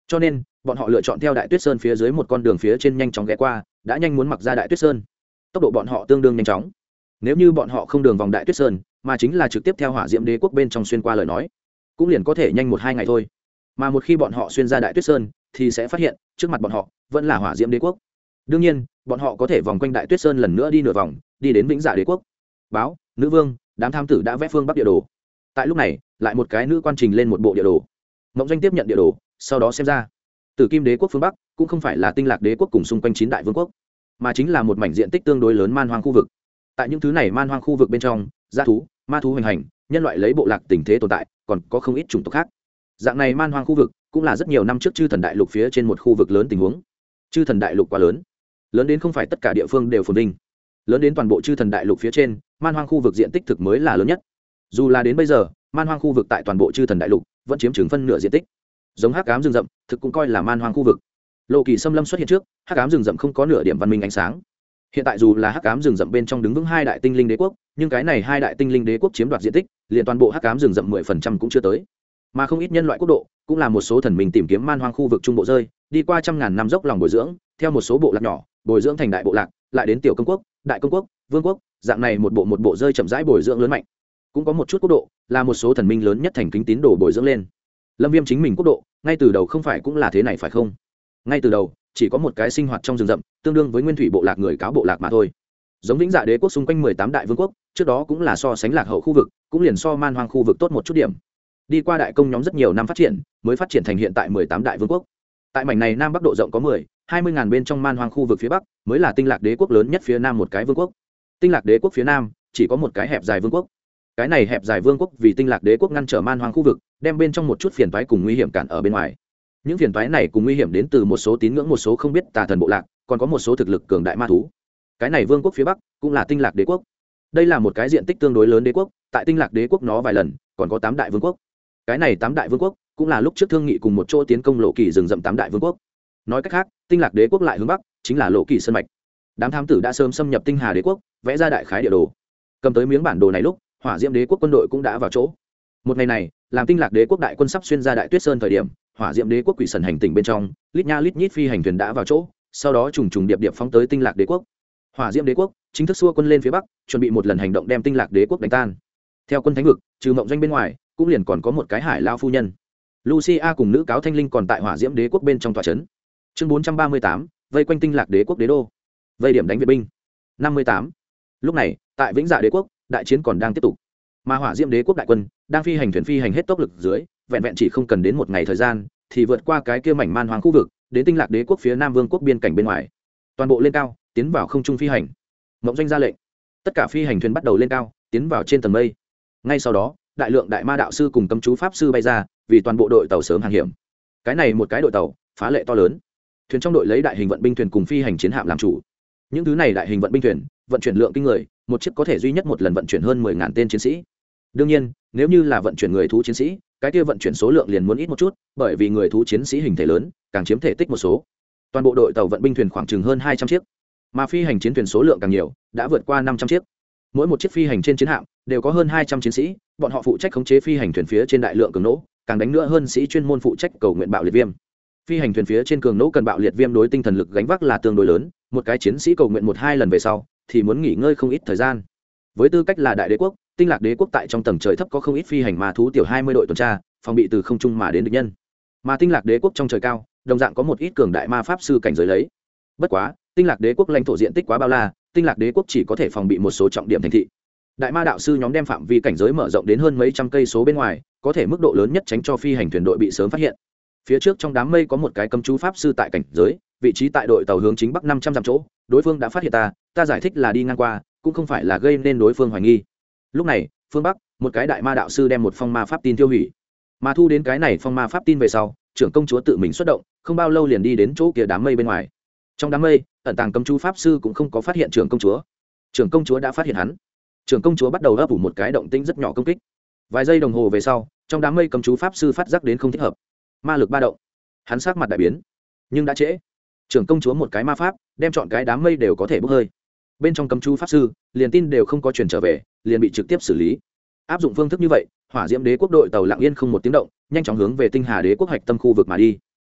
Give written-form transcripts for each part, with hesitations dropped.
cho nên bọn họ lựa chọn theo Đại Tuyết Sơn phía dưới một con đường phía trên nhanh chóng ghé qua, đã nhanh muốn mặc ra Đại Tuyết Sơn. Tốc độ bọn họ tương đương nhanh chóng. Nếu như bọn họ không đường vòng Đại Tuyết Sơn, mà chính là trực tiếp theo Hỏa Diễm Đế quốc bên trong xuyên qua lời nói, cũng liền có thể nhanh 1-2 ngày thôi. Mà một khi bọn họ xuyên ra Đại Tuyết Sơn, thì sẽ phát hiện trước mặt bọn họ vẫn là Hỏa Diễm Đế quốc. Đương nhiên, bọn họ có thể vòng quanh Đại Tuyết Sơn lần nữa đi nửa vòng, đi đến Vĩnh Dạ Đế quốc. Báo, nữ vương, đám tham tử đã vẽ phương bắc địa đồ. Tại lúc này, lại một cái nữ quan trình lên một bộ địa đồ. Mộng Doanh tiếp nhận địa đồ, sau đó xem ra, Tử Kim Đế quốc phương bắc cũng không phải là Tinh Lạc Đế quốc cùng xung quanh 9 đại vương quốc, mà chính là một mảnh diện tích tương đối lớn man hoang khu vực. Tại những thứ này man hoang khu vực bên trong, dã thú, ma thú hoành hành, nhân loại lấy bộ lạc tình thế tồn tại, còn có không ít chủng tộc khác. Dạng này man hoang khu vực cũng là rất nhiều năm trước Chư Thần Đại Lục phía trên một khu vực lớn tình huống. Chư Thần Đại Lục quá lớn, lớn đến không phải tất cả địa phương đều phồn vinh, lớn đến toàn bộ Chư Thần Đại Lục phía trên, man hoang khu vực diện tích thực mới là lớn nhất. Dù là đến bây giờ, man hoang khu vực tại toàn bộ Chư Thần Đại Lục vẫn chiếm chừng phân nửa diện tích. Giống hắc ám rừng rậm, thực cũng coi là man hoang khu vực. Lộ kỳ xâm lâm xuất hiện trước, hắc ám rừng rậm không có nửa điểm văn minh ánh sáng. Hiện tại dù là hắc ám rừng rậm bên trong đứng vững 2 đại tinh linh đế quốc, nhưng cái này 2 đại tinh linh đế quốc chiếm đoạt diện tích, liền toàn bộ hắc ám rừng rậm 10% cũng chưa tới. Mà không ít nhân loại quốc độ, cũng là một số thần minh tìm kiếm man hoang khu vực trung bộ rơi, đi qua trăm ngàn năm dốc lòng bồi dưỡng, theo một số bộ lạc nhỏ, bồi dưỡng thành đại bộ lạc, lại đến tiểu công quốc, đại công quốc, vương quốc, dạng này một bộ rơi chậm rãi bồi dưỡng lớn mạnh. Cũng có một chút quốc độ, là một số thần minh lớn nhất thành kính tín đồ bồi dưỡng lên. Lâm Viêm chính mình quốc độ, ngay từ đầu không phải cũng là thế này phải không? Ngay từ đầu, chỉ có một cái sinh hoạt trong rừng rậm, tương đương với nguyên thủy bộ lạc người cáo bộ lạc mà thôi. Giống Vĩnh Dạ Đế quốc xung quanh 18 đại vương quốc, trước đó cũng là so sánh lạc hậu khu vực, cũng liền so man hoang khu vực tốt một chút điểm. Đi qua đại công nhóm rất nhiều năm phát triển, mới phát triển thành hiện tại 18 đại vương quốc. Tại mảnh này nam bắc độ rộng có 20 ngàn bên trong man hoang khu vực phía bắc, mới là Tinh Lạc Đế quốc lớn nhất phía nam một cái vương quốc. Tinh Lạc Đế quốc phía nam chỉ có một cái hẹp dài vương quốc. Cái này hẹp dài vương quốc vì Tinh Lạc Đế quốc ngăn trở man hoang khu vực, đem bên trong một chút phiền toái cùng nguy hiểm cản ở bên ngoài. Những phiền toái này cùng nguy hiểm đến từ một số tín ngưỡng, một số không biết tà thần bộ lạc, còn có một số thực lực cường đại ma thú. Cái này vương quốc phía bắc cũng là Tinh Lạc Đế quốc. Đây là một cái diện tích tương đối lớn đế quốc, tại Tinh Lạc Đế quốc nó vài lần, còn có 8 đại vương quốc. Cái này 8 đại vương quốc cũng là lúc trước thương nghị cùng một chỗ tiến công Lộ Kỳ rừng rậm 8 đại vương quốc. Nói cách khác, Tinh Lạc Đế quốc lại hướng bắc, chính là Lộ Kỳ sơn mạch. Đám thám tử đã sớm xâm nhập Tinh Hà Đế quốc, vẽ ra đại khái địa đồ. Cầm tới miếng bản đồ này lúc, Hỏa Diễm Đế quốc quân đội cũng đã vào chỗ. Một ngày này, làm Tinh Lạc Đế quốc đại quân sắp xuyên ra Đại Tuyết Sơn thời điểm, Hỏa Diễm Đế quốc quỷ thần hành tỉnh bên trong, lít nha lít nhít phi hành thuyền đã vào chỗ, sau đó trùng trùng điệp điệp phóng tới Tinh Lạc Đế quốc. Hỏa Diễm Đế quốc chính thức xua quân lên phía bắc, chuẩn bị một lần hành động đem Tinh Lạc Đế quốc đánh tan. Theo quân thánh vực, trừ Mộng Doanh bên ngoài, cũng liền còn có một cái Hải Lao phu nhân. Lucia cùng nữ cáo Thanh Linh còn tại Hỏa Diễm Đế quốc bên trong tòa trấn. Chương 438, vây quanh Tinh Lạc Đế quốc đế đô. Vây điểm đánh Việt binh. 58. Lúc này, tại Vĩnh Dạ Đế quốc, đại chiến còn đang tiếp tục. Mà Hỏa Diễm Đế quốc đại quân đang phi hành thuyền phi hành hết tốc lực dưới, vẹn vẹn chỉ không cần đến một ngày thời gian, thì vượt qua cái kia mảnh man hoang khu vực, đến Tinh Lạc Đế quốc phía Nam Vương quốc biên cảnh bên ngoài. Toàn bộ lên cao, tiến vào không trung phi hành. Mộng Doanh ra lệnh, tất cả phi hành thuyền bắt đầu lên cao, tiến vào trên tầng mây. Ngay sau đó, đại lượng đại ma đạo sư cùng cấm chú pháp sư bay ra, vì toàn bộ đội tàu sớm hàng hiểm. Cái này một cái đội tàu phá lệ to lớn. Thuyền trong đội lấy đại hình vận binh thuyền cùng phi hành chiến hạm làm chủ. Những thứ này đại hình vận binh thuyền, vận chuyển lượng kinh người, một chiếc có thể duy nhất một lần vận chuyển hơn 10.000 tên chiến sĩ. Đương nhiên, nếu như là vận chuyển người thú chiến sĩ, cái kia vận chuyển số lượng liền muốn ít một chút, bởi vì người thú chiến sĩ hình thể lớn, càng chiếm thể tích một số. Toàn bộ đội tàu vận binh thuyền khoảng chừng hơn 200 chiếc, mà phi hành chiến thuyền số lượng càng nhiều, đã vượt qua 500 chiếc. Mỗi một chiếc phi hành trên chiến hạm đều có hơn 200 chiến sĩ, bọn họ phụ trách khống chế phi hành thuyền phía trên đại lượng cường nỗ, càng đánh nữa hơn sĩ chuyên môn phụ trách cầu nguyện bạo liệt viêm. Phi hành thuyền phía trên cường nỗ cần bạo liệt viêm đối tinh thần lực gánh vác là tương đối lớn, một cái chiến sĩ cầu nguyện 1-2 lần về sau thì muốn nghỉ ngơi không ít thời gian. Với tư cách là đại đế quốc, Tinh Lạc Đế quốc tại trong tầng trời thấp có không ít phi hành ma thú tiểu 20 đội tuần tra, phòng bị từ không trung mà đến địch nhân. Mà Tinh Lạc Đế quốc trong trời cao, đồng dạng có một ít cường đại ma pháp sư cảnh giới lấy. Bất quá, Tinh Lạc Đế quốc lãnh thổ diện tích quá bao la, Tinh Lạc Đế quốc chỉ có thể phòng bị một số trọng điểm thành thị. Đại ma đạo sư nhóm đem phạm vi cảnh giới mở rộng đến hơn mấy trăm cây số bên ngoài, có thể mức độ lớn nhất tránh cho phi hành thuyền đội bị sớm phát hiện. Phía trước trong đám mây có một cái cấm chú pháp sư tại cảnh giới, vị trí tại đội tàu hướng chính bắc 500 dặm chỗ, đối phương đã phát hiện ta giải thích là đi ngang qua, cũng không phải là gây nên đối phương hoài nghi. Lúc này, phương bắc, một cái đại ma đạo sư đem một phong ma pháp tin tiêu hủy. Mà thu đến cái này phong ma pháp tin về sau, trưởng công chúa tự mình xuất động, không bao lâu liền đi đến chỗ kia đám mây bên ngoài. Trong đám mây, ẩn tàng cấm chú pháp sư cũng không có phát hiện trưởng công chúa. Trưởng công chúa đã phát hiện hắn. Trưởng công chúa bắt đầu ấp ủ một cái động tĩnh rất nhỏ công kích. Vài giây đồng hồ về sau, trong đám mây cấm chú pháp sư phát giác đến không thích hợp, ma lực ba động. Hắn sắc mặt đại biến, nhưng đã trễ. Trưởng công chúa một cái ma pháp, đem chọn cái đám mây đều có thể bốc hơi. Bên trong cấm chú pháp sư, liền tin đều không có truyền trở về, liền bị trực tiếp xử lý. Áp dụng phương thức như vậy, Hỏa Diễm Đế quốc đội tàu lặng yên không một tiếng động, nhanh chóng hướng về Tinh Hà Đế quốc hạch tâm khu vực mà đi.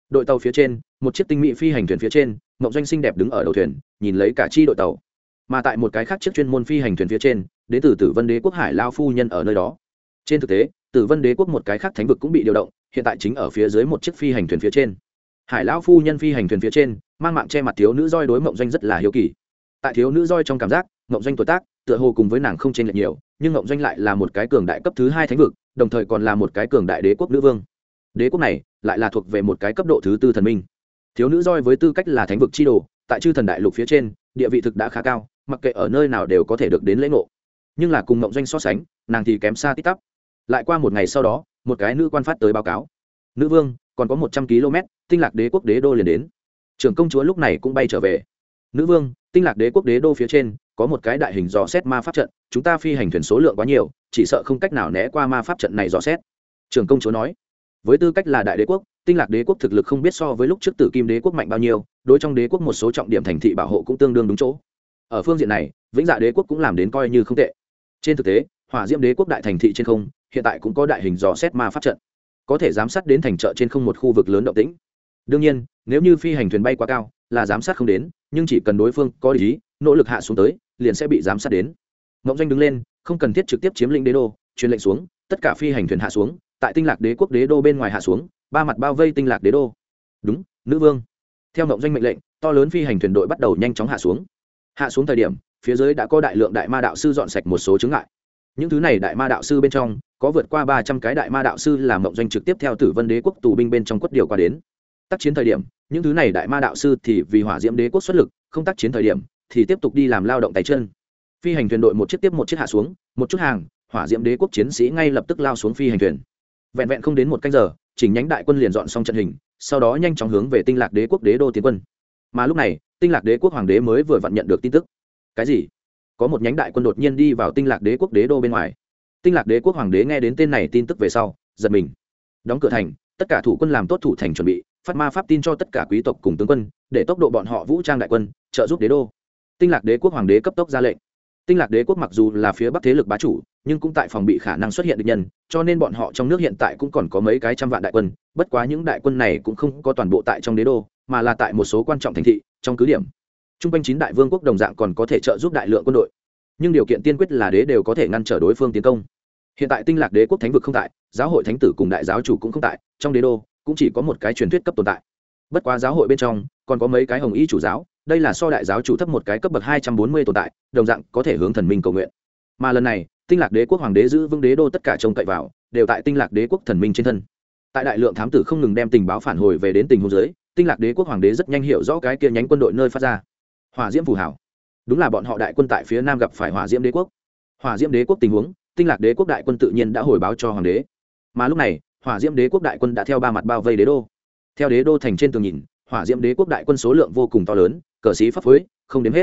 đội tàu phía trên một chiếc tinh mỹ phi hành thuyền phía trên mộng doanh xinh đẹp đứng ở đầu thuyền nhìn lấy cả chi đội tàu, mà tại một cái khác chiếc chuyên môn phi hành thuyền phía trên đến từ Tử Vân Đế quốc Hải Lao phu nhân ở nơi đó. Trên thực tế Tử Vân Đế quốc một cái khác thánh vực cũng bị điều động, hiện tại chính ở phía dưới một chiếc phi hành thuyền phía trên. Hải Lão phu nhân phi hành thuyền phía trên mang mạng che mặt thiếu nữ roi đối mộng doanh rất là hiếu kỳ. Tại thiếu nữ roi trong cảm giác mộng doanh tuổi tác tựa hồ cùng với nàng không chênh lệch nhiều, nhưng mộng doanh lại là một cái cường đại cấp thứ 2 thánh vực, đồng thời còn là một cái cường đại đế quốc nữ vương. Đế quốc này lại là thuộc về một cái cấp độ thứ 4 thần minh. Thiếu nữ roi với tư cách là thánh vực chi đồ, tại chư thần đại lục phía trên địa vị thực đã khá cao, mặc kệ ở nơi nào đều có thể được đến lễ ngộ. Nhưng là cùng mộng doanh so sánh nàng thì kém xa tít tắp. Lại qua một ngày sau đó một cái nữ quan phát tới báo cáo, nữ vương còn có 100 km tinh lạc đế quốc đế đô liền đến. Trưởng công chúa lúc này cũng bay trở về. Nữ vương, tinh lạc đế quốc đế đô phía trên có một cái đại hình dò xét ma pháp trận, chúng ta phi hành thuyền số lượng quá nhiều, chỉ sợ không cách nào né qua ma pháp trận này dò xét. Trưởng công chúa nói, với tư cách là đại đế quốc, tinh lạc đế quốc thực lực không biết so với lúc trước Tử Kim đế quốc mạnh bao nhiêu, đối trong đế quốc một số trọng điểm thành thị bảo hộ cũng tương đương đúng chỗ. Ở phương diện này vĩnh dạ đế quốc cũng làm đến coi như không tệ. Trên thực tế hỏa diễm đế quốc đại thành thị trên không hiện tại cũng có đại hình dò xét ma pháp trận, có thể giám sát đến thành chợ trên không một khu vực lớn động tĩnh. Đương nhiên nếu như phi hành thuyền bay quá cao là giám sát không đến, nhưng chỉ cần đối phương có ý nỗ lực hạ xuống tới liền sẽ bị giám sát đến. Ngộng doanh đứng lên, không cần thiết trực tiếp chiếm lĩnh đế đô, truyền lệnh xuống tất cả phi hành thuyền hạ xuống, tại tinh lạc đế quốc đế đô bên ngoài hạ xuống, ba mặt bao vây tinh lạc đế đô. Đúng, nữ vương. Theo Ngộng doanh mệnh lệnh, to lớn phi hành thuyền đội bắt đầu nhanh chóng hạ xuống. Hạ xuống thời điểm phía dưới đã có đại lượng đại ma đạo sư dọn sạch một số chướng ngại. Những thứ này đại ma đạo sư bên trong có vượt qua 300 cái đại ma đạo sư làm Ngộng doanh trực tiếp theo Tử Vân đế quốc tù binh bên trong quất điều qua đến. Tác chiến thời điểm những thứ này đại ma đạo sư thì vì hỏa diễm đế quốc xuất lực, không tác chiến thời điểm thì tiếp tục đi làm lao động tay chân. Phi hành thuyền đội một chiếc tiếp một chiếc hạ xuống, một chút hàng hỏa diễm đế quốc chiến sĩ ngay lập tức lao xuống phi hành thuyền. Vẹn vẹn không đến một canh giờ chỉnh nhánh đại quân liền dọn xong trận hình, sau đó nhanh chóng hướng về tinh lạc đế quốc đế đô tiến quân. Mà lúc này tinh lạc đế quốc hoàng đế mới vừa vặn nhận được tin tức. Cái gì? Có một nhánh đại quân đột nhiên đi vào tinh lạc đế quốc đế đô bên ngoài. Tinh lạc đế quốc hoàng đế nghe đến tên này tin tức về sau giật mình. Đóng cửa thành, tất cả thủ quân làm tốt thủ thành chuẩn bị, phát ma pháp tin cho tất cả quý tộc cùng tướng quân để tốc độ bọn họ vũ trang đại quân trợ giúp đế đô. Tinh lạc đế quốc hoàng đế cấp tốc ra lệnh. Tinh lạc đế quốc mặc dù là phía bắc thế lực bá chủ, nhưng cũng tại phòng bị khả năng xuất hiện địch nhân, cho nên bọn họ trong nước hiện tại cũng còn có mấy cái trăm vạn đại quân. Bất quá những đại quân này cũng không có toàn bộ tại trong đế đô, mà là tại một số quan trọng thành thị trong cứ điểm. Trung quanh 9 đại vương quốc đồng dạng còn có thể trợ giúp đại lượng quân đội, nhưng điều kiện tiên quyết là đế đều có thể ngăn trở đối phương tiến công. Hiện tại tinh lạc đế quốc thánh vực không tại, giáo hội thánh tử cùng đại giáo chủ cũng không tại, trong đế đô cũng chỉ có một cái truyền thuyết cấp tồn tại. Bất quá giáo hội bên trong còn có mấy cái hồng y chủ giáo, đây là so đại giáo chủ thấp một cái cấp bậc 240 tồn tại, đồng dạng có thể hướng thần minh cầu nguyện. Mà lần này tinh lạc đế quốc hoàng đế giữ vững đế đô tất cả trông cậy vào đều tại tinh lạc đế quốc thần minh trên thân. Tại đại lượng thám tử không ngừng đem tình báo phản hồi về đến tình huống dưới, tinh lạc đế quốc hoàng đế rất nhanh hiểu rõ cái kia nhánh quân đội nơi phát ra. Hỏa diễm phù hảo, đúng là bọn họ đại quân tại phía nam gặp phải hỏa diễm đế quốc. Hỏa diễm đế quốc tình huống tinh lạc đế quốc đại quân tự nhiên đã hồi báo cho hoàng đế. Mà lúc này hỏa diễm đế quốc đại quân đã theo ba mặt bao vây đế đô. Theo đế đô thành trên tường nhìn, hỏa diễm đế quốc đại quân số lượng vô cùng to lớn, cờ xí phấp phới không đếm hết.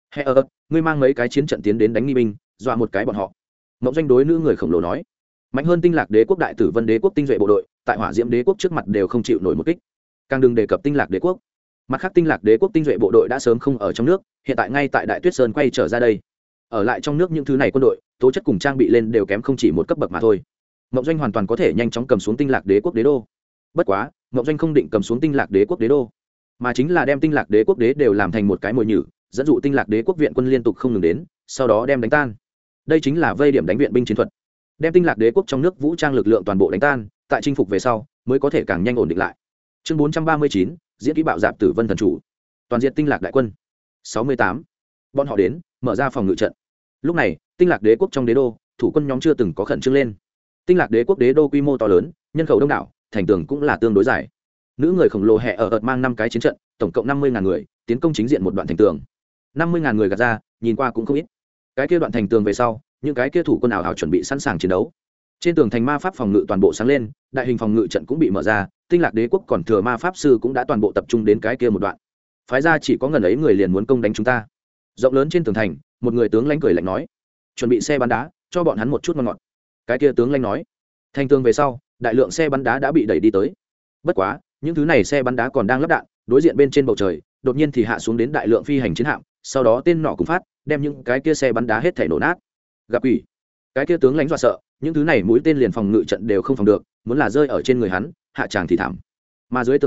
Ngươi mang mấy cái chiến trận tiến đến đánh nghi binh, dọa một cái bọn họ. Mộng doanh đối nữ người khổng lồ nói, mạnh hơn tinh lạc đế quốc đại tử vân đế quốc tinh duệ bộ đội, tại hỏa diễm đế quốc trước mặt đều không chịu nổi một kích, càng đừng đề cập tinh lạc đế quốc. Mặt khác tinh lạc đế quốc tinh duệ bộ đội đã sớm không ở trong nước, hiện tại ngay tại đại tuyết sơn quay trở ra đây. Ở lại trong nước những thứ này quân đội tố chất cùng trang bị lên đều kém không chỉ một cấp bậc mà thôi. Mộng doanh hoàn toàn có thể nhanh chóng cầm xuống tinh lạc đế quốc đế đô. Bất quá Mộng doanh không định cầm xuống tinh lạc đế quốc đế đô, mà chính là đem tinh lạc đế quốc đế đều làm thành một cái mồi nhử, dẫn dụ tinh lạc đế quốc viện quân liên tục không ngừng đến, sau đó đem đánh tan. Đây chính là vây điểm đánh viện binh chiến thuật, đem tinh lạc đế quốc trong nước vũ trang lực lượng toàn bộ đánh tan, tại chinh phục về sau mới có thể càng nhanh ổn định lại. Chương 439, diễn kỹ bạo dạp tử vân thần chủ, toàn diện tinh lạc đại quân 68. Bọn họ đến mở ra phòng ngự trận. Lúc này tinh lạc đế quốc trong đế đô thủ quân nhóm chưa từng có khẩn trương lên. Tinh lạc đế quốc đế đô quy mô to lớn, nhân khẩu đông đảo, thành tường cũng là tương đối dài. Nữ người khổng lồ hẹ ở ợt mang 5 cái chiến trận, tổng cộng 50.000 người tiến công chính diện một đoạn thành tường. 50.000 người gạt ra, nhìn qua cũng không ít. Cái kia đoạn thành tường về sau, những cái kia thủ quân ảo ảo chuẩn bị sẵn sàng chiến đấu. Trên tường thành ma pháp phòng ngự toàn bộ sáng lên, đại hình phòng ngự trận cũng bị mở ra, tinh lạc đế quốc còn thừa ma pháp sư cũng đã toàn bộ tập trung đến cái kia một đoạn. Phái ra chỉ có ngần ấy người liền muốn công đánh chúng ta. Rộng lớn trên tường thành, một người tướng lãnh cười lạnh nói, chuẩn bị xe bắn đá, cho bọn hắn một chút ngon ngọt. Cái kia tướng lãnh nói, thành tường về sau, đại lượng xe bắn đá đã bị đẩy đi tới. Bất quá những thứ này xe bắn đá còn đang lắp đạn, đối diện bên trên bầu trời đột nhiên thì hạ xuống đến đại lượng phi hành chiến hạm, sau đó tên nọ cùng phát đem những cái kia xe bắn đá hết thảy nổ nát. Gặp quỷ, cái kia tướng lãnh dọa sợ, những thứ này mũi tên liền phòng ngự trận đều không phòng được, muốn là rơi ở trên người hắn hạ tràng thì thảm. Mà dưới tường thành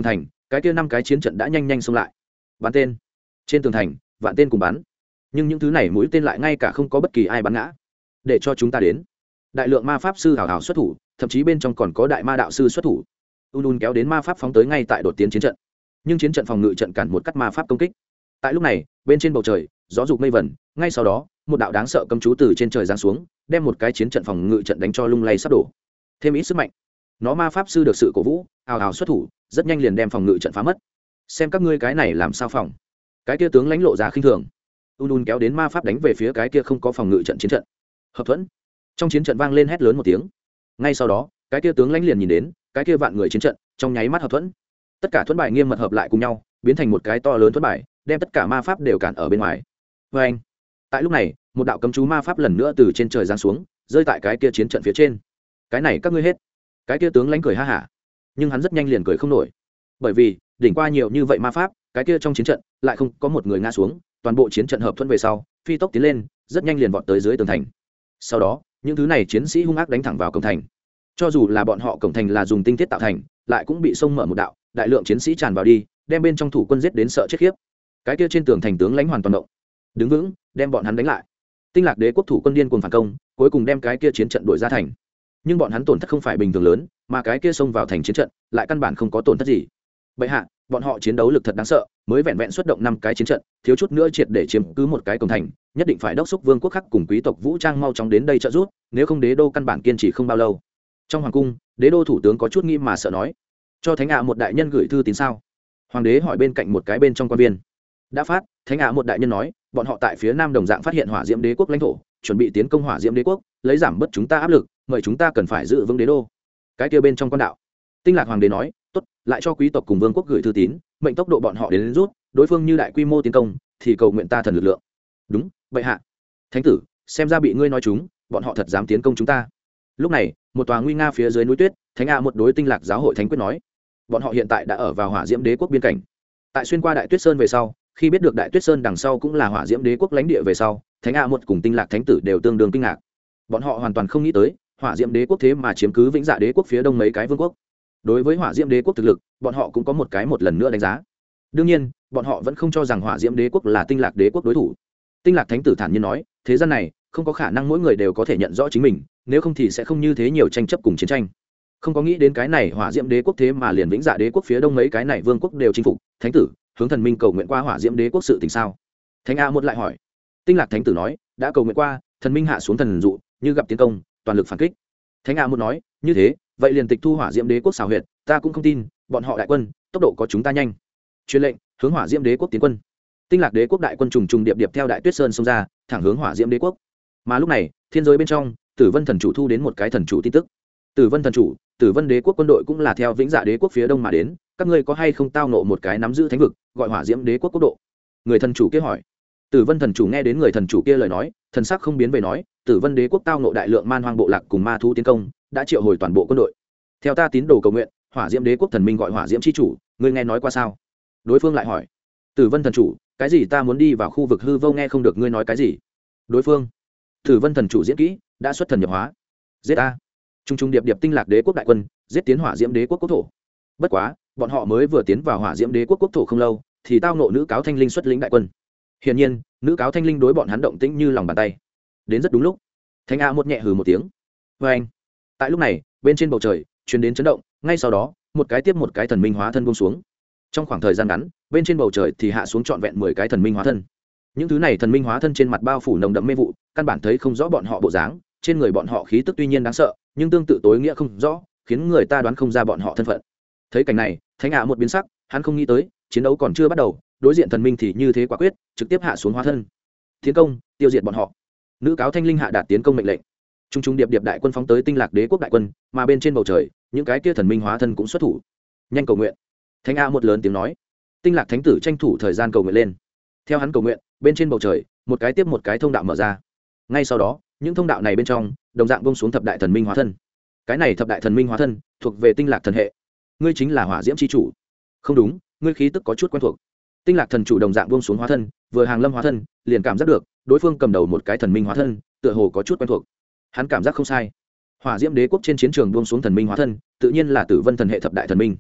cái kia 5 cái chiến trận đã nhanh nhanh xông lại, bắn tên trên tường thành, vạn tên cùng bắn, nhưng những thứ này mũi tên lại ngay cả không có bất kỳ ai bắn ngã. Để cho chúng ta đến. Đại lượng ma pháp sư hào hào xuất thủ, thậm chí bên trong còn có đại ma đạo sư xuất thủ. Kéo đến ma pháp phóng tới ngay tại đột tiến chiến trận, nhưng chiến trận phòng ngự trận cản một cắt ma pháp công kích. Tại lúc này, bên trên bầu trời gió dục mây vẩn, ngay sau đó một đạo đáng sợ cấm chú từ trên trời giáng xuống, đem một cái chiến trận phòng ngự trận đánh cho lung lay sắp đổ. Thêm ít sức mạnh, nó ma pháp sư được sự cổ vũ, hào hào xuất thủ, rất nhanh liền đem phòng ngự trận phá mất. Xem các ngươi cái này làm sao phòng. Cái kia tướng lãnh lộ ra khinh thường. Kéo đến ma pháp đánh về phía cái kia không có phòng ngự trận chiến trận. Hợp thuẫn. Trong chiến trận vang lên hét lớn một tiếng. Ngay sau đó, cái kia tướng lãnh liền nhìn đến, cái kia vạn người chiến trận, trong nháy mắt hợp thuẫn. Tất cả thuẫn bài nghiêm mật hợp lại cùng nhau, biến thành một cái to lớn thuẫn bài, đem tất cả ma pháp đều cản ở bên ngoài. Anh. Tại lúc này, một đạo cấm chú ma pháp lần nữa từ trên trời giáng xuống, rơi tại cái kia chiến trận phía trên. Cái này các ngươi hết. Cái kia tướng lãnh cười ha hả, nhưng hắn rất nhanh liền cười không nổi, bởi vì đỉnh qua nhiều như vậy ma pháp, cái kia trong chiến trận lại không có một người ngã xuống, toàn bộ chiến trận hợp thuẫn về sau, phi tốc tiến lên, rất nhanh liền vọt tới dưới tường thành. Sau đó, những thứ này chiến sĩ hung ác đánh thẳng vào cổng thành. Cho dù là bọn họ cổng thành là dùng tinh thiết tạo thành, lại cũng bị xông mở một đạo, đại lượng chiến sĩ tràn vào đi, đem bên trong thủ quân giết đến sợ chết khiếp. Cái kia trên tường thành tướng lãnh hoàn toàn động, đứng vững, đem bọn hắn đánh lại. Tinh Lạc Đế quốc thủ quân điên cuồng phản công, cuối cùng đem cái kia chiến trận đuổi ra thành. Nhưng bọn hắn tổn thất không phải bình thường lớn, mà cái kia xông vào thành chiến trận lại căn bản không có tổn thất gì. Bệ hạ, bọn họ chiến đấu lực thật đáng sợ, mới vẹn vẹn xuất động 5 cái chiến trận, thiếu chút nữa triệt để chiếm cứ một cái cổng thành, nhất định phải đốc thúc vương quốc khác cùng quý tộc vũ trang mau chóng đến đây trợ giúp, nếu không đế đô căn bản kiên trì không bao lâu. Trong hoàng cung, đế đô thủ tướng có chút nghi mà sợ nói, cho thánh ạ một đại nhân gửi thư tín sao? Hoàng đế hỏi bên cạnh một cái bên trong quan viên. Đã phát, thánh ạ một đại nhân nói, bọn họ tại phía nam đồng dạng phát hiện hỏa diễm đế quốc lãnh thổ, chuẩn bị tiến công hỏa diễm đế quốc, lấy giảm bớt chúng ta áp lực, mời chúng ta cần phải giữ vững đế đô. Cái kia bên trong quan đạo, Tinh Lạc hoàng đế nói, tốt, lại cho quý tộc cùng vương quốc gửi thư tín, mệnh tốc độ bọn họ đến rút, đối phương như đại quy mô tiến công, thì cầu nguyện ta thần lực lượng. Đúng, bệ hạ. Thánh tử, xem ra bị ngươi nói chúng, bọn họ thật dám tiến công chúng ta. Lúc này, một tòa nguy nga phía dưới núi tuyết, thánh ạ một đối Tinh Lạc giáo hội thánh quyết nói, bọn họ hiện tại đã ở vào hỏa diễm đế quốc biên cảnh. Tại xuyên qua đại tuyết sơn về sau, khi biết được đại tuyết sơn đằng sau cũng là hỏa diễm đế quốc lãnh địa về sau, thánh ạ một cùng Tinh Lạc thánh tử đều tương đương kinh ngạc. Bọn họ hoàn toàn không nghĩ tới, hỏa diễm đế quốc thế mà chiếm cứ vĩnh dạ đế quốc phía đông mấy cái vương quốc. Đối với hỏa diễm đế quốc thực lực, bọn họ cũng có một lần nữa đánh giá. Đương nhiên, bọn họ vẫn không cho rằng hỏa diễm đế quốc là Tinh Lạc đế quốc đối thủ. Tinh Lạc thánh tử thản nhiên nói, thế gian này không có khả năng mỗi người đều có thể nhận rõ chính mình, nếu không thì sẽ không như thế nhiều tranh chấp cùng chiến tranh. Không có nghĩ đến cái này hỏa diễm đế quốc thế mà liền vĩnh dạ đế quốc phía đông mấy cái này vương quốc đều chinh phục. Thánh tử, hướng thần minh cầu nguyện qua hỏa diễm đế quốc sự tình sao? Thánh A một lại hỏi. Tinh Lạc thánh tử nói, đã cầu nguyện qua, thần minh hạ xuống thần dụ, như gặp tiến công, toàn lực phản kích. Thánh A một nói, như thế, vậy liền tịch thu hỏa diễm đế quốc xào huyệt, ta cũng không tin bọn họ đại quân tốc độ có chúng ta nhanh. Truyền lệnh, hướng hỏa diễm đế quốc tiến quân. Tinh Lạc đế quốc đại quân trùng trùng điệp điệp theo đại tuyết sơn xông ra, thẳng hướng hỏa diễm đế quốc. Mà lúc này, thiên giới bên trong, Tử Vân thần chủ thu đến một cái thần chủ tin tức. Tử Vân thần chủ, Tử Vân đế quốc quân đội cũng là theo vĩnh dạ đế quốc phía đông mà đến, các ngươi có hay không tao nộ một cái nắm giữ thánh vực, gọi hỏa diễm đế quốc quốc độ? Người thần chủ kia hỏi. Tử Vân thần chủ nghe đến người thần chủ kia lời nói, thần sắc không biến về nói, Tử Vân đế quốc tao nộ đại lượng man hoang bộ lạc cùng ma thú tiến công, đã triệu hồi toàn bộ quân đội. Theo ta tín đồ cầu nguyện, hỏa diễm đế quốc thần minh gọi hỏa diễm chi chủ, ngươi nghe nói qua sao? Đối phương lại hỏi. Tử Vân thần chủ, cái gì ta muốn đi vào khu vực hư vô nghe không được ngươi nói cái gì? Đối phương. Tử Vân thần chủ diễn kỹ, đã xuất thần nhập hóa. Giết a. Trung trung điệp điệp Tinh Lạc đế quốc đại quân, giết tiến hỏa diễm đế quốc quốc thổ. Bất quá, bọn họ mới vừa tiến vào hỏa diễm đế quốc quốc thổ không lâu, thì tao nộ nữ cáo thanh linh xuất lĩnh đại quân. Hiển nhiên, nữ cáo thanh linh đối bọn hắn động tĩnh như lòng bàn tay. Đến rất đúng lúc. Thánh A một nhẹ hừ một tiếng. Và anh. Tại lúc này, bên trên bầu trời truyền đến chấn động, ngay sau đó, một cái tiếp một cái thần minh hóa thân buông xuống. Trong khoảng thời gian ngắn, bên trên bầu trời thì hạ xuống trọn vẹn 10 cái thần minh hóa thân. Những thứ này thần minh hóa thân trên mặt bao phủ nồng đậm mê vụ, căn bản thấy không rõ bọn họ bộ dáng, trên người bọn họ khí tức tuy nhiên đáng sợ, nhưng tương tự tối nghĩa không rõ, khiến người ta đoán không ra bọn họ thân phận. Thấy cảnh này, Thánh ạ một biến sắc, hắn không nghĩ tới, chiến đấu còn chưa bắt đầu, đối diện thần minh thì như thế quả quyết, trực tiếp hạ xuống hóa thân. Tiến công, tiêu diệt bọn họ. Nữ cáo thanh linh hạ đạt tiến công mệnh lệnh. Trung trung điệp điệp đại quân phóng tới Tinh Lạc đế quốc đại quân, mà bên trên bầu trời, những cái kia thần minh hóa thân cũng xuất thủ. Nhanh cầu nguyện. Thánh A một lớn tiếng nói. Tinh Lạc thánh tử tranh thủ thời gian cầu nguyện lên. Theo hắn cầu nguyện, bên trên bầu trời, một cái tiếp một cái thông đạo mở ra. Ngay sau đó, những thông đạo này bên trong, đồng dạng buông xuống thập đại thần minh hóa thân. Cái này thập đại thần minh hóa thân, thuộc về Tinh Lạc thần hệ. Ngươi chính là hỏa diễm chi chủ. Không đúng, ngươi khí tức có chút quen thuộc. Tinh Lạc thần chủ đồng dạng buông xuống hóa thân, vừa hàng lâm hóa thân, liền cảm giác được, đối phương cầm đầu một cái thần minh hóa thân, tựa hồ có chút quen thuộc. Hắn cảm giác không sai. Hỏa diễm đế quốc trên chiến trường buông xuống thần minh hóa thân, tự nhiên là Tử Vân thần hệ thập đại thần minh.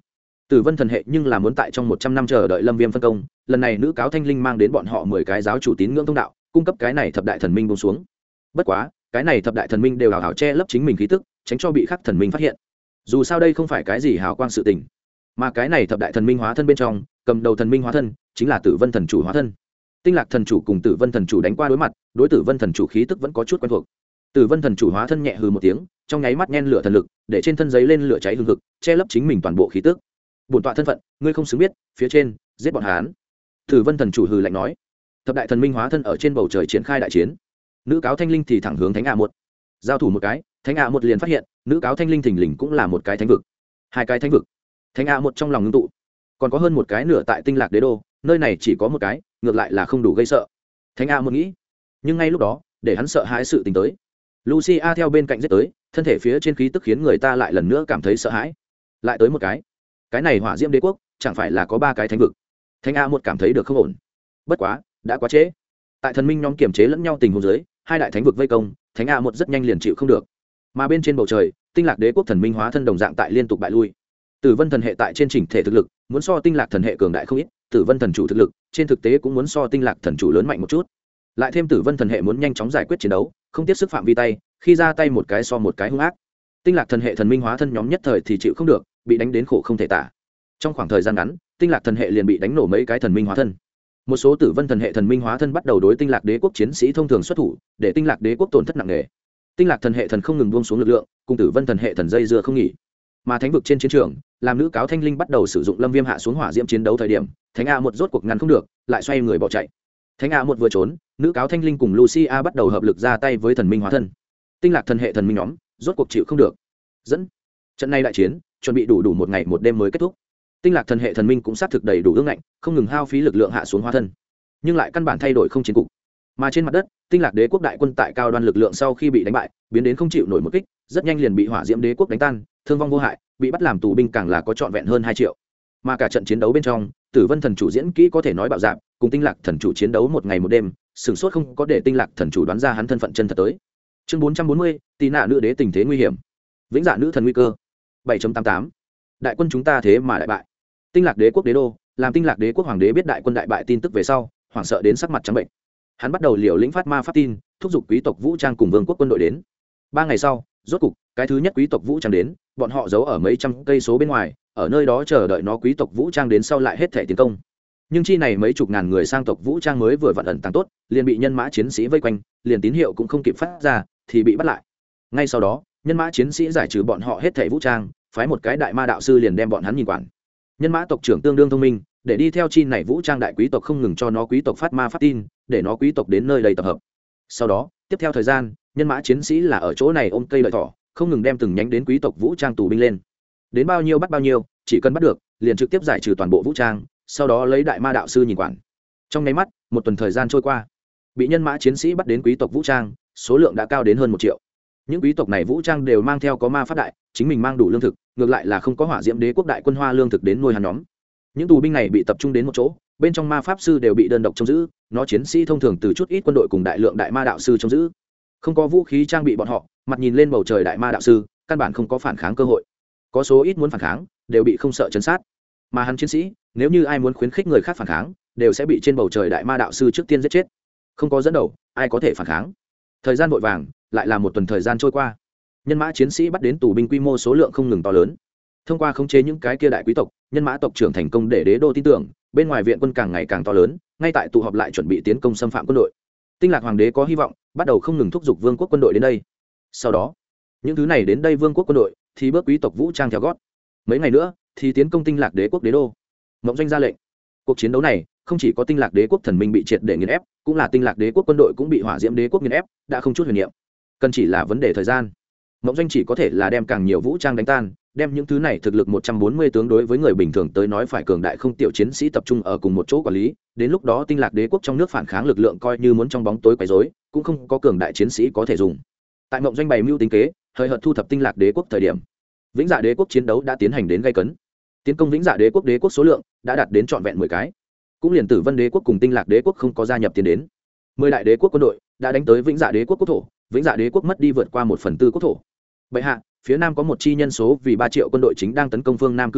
Tử Vân thần hệ nhưng là muốn tại trong 100 năm chờ đợi Lâm Viêm phân công, lần này nữ cáo Thanh Linh mang đến bọn họ 10 cái giáo chủ tín ngưỡng thông đạo, cung cấp cái này thập đại thần minh buông xuống. Bất quá, cái này thập đại thần minh đều hào hào che lấp chính mình khí tức, tránh cho bị khắc thần minh phát hiện. Dù sao đây không phải cái gì hào quang sự tình, mà cái này thập đại thần minh hóa thân bên trong, cầm đầu thần minh hóa thân chính là Tử Vân thần chủ hóa thân. Tinh Lạc thần chủ cùng Tử Vân thần chủ đánh qua đối mặt, đối Tử Vân thần chủ khí tức vẫn có chút quen thuộc. Tử Vân thần chủ hóa thân nhẹ hừ một tiếng, trong nháy mắt nhen lửa thần lực, để trên thân giấy lên lửa cháy hừng hực, che lấp chính mình toàn bộ khí tức. Bổn tọa thân phận, ngươi không xứng biết, phía trên, giết bọn hắn. Tử Vân thần chủ hừ lạnh nói. Thập đại thần minh hóa thân ở trên bầu trời triển khai đại chiến. Nữ cáo Thanh Linh thì thẳng hướng Thánh A một. Giao thủ một cái, Thánh A một liền phát hiện, nữ cáo Thanh Linh thình lình cũng là một cái thánh vực. Hai cái thánh vực. Thánh A một trong lòng ngưng tụ. Còn có hơn một cái nửa tại Tinh Lạc Đế đô, nơi này chỉ có một cái, ngược lại là không đủ gây sợ. Thánh A một nghĩ, nhưng ngay lúc đó, để hắn sợ hãi sự tình tới. Lucia theo bên cạnh giết tới, thân thể phía trên khí tức khiến người ta lại lần nữa cảm thấy sợ hãi. Lại tới một cái này Hỏa Diễm Đế quốc, chẳng phải là có 3 cái thánh vực. Thánh A một cảm thấy được không ổn. Bất quá, đã quá trễ. Tại thần minh nhóm kiểm chế lẫn nhau tình huống dưới, hai đại thánh vực vây công, Thánh A một rất nhanh liền chịu không được. Mà bên trên bầu trời, Tinh Lạc Đế quốc thần minh hóa thân đồng dạng tại liên tục bại lui. Tử Vân thần hệ tại trên chỉnh thể thực lực, muốn so Tinh Lạc thần hệ cường đại không ít, Tử Vân thần chủ thực lực, trên thực tế cũng muốn so Tinh Lạc thần chủ lớn mạnh một chút. Lại thêm Tử Vân thần hệ muốn nhanh chóng giải quyết chiến đấu, không tiếc sức phạm vi tay, khi ra tay một cái so một cái hung ác. Tinh Lạc thần hệ thần minh hóa thân nhóm nhất thời thì chịu không được, bị đánh đến khổ không thể tả. Trong khoảng thời gian ngắn, Tinh Lạc thần hệ liền bị đánh nổ mấy cái thần minh hóa thân. Một số Tử Vân thần hệ thần minh hóa thân bắt đầu đối Tinh Lạc Đế quốc chiến sĩ thông thường xuất thủ, để Tinh Lạc Đế quốc tổn thất nặng nề. Tinh Lạc thần hệ thần không ngừng buông xuống lực lượng, cùng Tử Vân thần hệ thần dây dưa không nghỉ. Mà thánh vực trên chiến trường, làm nữ cáo Thanh Linh bắt đầu sử dụng Lâm Viêm hạ xuống hỏa diễm chiến đấu thời điểm, Thánh A một rốt cuộc ngăn không được, lại xoay người bỏ chạy. Thánh A một vừa trốn, nữ cáo Thanh Linh cùng Lucia bắt đầu hợp lực ra tay với thần minh hóa thân. Tinh Lạc thần hệ thần minh nhóm rốt cuộc chịu không được. Dẫn trận này đại chiến chuẩn bị đủ một ngày một đêm mới kết thúc. Tinh Lạc thần hệ thần minh cũng xác thực đầy đủ ương ngạnh, không ngừng hao phí lực lượng hạ xuống hóa thân, nhưng lại căn bản thay đổi không chiến cục. Mà trên mặt đất, Tinh Lạc Đế quốc đại quân tại cao đoan lực lượng sau khi bị đánh bại, biến đến không chịu nổi một kích, rất nhanh liền bị Hỏa Diễm Đế quốc đánh tan, thương vong vô hại, bị bắt làm tù binh càng là có trọn vẹn hơn 2 triệu. Mà cả trận chiến đấu bên trong, Tử Vân thần chủ diễn kỹ có thể nói bạo dạn, cùng Tinh Lạc thần chủ chiến đấu một ngày một đêm, sửng sốt không có để Tinh Lạc thần chủ đoán ra hắn thân phận chân thật tới. Chương 440, Tì nạ nữ đế tình thế nguy hiểm. Vĩnh dạ nữ thần nguy cơ. 7.88. Đại quân chúng ta thế mà đại bại. Tinh Lạc Đế quốc đế đô, làm Tinh Lạc Đế quốc hoàng đế biết đại quân đại bại tin tức về sau, hoảng sợ đến sắc mặt trắng bệnh. Hắn bắt đầu liều lĩnh phát ma pháp tin, thúc giục quý tộc vũ trang cùng vương quốc quân đội đến. 3 ngày sau, rốt cục, cái thứ nhất quý tộc vũ trang đến, bọn họ giấu ở mấy trăm cây số bên ngoài, ở nơi đó chờ đợi nó quý tộc vũ trang đến sau lại hết thể tiến công. Nhưng chi này mấy chục ngàn người sang tộc vũ trang mới vừa vặn ẩn tàng tốt, liền bị nhân mã chiến sĩ vây quanh, liền tín hiệu cũng không kịp phát ra, thì bị bắt lại. Ngay sau đó, nhân mã chiến sĩ giải trừ bọn họ hết thể vũ trang, phái một cái đại ma đạo sư liền đem bọn hắn nhìn quản. Nhân mã tộc trưởng tương đương thông minh, để đi theo chi này vũ trang đại quý tộc không ngừng cho nó quý tộc phát ma pháp tin, để nó quý tộc đến nơi đây tập hợp. Sau đó, tiếp theo thời gian, nhân mã chiến sĩ là ở chỗ này ôm cây lợi thỏ, không ngừng đem từng nhánh đến quý tộc vũ trang tù binh lên. Đến bao nhiêu bắt bao nhiêu, chỉ cần bắt được, liền trực tiếp giải trừ toàn bộ vũ trang, sau đó lấy đại ma đạo sư nhìn quản. Trong nháy mắt, một tuần thời gian trôi qua, bị nhân mã chiến sĩ bắt đến quý tộc vũ trang, số lượng đã cao đến hơn 1 triệu. Những quý tộc này vũ trang đều mang theo có ma pháp đại, chính mình mang đủ lương thực, ngược lại là không có Hỏa Diễm Đế quốc đại quân hoa lương thực đến nuôi hắn nhóm. Những tù binh này bị tập trung đến một chỗ, bên trong ma pháp sư đều bị đơn độc trông giữ, nó chiến sĩ thông thường từ chút ít quân đội cùng đại lượng đại ma đạo sư trông giữ. Không có vũ khí trang bị bọn họ, mặt nhìn lên bầu trời đại ma đạo sư, căn bản không có phản kháng cơ hội. Có số ít muốn phản kháng, đều bị không sợ chấn sát. Mà hắn chiến sĩ, nếu như ai muốn khuyến khích người khác phản kháng, đều sẽ bị trên bầu trời đại ma đạo sư trước tiên giết chết. Không có dẫn đầu, ai có thể phản kháng? Thời gian vội vàng, lại là một tuần thời gian trôi qua. Nhân mã chiến sĩ bắt đến tù binh quy mô số lượng không ngừng to lớn. Thông qua khống chế những cái kia đại quý tộc, nhân mã tộc trưởng thành công để đế đô tin tưởng, bên ngoài viện quân càng ngày càng to lớn, ngay tại tụ họp lại chuẩn bị tiến công xâm phạm quân đội. Tinh Lạc hoàng đế có hy vọng, bắt đầu không ngừng thúc giục vương quốc quân đội đến đây. Sau đó, những thứ này đến đây vương quốc quân đội thì bước quý tộc vũ trang theo gót. Mấy ngày nữa thì tiến công Tinh Lạc Đế quốc đế đô. Mộng Doanh ra lệnh. Cuộc chiến đấu này không chỉ có Tinh Lạc Đế quốc thần minh bị triệt để nghiền ép, cũng là Tinh Lạc Đế quốc quân đội cũng bị Hỏa Diễm Đế quốc nghiền ép, đã không chút huyền niệm. Cần chỉ là vấn đề thời gian. Mộng Doanh chỉ có thể là đem càng nhiều vũ trang đánh tan, đem những thứ này thực lực 140 tướng đối với người bình thường tới nói phải cường đại không tiểu chiến sĩ tập trung ở cùng một chỗ quản lý, đến lúc đó Tinh Lạc Đế quốc trong nước phản kháng lực lượng coi như muốn trong bóng tối quấy rối, cũng không có cường đại chiến sĩ có thể dùng. Tại Mộng Doanh bày mưu tính kế, hơi hợt thu thập Tinh Lạc Đế quốc thời điểm, Vĩnh Dạ Đế quốc chiến đấu đã tiến hành đến gay cấn. Tiến công Vĩnh Dạ Đế quốc số lượng đã đạt đến trọn vẹn 10 cái. Cũng liền Tử Vân Đế quốc cùng Tinh Lạc Đế quốc không có gia nhập tiến đến. 10 đại đế quốc quân đội đã đánh tới Vĩnh Dạ Đế quốc quốc thổ, Vĩnh Dạ Đế quốc mất đi vượt qua 1/4 quốc thổ. Bệ hạ, phía nam có một chi nhân số vì 3 triệu quân đội chính đang tấn công phương nam cứ điểm,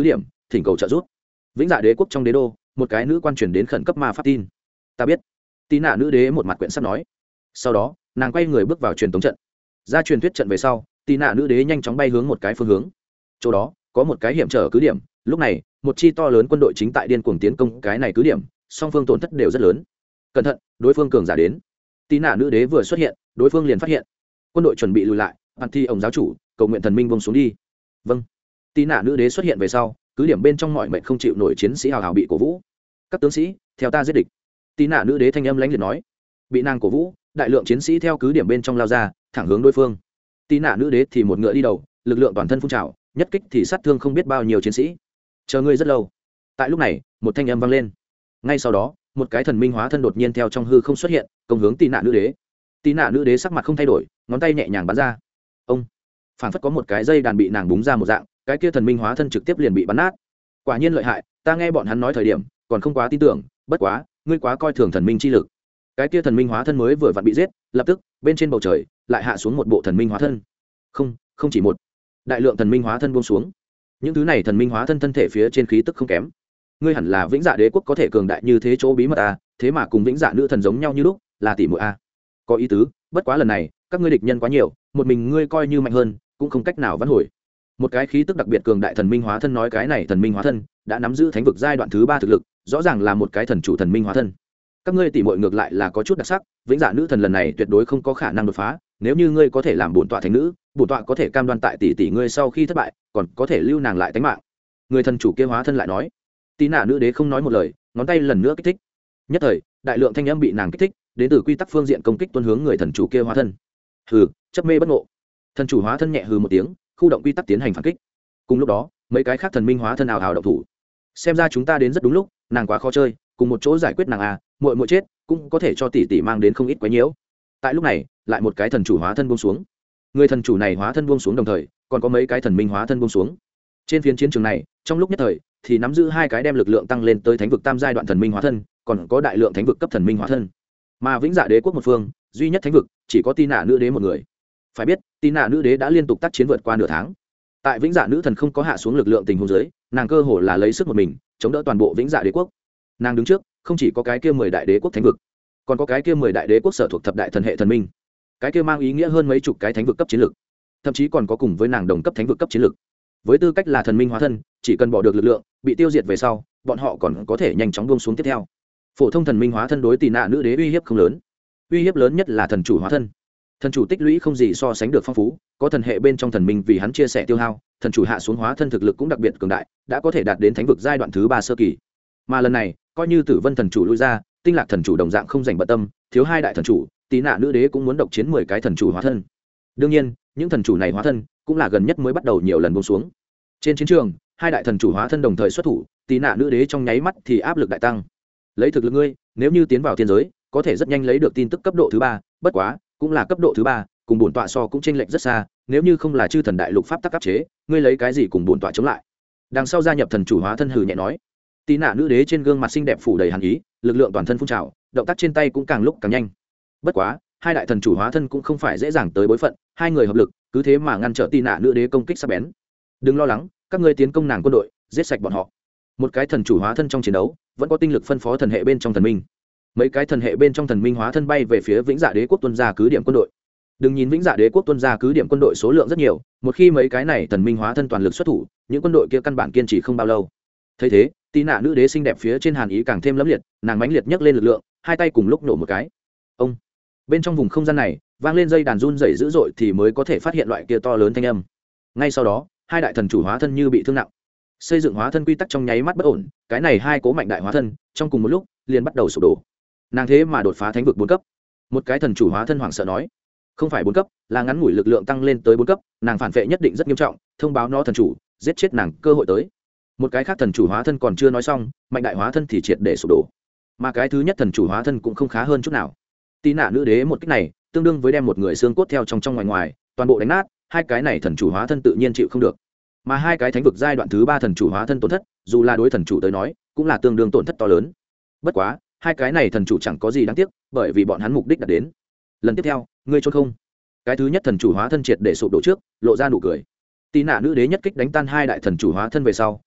thỉnh cầu trợ giúp. Vĩnh Dạ Đế quốc trong đế đô, một cái nữ quan truyền đến khẩn cấp ma pháp tin. Ta biết. Tí nạ nữ đế một mặt quyển sắp nói. Sau đó nàng quay người bước vào truyền tống trận. Ra truyền thuyết trận về sau, Tí nạ nữ đế nhanh chóng bay hướng một cái phương hướng. Chỗ đó có một cái hiểm trở cứ điểm. Lúc này một chi to lớn quân đội chính tại điên cuồng tiến công cái này cứ điểm, song phương tổn thất đều rất lớn. Cẩn thận, đối phương cường giả đến. Tí nạ nữ đế vừa xuất hiện, đối phương liền phát hiện quân đội chuẩn bị lùi lại. Bàn thi ông giáo chủ, cầu nguyện thần minh buông xuống đi. Vâng. Tí nạ nữ đế xuất hiện về sau, cứ điểm bên trong mọi mệnh không chịu nổi chiến sĩ hào hào bị cổ vũ. Các tướng sĩ, theo ta giết địch. Tí nạ nữ đế thanh âm lãnh liệt nói. Bị nàng cổ vũ, đại lượng chiến sĩ theo cứ điểm bên trong lao ra, thẳng hướng đối phương. Tí nạ nữ đế thì một ngựa đi đầu, lực lượng toàn thân phun trào, nhất kích thì sát thương không biết bao nhiêu chiến sĩ. Chờ ngươi rất lâu. Tại lúc này, một thanh âm vang lên. Ngay sau đó, một cái thần minh hóa thân đột nhiên theo trong hư không xuất hiện, công hướng Tí nạ nữ đế. Tí nạ nữ đế sắc mặt không thay đổi, ngón tay nhẹ nhàng bắn ra. Ông, phảng phất có một cái dây đàn bị nàng búng ra một dạng, cái kia thần minh hóa thân trực tiếp liền bị bắn nát. Quả nhiên lợi hại, ta nghe bọn hắn nói thời điểm còn không quá tin tưởng, bất quá ngươi quá coi thường thần minh chi lực. Cái kia thần minh hóa thân mới vừa vặn bị giết, lập tức bên trên bầu trời lại hạ xuống một bộ thần minh hóa thân. Không chỉ một, đại lượng thần minh hóa thân buông xuống. Những thứ này thần minh hóa thân thân thể phía trên khí tức không kém. Ngươi hẳn là Vĩnh Dạ Đế quốc có thể cường đại như thế chỗ bí mật à, thế mà cùng Vĩnh Dạ nữ thần giống nhau như lúc, là tỷ muội à. Có ý tứ, bất quá lần này các ngươi địch nhân quá nhiều, một mình ngươi coi như mạnh hơn cũng không cách nào vãn hồi. Một cái khí tức đặc biệt cường đại thần minh hóa thân nói, cái này thần minh hóa thân đã nắm giữ thánh vực giai đoạn thứ 3 thực lực, rõ ràng là một cái thần chủ thần minh hóa thân. Các ngươi tỷ muội ngược lại là có chút đặc sắc, Vĩnh Dạ nữ thần lần này tuyệt đối không có khả năng đột phá, nếu như ngươi có thể làm bổn tọa thánh nữ, bổn tọa có thể cam đoan tại tỷ ngươi sau khi thất bại còn có thể lưu nàng lại tính mạng. Người thần chủ kia hóa thân lại nói. Tí nạ nữ đế không nói một lời, ngón tay lần nữa kích thích. Nhất thời đại lượng thanh âm bị nàng kích thích, đến từ quy tắc phương diện công kích tuân hướng người thần chủ kia hóa thân. Hừ, chấp mê bất ngộ. Thần chủ hóa thân nhẹ hừ một tiếng, khu động quy tắc tiến hành phản kích. Cùng lúc đó mấy cái khác thần minh hóa thân ào ào động thủ. Xem ra chúng ta đến rất đúng lúc, nàng quá khó chơi, cùng một chỗ giải quyết nàng à, muội chết cũng có thể cho tỷ mang đến không ít quái nhiễu. Tại lúc này lại một cái thần chủ hóa thân buông xuống. Người thần chủ này hóa thân buông xuống đồng thời còn có mấy cái thần minh hóa thân buông xuống. Trên phiến chiến trường này trong lúc nhất thời thì nắm giữ 2 cái đem lực lượng tăng lên tới thánh vực tam giai đoạn thần minh hóa thân, còn có đại lượng thánh vực cấp thần minh hóa thân. Mà Vĩnh Dạ Đế quốc một phương duy nhất thánh vực chỉ có Tí nạ nữ đế một người. Phải biết Tí nạ nữ đế đã liên tục tác chiến vượt qua nửa tháng. Tại Vĩnh Dạ nữ thần không có hạ xuống lực lượng tình huống dưới, nàng cơ hồ là lấy sức một mình chống đỡ toàn bộ Vĩnh Dạ Đế quốc. Nàng đứng trước không chỉ có cái kia 10 đại đế quốc thánh vực, còn có cái kia 10 đại đế quốc sở thuộc thập đại thần hệ thần minh. Cái kia mang ý nghĩa hơn mấy chục cái thánh vực cấp chiến lực, thậm chí còn có cùng với nàng đồng cấp thánh vực cấp chiến lực. Với tư cách là thần minh hóa thân, chỉ cần bỏ được lực lượng bị tiêu diệt về sau, bọn họ còn có thể nhanh chóng buông xuống tiếp theo. Phổ thông thần minh hóa thân đối Tí nạ nữ đế uy hiếp không lớn, uy hiếp lớn nhất là thần chủ hóa thân. Thần chủ tích lũy không gì so sánh được phong phú, có thần hệ bên trong thần minh vì hắn chia sẻ tiêu hao, thần chủ hạ xuống hóa thân thực lực cũng đặc biệt cường đại, đã có thể đạt đến thánh vực giai đoạn thứ 3 sơ kỳ. Mà lần này coi như Tử Vân thần chủ lui ra, Tinh Lạc thần chủ đồng dạng không dành bận tâm, thiếu 2 đại thần chủ, Tí nạ nữ đế cũng muốn độc chiến 10 cái thần chủ hóa thân. Đương nhiên những thần chủ này hóa thân cũng là gần nhất mới bắt đầu nhiều lần buông xuống. Trên chiến trường 2 đại thần chủ hóa thân đồng thời xuất thủ, Tí nạ nữ đế trong nháy mắt thì áp lực đại tăng. Lấy thực lực ngươi, nếu như tiến vào thiên giới có thể rất nhanh lấy được tin tức cấp độ thứ 3, bất quá cũng là cấp độ thứ 3, cùng bổn tọa so cũng chênh lệch rất xa, nếu như không là chư thần đại lục pháp tắc áp chế, ngươi lấy cái gì cùng bổn tọa chống lại. Đằng sau gia nhập thần chủ hóa thân hừ nhẹ nói. Tí nạ nữ đế trên gương mặt xinh đẹp phủ đầy hàn ý, lực lượng toàn thân phun trào, động tác trên tay cũng càng lúc càng nhanh. Bất quá 2 đại thần chủ hóa thân cũng không phải dễ dàng tới bối phận, 2 người hợp lực cứ thế mà ngăn trở Tí nạ nữ đế công kích sắc bén. Đừng lo lắng, các ngươi tiến công nàng quân đội, giết sạch bọn họ. Một cái thần chủ hóa thân trong chiến đấu vẫn có tinh lực phân phó thần hệ bên trong thần minh. Mấy cái thần hệ bên trong thần minh hóa thân bay về phía Vĩnh Dạ Đế quốc tuân ra cứ điểm quân đội. Đừng nhìn Vĩnh Dạ Đế quốc tuân ra cứ điểm quân đội số lượng rất nhiều, một khi mấy cái này thần minh hóa thân toàn lực xuất thủ, những quân đội kia căn bản kiên trì không bao lâu. Thấy thế, Tí nạ nữ đế xinh đẹp phía trên hàn ý càng thêm lẫm liệt, nàng mãnh liệt nhấc lên lực lượng, 2 tay cùng lúc nổ một cái. Ông, bên trong vùng không gian này vang lên dây đàn run rẩy dữ dội thì mới có thể phát hiện loại kia to lớn thanh âm. Ngay sau đó 2 đại thần chủ hóa thân như bị thương nặng, xây dựng hóa thân quy tắc trong nháy mắt bất ổn, cái này 2 cố mạnh đại hóa thân trong cùng một lúc liền bắt đầu sụp đổ. Nàng thế mà đột phá thánh vực 4 cấp. Một cái thần chủ hóa thân hoảng sợ nói, không phải 4 cấp, là ngắn ngủi lực lượng tăng lên tới 4 cấp, nàng phản vệ nhất định rất nghiêm trọng, thông báo nó thần chủ, giết chết nàng cơ hội tới. Một cái khác thần chủ hóa thân còn chưa nói xong, mạnh đại hóa thân thì triệt để sụp đổ. Mà cái thứ nhất thần chủ hóa thân cũng không khá hơn chút nào. Tí nạ nữ đế một kích này tương đương với đem một người xương cốt theo trong ngoài ngoài toàn bộ đánh nát, 2 cái này thần chủ hóa thân tự nhiên chịu không được. Mà 2 cái thánh vực giai đoạn thứ 3 thần chủ hóa thân tổn thất, dù là đối thần chủ tới nói cũng là tương đương tổn thất to lớn. Bất quá 2 cái này thần chủ chẳng có gì đáng tiếc, bởi vì bọn hắn mục đích đạt đến. Lần tiếp theo ngươi trốn không. Cái thứ nhất thần chủ hóa thân triệt để sụp đổ trước lộ ra nụ cười. Tí nạ nữ đế nhất kích đánh tan 2 đại thần chủ hóa thân về sau,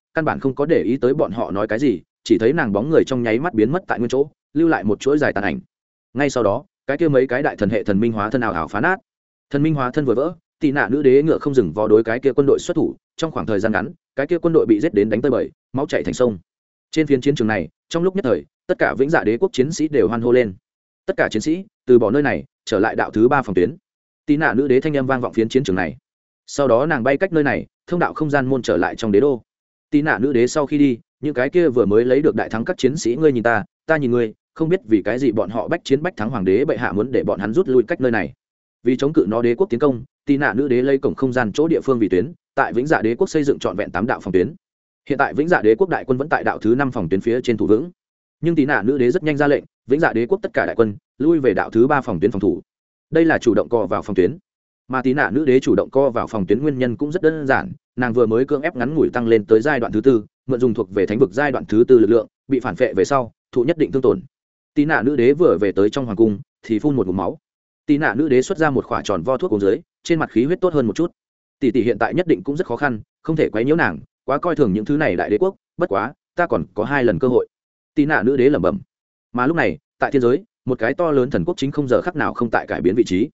căn bản không có để ý tới bọn họ nói cái gì, chỉ thấy nàng bóng người trong nháy mắt biến mất tại nguyên chỗ, lưu lại một chuỗi dài tàn ảnh. Ngay sau đó cái kia mấy cái đại thần hệ thần minh hóa thân ảo ảo phá nát. Thần minh hóa thân vừa vỡ, tị nạ nữ đế ngựa không dừng vó đối cái kia quân đội xuất thủ. Trong khoảng thời gian ngắn, cái kia quân đội bị giết đến đánh tơi bời, máu chảy thành sông. Trên phiến chiến trường này, trong lúc nhất thời, tất cả vĩnh dạ đế quốc chiến sĩ đều hoan hô lên. Tất cả chiến sĩ từ bỏ nơi này, trở lại đạo thứ 3 phòng tuyến. Tị nạ nữ đế thanh âm vang vọng phiến chiến trường này. Sau đó nàng bay cách nơi này, thông đạo không gian môn trở lại trong đế đô. Tị nạ nữ đế sau khi đi, những cái kia vừa mới lấy được đại thắng các chiến sĩ ngươi nhìn ta nhìn ngươi, không biết vì cái gì bọn họ bách chiến bách thắng hoàng đế bệ hạ muốn để bọn hắn rút lui cách nơi này. Vì chống cự nó đế quốc tiến công, Tị nạ nữ đế lấy cổng không gian chỗ địa phương vì tuyến, tại vĩnh dạ đế quốc xây dựng trọn vẹn 8 đạo phòng tuyến. Hiện tại vĩnh dạ đế quốc đại quân vẫn tại đạo thứ 5 phòng tuyến phía trên thủ vững. Nhưng Tị nạ nữ đế rất nhanh ra lệnh, vĩnh dạ đế quốc tất cả đại quân lui về đạo thứ 3 phòng tuyến phòng thủ. Đây là chủ động co vào phòng tuyến. Mà Tị nạ nữ đế chủ động co vào phòng tuyến nguyên nhân cũng rất đơn giản, nàng vừa mới cưỡng ép ngắn ngủi tăng lên tới giai đoạn thứ 4, mượn dùng thuộc về thánh vực giai đoạn thứ 4 lực lượng, bị phản phệ về sau, thụ nhất định thương tổn. Tị nạ nữ đế vừa về tới trong hoàng cung thì phun một ngụm máu. Tị nạ nữ đế xuất ra một khỏa tròn vo thuốc uống dưới, trên mặt khí huyết tốt hơn một chút. Tỷ hiện tại nhất định cũng rất khó khăn, không thể quấy nhiễu nàng, quá coi thường những thứ này đại đế quốc, bất quá ta còn có 2 lần cơ hội. Tị nạ nữ đế lẩm bẩm. Mà lúc này tại thiên giới, một cái to lớn thần quốc chính không giờ khắc nào không tại cải biến vị trí.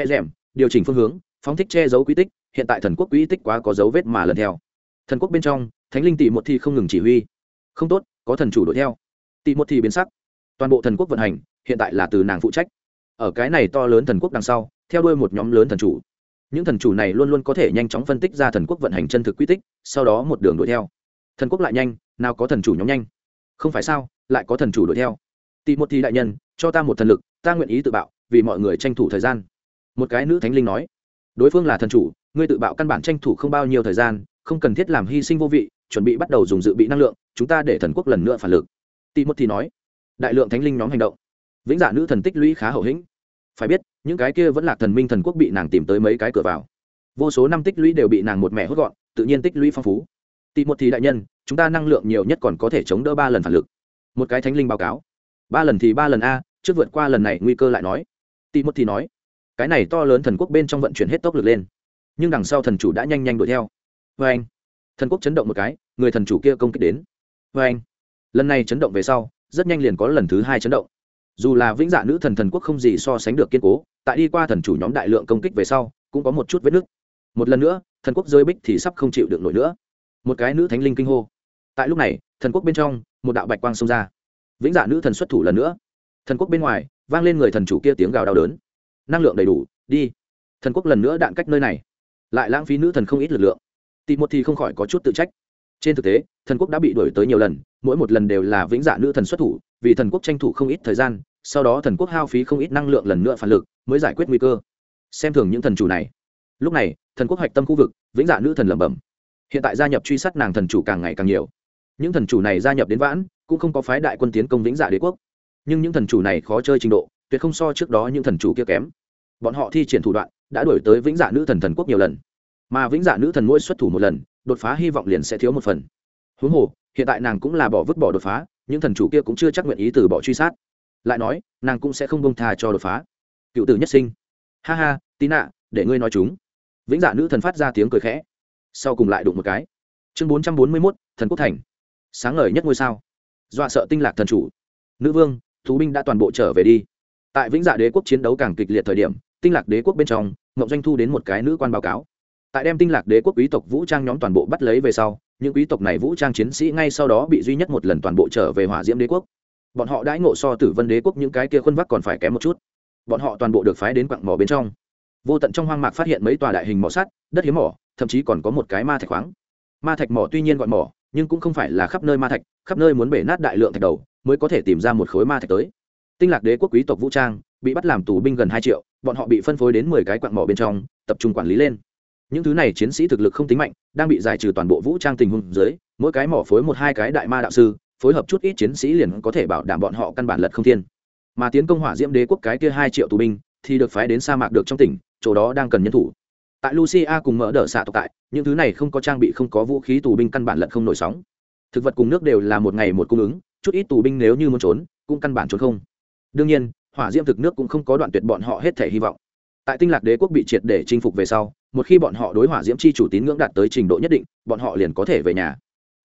Điều chỉnh phương hướng, phóng thích che giấu quy tích, hiện tại thần quốc quy tích quá có dấu vết mà lần theo. Thần quốc bên trong, thánh linh tỷ một thì không ngừng chỉ huy. Không tốt, có thần chủ đuổi theo. Tỷ một thì biến sắc. Toàn bộ thần quốc vận hành hiện tại là từ nàng phụ trách. Ở cái này to lớn thần quốc đằng sau, theo đuôi một nhóm lớn thần chủ. Những thần chủ này luôn luôn có thể nhanh chóng phân tích ra thần quốc vận hành chân thực quy tích, sau đó một đường đuổi theo. Thần quốc lại nhanh, nào có thần chủ nhóm nhanh. Không phải sao, lại có thần chủ đuổi theo. Tỷ một thì đại nhân, cho ta một thần lực, ta nguyện ý tự bạo, vì mọi người tranh thủ thời gian. Một cái nữ thánh linh nói, đối phương là thần chủ, ngươi tự bạo căn bản tranh thủ không bao nhiêu thời gian, không cần thiết làm hy sinh vô vị, chuẩn bị bắt đầu dùng dự bị năng lượng, chúng ta để thần quốc lần nữa phản lực. Tỷ một thì nói, đại lượng thánh linh nhóm hành động, vĩnh dạ nữ thần tích lũy khá hậu hĩnh. Phải biết những cái kia vẫn là thần minh thần quốc bị nàng tìm tới mấy cái cửa vào, vô số năm tích lũy đều bị nàng một mẹ hốt gọn, tự nhiên tích lũy phong phú. Tỷ một thì đại nhân, chúng ta năng lượng nhiều nhất còn có thể chống đỡ 3 lần phản lực. Một cái thánh linh báo cáo, 3 lần thì 3 lần a, trước vượt qua lần này nguy cơ lại nói. Tỷ một thì nói, cái này to lớn thần quốc bên trong vận chuyển hết tốc lực lên, nhưng đằng sau thần chủ đã nhanh nhanh đuổi theo. Vê anh, thần quốc chấn động một cái, người thần chủ kia công kích đến. Vê anh, lần này chấn động về sau, rất nhanh liền có lần thứ 2 chấn động. Dù là vĩnh dạ nữ thần thần quốc không gì so sánh được kiên cố, tại đi qua thần chủ nhóm đại lượng công kích về sau, cũng có một chút vết nứt. Một lần nữa, thần quốc rơi bích thì sắp không chịu được nổi nữa. Một cái nữ thánh linh kinh hô. Tại lúc này, thần quốc bên trong, một đạo bạch quang xông ra. Vĩnh dạ nữ thần xuất thủ lần nữa. Thần quốc bên ngoài, vang lên người thần chủ kia tiếng gào đau đớn. Năng lượng đầy đủ, đi. Thần quốc lần nữa đạn cách nơi này, lại lãng phí nữ thần không ít lực lượng. Tỷ một thì không khỏi có chút tự trách. Trên thực tế, thần quốc đã bị đuổi tới nhiều lần, mỗi một lần đều là vĩnh dạ nữ thần xuất thủ, vì thần quốc tranh thủ không ít thời gian, sau đó thần quốc hao phí không ít năng lượng lần nữa phản lực, mới giải quyết nguy cơ. Xem thường những thần chủ này. Lúc này, thần quốc hoạch tâm khu vực, vĩnh dạ nữ thần lẩm bẩm. Hiện tại gia nhập truy sát nàng thần chủ càng ngày càng nhiều. Những thần chủ này gia nhập đến vãn, cũng không có phái đại quân tiến công vĩnh dạ đế quốc. Nhưng những thần chủ này khó chơi trình độ, tuyệt không so trước đó những thần chủ kia kém. Bọn họ thi triển thủ đoạn, đã đuổi tới vĩnh dạ nữ thần thần quốc nhiều lần. Mà vĩnh dạ nữ thần mỗi xuất thủ một lần, đột phá hy vọng liền sẽ thiếu một phần. Huống hồ, hiện tại nàng cũng là vứt bỏ đột phá, những thần chủ kia cũng chưa chắc nguyện ý từ bỏ truy sát. Lại nói, nàng cũng sẽ không buông tha cho đột phá. Cựu tử nhất sinh. Ha ha, Tí nạ, để ngươi nói chúng. Vĩnh dạ nữ thần phát ra tiếng cười khẽ. Sau cùng lại đụng một cái. Chương 441, thần quốc thành. Sáng ngời nhất ngôi sao. Dọa sợ tinh lạc thần chủ. Nữ vương, thú binh đã toàn bộ trở về đi. Tại vĩnh dạ đế quốc chiến đấu càng kịch liệt thời điểm, tinh lạc đế quốc bên trong, Ngộng Doanh thu đến một cái nữ quan báo cáo. Tại đem tinh lạc đế quốc quý tộc vũ trang nhóm toàn bộ bắt lấy về sau, những quý tộc này vũ trang chiến sĩ ngay sau đó bị duy nhất một lần toàn bộ trở về hỏa diễm đế quốc. Bọn họ đãi ngộ so Tử Vân đế quốc những cái kia khuôn vác còn phải kém một chút. Bọn họ toàn bộ được phái đến quặng mỏ bên trong. Vô tận trong hoang mạc phát hiện mấy tòa đại hình mỏ sắt, đất hiếm mỏ, thậm chí còn có một cái ma thạch khoáng. Ma thạch mỏ tuy nhiên gọi mỏ, nhưng cũng không phải là khắp nơi ma thạch, khắp nơi muốn bể nát đại lượng thạch đầu mới có thể tìm ra một khối ma thạch tới. Tinh lạc đế quốc quý tộc vũ trang bị bắt làm tù binh gần 2 triệu, bọn họ bị phân phối đến 10 cái quặng mỏ bên trong, tập trung quản lý lên. Những thứ này chiến sĩ thực lực không tính mạnh, đang bị giải trừ toàn bộ vũ trang tình huống dưới, mỗi cái mỏ phối 1-2 cái đại ma đạo sư, phối hợp chút ít chiến sĩ liền có thể bảo đảm bọn họ căn bản lật không thiên. Mà tiến công hỏa diễm đế quốc cái kia 2 triệu tù binh thì được phái đến sa mạc được trong tỉnh, chỗ đó đang cần nhân thủ. Tại Lucia cùng mở đỡ xạ tộc tại, những thứ này không có trang bị không có vũ khí tù binh căn bản lật không nổi sóng. Thực vật cùng nước đều là một ngày một cung ứng, chút ít tù binh nếu như muốn trốn, cũng căn bản trốn không. Đương nhiên, hỏa diễm thực nước cũng không có đoạn tuyệt bọn họ hết thể hy vọng. Tại tinh lạc đế quốc bị triệt để chinh phục về sau, một khi bọn họ đối hỏa diễm chi chủ tín ngưỡng đạt tới trình độ nhất định, bọn họ liền có thể về nhà.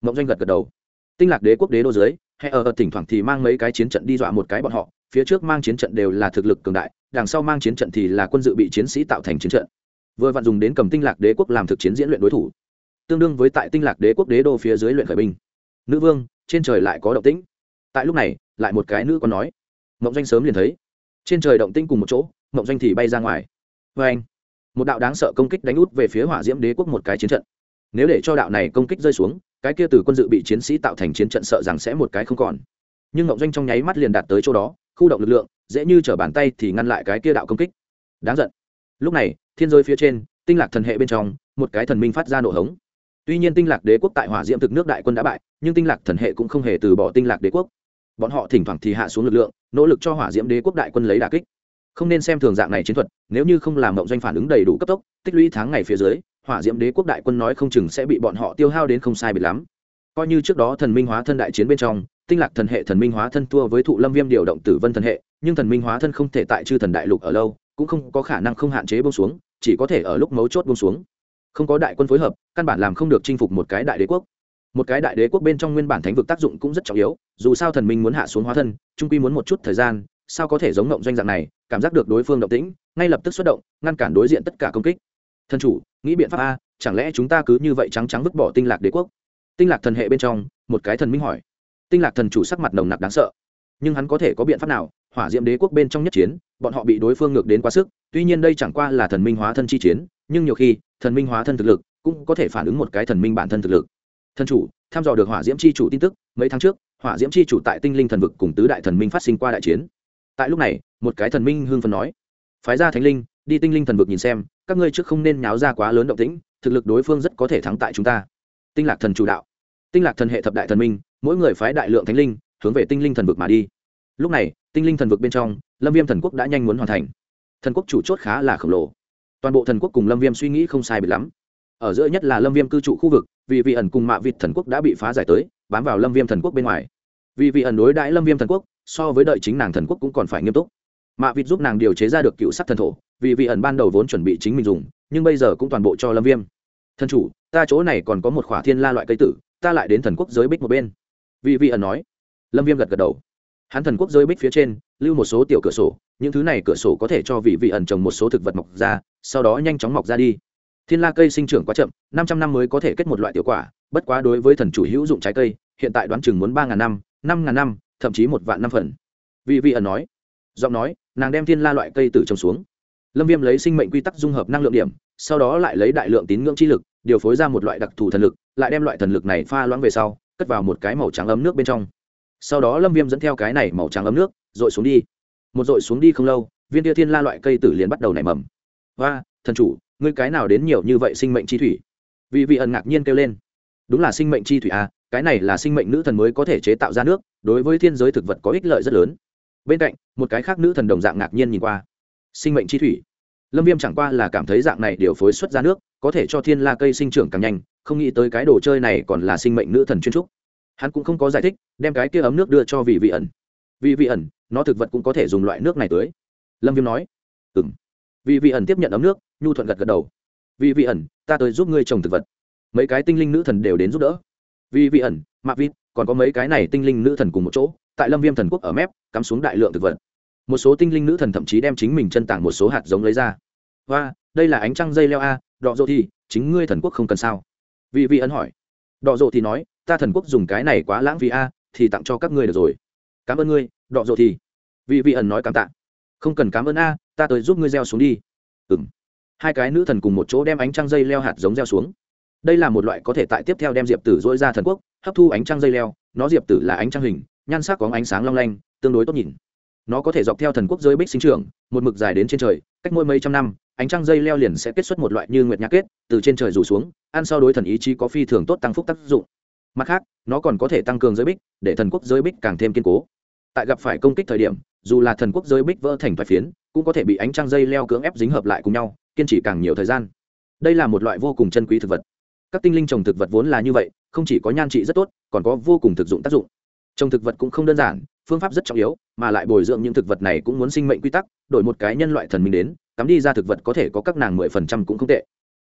Mộng Doanh gật gật đầu. Tinh Lạc Đế quốc đế đô dưới, hệ ở thỉnh thoảng thì mang mấy cái chiến trận đi dọa một cái bọn họ, phía trước mang chiến trận đều là thực lực cường đại, đằng sau mang chiến trận thì là quân dự bị chiến sĩ tạo thành chiến trận. Vừa vặn dùng đến cầm Tinh Lạc Đế quốc làm thực chiến diễn luyện đối thủ, tương đương với tại Tinh Lạc Đế quốc đế đô phía dưới luyện khởi binh. Nữ vương, trên trời lại có động tĩnh. Tại lúc này, lại một cái nữ còn nói. Mộng Doanh sớm liền thấy, trên trời động tĩnh cùng một chỗ, Mộng Doanh thì bay ra ngoài. Và anh, một đạo đáng sợ công kích đánh út về phía Hỏa Diễm Đế quốc một cái chiến trận. Nếu để cho đạo này công kích rơi xuống, cái kia từ quân dự bị chiến sĩ tạo thành chiến trận sợ rằng sẽ một cái không còn. Nhưng Mộng Doanh trong nháy mắt liền đạt tới chỗ đó, khu động lực lượng dễ như trở bàn tay thì ngăn lại cái kia đạo công kích. Đáng giận. Lúc này, thiên giới phía trên, Tinh Lạc thần hệ bên trong, một cái thần minh phát ra nộ hống. Tuy nhiên Tinh Lạc Đế quốc tại Hỏa Diễm thực nước đại quân đã bại, nhưng Tinh Lạc thần hệ cũng không hề từ bỏ Tinh Lạc Đế quốc. Bọn họ thỉnh thoảng thì hạ xuống lực lượng, nỗ lực cho Hỏa Diễm Đế quốc đại quân lấy đả kích. Không nên xem thường dạng này chiến thuật, nếu như không làm Mộng Doanh phản ứng đầy đủ cấp tốc, tích lũy tháng ngày phía dưới, Hỏa Diễm Đế quốc đại quân nói không chừng sẽ bị bọn họ tiêu hao đến không sai biệt lắm. Coi như trước đó thần minh hóa thân đại chiến bên trong, Tinh Lạc thần hệ thần minh hóa thân thua với Thụ Lâm Viêm điều động Tử Vân thần hệ, nhưng thần minh hóa thân không thể tại Chư Thần đại lục ở lâu, cũng không có khả năng không hạn chế buông xuống, chỉ có thể ở lúc mấu chốt buông xuống. Không có đại quân phối hợp, căn bản làm không được chinh phục một cái đại đế quốc. Một cái đại đế quốc bên trong nguyên bản thánh vực tác dụng cũng rất trọng yếu, dù sao thần minh muốn hạ xuống hóa thân, trung quy muốn một chút thời gian, sao có thể giống Ngộng Doanh dạng này, cảm giác được đối phương động tĩnh, ngay lập tức xuất động, ngăn cản đối diện tất cả công kích. Thần chủ, nghĩ biện pháp a, chẳng lẽ chúng ta cứ như vậy trắng trắng vứt bỏ Tinh Lạc Đế quốc? Tinh Lạc thần hệ bên trong, một cái thần minh hỏi. Tinh Lạc thần chủ sắc mặt nồng nặc đáng sợ, nhưng hắn có thể có biện pháp nào? Hỏa Diễm Đế quốc bên trong nhất chiến, bọn họ bị đối phương ngược đến quá sức, tuy nhiên đây chẳng qua là thần minh hóa thân chi chiến, nhưng nhiều khi, thần minh hóa thân thực lực cũng có thể phản ứng một cái thần minh bản thân thực lực. Thần chủ, thăm dò được Hỏa Diễm chi chủ tin tức, mấy tháng trước, Hỏa Diễm chi chủ tại Tinh Linh thần vực cùng tứ đại thần minh phát sinh qua đại chiến. Tại lúc này, một cái thần minh hưng phấn nói, phái ra thánh linh đi Tinh Linh thần vực nhìn xem, các ngươi trước không nên nháo ra quá lớn động tĩnh, thực lực đối phương rất có thể thắng tại chúng ta. Tinh Lạc thần chủ đạo. Tinh Lạc thần hệ thập đại thần minh, mỗi người phái đại lượng thánh linh hướng về Tinh Linh thần vực mà đi. Lúc này, Tinh Linh thần vực bên trong, Lâm Viêm thần quốc đã nhanh muốn hoàn thành. Thần quốc chủ chốt khá là khổng lồ, toàn bộ thần quốc cùng Lâm Viêm suy nghĩ không sai biệt lắm. Ở giữa nhất là Lâm Viêm cư trụ khu vực, vì vị ẩn cùng Mạ Vịt thần quốc đã bị phá giải tới, bám vào Lâm Viêm thần quốc bên ngoài. Vì vị ẩn đối đãi Lâm Viêm thần quốc, so với đợi chính nàng thần quốc cũng còn phải nghiêm túc. Mạ Vịt giúp nàng điều chế ra được cựu sắc thần thổ, vì vị ẩn ban đầu vốn chuẩn bị chính mình dùng, nhưng bây giờ cũng toàn bộ cho Lâm Viêm. Thần chủ, ta chỗ này còn có một khỏa thiên la loại cây tử, ta lại đến thần quốc giới bích một bên. Vì vị ẩn nói. Lâm Viêm gật gật đầu. Hắn thần quốc giới bích phía trên lưu một số tiểu cửa sổ, những thứ này cửa sổ có thể cho vị vị ẩn trồng một số thực vật mọc ra, sau đó nhanh chóng mọc ra đi. Thiên la cây sinh trưởng quá chậm, 500 năm mới có thể kết một loại tiểu quả, bất quá đối với thần chủ hữu dụng trái cây, hiện tại đoán chừng muốn 3000 năm, 5000 năm, thậm chí 1 vạn năm phần. Vị vị ẩn nói. Giọng nói, nàng đem thiên la loại cây tử trồng xuống. Lâm Viêm lấy sinh mệnh quy tắc dung hợp năng lượng điểm, sau đó lại lấy đại lượng tín ngưỡng chi lực, điều phối ra một loại đặc thù thần lực, lại đem loại thần lực này pha loãng về sau, cất vào một cái màu trắng ấm nước bên trong. Sau đó Lâm Viêm dẫn theo cái này màu trắng ấm nước, dội xuống đi. Một dội xuống đi không lâu, viên kia thiên la loại cây tử liền bắt đầu nảy mầm. "Oa, thần chủ, ngươi cái nào đến nhiều như vậy sinh mệnh chi thủy?" Vị vị ẩn ngạc nhiên kêu lên. "Đúng là sinh mệnh chi thủy à, cái này là sinh mệnh nữ thần mới có thể chế tạo ra nước, đối với thiên giới thực vật có ích lợi rất lớn." Bên cạnh, một cái khác nữ thần đồng dạng ngạc nhiên nhìn qua. Sinh mệnh chi thủy. Lâm Viêm chẳng qua là cảm thấy dạng này điều phối xuất ra nước, có thể cho thiên la cây sinh trưởng càng nhanh, không nghĩ tới cái đồ chơi này còn là sinh mệnh nữ thần chuyên trúc. Hắn cũng không có giải thích, đem cái kia ấm nước đưa cho vị vị ẩn. Vị vị ẩn, nó thực vật cũng có thể dùng loại nước này tưới. Lâm Viêm nói. Ừm. Vị vị ẩn tiếp nhận ấm nước, nhu thuận gật gật đầu. Vị vị ẩn, ta tới giúp ngươi trồng thực vật. Mấy cái tinh linh nữ thần đều đến giúp đỡ. Vị vị ẩn, Mạc Vịt, còn có mấy cái này tinh linh nữ thần cùng một chỗ, tại Lâm Viêm thần quốc ở mép, cắm xuống đại lượng thực vật. Một số tinh linh nữ thần thậm chí đem chính mình chân tảng một số hạt giống lấy ra. Và, đây là ánh trăng dây leo a, Đọ Dộ thì, chính ngươi thần quốc không cần sao? Vị vị ẩn hỏi. Đọ Dộ thì nói, ta thần quốc dùng cái này quá lãng phí a, thì tặng cho các ngươi được rồi. Cảm ơn ngươi, Đọ Dộ thì. Vị vị ẩn nói cảm tạ. Không cần cảm ơn a, ta tới giúp ngươi gieo xuống đi. Ừm. Hai cái nữ thần cùng một chỗ đem ánh trăng dây leo hạt giống gieo xuống. Đây là một loại có thể tại tiếp theo đem diệp tử dỗi ra thần quốc, hấp thu ánh trăng dây leo, nó diệp tử là ánh trăng hình, nhan sắc có ánh sáng long lanh, tương đối tốt nhìn. Nó có thể dọc theo thần quốc giới bích sinh trưởng, một mực dài đến trên trời, cách mỗi mấy trăm năm, ánh trăng dây leo liền sẽ kết xuất một loại như nguyệt nhạc kết, từ trên trời rủ xuống, ăn sau đối thần ý chí có phi thường tốt tăng phúc tác dụng. Mặt khác, nó còn có thể tăng cường giới bích, để thần quốc giới bích càng thêm kiên cố. Tại gặp phải công kích thời điểm, dù là thần quốc giới bích vỡ thành vài phiến, cũng có thể bị ánh trăng dây leo cưỡng ép dính hợp lại cùng nhau, kiên trì càng nhiều thời gian. Đây là một loại vô cùng chân quý thực vật. Các tinh linh trồng thực vật vốn là như vậy, không chỉ có nhan trị rất tốt, còn có vô cùng thực dụng tác dụng. Trồng thực vật cũng không đơn giản, phương pháp rất trọng yếu, mà lại bồi dưỡng những thực vật này cũng muốn sinh mệnh quy tắc, đổi một cái nhân loại thần minh đến, cắm đi ra thực vật có thể có các nàng 10% cũng không tệ.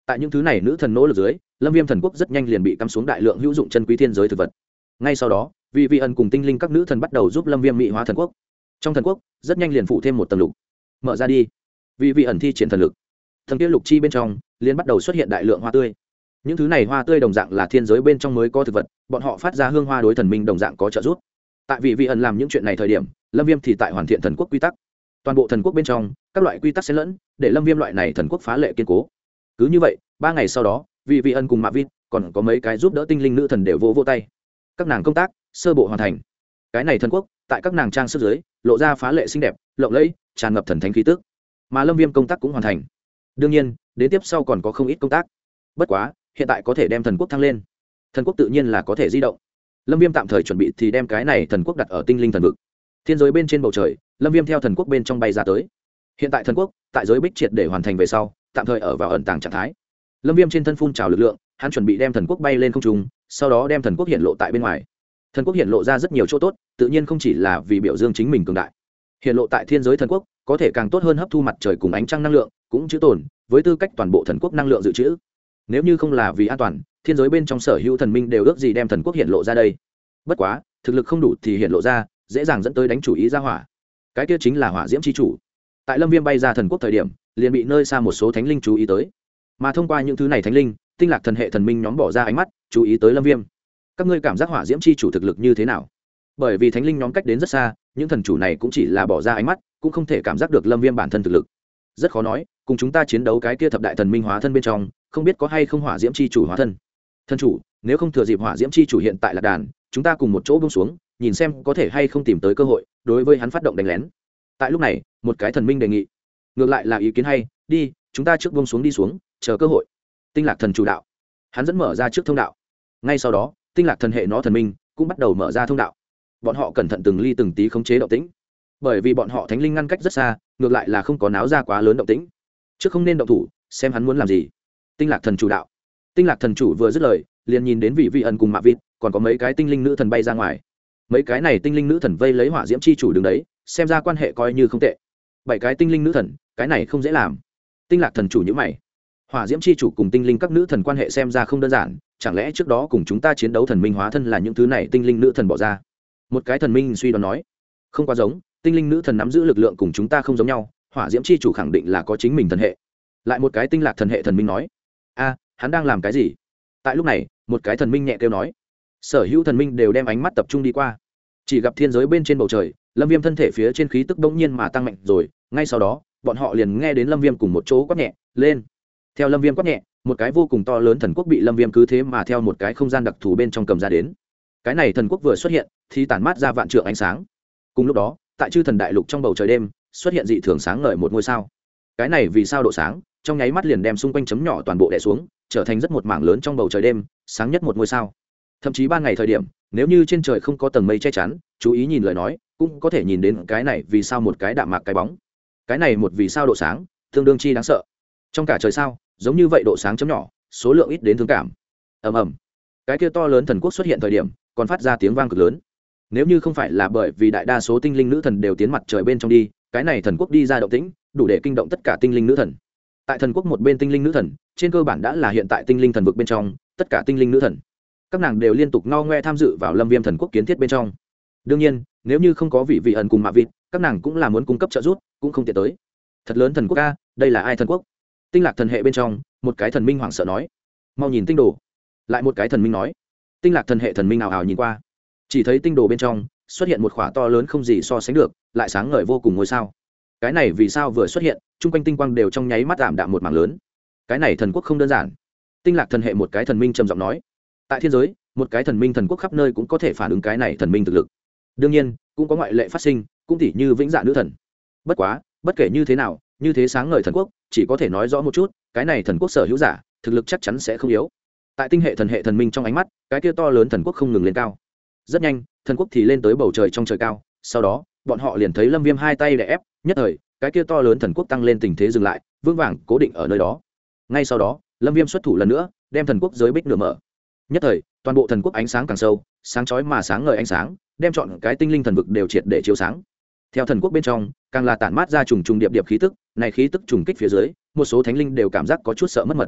tại những thứ này nữ thần nỗ lực dưới, lâm viêm thần quốc rất nhanh liền bị cắm xuống đại lượng hữu dụng chân quý thiên giới thực vật. Ngay sau đó, vị vị ẩn cùng tinh linh các nữ thần bắt đầu giúp lâm viêm mỹ hóa thần quốc. Trong thần quốc rất nhanh liền phủ thêm một tầng lục. Mở ra đi. Vị vị ẩn thi triển thần lực, thần kia lục chi bên trong liền bắt đầu xuất hiện đại lượng hoa tươi. Những thứ này hoa tươi đồng dạng là thiên giới bên trong mới có thực vật, bọn họ phát ra hương hoa đối thần minh đồng dạng có trợ giúp. Tại vị vị ẩn làm những chuyện này thời điểm, lâm viêm thì tại hoàn thiện thần quốc quy tắc. Toàn bộ thần quốc bên trong các loại quy tắc xen lẫn, để lâm viêm loại này thần quốc phá lệ kiên cố. Cứ như vậy, 3 ngày sau đó, vị vị ẩn cùng Mạ Vít còn có mấy cái giúp đỡ tinh linh nữ thần đều vỗ tay. Các nàng công tác sơ bộ hoàn thành. Cái này thần quốc tại các nàng trang sức dưới lộ ra phá lệ xinh đẹp, lộng lẫy, tràn ngập thần thánh khí tức. Mà lâm viêm công tác cũng hoàn thành. Đương nhiên, đến tiếp sau còn có không ít công tác. Bất quá, hiện tại có thể đem thần quốc thăng lên. Thần quốc tự nhiên là có thể di động. Lâm viêm tạm thời chuẩn bị thì đem cái này thần quốc đặt ở tinh linh thần vực. Thiên giới bên trên bầu trời, lâm viêm theo thần quốc bên trong bay ra tới. Hiện tại thần quốc tại giới bích triệt để hoàn thành về sau, tạm thời ở vào ẩn tàng trạng thái. Lâm viêm trên thân phun trào lực lượng, hắn chuẩn bị đem thần quốc bay lên không trung, sau đó đem thần quốc hiện lộ tại bên ngoài. Thần quốc hiện lộ ra rất nhiều chỗ tốt, tự nhiên không chỉ là vì biểu dương chính mình cường đại. Hiện lộ tại thiên giới thần quốc có thể càng tốt hơn hấp thu mặt trời cùng ánh trăng năng lượng, cũng chữ tồn với tư cách toàn bộ thần quốc năng lượng dự trữ. Nếu như không là vì an toàn, thiên giới bên trong sở hữu thần minh đều ước gì đem thần quốc hiện lộ ra đây. Bất quá, thực lực không đủ thì hiện lộ ra, dễ dàng dẫn tới đánh chủ ý ra hỏa. Cái kia chính là hỏa diễm chi chủ. Tại lâm viêm bay ra thần quốc thời điểm, liền bị nơi xa một số thánh linh chú ý tới. Mà thông qua những thứ này thánh linh, tinh lạc thần hệ thần minh nhóm bỏ ra ánh mắt chú ý tới lâm viêm. Các ngươi cảm giác hỏa diễm chi chủ thực lực như thế nào? Bởi vì thánh linh nhóm cách đến rất xa, những thần chủ này cũng chỉ là bỏ ra ánh mắt, cũng không thể cảm giác được lâm viêm bản thân thực lực. Rất khó nói, cùng chúng ta chiến đấu cái kia thập đại thần minh hóa thân bên trong, không biết có hay không hỏa diễm chi chủ hóa thân. Thần chủ, nếu không thừa dịp hỏa diễm chi chủ hiện tại lạc đàn, chúng ta cùng một chỗ buông xuống, nhìn xem có thể hay không tìm tới cơ hội đối với hắn phát động đánh lén. Tại lúc này, một cái thần minh đề nghị, ngược lại là ý kiến hay, đi, chúng ta trước buông xuống đi xuống, chờ cơ hội. Tinh lạc thần chủ đạo, hắn dẫn mở ra trước thông đạo. Ngay sau đó, tinh lạc thần hệ nó thần minh cũng bắt đầu mở ra thông đạo. Bọn họ cẩn thận từng ly từng tí khống chế động tĩnh, bởi vì bọn họ thánh linh ngăn cách rất xa, ngược lại là không có náo ra quá lớn động tĩnh. Trước không nên động thủ, xem hắn muốn làm gì. Tinh lạc thần chủ đạo. Tinh lạc thần chủ vừa dứt lời, liền nhìn đến vị vị ẩn cùng Mạ Vít, còn có mấy cái tinh linh nữ thần bay ra ngoài. Mấy cái này tinh linh nữ thần vây lấy hỏa diễm chi chủ đứng đấy, xem ra quan hệ coi như không tệ. 7 cái tinh linh nữ thần, cái này không dễ làm. Tinh lạc thần chủ nhíu mày. Hỏa diễm chi chủ cùng tinh linh các nữ thần quan hệ xem ra không đơn giản, chẳng lẽ trước đó cùng chúng ta chiến đấu thần minh hóa thân là những thứ này tinh linh nữ thần bỏ ra? Một cái thần minh suy đoán nói. Không quá giống, tinh linh nữ thần nắm giữ lực lượng cùng chúng ta không giống nhau, hỏa diễm chi chủ khẳng định là có chính mình thần hệ. Lại một cái tinh lạc thần hệ thần minh nói. A, hắn đang làm cái gì? Tại lúc này, một cái thần minh nhẹ kêu nói. Sở hữu thần minh đều đem ánh mắt tập trung đi qua. Chỉ gặp thiên giới bên trên bầu trời, lâm viêm thân thể phía trên khí tức bỗng nhiên mà tăng mạnh rồi, ngay sau đó, bọn họ liền nghe đến lâm viêm cùng một chỗ quát nhẹ, lên. Theo lâm viêm quát nhẹ, một cái vô cùng to lớn thần quốc bị lâm viêm cứ thế mà theo một cái không gian đặc thù bên trong cầm ra đến. Cái này thần quốc vừa xuất hiện thì tản mát ra vạn trượng ánh sáng. Cùng lúc đó, tại chư thần đại lục trong bầu trời đêm xuất hiện dị thường sáng ngời một ngôi sao. Cái này vì sao độ sáng trong nháy mắt liền đem xung quanh chấm nhỏ toàn bộ đè xuống, trở thành rất một mảng lớn trong bầu trời đêm, sáng nhất một ngôi sao. Thậm chí ban ngày thời điểm, nếu như trên trời không có tầng mây che chắn, chú ý nhìn lời nói, cũng có thể nhìn đến cái này vì sao một cái đạm mạc cái bóng. Cái này một vì sao độ sáng, tương đương chi đáng sợ. Trong cả trời sao, giống như vậy độ sáng chấm nhỏ, số lượng ít đến thương cảm. Ầm ầm. Cái kia to lớn thần quốc xuất hiện thời điểm, còn phát ra tiếng vang cực lớn. Nếu như không phải là bởi vì đại đa số tinh linh nữ thần đều tiến mặt trời bên trong đi, cái này thần quốc đi ra động tĩnh, đủ để kinh động tất cả tinh linh nữ thần. Tại thần quốc một bên tinh linh nữ thần, trên cơ bản đã là hiện tại tinh linh thần vực bên trong, tất cả tinh linh nữ thần, các nàng đều liên tục ngao ngoe tham dự vào lâm viêm thần quốc kiến thiết bên trong. Đương nhiên, nếu như không có vị vị ẩn cùng Mạ Vít, các nàng cũng là muốn cung cấp trợ giúp, cũng không tiện tới. Thật lớn thần quốc a, đây là ai thần quốc? Tinh lạc thần hệ bên trong, một cái thần minh hoảng sợ nói. Mau nhìn tinh đồ. Lại một cái thần minh nói. Tinh lạc thần hệ thần minh ảo ảo nhìn qua, chỉ thấy tinh đồ bên trong xuất hiện một khỏa to lớn không gì so sánh được, lại sáng ngời vô cùng ngôi sao. Cái này vì sao vừa xuất hiện, chung quanh tinh quang đều trong nháy mắt ảm đạm một mảng lớn. Cái này thần quốc không đơn giản. Tinh lạc thần hệ một cái thần minh trầm giọng nói. Tại thiên giới, một cái thần minh thần quốc khắp nơi cũng có thể phản ứng cái này thần minh thực lực. Đương nhiên, cũng có ngoại lệ phát sinh, cũng tỉ như vĩnh dạ nữ thần. Bất quá, bất kể như thế nào, như thế sáng ngời thần quốc, chỉ có thể nói rõ một chút, cái này thần quốc sở hữu giả, thực lực chắc chắn sẽ không yếu. Tại tinh hệ thần minh trong ánh mắt, cái kia to lớn thần quốc không ngừng lên cao. Rất nhanh, thần quốc thì lên tới bầu trời trong trời cao, sau đó, bọn họ liền thấy lâm viêm hai tay đè ép, nhất thời, cái kia to lớn thần quốc tăng lên tình thế dừng lại, vững vàng cố định ở nơi đó. Ngay sau đó, lâm viêm xuất thủ lần nữa, đem thần quốc giới bích nửa mở. Nhất thời, toàn bộ thần quốc ánh sáng càng sâu, sáng chói mà sáng ngời ánh sáng, đem chọn cái tinh linh thần vực đều triệt để chiếu sáng. Theo thần quốc bên trong, càng là tản mát ra trùng trùng điệp điệp khí tức, này khí tức trùng kích phía dưới, một số thánh linh đều cảm giác có chút sợ mất mật.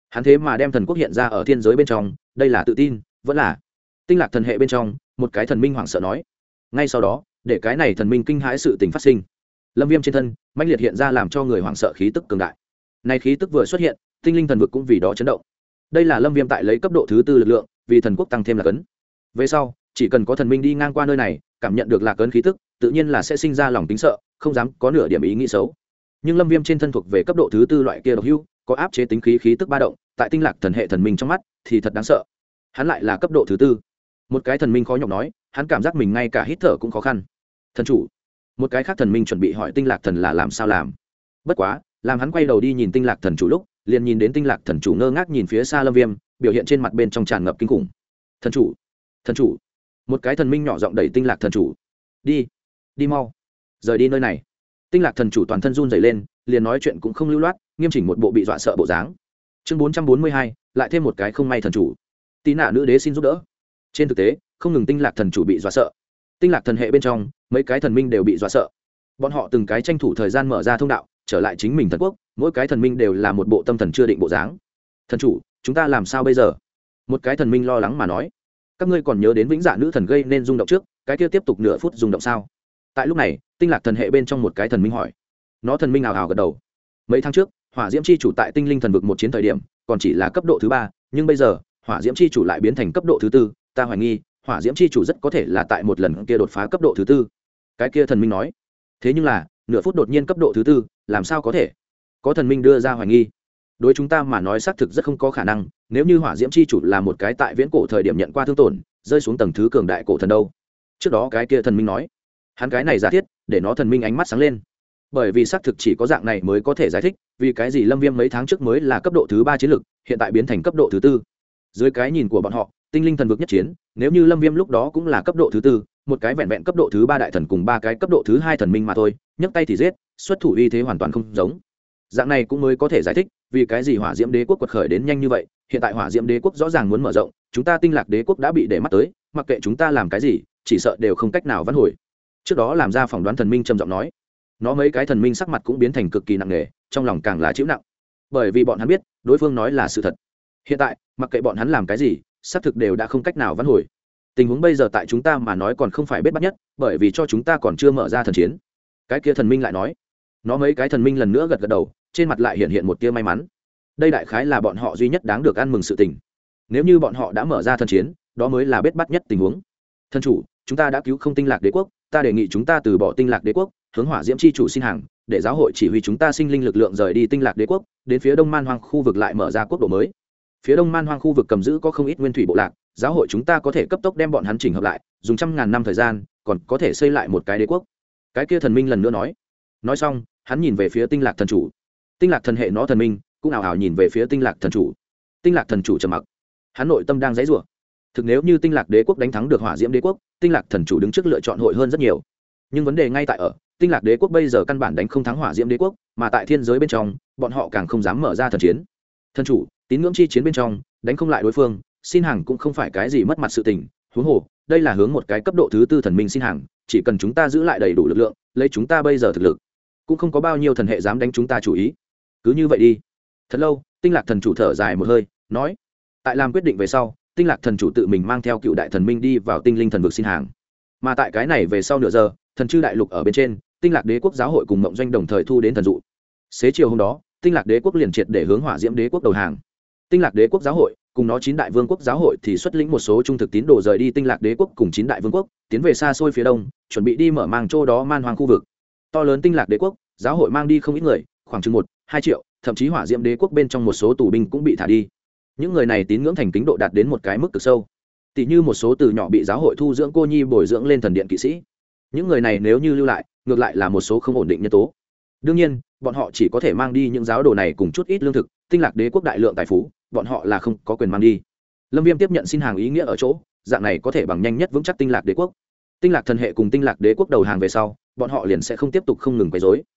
hắn thế mà đem thần quốc hiện ra ở thiên giới bên trong, đây là tự tin vẫn là tinh lạc thần hệ bên trong một cái thần minh hoảng sợ nói. Ngay sau đó để cái này thần minh kinh hãi sự tình phát sinh, Lâm Viêm trên thân mãnh liệt hiện ra làm cho người hoảng sợ khí tức cường đại. Này khí tức vừa xuất hiện, tinh linh thần vực cũng vì đó chấn động. Đây là Lâm Viêm tại lấy cấp độ thứ tư lực lượng vì thần quốc tăng thêm lạc ấn. Về sau chỉ cần có thần minh đi ngang qua nơi này cảm nhận được lạc ấn khí tức, tự nhiên là sẽ sinh ra lòng tính sợ, không dám có nửa điểm ý nghĩ xấu. Nhưng Lâm Viêm trên thân thuộc về cấp độ thứ tư loại kia độc hữu, có áp chế tính khí tức ba động, tại tinh lạc thần hệ thần minh trong mắt thì thật đáng sợ. Hắn lại là cấp độ thứ tư. Một cái thần minh khó nhọc nói, hắn cảm giác mình ngay cả hít thở cũng khó khăn. Thần chủ. Một cái khác thần minh chuẩn bị hỏi tinh lạc thần là làm sao làm. Bất quá, làm hắn quay đầu đi nhìn tinh lạc thần chủ lúc, liền nhìn đến tinh lạc thần chủ ngơ ngác nhìn phía xa Lâm Viêm, biểu hiện trên mặt bên trong tràn ngập kinh khủng. Thần chủ, thần chủ. Một cái thần minh nhỏ giọng đẩy tinh lạc thần chủ. Đi, đi mau, rời đi nơi này. Tinh lạc thần chủ toàn thân run rẩy lên, liền nói chuyện cũng không lưu loát, nghiêm chỉnh một bộ bị dọa sợ bộ dáng. Chương 442, lại thêm một cái không may thần chủ. Tí nạ nữ đế xin giúp đỡ. Trên thực tế, không ngừng tinh lạc thần chủ bị dọa sợ, tinh lạc thần hệ bên trong mấy cái thần minh đều bị dọa sợ. Bọn họ từng cái tranh thủ thời gian mở ra thông đạo trở lại chính mình thần quốc, mỗi cái thần minh đều là một bộ tâm thần chưa định bộ dáng. Thần chủ, chúng ta làm sao bây giờ? Một cái thần minh lo lắng mà nói. Các ngươi còn nhớ đến vĩnh dạ nữ thần gây nên rung động trước, cái kia tiếp tục nửa phút rung động sao? Tại lúc này, tinh lạc thần hệ bên trong một cái thần minh hỏi. Nó thần minh ào ào gật đầu. Mấy tháng trước, hỏa diễm chi chủ tại tinh linh thần vực một chiến thời điểm còn chỉ là cấp độ thứ ba, nhưng bây giờ hỏa diễm chi chủ lại biến thành cấp độ thứ tư. Ta hoài nghi hỏa diễm chi chủ rất có thể là tại một lần kia đột phá cấp độ thứ tư. Cái kia thần minh nói. Thế nhưng là nửa phút đột nhiên cấp độ thứ tư, làm sao có thể? Có thần minh đưa ra hoài nghi. Đối chúng ta mà nói xác thực rất không có khả năng, nếu như hỏa diễm chi chủ là một cái tại viễn cổ thời điểm nhận qua thương tổn rơi xuống tầng thứ cường đại cổ thần đâu. Trước đó cái kia thần minh nói, hắn cái này giả thiết để nó thần minh ánh mắt sáng lên, bởi vì xác thực chỉ có dạng này mới có thể giải thích vì cái gì Lâm Viêm mấy tháng trước mới là cấp độ thứ ba chiến lực, hiện tại biến thành cấp độ thứ tư. Dưới cái nhìn của bọn họ, tinh linh thần vực nhất chiến, nếu như Lâm Viêm lúc đó cũng là cấp độ thứ tư, một cái vẹn vẹn cấp độ thứ ba đại thần cùng ba cái cấp độ thứ hai thần minh mà thôi, nhấc tay thì giết, xuất thủ uy thế hoàn toàn không giống. Dạng này cũng mới có thể giải thích vì cái gì hỏa diễm đế quốc quật khởi đến nhanh như vậy. Hiện tại hỏa diễm đế quốc rõ ràng muốn mở rộng, chúng ta tinh lạc đế quốc đã bị để mắt tới, mặc kệ chúng ta làm cái gì chỉ sợ đều không cách nào vãn hồi. Trước đó làm ra phỏng đoán thần minh trầm giọng nói. Nó mấy cái thần minh sắc mặt cũng biến thành cực kỳ nặng nề, trong lòng càng là chịu nặng, bởi vì bọn hắn biết đối phương nói là sự thật. Hiện tại mặc kệ bọn hắn làm cái gì xác thực đều đã không cách nào vãn hồi. Tình huống bây giờ tại chúng ta mà nói còn không phải bết bắt nhất, bởi vì cho chúng ta còn chưa mở ra thần chiến. Cái kia thần minh lại nói. Nó mấy cái thần minh lần nữa gật gật đầu, trên mặt lại hiện hiện một tia may mắn. Đây đại khái là bọn họ duy nhất đáng được ăn mừng sự tình. Nếu như bọn họ đã mở ra thần chiến, đó mới là bết bắt nhất tình huống. Thần chủ, chúng ta đã cứu không tinh lạc đế quốc, ta đề nghị chúng ta từ bỏ tinh lạc đế quốc, hướng hỏa diễm chi chủ xin hàng, để giáo hội chỉ huy chúng ta sinh linh lực lượng rời đi tinh lạc đế quốc, đến phía đông man hoang khu vực lại mở ra quốc độ mới. Phía đông man hoang khu vực cầm giữ có không ít nguyên thủy bộ lạc, giáo hội chúng ta có thể cấp tốc đem bọn hắn chỉnh hợp lại, dùng trăm ngàn năm thời gian còn có thể xây lại một cái đế quốc. Cái kia thần minh lần nữa nói. Nói xong hắn nhìn về phía tinh lạc thần chủ. Tinh lạc thần hệ nó thần minh cũng ảo ảo nhìn về phía tinh lạc thần chủ. Tinh lạc thần chủ trầm mặc, hắn nội tâm đang giãy giụa. Thực nếu như tinh lạc đế quốc đánh thắng được hỏa diễm đế quốc, tinh lạc thần chủ đứng trước lựa chọn hội hơn rất nhiều. Nhưng vấn đề ngay tại ở tinh lạc đế quốc bây giờ căn bản đánh không thắng hỏa diễm đế quốc, mà tại thiên giới bên trong bọn họ càng không dám mở ra thần chiến. Thần chủ tín ngưỡng chi chiến bên trong đánh không lại đối phương, xin hàng cũng không phải cái gì mất mặt sự tình. Huống hồ đây là hướng một cái cấp độ thứ tư thần minh xin hàng, chỉ cần chúng ta giữ lại đầy đủ lực lượng, lấy chúng ta bây giờ thực lực cũng không có bao nhiêu thần hệ dám đánh chúng ta chủ ý. Cứ như vậy đi. Thật lâu tinh lạc thần chủ thở dài một hơi nói. Tại làm quyết định về sau, tinh lạc thần chủ tự mình mang theo cựu đại thần minh đi vào tinh linh thần vực xin hàng. Mà tại cái này về sau nửa giờ, thần chư đại lục ở bên trên, tinh lạc đế quốc giáo hội cùng mộng doanh đồng thời thu đến thần dụ. Xế chiều hôm đó, tinh lạc đế quốc liền triệt để hướng hỏa diễm đế quốc đầu hàng. Tinh lạc đế quốc giáo hội cùng nó 9 đại vương quốc giáo hội thì xuất lĩnh một số trung thực tín đồ rời đi tinh lạc đế quốc cùng 9 đại vương quốc, tiến về xa xôi phía đông, chuẩn bị đi mở màng chỗ đó man hoang khu vực. To lớn tinh lạc đế quốc giáo hội mang đi không ít người, khoảng chừng 1-2 triệu, thậm chí hỏa diễm đế quốc bên trong một số tù binh cũng bị thả đi. Những người này tín ngưỡng thành kính độ đạt đến một cái mức cực sâu, tỷ như một số từ nhỏ bị giáo hội thu dưỡng cô nhi bồi dưỡng lên thần điện kỵ sĩ. Những người này nếu như lưu lại, ngược lại là một số không ổn định nhân tố. Đương nhiên bọn họ chỉ có thể mang đi những giáo đồ này cùng chút ít lương thực, tinh lạc đế quốc đại lượng tài phú bọn họ là không có quyền mang đi. Lâm Viêm tiếp nhận xin hàng ý nghĩa ở chỗ dạng này có thể bằng nhanh nhất vững chắc tinh lạc đế quốc. Tinh lạc thần hệ cùng tinh lạc đế quốc đầu hàng về sau, bọn họ liền sẽ không tiếp tục không ngừng quấy rối.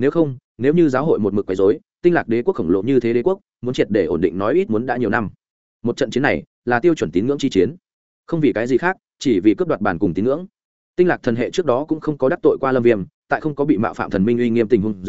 Nếu như giáo hội một mực quấy rối, tinh lạc đế quốc khổng lồ như thế đế quốc muốn triệt để ổn định nói ít muốn đã nhiều năm. Một trận chiến này là tiêu chuẩn tín ngưỡng chi chiến, không vì cái gì khác, chỉ vì cướp đoạt bản cùng tín ngưỡng. Tinh lạc thần hệ trước đó cũng không có đắc tội qua Lâm Viêm, tại không có bị mạo phạm thần minh uy nghiêm tình huống dưới,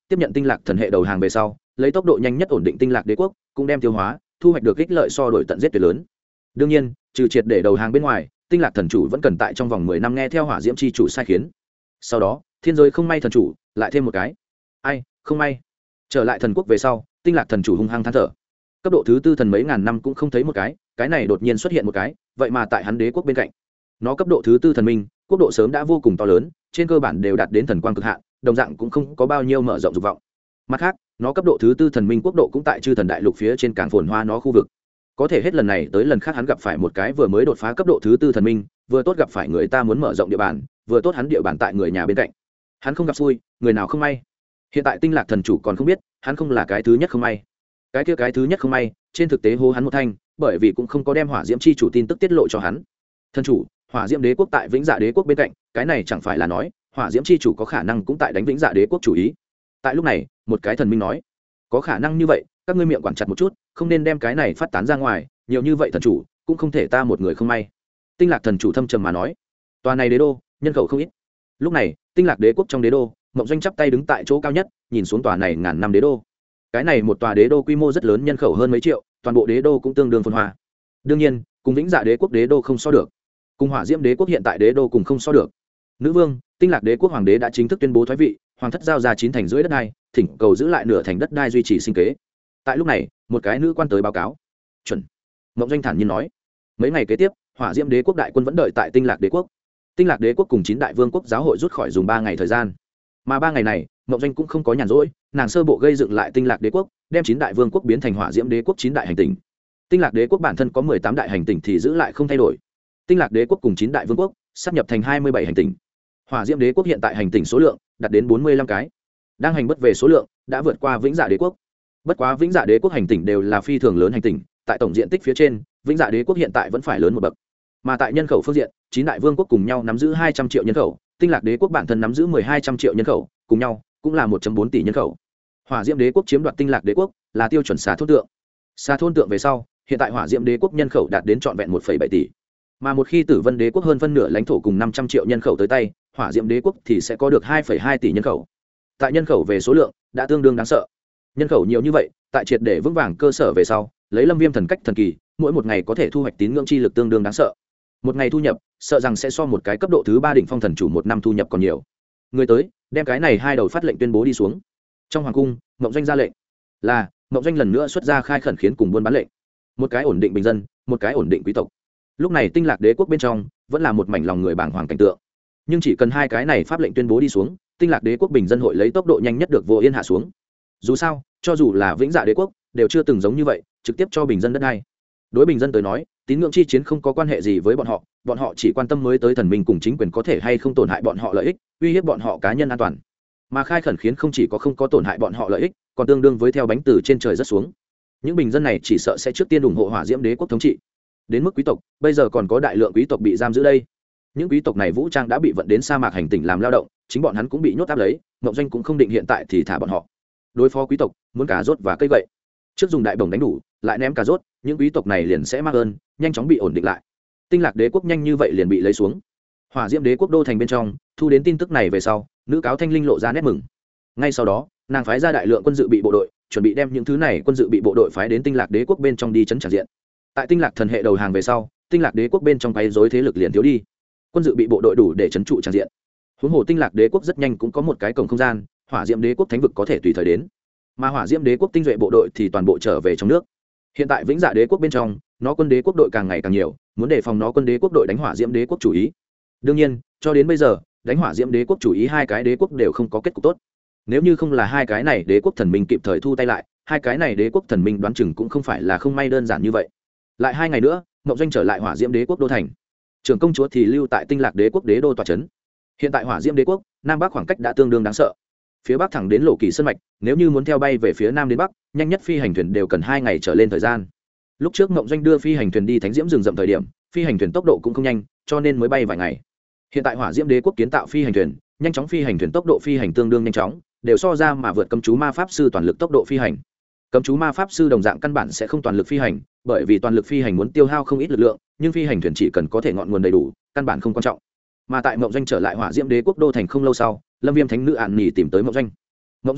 tiếp nhận tinh lạc thần hệ đầu hàng về sau lấy tốc độ nhanh nhất ổn định tinh lạc đế quốc cũng đem tiêu hóa thu hoạch được ích lợi so đổi tận giết tuyệt lớn. Đương nhiên trừ triệt để đầu hàng bên ngoài, tinh lạc thần chủ vẫn cần tại trong vòng 10 năm nghe theo hỏa diễm chi chủ sai khiến. Sau đó thiên giới không may thần chủ lại thêm một cái, ai không may. Trở lại thần quốc về sau, tinh lạc thần chủ hung hăng than thở, cấp độ thứ tư thần mấy ngàn năm cũng không thấy một cái này đột nhiên xuất hiện một cái, vậy mà tại hắn đế quốc bên cạnh. Nó cấp độ thứ tư thần minh quốc độ sớm đã vô cùng to lớn, trên cơ bản đều đạt đến thần quang cực hạn, đồng dạng cũng không có bao nhiêu mở rộng dục vọng. Mặt khác nó cấp độ thứ tư thần minh quốc độ cũng tại chư thần đại lục phía trên càng phồn hoa nó khu vực. Có thể hết lần này tới lần khác hắn gặp phải một cái vừa mới đột phá cấp độ thứ tư thần minh, vừa tốt gặp phải người ta muốn mở rộng địa bàn, vừa tốt hắn địa bàn tại người nhà bên cạnh. Hắn không gặp xui, người nào không may. Hiện tại tinh lạc thần chủ còn không biết hắn không là cái thứ nhất không may. Cái thứ nhất không may trên thực tế hô hắn một thanh, bởi vì cũng không có đem hỏa diễm chi chủ tin tức tiết lộ cho hắn. Thần chủ hỏa diễm đế quốc tại vĩnh dạ đế quốc bên cạnh, cái này chẳng phải là nói hỏa diễm chi chủ có khả năng cũng tại đánh vĩnh dạ đế quốc chủ ý. Tại lúc này một cái thần minh nói, có khả năng như vậy, các ngươi miệng quản chặt một chút, không nên đem cái này phát tán ra ngoài, nhiều như vậy thần chủ cũng không thể ta một người không may. Tinh lạc thần chủ thâm trầm mà nói, tòa này đế đô nhân khẩu không ít. Lúc này tinh lạc đế quốc trong đế đô, Mộng Doanh chắp tay đứng tại chỗ cao nhất, nhìn xuống tòa này ngàn năm đế đô. Cái này một tòa đế đô quy mô rất lớn, nhân khẩu hơn mấy triệu, toàn bộ đế đô cũng tương đương phồn hoa. Đương nhiên cùng vĩnh dạ đế quốc đế đô không so được, cùng hỏa diễm đế quốc hiện tại đế đô cùng không so được. Nữ vương tinh lạc đế quốc hoàng đế đã chính thức tuyên bố thoái vị, hoàng thất giao ra 9 thành rưỡi đất đai, thỉnh cầu giữ lại nửa thành đất đai duy trì sinh kế. Tại lúc này một cái nữ quan tới báo cáo, chuẩn. Mộng Doanh thản nhiên nói. Mấy ngày kế tiếp hỏa diễm đế quốc đại quân vẫn đợi tại tinh lạc đế quốc. Tinh lạc đế quốc cùng 9 đại vương quốc giáo hội rút khỏi dùng 3 ngày thời gian, mà 3 ngày này Mộng Doanh cũng không có nhàn rỗi, nàng sơ bộ gây dựng lại tinh lạc đế quốc, đem 9 đại vương quốc biến thành hỏa diễm đế quốc 9 đại hành tinh. Tinh lạc đế quốc bản thân có 18 đại hành tinh thì giữ lại không thay đổi. Tinh lạc đế quốc cùng 9 đại vương quốc sắp nhập thành 27 hành tinh. Hỏa diễm đế quốc hiện tại hành tinh số lượng đạt đến 45 cái, đang hành bất về số lượng đã vượt qua vĩnh dạ đế quốc. Bất quá vĩnh dạ đế quốc hành tinh đều là phi thường lớn hành tinh, tại tổng diện tích phía trên vĩnh dạ đế quốc hiện tại vẫn phải lớn một bậc. Mà tại nhân khẩu phương diện, 9 đại vương quốc cùng nhau nắm giữ 200 triệu nhân khẩu, tinh lạc đế quốc bản thân nắm giữ 1200 triệu nhân khẩu, cùng nhau cũng là 1.4 tỷ nhân khẩu. Hỏa diễm đế quốc chiếm đoạt tinh lạc đế quốc là tiêu chuẩn xà thôn tượng. Xà thôn tượng về sau, hiện tại hỏa diễm đế quốc nhân khẩu đạt đến trọn vẹn 1,7 tỷ. Mà một khi tử vân đế quốc hơn phân nửa lãnh thổ cùng 500 triệu nhân khẩu tới tay, hỏa diễm đế quốc thì sẽ có được 2,2 tỷ nhân khẩu. Tại nhân khẩu về số lượng đã tương đương đáng sợ. Nhân khẩu nhiều như vậy, tại triệt để vững vàng cơ sở về sau, lấy Lâm Viêm thần cách thần kỳ, mỗi một ngày có thể thu hoạch tín ngưỡng chi lực tương đương đáng sợ. Một ngày thu nhập, sợ rằng sẽ so một cái cấp độ thứ 3 đỉnh phong thần chủ một năm thu nhập còn nhiều. Người tới, đem cái này hai đầu phát lệnh tuyên bố đi xuống. Trong hoàng cung, Mộng Doanh ra lệnh. Là, Mộng Doanh lần nữa xuất ra khai khẩn khiến cùng buôn bán lệnh. Một cái ổn định bình dân, một cái ổn định quý tộc. Lúc này tinh lạc đế quốc bên trong vẫn là một mảnh lòng người bàng hoàng cảnh tượng. Nhưng chỉ cần hai cái này pháp lệnh tuyên bố đi xuống, tinh lạc đế quốc bình dân hội lấy tốc độ nhanh nhất được vô yên hạ xuống. Dù sao, cho dù là vĩnh dạ đế quốc, đều chưa từng giống như vậy, trực tiếp cho bình dân đất đai. Đối bình dân tới nói, tín ngưỡng chi chiến không có quan hệ gì với bọn họ chỉ quan tâm mới tới thần minh cùng chính quyền có thể hay không tổn hại bọn họ lợi ích, uy hiếp bọn họ cá nhân an toàn. Mà khai khẩn khiến không chỉ có không có tổn hại bọn họ lợi ích, còn tương đương với theo bánh từ trên trời rất xuống. Những bình dân này chỉ sợ sẽ trước tiên ủng hộ hỏa diễm đế quốc thống trị. Đến mức quý tộc, bây giờ còn có đại lượng quý tộc bị giam giữ đây. Những quý tộc này vũ trang đã bị vận đến sa mạc hành tinh làm lao động, chính bọn hắn cũng bị nhốt áp lấy, Mộng Doanh cũng không định hiện tại thì thả bọn họ. Đối phó quý tộc, muốn cà rốt và cây gậy. Trước dùng đại bổng đánh đủ, lại ném cà rốt, những quý tộc này liền sẽ mắc ơn, nhanh chóng bị ổn định lại. Tinh lạc đế quốc nhanh như vậy liền bị lấy xuống. Hỏa diễm đế quốc đô thành bên trong, thu đến tin tức này về sau, nữ cáo Thanh Linh lộ ra nét mừng. Ngay sau đó, nàng phái ra đại lượng quân dự bị bộ đội, chuẩn bị đem những thứ này quân dự bị bộ đội phái đến tinh lạc đế quốc bên trong đi chấn trả diện. Tại tinh lạc thần hệ đầu hàng về sau, tinh lạc đế quốc bên trong quấy rối thế lực liền thiếu đi, quân dự bị bộ đội đủ để trấn trụ tràng diện. Huống hồ tinh lạc đế quốc rất nhanh cũng có một cái cổng không gian, hỏa diễm đế quốc thánh vực có thể tùy thời đến, mà hỏa diễm đế quốc tinh duệ bộ đội thì toàn bộ trở về trong nước. Hiện tại vĩnh dạ đế quốc bên trong, nó quân đế quốc đội càng ngày càng nhiều, muốn đề phòng nó quân đế quốc đội đánh hỏa diễm đế quốc chủ ý. Đương nhiên, cho đến bây giờ, đánh hỏa diễm đế quốc chủ ý hai cái đế quốc đều không có kết cục tốt. Nếu như không là hai cái này đế quốc thần minh kịp thời thu tay lại, hai cái này đế quốc thần minh đoán chừng cũng không phải là không may đơn giản như vậy. Lại 2 ngày nữa, Mộng Doanh trở lại hỏa diễm đế quốc đô thành, trưởng công chúa thì lưu tại tinh lạc đế quốc đế đô tòa trấn. Hiện tại hỏa diễm đế quốc nam bắc khoảng cách đã tương đương đáng sợ, phía bắc thẳng đến lộ kỳ sơn mạch, nếu như muốn theo bay về phía nam đến bắc, nhanh nhất phi hành thuyền đều cần 2 ngày trở lên thời gian. Lúc trước Mộng Doanh đưa phi hành thuyền đi thánh diễm rừng rậm thời điểm, phi hành thuyền tốc độ cũng không nhanh, cho nên mới bay vài ngày. Hiện tại hỏa diễm đế quốc kiến tạo phi hành thuyền, nhanh chóng phi hành thuyền tốc độ phi hành tương đương nhanh chóng, đều so ra mà vượt cấm chú ma pháp sư toàn lực tốc độ phi hành. Cấm chú ma pháp sư đồng dạng căn bản sẽ không toàn lực phi hành, bởi vì toàn lực phi hành muốn tiêu hao không ít lực lượng, nhưng phi hành thuyền chỉ cần có thể ngọn nguồn đầy đủ, căn bản không quan trọng. Mà tại Mộng Doanh trở lại hỏa diễm đế quốc đô thành không lâu sau, Lâm Viêm thánh nữ Ản Nỉ tìm tới Mộng Doanh. Mộng Doanh tỷ,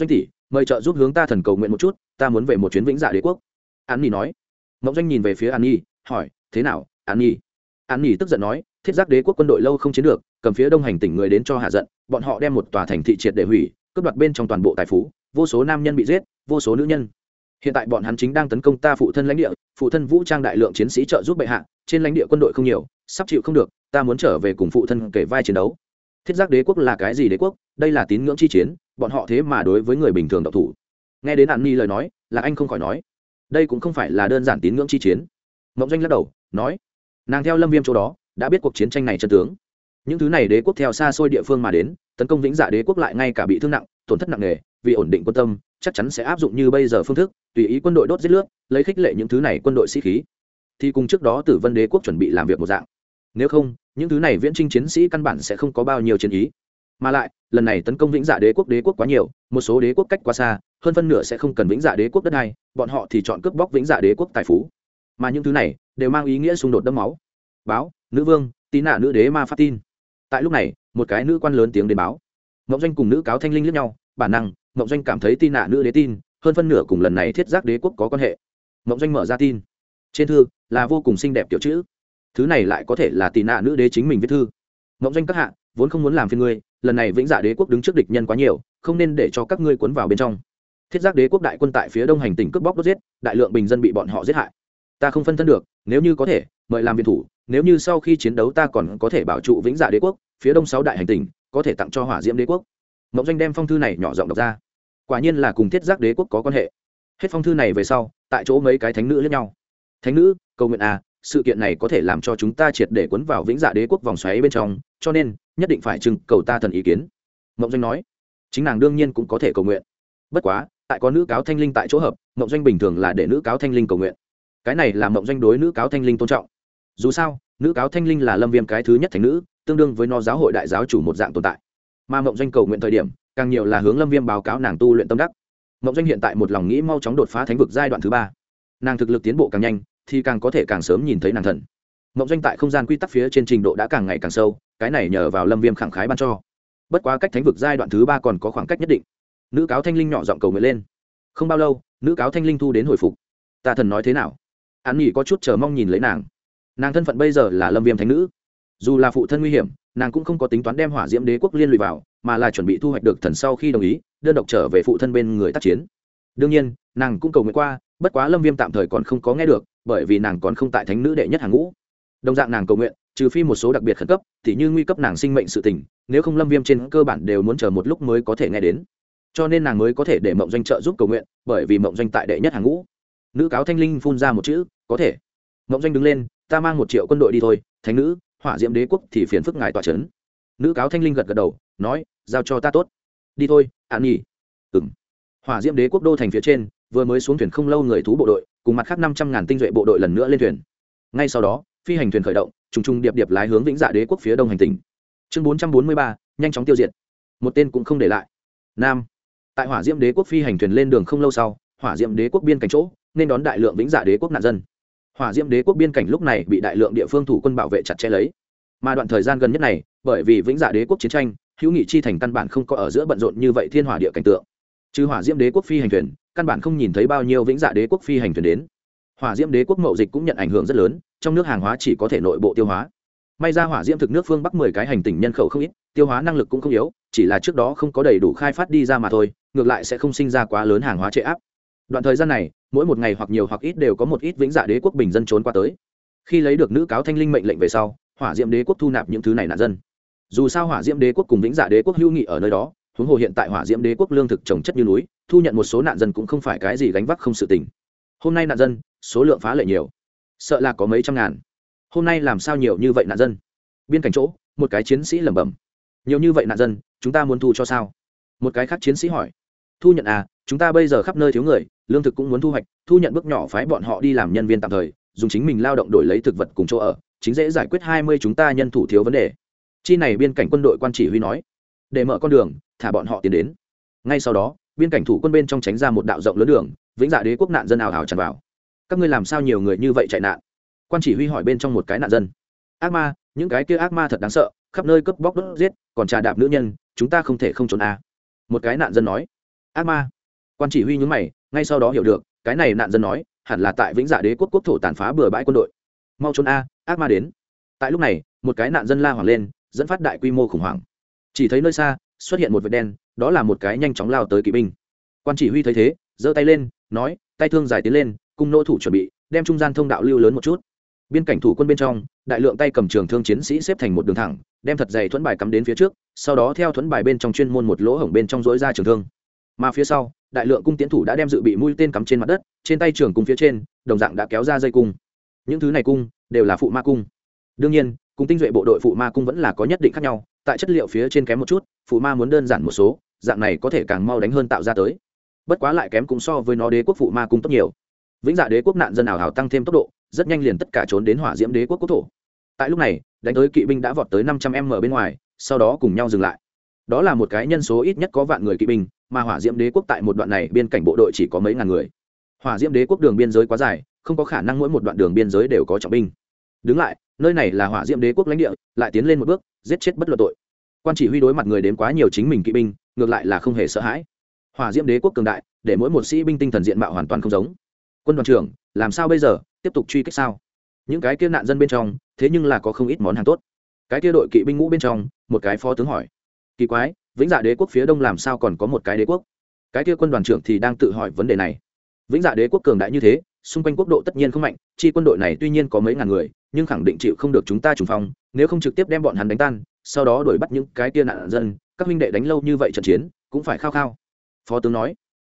mời trợ giúp hướng ta thần cầu nguyện một chút, ta muốn về một chuyến vĩnh dạ đế quốc. An nhi nói. Mộng Doanh nhìn về phía An nhi, hỏi, thế nào, An nhi? An nhi tức giận nói, thiết giác đế quốc quân đội lâu không chiến được, cầm phía đông hành tỉnh người đến cho hạ giận, bọn họ đem một tòa thành thị triệt để hủy, cướp đoạt bên trong toàn bộ tài phú, vô số nam nhân bị giết, vô số nữ nhân. Hiện tại bọn hắn chính đang tấn công ta phụ thân lãnh địa, phụ thân vũ trang đại lượng chiến sĩ trợ giúp bệ hạ, trên lãnh địa quân đội không nhiều, sắp chịu không được, ta muốn trở về cùng phụ thân kể vai chiến đấu. Thiết giác đế quốc là cái gì đế quốc? Đây là tín ngưỡng chi chiến, bọn họ thế mà đối với người bình thường độc thủ. Nghe đến An nhi lời nói, là anh không khỏi nói, đây cũng không phải là đơn giản tín ngưỡng chi chiến. Mộng Doanh lắc đầu nói, nàng theo Lâm Viêm chỗ đó đã biết cuộc chiến tranh này chân tướng. Những thứ này đế quốc theo xa xôi địa phương mà đến, tấn công vĩnh dạ đế quốc lại ngay cả bị thương nặng, tổn thất nặng nề, vì ổn định quân tâm, chắc chắn sẽ áp dụng như bây giờ phương thức, tùy ý quân đội đốt giết lướt, lấy khích lệ những thứ này quân đội sĩ khí. Thì cùng trước đó Tử Vân đế quốc chuẩn bị làm việc một dạng. Nếu không, những thứ này viễn chinh chiến sĩ căn bản sẽ không có bao nhiêu chiến ý. Mà lại, lần này tấn công vĩnh dạ đế quốc quá nhiều, một số đế quốc cách quá xa, hơn phân nửa sẽ không cần vĩnh dạ đế quốc đất này, bọn họ thì chọn cướp bóc vĩnh dạ đế quốc tài phú. Mà những thứ này đều mang ý nghĩa xung đột đẫm máu. Báo, nữ vương, tí nạ nữ đế ma phát tin. Tại lúc này, một cái nữ quan lớn tiếng đến báo. Ngộng Doanh cùng nữ cáo Thanh Linh liếc nhau, bản năng, Ngộng Doanh cảm thấy tin nạ nữ đế tin, hơn phân nửa cùng lần này thiết giác đế quốc có quan hệ. Ngộng Doanh mở ra tin. Trên thư là vô cùng xinh đẹp tiểu chữ. Thứ này lại có thể là tị nạ nữ đế chính mình viết thư. Ngộng Doanh các hạ, vốn không muốn làm phiền ngươi, lần này vĩnh dạ đế quốc đứng trước địch nhân quá nhiều, không nên để cho các ngươi cuốn vào bên trong. Thiết giác đế quốc đại quân tại phía đông hành tỉnh cướp bóc đốt giết, đại lượng bình dân bị bọn họ giết hại. Ta không phân thân được, nếu như có thể, mời làm viện thủ, nếu như sau khi chiến đấu ta còn có thể bảo trụ vĩnh dạ đế quốc, phía đông 6 đại hành tỉnh có thể tặng cho hỏa diễm đế quốc. Ngộng Doanh đem phong thư này nhỏ giọng đọc ra. Quả nhiên là cùng thiết giác đế quốc có quan hệ. Hết phong thư này về sau, tại chỗ mấy cái thánh nữ liếc nhau. Thánh nữ, cầu nguyện à, sự kiện này có thể làm cho chúng ta triệt để cuốn vào vĩnh dạ đế quốc vòng xoáy bên trong, cho nên nhất định phải trưng cầu ta thần ý kiến. Ngộng Doanh nói. Chính nàng đương nhiên cũng có thể cầu nguyện. Bất quá, tại có nữ cáo Thanh Linh tại chỗ hợp, Ngộng Doanh bình thường là để nữ cáo Thanh Linh cầu nguyện. Cái này là Ngộng Doanh đối nữ cáo Thanh Linh tôn trọng. Dù sao, nữ cáo Thanh Linh là Lâm Viêm cái thứ nhất thánh nữ, tương đương với nó giáo hội đại giáo chủ một dạng tồn tại. Mà Ngộng Doanh cầu nguyện thời điểm, càng nhiều là hướng Lâm Viêm báo cáo nàng tu luyện tâm đắc. Ngộng Doanh hiện tại một lòng nghĩ mau chóng đột phá thánh vực giai đoạn thứ 3. Nàng thực lực tiến bộ càng nhanh, thì càng có thể càng sớm nhìn thấy nàng thần. Ngộng Doanh tại không gian quy tắc phía trên trình độ đã càng ngày càng sâu, cái này nhờ vào Lâm Viêm khẳng khái ban cho. Bất quá cách thánh vực giai đoạn thứ 3 còn có khoảng cách nhất định. Nữ cáo Thanh Linh nhỏ giọng cầu nguyện lên. Không bao lâu, nữ cáo Thanh Linh thu đến hồi phục. Ta thần nói thế nào? Án Nghị có chút chờ mong nhìn lấy nàng. Nàng thân phận bây giờ là Lâm Viêm thánh nữ, dù là phụ thân nguy hiểm, nàng cũng không có tính toán đem hỏa diễm đế quốc liên lụy vào, mà là chuẩn bị thu hoạch được thần sau khi đồng ý, đơn độc trở về phụ thân bên người tác chiến. Đương nhiên, nàng cũng cầu nguyện qua, bất quá Lâm Viêm tạm thời còn không có nghe được, bởi vì nàng còn không tại thánh nữ đệ nhất hàng ngũ. Đồng dạng nàng cầu nguyện, trừ phi một số đặc biệt khẩn cấp, thì như nguy cấp nàng sinh mệnh sự tình, nếu không Lâm Viêm trên cơ bản đều muốn chờ một lúc mới có thể nghe đến. Cho nên nàng mới có thể để Mộng Doanh trợ giúp cầu nguyện, bởi vì Mộng Doanh tại đệ nhất hàng ngũ. Nữ cáo Thanh Linh phun ra một chữ, có thể. Mộng Doanh đứng lên, ta mang 1 triệu quân đội đi thôi, thánh nữ, hỏa diễm đế quốc thì phiền phức ngài tọa trấn. Nữ cáo Thanh Linh gật gật đầu, nói, giao cho ta tốt. Đi thôi, An Nhi. Ừm. Hỏa diễm đế quốc đô thành phía trên, vừa mới xuống thuyền không lâu người thú bộ đội, cùng mặt khác 500.000 tinh duệ bộ đội lần nữa lên thuyền. Ngay sau đó, phi hành thuyền khởi động, trùng trùng điệp điệp lái hướng vĩnh dạ đế quốc phía đông hành tinh. Chương 443, nhanh chóng tiêu diệt. Một tên cũng không để lại. Nam. Tại hỏa diễm đế quốc phi hành thuyền lên đường không lâu sau, hỏa diễm đế quốc biên cảnh chỗ, nên đón đại lượng vĩnh dạ đế quốc nạn dân. Hỏa diễm đế quốc biên cảnh lúc này bị đại lượng địa phương thủ quân bảo vệ chặt chẽ lấy. Mà đoạn thời gian gần nhất này, bởi vì vĩnh dạ đế quốc chiến tranh, hữu nghị chi thành căn bản không có ở giữa bận rộn như vậy thiên hỏa địa cảnh tượng. Trừ hỏa diễm đế quốc phi hành thuyền, căn bản không nhìn thấy bao nhiêu vĩnh dạ đế quốc phi hành thuyền đến. Hỏa diễm đế quốc mậu dịch cũng nhận ảnh hưởng rất lớn, trong nước hàng hóa chỉ có thể nội bộ tiêu hóa. May ra hỏa diễm thực nước phương Bắc 10 cái hành tinh nhân khẩu không ít, tiêu hóa năng lực cũng không yếu, chỉ là trước đó không có đầy đủ khai phát đi ra mà thôi, ngược lại sẽ không sinh ra quá lớn hàng hóa trệ áp. Đoạn thời gian này, mỗi một ngày hoặc nhiều hoặc ít đều có một ít vĩnh dạ đế quốc bình dân trốn qua tới. Khi lấy được nữ cáo Thanh Linh mệnh lệnh về sau, hỏa diễm đế quốc thu nạp những thứ này nạn dân. Dù sao hỏa diễm đế quốc cùng vĩnh dạ đế quốc hữu nghị ở nơi đó, huống hồ hiện tại hỏa diễm đế quốc lương thực trồng chất như núi, thu nhận một số nạn dân cũng không phải cái gì gánh vác không sự tình. Hôm nay nạn dân số lượng phá lệ nhiều, sợ là có mấy trăm ngàn. Hôm nay làm sao nhiều như vậy nạn dân? Biên cảnh chỗ, một cái chiến sĩ lẩm bẩm. Nhiều như vậy nạn dân, chúng ta muốn thu cho sao? Một cái khác chiến sĩ hỏi. Thu nhận à, chúng ta bây giờ khắp nơi thiếu người, lương thực cũng muốn thu hoạch, thu nhận bước nhỏ phái bọn họ đi làm nhân viên tạm thời, dùng chính mình lao động đổi lấy thực vật cùng chỗ ở, chính dễ giải quyết 20 chúng ta nhân thủ thiếu vấn đề. Chi này biên cảnh quân đội quan chỉ huy nói, để mở con đường, thả bọn họ tiến đến. Ngay sau đó, biên cảnh thủ quân bên trong tránh ra một đạo rộng lớn đường, vĩnh dạ đế quốc nạn dân ào ào tràn vào. Các ngươi làm sao nhiều người như vậy chạy nạn? Quan chỉ huy hỏi bên trong một cái nạn dân. Ác ma, những cái kia ác ma thật đáng sợ, khắp nơi cướp bóc đốt giết, còn trà đạp nữ nhân, chúng ta không thể không trốn à. Một cái nạn dân nói. Ác ma? Quan chỉ huy nhướng mày, ngay sau đó hiểu được, cái này nạn dân nói, hẳn là tại Vĩnh Dạ Đế quốc quốc thổ tàn phá bừa bãi quân đội. Mau trốn a, ác ma đến. Tại lúc này, một cái nạn dân la hoảng lên, dẫn phát đại quy mô khủng hoảng. Chỉ thấy nơi xa xuất hiện một vệt đen, đó là một cái nhanh chóng lao tới kỵ binh. Quan chỉ huy thấy thế, giơ tay lên, nói, tay thương dài tiến lên, cung nô thủ chuẩn bị, đem trung gian thông đạo lưu lớn một chút. Biên cảnh thủ quân bên trong, đại lượng tay cầm trường thương chiến sĩ xếp thành một đường thẳng, đem thật dày thuẫn bài cắm đến phía trước, sau đó theo thuẫn bài bên trong chuyên môn một lỗ hổng bên trong rỗi ra trường thương. Mà phía sau, đại lượng cung tiến thủ đã đem dự bị mũi tên cắm trên mặt đất, trên tay trường cung phía trên, đồng dạng đã kéo ra dây cung. Những thứ này cung đều là phụ ma cung. Đương nhiên, cung tinh duệ bộ đội phụ ma cung vẫn là có nhất định khác nhau, tại chất liệu phía trên kém một chút, phụ ma muốn đơn giản một số, dạng này có thể càng mau đánh hơn tạo ra tới. Bất quá lại kém cũng so với nó đế quốc phụ ma cung tốt nhiều. Vĩnh Dạ Đế quốc nạn dân ảo hào tăng thêm tốc độ, rất nhanh liền tất cả trốn đến Hỏa Diễm Đế quốc quốc thổ. Tại lúc này, đánh tới kỵ binh đã vọt tới 500m bên ngoài, sau đó cùng nhau dừng lại. Đó là một cái nhân số ít nhất có vạn người kỵ binh, mà Hỏa Diễm Đế quốc tại một đoạn này biên cảnh bộ đội chỉ có mấy ngàn người. Hỏa Diễm Đế quốc đường biên giới quá dài, không có khả năng mỗi một đoạn đường biên giới đều có trọng binh. Đứng lại, nơi này là Hỏa Diễm Đế quốc lãnh địa, lại tiến lên một bước, giết chết bất luận tội. Quan chỉ huy đối mặt người đến quá nhiều chính mình kỵ binh, ngược lại là không hề sợ hãi. Hỏa Diễm Đế quốc cường đại, để mỗi một sĩ binh tinh thần diện mạo hoàn toàn không giống. Quân đoàn trưởng, làm sao bây giờ, tiếp tục truy kích sao? Những cái kia nạn dân bên trong, thế nhưng là có không ít món hàng tốt. Cái kia đội kỵ binh ngũ bên trong, một cái phó tướng hỏi. Kỳ quái, Vĩnh Dạ Đế quốc phía đông làm sao còn có một cái đế quốc? Cái kia quân đoàn trưởng thì đang tự hỏi vấn đề này. Vĩnh Dạ Đế quốc cường đại như thế, xung quanh quốc độ tất nhiên không mạnh, chi quân đội này tuy nhiên có mấy ngàn người, nhưng khẳng định chịu không được chúng ta trùng phong, nếu không trực tiếp đem bọn hắn đánh tan, sau đó đuổi bắt những cái kia nạn dân, các huynh đệ đánh lâu như vậy trận chiến, cũng phải khao khao. Phó tướng nói.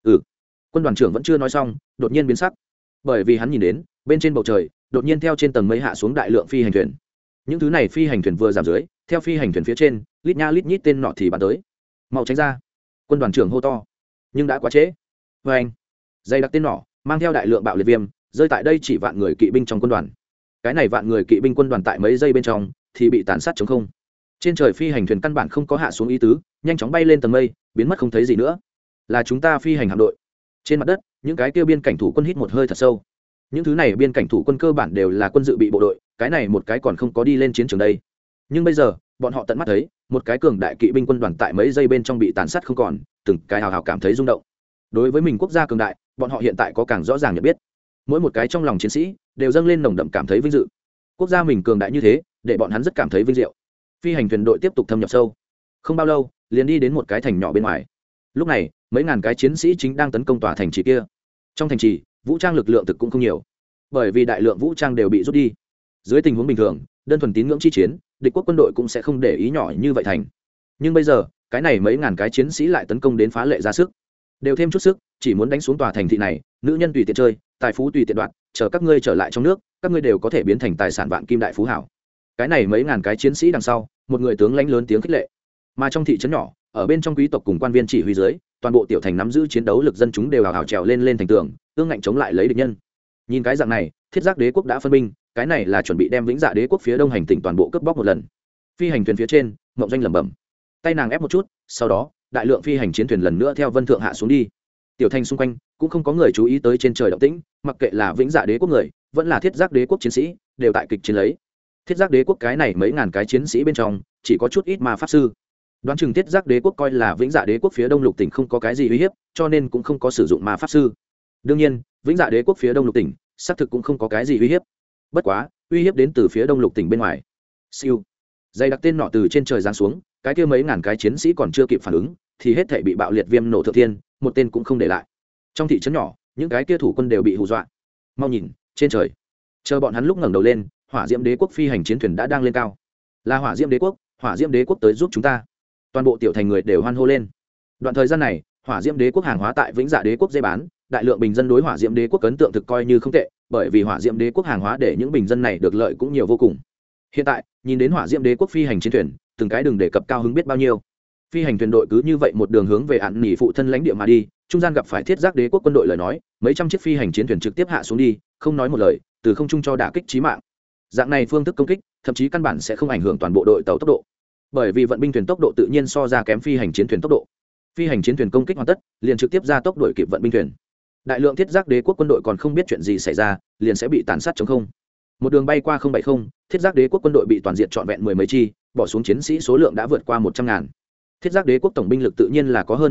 Quân đoàn trưởng vẫn chưa nói xong, đột nhiên biến sắc, bởi vì hắn nhìn đến bên trên bầu trời đột nhiên theo trên tầng mây hạ xuống đại lượng phi hành thuyền. Những thứ này phi hành thuyền vừa giảm dưới, theo phi hành thuyền phía trên lít nha lít nhít tên nọ thì bắn tới. Mau tránh ra! Quân đoàn trưởng hô to, nhưng đã quá trễ. Vê anh, dây đặc tên nọ mang theo đại lượng bạo liệt viêm rơi tại đây chỉ vạn người kỵ binh trong quân đoàn. Cái này vạn người kỵ binh quân đoàn tại mấy giây bên trong thì bị tàn sát trống không. Trên trời phi hành thuyền căn bản không có hạ xuống ý tứ, nhanh chóng bay lên tầng mây, biến mất không thấy gì nữa. Là chúng ta phi hành hạm đội. Trên mặt đất, những cái kia biên cảnh thủ quân hít một hơi thật sâu. Những thứ này biên cảnh thủ quân cơ bản đều là quân dự bị bộ đội, cái này một cái còn không có đi lên chiến trường đây. Nhưng bây giờ, bọn họ tận mắt thấy, một cái cường đại kỵ binh quân đoàn tại mấy giây bên trong bị tàn sát không còn, từng cái hào hào cảm thấy rung động. Đối với mình quốc gia cường đại, bọn họ hiện tại có càng rõ ràng nhận biết. Mỗi một cái trong lòng chiến sĩ đều dâng lên nồng đậm cảm thấy vinh dự. Quốc gia mình cường đại như thế, để bọn hắn rất cảm thấy vinh diệu. Phi hành thuyền đội tiếp tục thâm nhập sâu. Không bao lâu, liền đi đến một cái thành nhỏ bên ngoài. Lúc này, mấy ngàn cái chiến sĩ chính đang tấn công tòa thành trì kia. Trong thành trì, vũ trang lực lượng thực cũng không nhiều, bởi vì đại lượng vũ trang đều bị rút đi. Dưới tình huống bình thường, đơn thuần tín ngưỡng chi chiến, địch quốc quân đội cũng sẽ không để ý nhỏ như vậy thành. Nhưng bây giờ, cái này mấy ngàn cái chiến sĩ lại tấn công đến phá lệ ra sức, đều thêm chút sức, chỉ muốn đánh xuống tòa thành thị này, nữ nhân tùy tiện chơi, tài phú tùy tiện đoạt, chờ các ngươi trở lại trong nước, các ngươi đều có thể biến thành tài sản vạn kim đại phú hảo. Cái này mấy ngàn cái chiến sĩ đằng sau, một người tướng lãnh lớn tiếng khích lệ. Mà trong thị trấn nhỏ, ở bên trong quý tộc cùng quan viên chỉ huy dưới, toàn bộ tiểu thành nắm giữ chiến đấu lực dân chúng đều hào hào trèo lên thành tường, ương ngạnh chống lại lấy địch nhân. Nhìn cái dạng này, Thiết Giác Đế quốc đã phân binh, cái này là chuẩn bị đem Vĩnh Dạ Đế quốc phía đông hành tỉnh toàn bộ cướp bóc một lần. Phi hành thuyền phía trên, Mộng Doanh lẩm bẩm, tay nàng ép một chút, sau đó, đại lượng phi hành chiến thuyền lần nữa theo vân thượng hạ xuống đi. Tiểu thành xung quanh cũng không có người chú ý tới trên trời động tĩnh, mặc kệ là Vĩnh Dạ Đế quốc người, vẫn là Thiết Giác Đế quốc chiến sĩ, đều tại kịch chiến lấy. Thiết Giác Đế quốc cái này mấy ngàn cái chiến sĩ bên trong, chỉ có chút ít ma pháp sư. Đoán chừng Thiết Giác Đế quốc coi là Vĩnh Dạ Đế quốc phía đông lục tỉnh không có cái gì uy hiếp, cho nên cũng không có sử dụng ma pháp sư. Đương nhiên, Vĩnh Dạ Đế quốc phía đông lục tỉnh xác thực cũng không có cái gì uy hiếp. Bất quá, uy hiếp đến từ phía đông lục tỉnh bên ngoài. Siêu, dây đặc tên nọ từ trên trời giáng xuống, cái kia mấy ngàn cái chiến sĩ còn chưa kịp phản ứng, thì hết thảy bị bạo liệt viêm nổ thượng thiên, một tên cũng không để lại. Trong thị trấn nhỏ, những cái kia thủ quân đều bị hù dọa. Mau nhìn, trên trời. Chờ bọn hắn lúc ngẩng đầu lên, Hỏa Diễm Đế quốc phi hành chiến thuyền đã đang lên cao. Là Hỏa Diễm Đế quốc, Hỏa Diễm Đế quốc tới giúp chúng ta. Toàn bộ tiểu thành người đều hoan hô lên. Đoạn thời gian này, Hỏa Diễm Đế quốc hàng hóa tại Vĩnh Dạ Đế quốc dễ bán, đại lượng bình dân đối Hỏa Diễm Đế quốc ấn tượng thực coi như không tệ, bởi vì Hỏa Diễm Đế quốc hàng hóa để những bình dân này được lợi cũng nhiều vô cùng. Hiện tại, nhìn đến Hỏa Diễm Đế quốc phi hành chiến thuyền, từng cái đừng đề cập cao hứng biết bao nhiêu. Phi hành thuyền đội cứ như vậy một đường hướng về Ản Nỉ phụ thân lãnh địa mà đi, trung gian gặp phải Thiết Giác Đế quốc quân đội lời nói, mấy trăm chiếc phi hành chiến thuyền trực tiếp hạ xuống đi, không nói một lời, từ không trung cho đả kích chí mạng. Dạng này phương thức công kích, thậm chí căn bản sẽ không ảnh hưởng toàn bộ đội tàu tốc độ, bởi vì vận binh thuyền tốc độ tự nhiên so ra kém phi hành chiến thuyền tốc độ. Phi hành chiến thuyền công kích hoàn tất, liền trực tiếp ra tốc đuổi kịp vận binh thuyền. Đại lượng Thiết Giác Đế quốc quân đội còn không biết chuyện gì xảy ra, liền sẽ bị tàn sát trống không. Một đường bay qua 070, Thiết Giác Đế quốc quân đội bị toàn diện trọn vẹn mười mấy chi, bỏ xuống chiến sĩ số lượng đã vượt qua 100.000. Thiết Giác Đế quốc tổng binh lực tự nhiên là có hơn mấy triệu,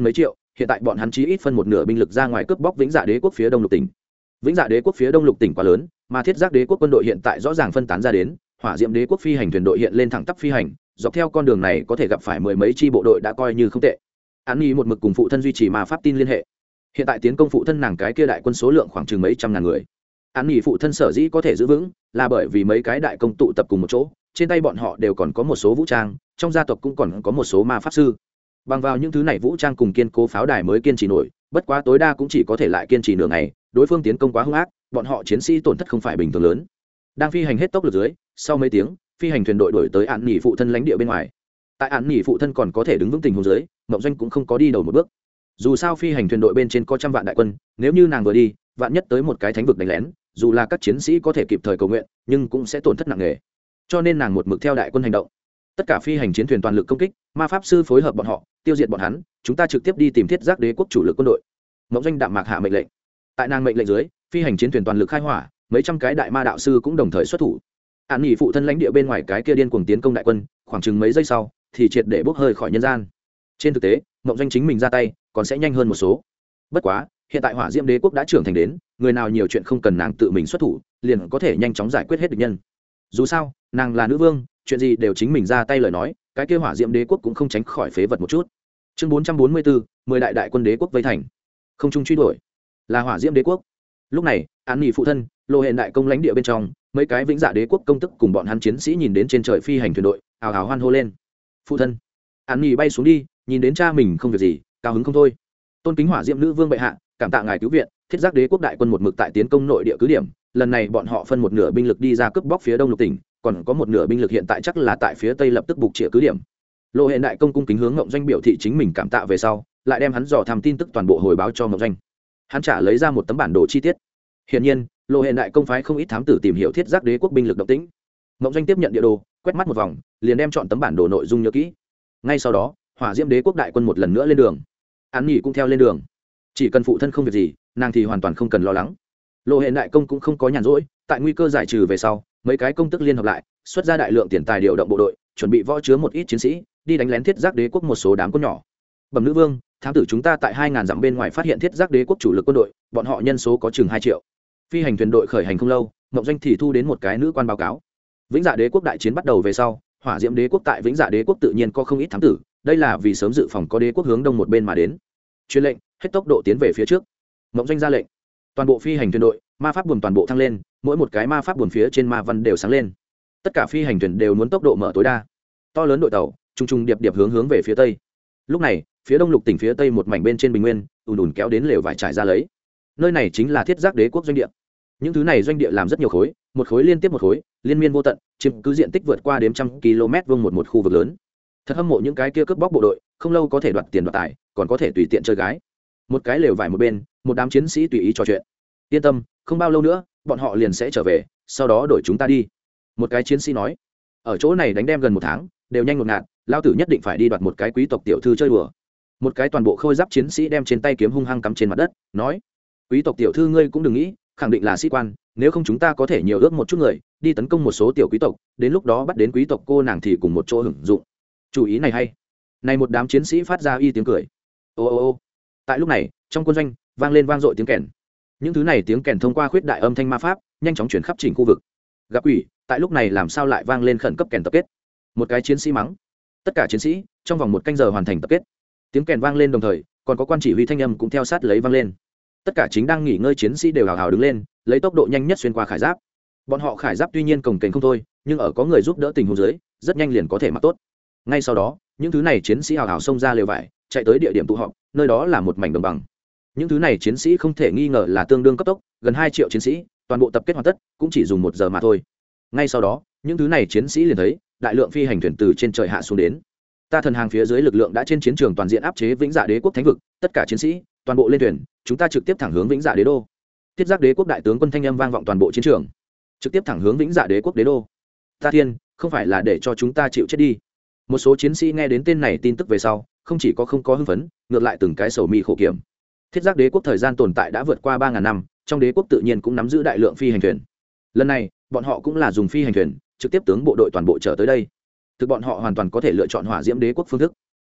hiện tại bọn hắn chí ít phân một nửa binh lực ra ngoài cướp bóc vĩnh dạ đế quốc phía đông lục tỉnh. Vĩnh dạ đế quốc phía đông lục tỉnh quá lớn, mà thiết giác đế quốc quân đội hiện tại rõ ràng phân tán ra đến, hỏa diệm đế quốc phi hành thuyền đội hiện lên thẳng tắp phi hành, dọc theo con đường này có thể gặp phải mười mấy chi bộ đội đã coi như không tệ. Án Nhi một mực cùng phụ thân duy trì ma pháp tin liên hệ. Hiện tại tiến công phụ thân nàng cái kia đại quân số lượng khoảng chừng mấy trăm ngàn người. Án Nhi phụ thân sở dĩ có thể giữ vững, là bởi vì mấy cái đại công tụ tập cùng một chỗ, trên tay bọn họ đều còn có một số vũ trang, trong gia tộc cũng còn có một số ma pháp sư. Bằng vào những thứ này vũ trang cùng kiên cố pháo đài mới kiên trì nổi, bất quá tối đa cũng chỉ có thể lại kiên trì nửa ngày, đối phương tiến công quá hung ác, bọn họ chiến sĩ tổn thất không phải bình thường lớn. Đang phi hành hết tốc lực dưới, sau mấy tiếng, phi hành thuyền đội đổi tới Án Nhi phụ thân lãnh địa bên ngoài. Tại Án Nhi phụ thân còn có thể đứng vững tình huống dưới, Mộng Doanh cũng không có đi đầu một bước. Dù sao phi hành thuyền đội bên trên có trăm vạn đại quân, nếu như nàng vừa đi, vạn nhất tới một cái thánh vực đánh lén, dù là các chiến sĩ có thể kịp thời cầu nguyện, nhưng cũng sẽ tổn thất nặng nề. Cho nên nàng một mực theo đại quân hành động. Tất cả phi hành chiến thuyền toàn lực công kích, ma pháp sư phối hợp bọn họ, tiêu diệt bọn hắn, chúng ta trực tiếp đi tìm thiết giác đế quốc chủ lực quân đội. Mộng Doanh đạm mạc hạ mệnh lệnh. Tại nàng mệnh lệnh dưới, phi hành chiến thuyền toàn lực khai hỏa, mấy trăm cái đại ma đạo sư cũng đồng thời xuất thủ. Án Nhi phụ thân lãnh địa bên ngoài cái kia điên cuồng tiến công đại quân, khoảng chừng mấy giây sau, thì triệt để bốc hơi khỏi nhân gian. Trên thực tế, Mộng Doanh chính mình ra tay, còn sẽ nhanh hơn một số. Bất quá, hiện tại hỏa diễm đế quốc đã trưởng thành đến, người nào nhiều chuyện không cần nàng tự mình xuất thủ, liền có thể nhanh chóng giải quyết hết địch nhân. Dù sao, nàng là nữ vương, chuyện gì đều chính mình ra tay lời nói, cái kia hỏa diễm đế quốc cũng không tránh khỏi phế vật một chút. Chương 444, 10 đại quân đế quốc vây thành. Không trung truy đuổi, là hỏa diễm đế quốc. Lúc này, Án Nhi phụ thân, Lô Hện đại công lãnh địa bên trong, mấy cái vĩnh dạ đế quốc công tức cùng bọn hắn chiến sĩ nhìn đến trên trời phi hành thuyền đội, ào ào hoan hô lên. Phụ thân. Án Nhi bay xuống đi, nhìn đến cha mình không việc gì, cao hứng không thôi. Tôn kính hỏa diễm nữ vương bệ hạ, cảm tạ ngài cứu viện, thiết giác đế quốc đại quân một mực tại tiến công nội địa cứ điểm, lần này bọn họ phân một nửa binh lực đi ra cướp bóc phía đông lục tỉnh, còn có một nửa binh lực hiện tại chắc là tại phía tây lập tức buộc chĩa cứ điểm. Lộ Hệ đại công cung kính hướng Ngộng Doanh biểu thị chính mình cảm tạ về sau, lại đem hắn dò thăm tin tức toàn bộ hồi báo cho Ngộng Doanh. Hắn trả lấy ra một tấm bản đồ chi tiết. Hiển nhiên, Lộ Hệ đại công phái không ít thám tử tìm hiểu thiết giác đế quốc binh lực động tĩnh. Ngộng Doanh tiếp nhận địa đồ, quét mắt một vòng, liền đem chọn tấm bản đồ nội dung nhớ kỹ. Ngay sau đó, hỏa diễm đế quốc đại quân một lần nữa lên đường. Án Nhi cũng theo lên đường. Chỉ cần phụ thân không việc gì, nàng thì hoàn toàn không cần lo lắng. Lộ Hệ đại công cũng không có nhàn rỗi, tại nguy cơ giải trừ về sau, mấy cái công tức liên hợp lại, xuất ra đại lượng tiền tài điều động bộ đội, chuẩn bị võ chứa một ít chiến sĩ, đi đánh lén thiết giác đế quốc một số đám quân nhỏ. Bẩm nữ vương, thám tử chúng ta tại 2000 dặm bên ngoài phát hiện thiết giác đế quốc chủ lực quân đội, bọn họ nhân số có chừng 2 triệu. Phi hành thuyền đội khởi hành không lâu, Ngộng Doanh thì thu đến một cái nữ quan báo cáo. Vĩnh Dạ đế quốc đại chiến bắt đầu về sau, hỏa diễm đế quốc tại Vĩnh Dạ đế quốc tự nhiên có không ít thám tử, đây là vì sớm dự phòng có đế quốc hướng đông một bên mà đến. Truyền lệnh, hết tốc độ tiến về phía trước. Ngộng Doanh ra lệnh. Toàn bộ phi hành thuyền đội, ma pháp buồm toàn bộ thăng lên, mỗi một cái ma pháp buồm phía trên ma văn đều sáng lên. Tất cả phi hành thuyền đều muốn tốc độ mở tối đa. To lớn đội tàu, trung trung điệp điệp hướng về phía tây. Lúc này, phía đông lục tỉnh phía tây một mảnh bên trên bình nguyên, ùn ùn kéo đến lều vải trải ra lấy. Nơi này chính là thiết giác đế quốc doanh địa. Những thứ này doanh địa làm rất nhiều khối, một khối liên tiếp một khối, liên miên vô tận, chiếm cứ diện tích vượt qua đếm trăm km vuông một khu vực lớn. Thật hâm mộ những cái kia cướp bóc bộ đội, không lâu có thể đoạt tiền đoạt tài, còn có thể tùy tiện chơi gái. Một cái lều vải một bên, một đám chiến sĩ tùy ý trò chuyện. Yên tâm, không bao lâu nữa, bọn họ liền sẽ trở về, sau đó đổi chúng ta đi. Một cái chiến sĩ nói, ở chỗ này đánh đem gần 1 tháng, đều nhanh ngột ngạt, lao tử nhất định phải đi đoạt một cái quý tộc tiểu thư chơi đùa. Một cái toàn bộ khôi giáp chiến sĩ đem trên tay kiếm hung hăng cắm trên mặt đất, nói, quý tộc tiểu thư ngươi cũng đừng nghĩ, khẳng định là sĩ quan, nếu không chúng ta có thể nhiều ước một chút người, đi tấn công một số tiểu quý tộc, đến lúc đó bắt đến quý tộc cô nàng thì cùng một chỗ hưởng dụng. Chủ ý này hay. Này một đám chiến sĩ phát ra y tiếng cười. Ô ô ô. Tại lúc này, trong quân doanh vang lên vang dội tiếng kèn. Những thứ này tiếng kèn thông qua khuyết đại âm thanh ma pháp, nhanh chóng chuyển khắp chỉnh khu vực. Gặp quỷ, tại lúc này làm sao lại vang lên khẩn cấp kèn tập kết? Một cái chiến sĩ mắng. Tất cả chiến sĩ, trong vòng 1 canh giờ hoàn thành tập kết. Tiếng kèn vang lên đồng thời, còn có quan chỉ huy thanh âm cũng theo sát lấy vang lên. Tất cả chính đang nghỉ ngơi chiến sĩ đều hào hào đứng lên, lấy tốc độ nhanh nhất xuyên qua khải giáp. Bọn họ khải giáp tuy nhiên cồng kềnh không thôi, nhưng ở có người giúp đỡ tình huống dưới, rất nhanh liền có thể mặc tốt. Ngay sau đó, những thứ này chiến sĩ hào hào xông ra lều vải, chạy tới địa điểm tụ họp, nơi đó là một mảnh đồng bằng. Những thứ này chiến sĩ không thể nghi ngờ là tương đương cấp tốc, gần 2 triệu chiến sĩ, toàn bộ tập kết hoàn tất, cũng chỉ dùng 1 giờ mà thôi. Ngay sau đó, những thứ này chiến sĩ liền thấy đại lượng phi hành thuyền từ trên trời hạ xuống đến. Ta thần hàng phía dưới lực lượng đã trên chiến trường toàn diện áp chế Vĩnh Dạ đế quốc thánh vực, tất cả chiến sĩ, toàn bộ lên thuyền, chúng ta trực tiếp thẳng hướng Vĩnh Dạ đế đô. Thiết giác đế quốc đại tướng quân thanh âm vang vọng toàn bộ chiến trường, trực tiếp thẳng hướng Vĩnh Dạ đế quốc đế đô. Ta thiên, không phải là để cho chúng ta chịu chết đi. Một số chiến sĩ nghe đến tên này tin tức về sau, không chỉ có không có hưng phấn, ngược lại từng cái sầu mi khổ kiểm. Thiết giác đế quốc thời gian tồn tại đã vượt qua 3000 năm, trong đế quốc tự nhiên cũng nắm giữ đại lượng phi hành thuyền. Lần này, bọn họ cũng là dùng phi hành thuyền, trực tiếp tướng bộ đội toàn bộ trở tới đây. Thực bọn họ hoàn toàn có thể lựa chọn hỏa diễm đế quốc phương thức.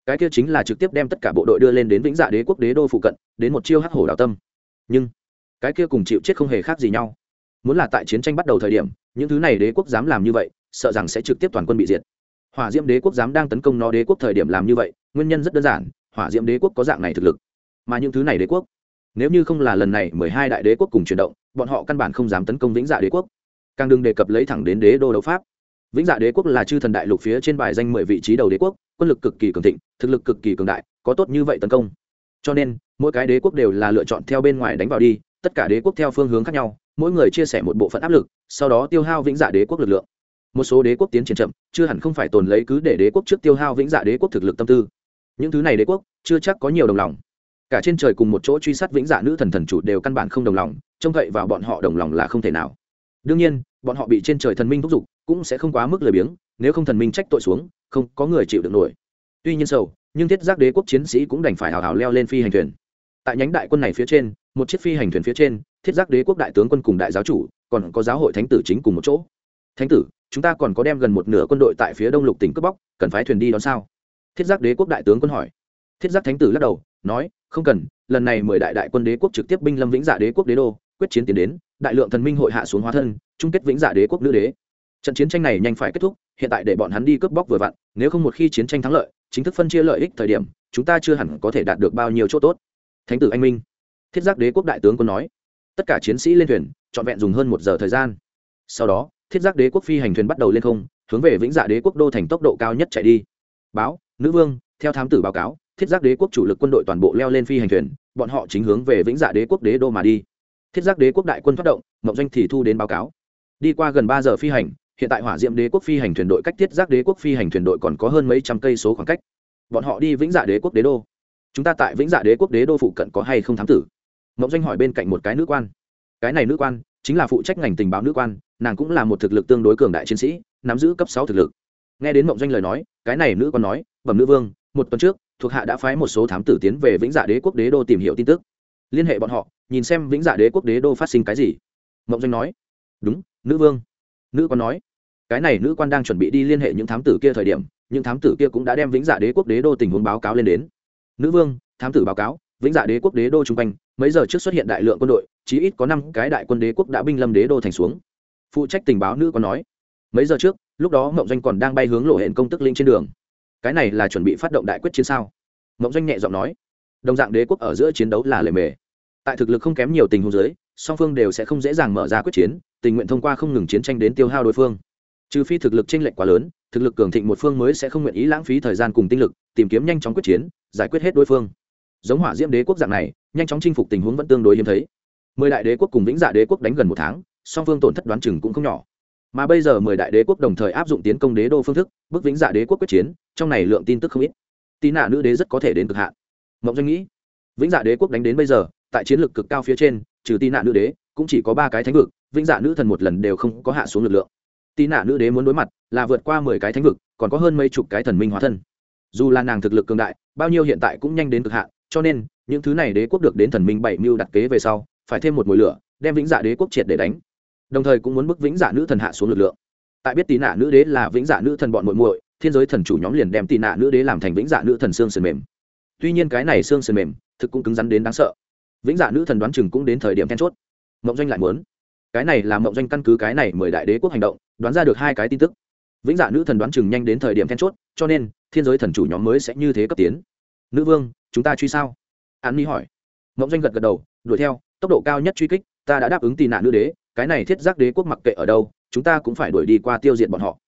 cái kia chính là trực tiếp đem tất cả bộ đội đưa lên đến vĩnh dạ đế quốc đế đô phụ cận, đến một chiêu hắc hổ đảo tâm. Nhưng cái kia cùng chịu chết không hề khác gì nhau. Muốn là tại chiến tranh bắt đầu thời điểm, những thứ này đế quốc dám làm như vậy, sợ rằng sẽ trực tiếp toàn quân bị diệt. Hỏa Diễm đế quốc dám đang tấn công nó đế quốc thời điểm làm như vậy, nguyên nhân rất đơn giản, Hỏa Diễm đế quốc có dạng này thực lực. Mà những thứ này đế quốc, nếu như không là lần này 12 đại đế quốc cùng chuyển động, bọn họ căn bản không dám tấn công vĩnh dạ đế quốc. Càng đừng đề cập lấy thẳng đến đế đô đấu pháp. Vĩnh dạ đế quốc là chư thần đại lục phía trên bài danh 10 vị trí đầu đế quốc, quân lực cực kỳ cường thịnh, thực lực cực kỳ cường đại, có tốt như vậy tấn công. Cho nên, mỗi cái đế quốc đều là lựa chọn theo bên ngoài đánh vào đi, tất cả đế quốc theo phương hướng khác nhau, mỗi người chia sẻ một bộ phận áp lực, sau đó tiêu hao vĩnh dạ đế quốc lực lượng. Một số đế quốc tiến triển chậm, chưa hẳn không phải tồn lấy cứ để đế quốc trước tiêu hao vĩnh dạ đế quốc thực lực tâm tư. Những thứ này đế quốc chưa chắc có nhiều đồng lòng. Cả trên trời cùng một chỗ truy sát vĩnh dạ nữ thần thần chủ đều căn bản không đồng lòng, trông cậy vào bọn họ đồng lòng là không thể nào. Đương nhiên, bọn họ bị trên trời thần minh thúc giục, cũng sẽ không quá mức lười biếng, nếu không thần minh trách tội xuống, không có người chịu được nổi. Tuy nhiên sầu, nhưng thiết giác đế quốc chiến sĩ cũng đành phải hào hào leo lên phi hành thuyền. Tại nhánh đại quân này phía trên, một chiếc phi hành thuyền phía trên, thiết giác đế quốc đại tướng quân cùng đại giáo chủ, còn có giáo hội thánh tử chính cùng một chỗ. Thánh tử, chúng ta còn có đem gần một nửa quân đội tại phía đông lục tỉnh cướp bóc, cần phái thuyền đi đón sao? Thiết giác đế quốc đại tướng quân hỏi. Thiết giác thánh tử lắc đầu, nói, không cần, lần này 10 đại quân đế quốc trực tiếp binh lâm vĩnh dạ đế quốc đế đô, quyết chiến tiến đến, đại lượng thần minh hội hạ xuống hóa thân, chung kết vĩnh dạ đế quốc nữ đế. Trận chiến tranh này nhanh phải kết thúc, hiện tại để bọn hắn đi cướp bóc vừa vặn, nếu không một khi chiến tranh thắng lợi, chính thức phân chia lợi ích thời điểm, chúng ta chưa hẳn có thể đạt được bao nhiêu chỗ tốt. Thánh tử anh minh. Thiết giác đế quốc đại tướng quân nói. Tất cả chiến sĩ lên thuyền, trọn vẹn dùng hơn 1 giờ thời gian. Sau đó, thiết giác đế quốc phi hành thuyền bắt đầu lên không, hướng về vĩnh dạ đế quốc đô thành tốc độ cao nhất chạy đi. Báo, nữ vương, theo thám tử báo cáo, thiết giác đế quốc chủ lực quân đội toàn bộ leo lên phi hành thuyền, bọn họ chính hướng về vĩnh dạ đế quốc đế đô mà đi. Thiết giác đế quốc đại quân phát động, Mộng Doanh thì thu đến báo cáo. Đi qua gần 3 giờ phi hành, hiện tại Hỏa Diễm đế quốc phi hành thuyền đội cách thiết giác đế quốc phi hành thuyền đội còn có hơn mấy trăm cây số khoảng cách. Bọn họ đi vĩnh dạ đế quốc đế đô. Chúng ta tại vĩnh dạ đế quốc đế đô phụ cận có hay không thám tử? Mộng Doanh hỏi bên cạnh một cái nữ quan. Cái này nữ quan chính là phụ trách ngành tình báo nữ quan, nàng cũng là một thực lực tương đối cường đại chiến sĩ, nắm giữ cấp 6 thực lực. Nghe đến Mộng Doanh lời nói, cái này nữ quan nói, bẩm nữ vương, một tuần trước, thuộc hạ đã phái một số thám tử tiến về vĩnh dạ đế quốc đế đô tìm hiểu tin tức, liên hệ bọn họ, nhìn xem vĩnh dạ đế quốc đế đô phát sinh cái gì. Mộng Doanh nói, đúng, nữ vương. Nữ quan nói, cái này nữ quan đang chuẩn bị đi liên hệ những thám tử kia thời điểm, những thám tử kia cũng đã đem vĩnh dạ đế quốc đế đô tình huống báo cáo lên đến. Nữ vương, thám tử báo cáo, vĩnh dạ đế quốc đế đô chung quanh mấy giờ trước xuất hiện đại lượng quân đội, chí ít có 5 cái đại quân đế quốc đã binh lâm đế đô thành xuống. Phụ trách tình báo nữ quan nói, mấy giờ trước, lúc đó Mộng Doanh còn đang bay hướng lộ hẹn công tức linh trên đường. Cái này là chuẩn bị phát động đại quyết chiến sao? Mộng Doanh nhẹ giọng nói, đồng dạng đế quốc ở giữa chiến đấu là lề mề, tại thực lực không kém nhiều tình huống dưới, song phương đều sẽ không dễ dàng mở ra quyết chiến, tình nguyện thông qua không ngừng chiến tranh đến tiêu hao đối phương. Trừ phi thực lực chênh lệch quá lớn, thực lực cường thịnh một phương mới sẽ không nguyện ý lãng phí thời gian cùng tinh lực tìm kiếm nhanh chóng quyết chiến, giải quyết hết đối phương. Giống Hỏa Diễm đế quốc dạng này, nhanh chóng chinh phục tình huống vẫn tương đối hiếm thấy. 10 đại đế quốc cùng vĩnh dạ đế quốc đánh gần 1 tháng, song phương tổn thất đoán chừng cũng không nhỏ. Mà bây giờ 10 đại đế quốc đồng thời áp dụng tiến công đế đô phương thức, bức vĩnh dạ đế quốc quyết chiến, trong này lượng tin tức không ít. Tí nạ nữ đế rất có thể đến cực hạn. Mộng Doanh nghĩ, vĩnh dạ đế quốc đánh đến bây giờ, tại chiến lược cực cao phía trên, trừ Tí nạ nữ đế, cũng chỉ có 3 cái thánh vực, vĩnh dạ nữ thần một lần đều không có hạ xuống lực lượng. Tí nạ nữ đế muốn đối mặt là vượt qua 10 cái thánh vực, còn có hơn mấy chục cái thần minh hóa thân. Dù là nàng thực lực cường đại, bao nhiêu hiện tại cũng nhanh đến cực hạn, cho nên những thứ này đế quốc được đến thần minh 7 mưu đặt kế về sau, phải thêm một mùi lửa, đem vĩnh dạ đế quốc triệt để đánh. Đồng thời cũng muốn bức vĩnh dạ nữ thần hạ xuống lực lượng. Tại biết Tí nạ nữ đế là vĩnh dạ nữ thần bọn muội muội, thiên giới thần chủ nhóm liền đem Tí nạ nữ đế làm thành vĩnh dạ nữ thần xương sườn mềm. Tuy nhiên cái này xương sườn mềm thực cũng cứng rắn đến đáng sợ. Vĩnh dạ nữ thần đoán chừng cũng đến thời điểm then chốt. Mộng Doanh lại muốn, cái này là Mộng Doanh căn cứ cái này 10 đại đế quốc hành động, đoán ra được 2 cái tin tức. Vĩnh dạ nữ thần đoán chừng nhanh đến thời điểm then chốt, cho nên thiên giới thần chủ nhóm mới sẽ như thế cấp tiến. Nữ vương, chúng ta truy sao? Án Ni hỏi. Mộng Doanh gật gật đầu, đuổi theo, tốc độ cao nhất truy kích, ta đã đáp ứng Tí nạ nữ đế, cái này thiết giác đế quốc mặc kệ ở đâu, chúng ta cũng phải đuổi đi qua tiêu diệt bọn họ.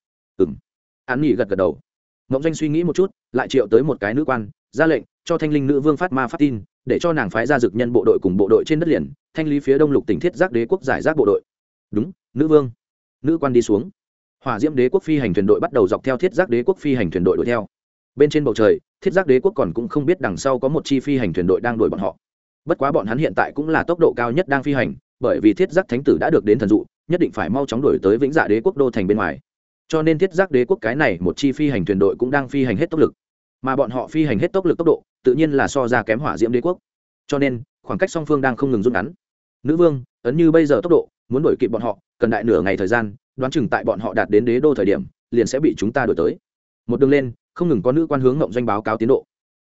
Án Ni gật gật đầu. Mộng Doanh suy nghĩ một chút, lại triệu tới một cái nữ quan, ra lệnh cho Thanh Linh nữ vương phát ma phát tin, để cho nàng phái ra dực nhân bộ đội cùng bộ đội trên đất liền, thanh lý phía đông lục tỉnh thiết giác đế quốc giải rác bộ đội. Đúng, nữ vương. Nữ quan đi xuống. Hỏa Diễm đế quốc phi hành thuyền đội bắt đầu dọc theo thiết giác đế quốc phi hành thuyền đội đuổi theo. Bên trên bầu trời, thiết giác đế quốc còn cũng không biết đằng sau có một chi phi hành thuyền đội đang đuổi bọn họ. Bất quá bọn hắn hiện tại cũng là tốc độ cao nhất đang phi hành, bởi vì thiết giác thánh tử đã được đến thần dụ, nhất định phải mau chóng đuổi tới vĩnh dạ đế quốc đô thành bên ngoài. Cho nên thiết giác đế quốc cái này một chi phi hành thuyền đội cũng đang phi hành hết tốc lực. Mà bọn họ phi hành hết tốc lực tốc độ, tự nhiên là so ra kém Hỏa Diễm đế quốc. Cho nên, khoảng cách song phương đang không ngừng rút ngắn. Nữ vương, ấn như bây giờ tốc độ, muốn đuổi kịp bọn họ, cần đại nửa ngày thời gian, đoán chừng tại bọn họ đạt đến đế đô thời điểm, liền sẽ bị chúng ta đuổi tới. Một đường lên, không ngừng có nữ quan hướng Mộng Doanh báo cáo tiến độ.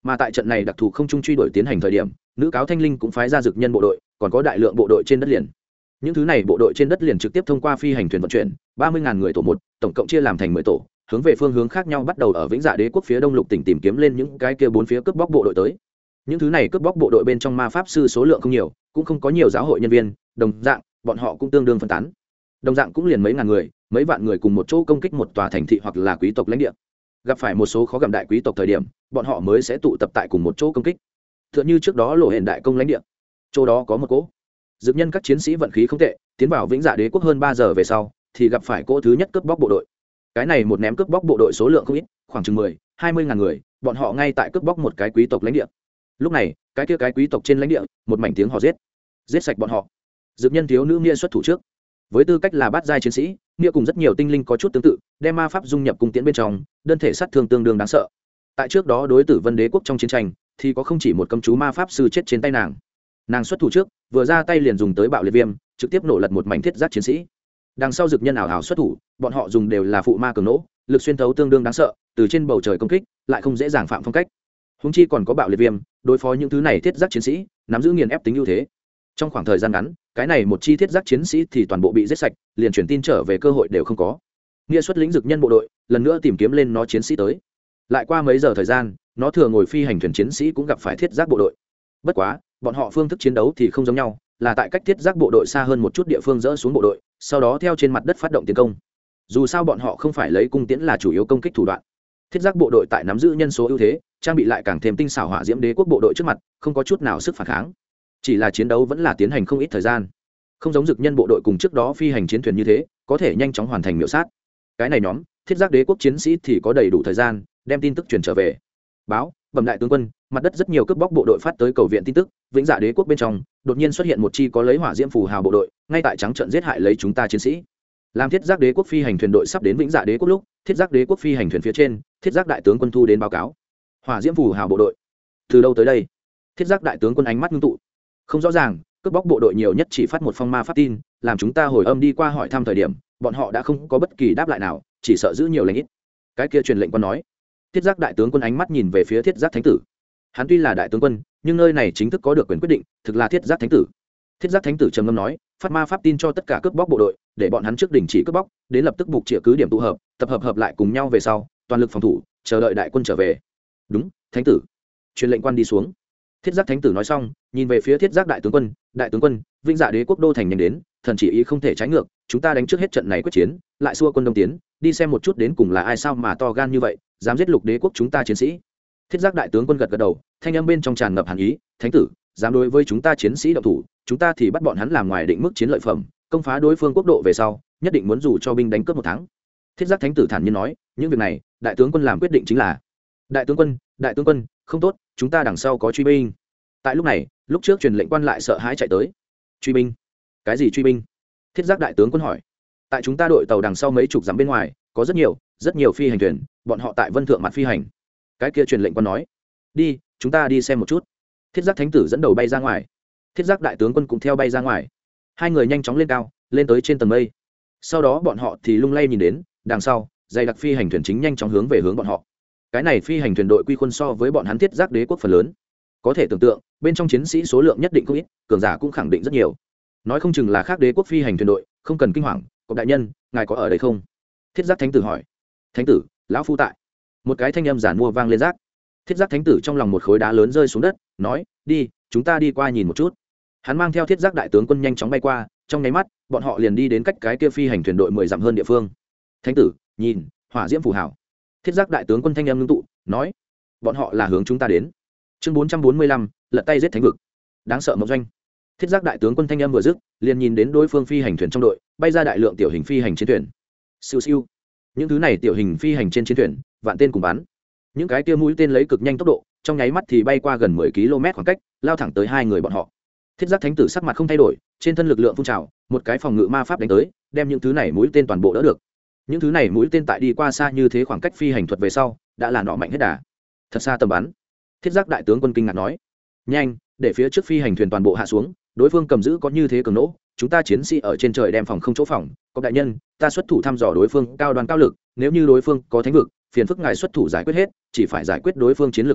Mà tại trận này đặc thù không trung truy đuổi tiến hành thời điểm, nữ cáo Thanh Linh cũng phái ra dực nhân bộ đội, còn có đại lượng bộ đội trên đất liền. Những thứ này bộ đội trên đất liền trực tiếp thông qua phi hành thuyền vận chuyển, 30.000 người tổ một, tổng cộng chia làm thành 10 tổ, hướng về phương hướng khác nhau bắt đầu ở Vĩnh Dạ Đế quốc phía đông lục tỉnh tìm kiếm lên những cái kia bốn phía cướp bóc bộ đội tới. Những thứ này cướp bóc bộ đội bên trong ma pháp sư số lượng không nhiều, cũng không có nhiều giáo hội nhân viên, đồng dạng, bọn họ cũng tương đương phân tán. Đồng dạng cũng liền mấy ngàn người, mấy vạn người cùng một chỗ công kích một tòa thành thị hoặc là quý tộc lãnh địa. Gặp phải một số khó gặm đại quý tộc thời điểm, bọn họ mới sẽ tụ tập tại cùng một chỗ công kích. Tựa như trước đó lộ hiện đại công lãnh địa, chỗ đó có một cỗ dược nhân các chiến sĩ vận khí không tệ, tiến vào Vĩnh Dạ Đế quốc hơn 3 giờ về sau, thì gặp phải cỗ thứ nhất cướp bóc bộ đội. Cái này một ném cướp bóc bộ đội số lượng không ít, khoảng chừng 10-20 ngàn người, bọn họ ngay tại cướp bóc một cái quý tộc lãnh địa. Lúc này, cái kia cái quý tộc trên lãnh địa, một mảnh tiếng hò giết sạch bọn họ. Dược nhân thiếu nữ Nia xuất thủ trước. Với tư cách là bát giai chiến sĩ, Nia cùng rất nhiều tinh linh có chút tương tự, đem ma pháp dung nhập cung tiễn bên trong, đơn thể sát thương tương đương đáng sợ. Tại trước đó đối tử Vân Đế quốc trong chiến tranh, thì có không chỉ một cấm chú ma pháp sư chết trên tay nàng. Nàng xuất thủ trước, vừa ra tay liền dùng tới bạo liệt viêm, trực tiếp nổ lật một mảnh thiết giáp chiến sĩ. Đằng sau dược nhân ảo ảo xuất thủ, bọn họ dùng đều là phụ ma cường nỗ, lực xuyên thấu tương đương đáng sợ, từ trên bầu trời công kích, lại không dễ dàng phạm phong cách. Huống chi còn có bạo liệt viêm, đối phó những thứ này thiết giáp chiến sĩ, nắm giữ nghiền ép tính ưu thế. Trong khoảng thời gian ngắn, cái này một chi thiết giáp chiến sĩ thì toàn bộ bị giết sạch, liền truyền tin trở về cơ hội đều không có. Nghĩa xuất lĩnh dược nhân bộ đội, lần nữa tìm kiếm lên nó chiến sĩ tới. Lại qua mấy giờ thời gian, nó thừa ngồi phi hành thuyền chiến sĩ cũng gặp phải thiết giáp bộ đội. Bất quá, bọn họ phương thức chiến đấu thì không giống nhau, là tại cách thiết giáp bộ đội xa hơn một chút địa phương dỡ xuống bộ đội, sau đó theo trên mặt đất phát động tiến công. Dù sao bọn họ không phải lấy cung tiễn là chủ yếu công kích thủ đoạn. Thiết giáp bộ đội tại nắm giữ nhân số ưu thế, trang bị lại càng thêm tinh xảo hỏa diễm đế quốc bộ đội trước mặt, không có chút nào sức phản kháng. Chỉ là chiến đấu vẫn là tiến hành không ít thời gian. Không giống dực nhân bộ đội cùng trước đó phi hành chiến thuyền như thế, có thể nhanh chóng hoàn thành miểu sát. Cái này nhóm, thiết giáp đế quốc chiến sĩ thì có đầy đủ thời gian đem tin tức truyền trở về. Báo, bẩm đại tướng quân, mặt đất rất nhiều cướp bóc bộ đội phát tới cầu viện tin tức, Vĩnh Dạ Đế quốc bên trong đột nhiên xuất hiện một chi có lấy hỏa diễm phù hào bộ đội, ngay tại trắng trận giết hại lấy chúng ta chiến sĩ. Làm thiết giáp đế quốc phi hành thuyền đội sắp đến Vĩnh Dạ Đế quốc lúc, thiết giáp đế quốc phi hành thuyền phía trên, thiết giáp đại tướng quân thu đến báo cáo. Hỏa diễm phù hào bộ đội, từ đâu tới đây? Thiết giáp đại tướng quân ánh mắt ngưng tụ. Không rõ ràng, cướp bóc bộ đội nhiều nhất chỉ phát một phong ma pháp tin, làm chúng ta hồi âm đi qua hỏi thăm thời điểm, bọn họ đã không có bất kỳ đáp lại nào, chỉ sợ giữ nhiều lành ít. Cái kia truyền lệnh quan nói. Thiết giáp đại tướng quân ánh mắt nhìn về phía thiết giáp thánh tử. Hắn tuy là đại tướng quân, nhưng nơi này chính thức có được quyền quyết định, thực là thiết giáp thánh tử. Thiết giáp thánh tử trầm ngâm nói, phát ma pháp tin cho tất cả cướp bóc bộ đội, để bọn hắn trước đình chỉ cướp bóc, đến lập tức buộc trịa cứ điểm tụ hợp, tập hợp lại cùng nhau về sau, toàn lực phòng thủ, chờ đợi đại quân trở về. Đúng, thánh tử. Truyền lệnh quan đi xuống. Thiết giáp thánh tử nói xong, nhìn về phía thiết giáp đại tướng quân, Vĩnh Dạ Đế quốc đô thành nhanh đến, thần chỉ ý không thể trái ngược, chúng ta đánh trước hết trận này quyết chiến, lại xua quân đông tiến, đi xem một chút đến cùng là ai sao mà to gan như vậy, dám giết lục đế quốc chúng ta chiến sĩ. Thiết giáp đại tướng quân gật gật đầu, thanh âm bên trong tràn ngập hàn ý, thánh tử, dám đối với chúng ta chiến sĩ động thủ, chúng ta thì bắt bọn hắn làm ngoài định mức chiến lợi phẩm, công phá đối phương quốc độ về sau, nhất định muốn dù cho binh đánh cướp một tháng. Thiết giáp thánh tử thản nhiên nói, những việc này, đại tướng quân làm quyết định chính là. Đại tướng quân, không tốt, chúng ta đằng sau có truy binh. Tại lúc này, lúc trước truyền lệnh quan lại sợ hãi chạy tới. Truy binh? Cái gì truy binh? Thiết giáp đại tướng quân hỏi. Tại chúng ta đội tàu đằng sau mấy chục dặm bên ngoài, có rất nhiều phi hành thuyền, bọn họ tại vân thượng mặt phi hành. Cái kia truyền lệnh quan nói. Đi, chúng ta đi xem một chút. Thiết giáp thánh tử dẫn đầu bay ra ngoài. Thiết giáp đại tướng quân cũng theo bay ra ngoài. Hai người nhanh chóng lên cao, lên tới trên tầng mây. Sau đó bọn họ thì lung lay nhìn đến, đằng sau, dày đặc phi hành thuyền chính nhanh chóng hướng về hướng bọn họ. Cái này phi hành thuyền đội quy quân so với bọn hắn thiết giáp đế quốc phần lớn. Có thể tưởng tượng, bên trong chiến sĩ số lượng nhất định không ít, cường giả cũng khẳng định rất nhiều. Nói không chừng là khác đế quốc phi hành thuyền đội, không cần kinh hoàng. Cục đại nhân, ngài có ở đây không? Thiết giáp thánh tử hỏi. Thánh tử, lão phu tại. Một cái thanh âm giản mua vang lên rác. Thiết giáp thánh tử trong lòng một khối đá lớn rơi xuống đất, nói, đi, chúng ta đi qua nhìn một chút. Hắn mang theo thiết giáp đại tướng quân nhanh chóng bay qua, trong nháy mắt, bọn họ liền đi đến cách cái kia phi hành thuyền đội 10 dặm hơn địa phương. Thánh tử, nhìn, hỏa diễm phù hảo. Thiết giáp đại tướng quân thanh âm ngưng tụ, nói, bọn họ là hướng chúng ta đến. Chương 445, lật tay giết thánh vực. Đáng sợ mộng doanh. Thiết giáp đại tướng quân thanh âm vừa dứt, liền nhìn đến đối phương phi hành thuyền trong đội, bay ra đại lượng tiểu hình phi hành chiến thuyền. Siêu siêu. Những thứ này tiểu hình phi hành trên chiến thuyền, vạn tên cùng bắn. Những cái kia mũi tên lấy cực nhanh tốc độ, trong nháy mắt thì bay qua gần 10 km khoảng cách, lao thẳng tới hai người bọn họ. Thiết giáp thánh tử sắc mặt không thay đổi, trên thân lực lượng phun trào, một cái phòng ngự ma pháp đánh tới, đem những thứ này mũi tên toàn bộ đỡ được. Những thứ này mũi tên tại đi qua xa như thế khoảng cách phi hành thuật về sau, đã là nỏ mạnh hết đà. Thật xa tầm bắn. Thiết giáp đại tướng quân kinh ngạc nói, nhanh, để phía trước phi hành thuyền toàn bộ hạ xuống, đối phương cầm giữ có như thế cường nỗ, chúng ta chiến sĩ ở trên trời đem phòng không chỗ phòng. Có đại nhân, ta xuất thủ thăm dò đối phương cao đoan cao lực, nếu như đối phương có thánh vực, phiền phức ngài xuất thủ giải quyết hết, chỉ phải giải quyết đối phương chiến lược cực cao,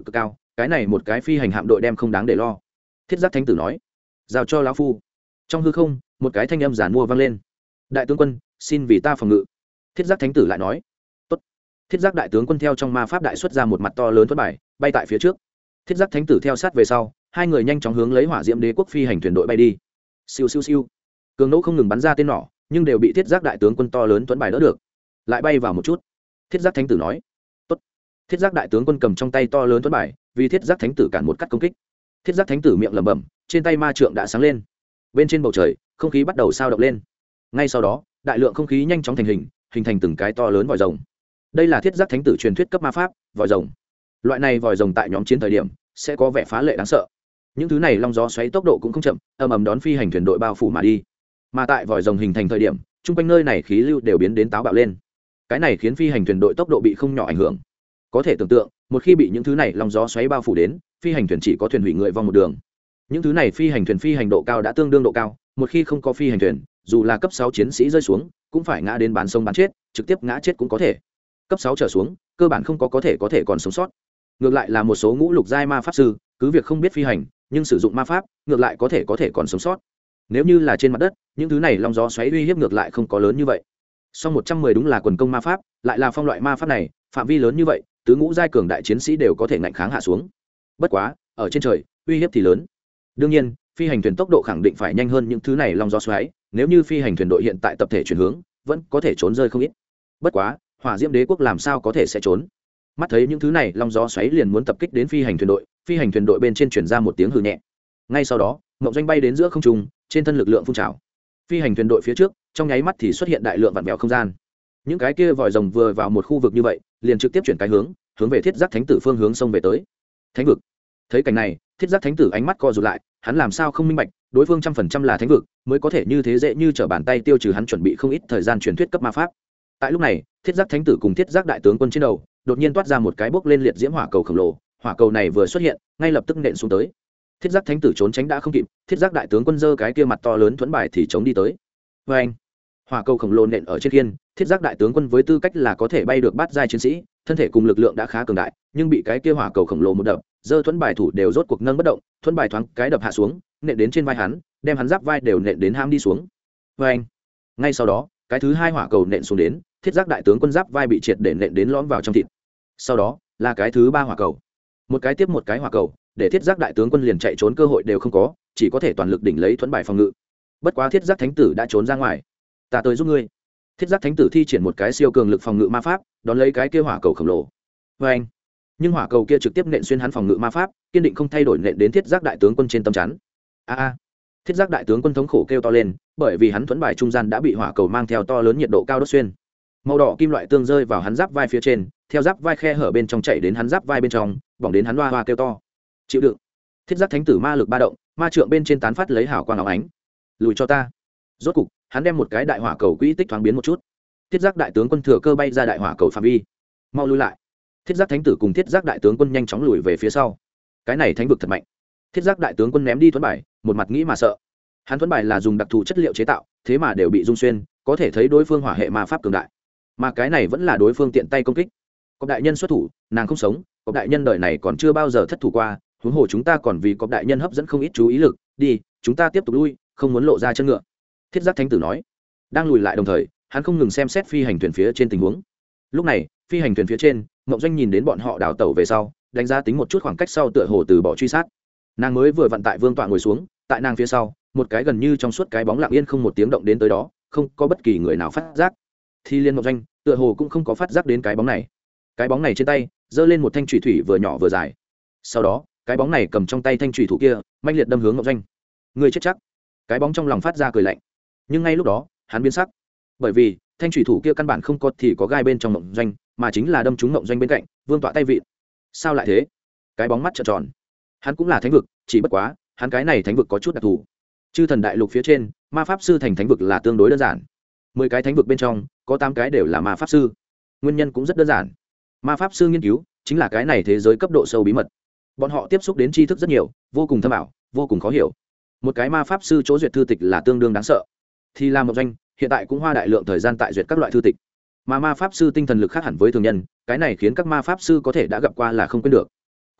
cái này một cái phi hành hạm đội đem không đáng để lo. Thiết Giác Thánh tử nói. Giao cho lão phu. Trong hư không, một cái thanh âm giản mua vang lên. Đại tướng quân, xin vì ta phòng ngự. Thiết Giác Thánh tử lại nói. Tốt. Thiết Giác đại tướng quân theo trong ma pháp đại xuất ra một mặt to lớn thuẫn bài, bay tại phía trước. Thiết Giác Thánh tử theo sát về sau, hai người nhanh chóng hướng lấy Hỏa Diễm Đế quốc phi hành thuyền đội bay đi. Siêu siêu siêu. Cường nỗ không ngừng bắn ra tên nỏ, nhưng đều bị Thiết Giác đại tướng quân to lớn thuẫn bài đỡ được. Lại bay vào một chút. Thiết Giác Thánh tử nói. Tốt. Thiết Giác đại tướng quân cầm trong tay to lớn thuẫn bài, vì Thiết Giác Thánh tử cản một cắt công kích. Thiết Giác Thánh tử miệng lẩm bẩm, trên tay ma trượng đã sáng lên. Bên trên bầu trời, không khí bắt đầu sao động lên. Ngay sau đó, đại lượng không khí nhanh chóng thành hình, hình thành từng cái to lớn vòi rồng. Đây là Thiết Giác Thánh tử truyền thuyết cấp ma pháp, vòi rồng. Loại này vòi rồng tại nhóm chiến thời điểm sẽ có vẻ phá lệ đáng sợ. Những thứ này long gió xoáy tốc độ cũng không chậm, ầm ầm đón phi hành thuyền đội bao phủ mà đi. Mà tại vòi rồng hình thành thời điểm, trung quanh nơi này khí lưu đều biến đến táo bạo lên. Cái này khiến phi hành thuyền đội tốc độ bị không nhỏ ảnh hưởng. Có thể tưởng tượng, một khi bị những thứ này long gió xoáy bao phủ đến, phi hành thuyền chỉ có thuyền hủy người vong một đường. Những thứ này phi hành thuyền phi hành độ cao đã tương đương độ cao, một khi không có phi hành thuyền, dù là cấp 6 chiến sĩ rơi xuống, cũng phải ngã đến bán sông bán chết, trực tiếp ngã chết cũng có thể. Cấp 6 trở xuống, cơ bản không có thể còn sống sót. Ngược lại là một số ngũ lục giai ma pháp sư, cứ việc không biết phi hành, nhưng sử dụng ma pháp, ngược lại có thể còn sống sót. Nếu như là trên mặt đất, những thứ này long gió xoáy uy hiếp ngược lại không có lớn như vậy. Song 110 đúng là quần công ma pháp, lại là phong loại ma pháp này, phạm vi lớn như vậy, tứ ngũ giai cường đại chiến sĩ đều có thể ngạnh kháng hạ xuống. Bất quá, ở trên trời, uy hiếp thì lớn. Đương nhiên, phi hành thuyền tốc độ khẳng định phải nhanh hơn những thứ này long gió xoáy, nếu như phi hành thuyền đội hiện tại tập thể chuyển hướng, vẫn có thể trốn rơi không ít. Bất quá, Hỏa Diễm Đế quốc làm sao có thể sẽ trốn? Mắt thấy những thứ này long gió xoáy liền muốn tập kích đến phi hành thuyền đội bên trên truyền ra một tiếng hừ nhẹ. Ngay sau đó, Mộng Doanh bay đến giữa không trung, trên thân lực lượng phun trào. Phi hành thuyền đội phía trước, trong nháy mắt thì xuất hiện đại lượng vặn vẹo không gian. Những cái kia vòi rồng vừa vào một khu vực như vậy, liền trực tiếp chuyển cái hướng về Thiết Giác Thánh tử phương hướng xông về tới. Thánh vực. Thấy cảnh này, Thiết Giác Thánh tử ánh mắt co rụt lại, hắn làm sao không minh bạch, đối phương 100% là thánh vực, mới có thể như thế dễ như trở bàn tay tiêu trừ hắn chuẩn bị không ít thời gian truyền thuyết cấp ma pháp. Tại lúc này, Thiết Giác Thánh tử cùng Thiết Giác đại tướng quân trên đầu, đột nhiên toát ra một cái bốc lên liệt diễm hỏa cầu khổng lồ, hỏa cầu này vừa xuất hiện, ngay lập tức nện xuống tới. Thiết Giác Thánh tử trốn tránh đã không kịp, Thiết Giác đại tướng quân giơ cái kia mặt to lớn thuẫn bài thì chống đi tới. Và anh, hỏa cầu khổng lồ nện ở trên khiên, Thiết Giác đại tướng quân với tư cách là có thể bay được bát giai chiến sĩ, thân thể cùng lực lượng đã khá cường đại, nhưng bị cái kia hỏa cầu khổng lồ một đập, giơ thuẫn bài thủ đều rốt cuộc nâng bất động, thuẫn bài thoáng cái đập hạ xuống, nện đến trên vai hắn, đem hắn giáp vai đều nện đến ham đi xuống. Và anh, ngay sau đó, cái thứ hai hỏa cầu nện xuống đến, Thiết Giác đại tướng quân giáp vai bị triệt để nện đến lõm vào trong thịt. Sau đó, là cái thứ ba hỏa cầu. Một cái tiếp một cái hỏa cầu, để Thiết Giác đại tướng quân liền chạy trốn cơ hội đều không có, chỉ có thể toàn lực đỉnh lấy thuẫn bài phòng ngự. Bất quá Thiết Giác Thánh tử đã trốn ra ngoài. Ta tới giúp ngươi. Thiết Giác Thánh tử thi triển một cái siêu cường lực phòng ngự ma pháp, đón lấy cái kia hỏa cầu khổng lồ. Và anh, nhưng hỏa cầu kia trực tiếp nện xuyên hắn phòng ngự ma pháp, kiên định không thay đổi nện đến Thiết Giác đại tướng quân trên tâm chắn. A Thiết Giác đại tướng quân thống khổ kêu to lên, bởi vì hắn thuẫn bài trung gian đã bị hỏa cầu mang theo to lớn nhiệt độ cao đốt xuyên. Màu đỏ kim loại tương rơi vào hắn giáp vai phía trên, theo giáp vai khe hở bên trong chảy đến hắn giáp vai bên trong, bỏng đến hắn hoa hoa kêu to. Chịu đựng. Thiết Giác Thánh tử ma lực ba động, ma trượng bên trên tán phát lấy hào quang óng ánh. Lùi cho ta. Rốt cục, hắn đem một cái đại hỏa cầu quỹ tích thoáng biến một chút. Thiết Giác đại tướng quân thừa cơ bay ra đại hỏa cầu phạm vi. Mau lui lại. Thiết Giác Thánh tử cùng Thiết Giác đại tướng quân nhanh chóng lùi về phía sau. Cái này thánh vực thật mạnh. Thiết Giác đại tướng quân ném đi thuẫn bài, một mặt nghĩ mà sợ. Hắn thuẫn bài là dùng đặc thù chất liệu chế tạo, thế mà đều bị rung xuyên, có thể thấy đối phương hỏa hệ ma pháp cường đại. Mà cái này vẫn là đối phương tiện tay công kích. Cọp đại nhân xuất thủ, nàng không sống, Cọp đại nhân đời này còn chưa bao giờ thất thủ qua, huống hồ chúng ta còn vì Cọp đại nhân hấp dẫn không ít chú ý lực, đi, chúng ta tiếp tục lui, không muốn lộ ra chân ngựa. Thiết Giác Thánh tử nói. Đang lùi lại đồng thời, hắn không ngừng xem xét phi hành thuyền phía trên tình huống. Lúc này, phi hành thuyền phía trên, Mộng Doanh nhìn đến bọn họ đào tẩu về sau, đánh giá tính một chút khoảng cách sau tựa hồ từ bỏ truy sát. Nàng mới vừa vặn tại vương tọa ngồi xuống, tại nàng phía sau, một cái gần như trong suốt cái bóng lặng yên không một tiếng động đến tới đó, không có bất kỳ người nào phát giác. Thì liên Mộng Doanh, tựa hồ cũng không có phát giác đến cái bóng này. Cái bóng này trên tay giơ lên một thanh chủy thủy vừa nhỏ vừa dài. Sau đó, cái bóng này cầm trong tay thanh chủy thủ kia, manh liệt đâm hướng Mộng Doanh. Người chết chắc. Cái bóng trong lòng phát ra cười lạnh. Nhưng ngay lúc đó, hắn biến sắc. Bởi vì, thanh chủy thủ kia căn bản không có thì có gai bên trong Mộng Doanh, mà chính là đâm trúng Mộng Doanh bên cạnh, vương tọa tay vịn. Sao lại thế? Cái bóng mắt trợn tròn. Hắn cũng là thánh vực, chỉ bất quá, hắn cái này thánh vực có chút đặc thù. Chư thần đại lục phía trên, ma pháp sư thành thánh vực là tương đối đơn giản. 10 cái thánh vực bên trong, có 8 cái đều là ma pháp sư. Nguyên nhân cũng rất đơn giản. Ma pháp sư nghiên cứu chính là cái này thế giới cấp độ sâu bí mật. Bọn họ tiếp xúc đến tri thức rất nhiều, vô cùng thâm ảo, vô cùng khó hiểu. Một cái ma pháp sư chỗ duyệt thư tịch là tương đương đáng sợ. Thì làm Mộng Doanh, hiện tại cũng hoa đại lượng thời gian tại duyệt các loại thư tịch. Mà ma pháp sư tinh thần lực khác hẳn với thường nhân, cái này khiến các ma pháp sư có thể đã gặp qua là không quên được.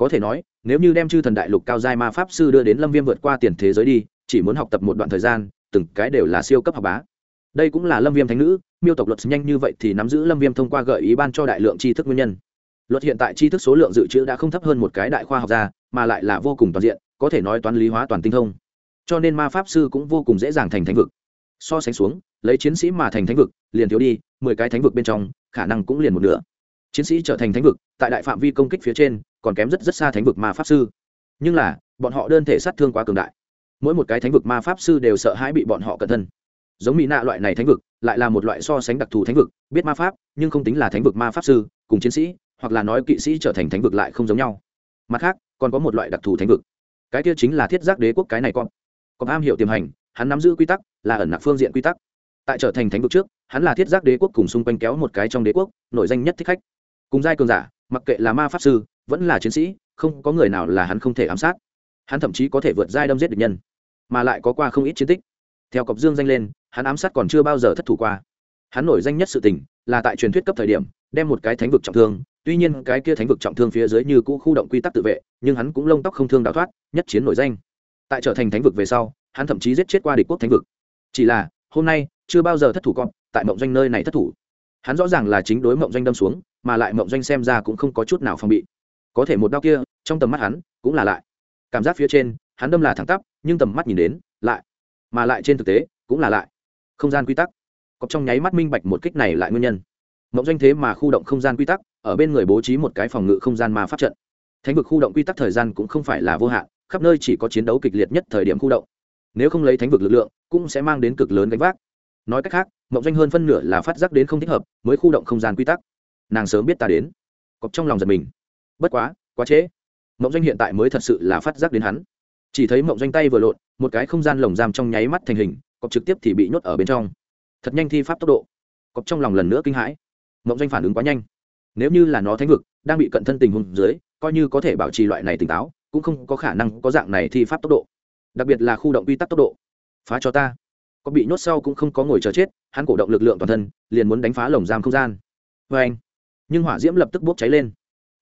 có thể nói nếu như đem chư thần đại lục cao giai ma pháp sư đưa đến Lâm Viêm vượt qua tiền thế giới đi, chỉ muốn học tập một đoạn thời gian, từng cái đều là siêu cấp học bá. Đây cũng là Lâm Viêm thánh nữ miêu tộc luật nhanh như vậy thì nắm giữ Lâm Viêm thông qua gợi ý ban cho đại lượng tri thức nguyên nhân. Luật hiện tại tri thức số lượng dự trữ đã không thấp hơn một cái đại khoa học gia, mà lại là vô cùng toàn diện, có thể nói toán lý hóa toàn tinh thông, cho nên ma pháp sư cũng vô cùng dễ dàng thành thánh vực. So sánh xuống, lấy chiến sĩ mà thành thánh vực liền thiếu đi 10 cái thánh vực bên trong, khả năng cũng liền một nửa. Chiến sĩ trở thành thánh vực tại đại phạm vi công kích phía trên còn kém rất xa thánh vực ma pháp sư, nhưng là bọn họ đơn thể sát thương quá cường đại, mỗi một cái thánh vực ma pháp sư đều sợ hãi bị bọn họ cẩn thân. Giống mỹ nạ loại này thánh vực lại là một loại so sánh đặc thù thánh vực, biết ma pháp nhưng không tính là thánh vực ma pháp sư, cùng chiến sĩ hoặc là nói kỵ sĩ trở thành thánh vực lại không giống nhau. Mặt khác còn có một loại đặc thù thánh vực, cái kia chính là thiết giác đế quốc. Cái này còn am hiểu tiềm hành, hắn nắm giữ quy tắc, là ẩn nặc phương diện quy tắc. Tại trở thành thánh vực trước, hắn là thiết giác đế quốc cùng xung quanh kéo một cái trong đế quốc nổi danh nhất thích khách. Cùng giai cường giả, mặc kệ là ma pháp sư vẫn là chiến sĩ, không có người nào là hắn không thể ám sát. Hắn thậm chí có thể vượt giai đâm giết địch nhân, mà lại có qua không ít chiến tích. Theo cọc dương danh lên, hắn ám sát còn chưa bao giờ thất thủ qua. Hắn nổi danh nhất sự tình là tại truyền thuyết cấp thời điểm đem một cái thánh vực trọng thương, tuy nhiên cái kia thánh vực trọng thương phía dưới như cũ khu động quy tắc tự vệ, nhưng hắn cũng lông tóc không thương đào thoát, nhất chiến nổi danh. Tại trở thành thánh vực về sau, hắn thậm chí giết chết qua địch quốc thánh vực. Chỉ là hôm nay chưa bao giờ thất thủ, tại mộng doanh nơi này thất thủ. Hắn rõ ràng là chính đối mộng doanh đâm xuống, mà lại mộng doanh xem ra cũng không có chút nào phòng bị. Có thể một đao kia trong tầm mắt hắn cũng là lại, cảm giác phía trên hắn đâm là thẳng tắp, nhưng tầm mắt nhìn đến lại, mà lại trên thực tế cũng là lại. Không gian quy tắc, cọp trong nháy mắt minh bạch một kích này lại nguyên nhân. Mộng doanh thế mà khu động không gian quy tắc, ở bên người bố trí một cái phòng ngự không gian ma pháp trận. Thánh vực khu động quy tắc thời gian cũng không phải là vô hạn, khắp nơi chỉ có chiến đấu kịch liệt nhất thời điểm khu động. Nếu không lấy thánh vực lực lượng, cũng sẽ mang đến cực lớn gánh vác. Nói cách khác, mộng doanh hơn phân nửa là phát giác đến không thích hợp, mới khu động không gian quy tắc. Nàng sớm biết ta đến, cọp trong lòng giật mình. Bất quá quá trễ, mộng doanh hiện tại mới thật sự là phát giác đến hắn. Chỉ thấy mộng doanh tay vừa lộn, một cái không gian lồng giam trong nháy mắt thành hình, cọp trực tiếp thì bị nhốt ở bên trong. Thật nhanh thi pháp tốc độ, cọp trong lòng lần nữa kinh hãi. Mộng doanh phản ứng quá nhanh, nếu như là nó thánh vực đang bị cận thân tình huống dưới, coi như có thể bảo trì loại này tỉnh táo, cũng không có khả năng có dạng này thi pháp tốc độ, đặc biệt là khu động quy tắc tốc độ. Phá cho ta. Có bị nhốt sau cũng không có ngồi chờ chết, hắn cổ động lực lượng toàn thân, liền muốn đánh phá lồng giam không gian. Vê anh! Nhưng hỏa diễm lập tức bốc cháy lên.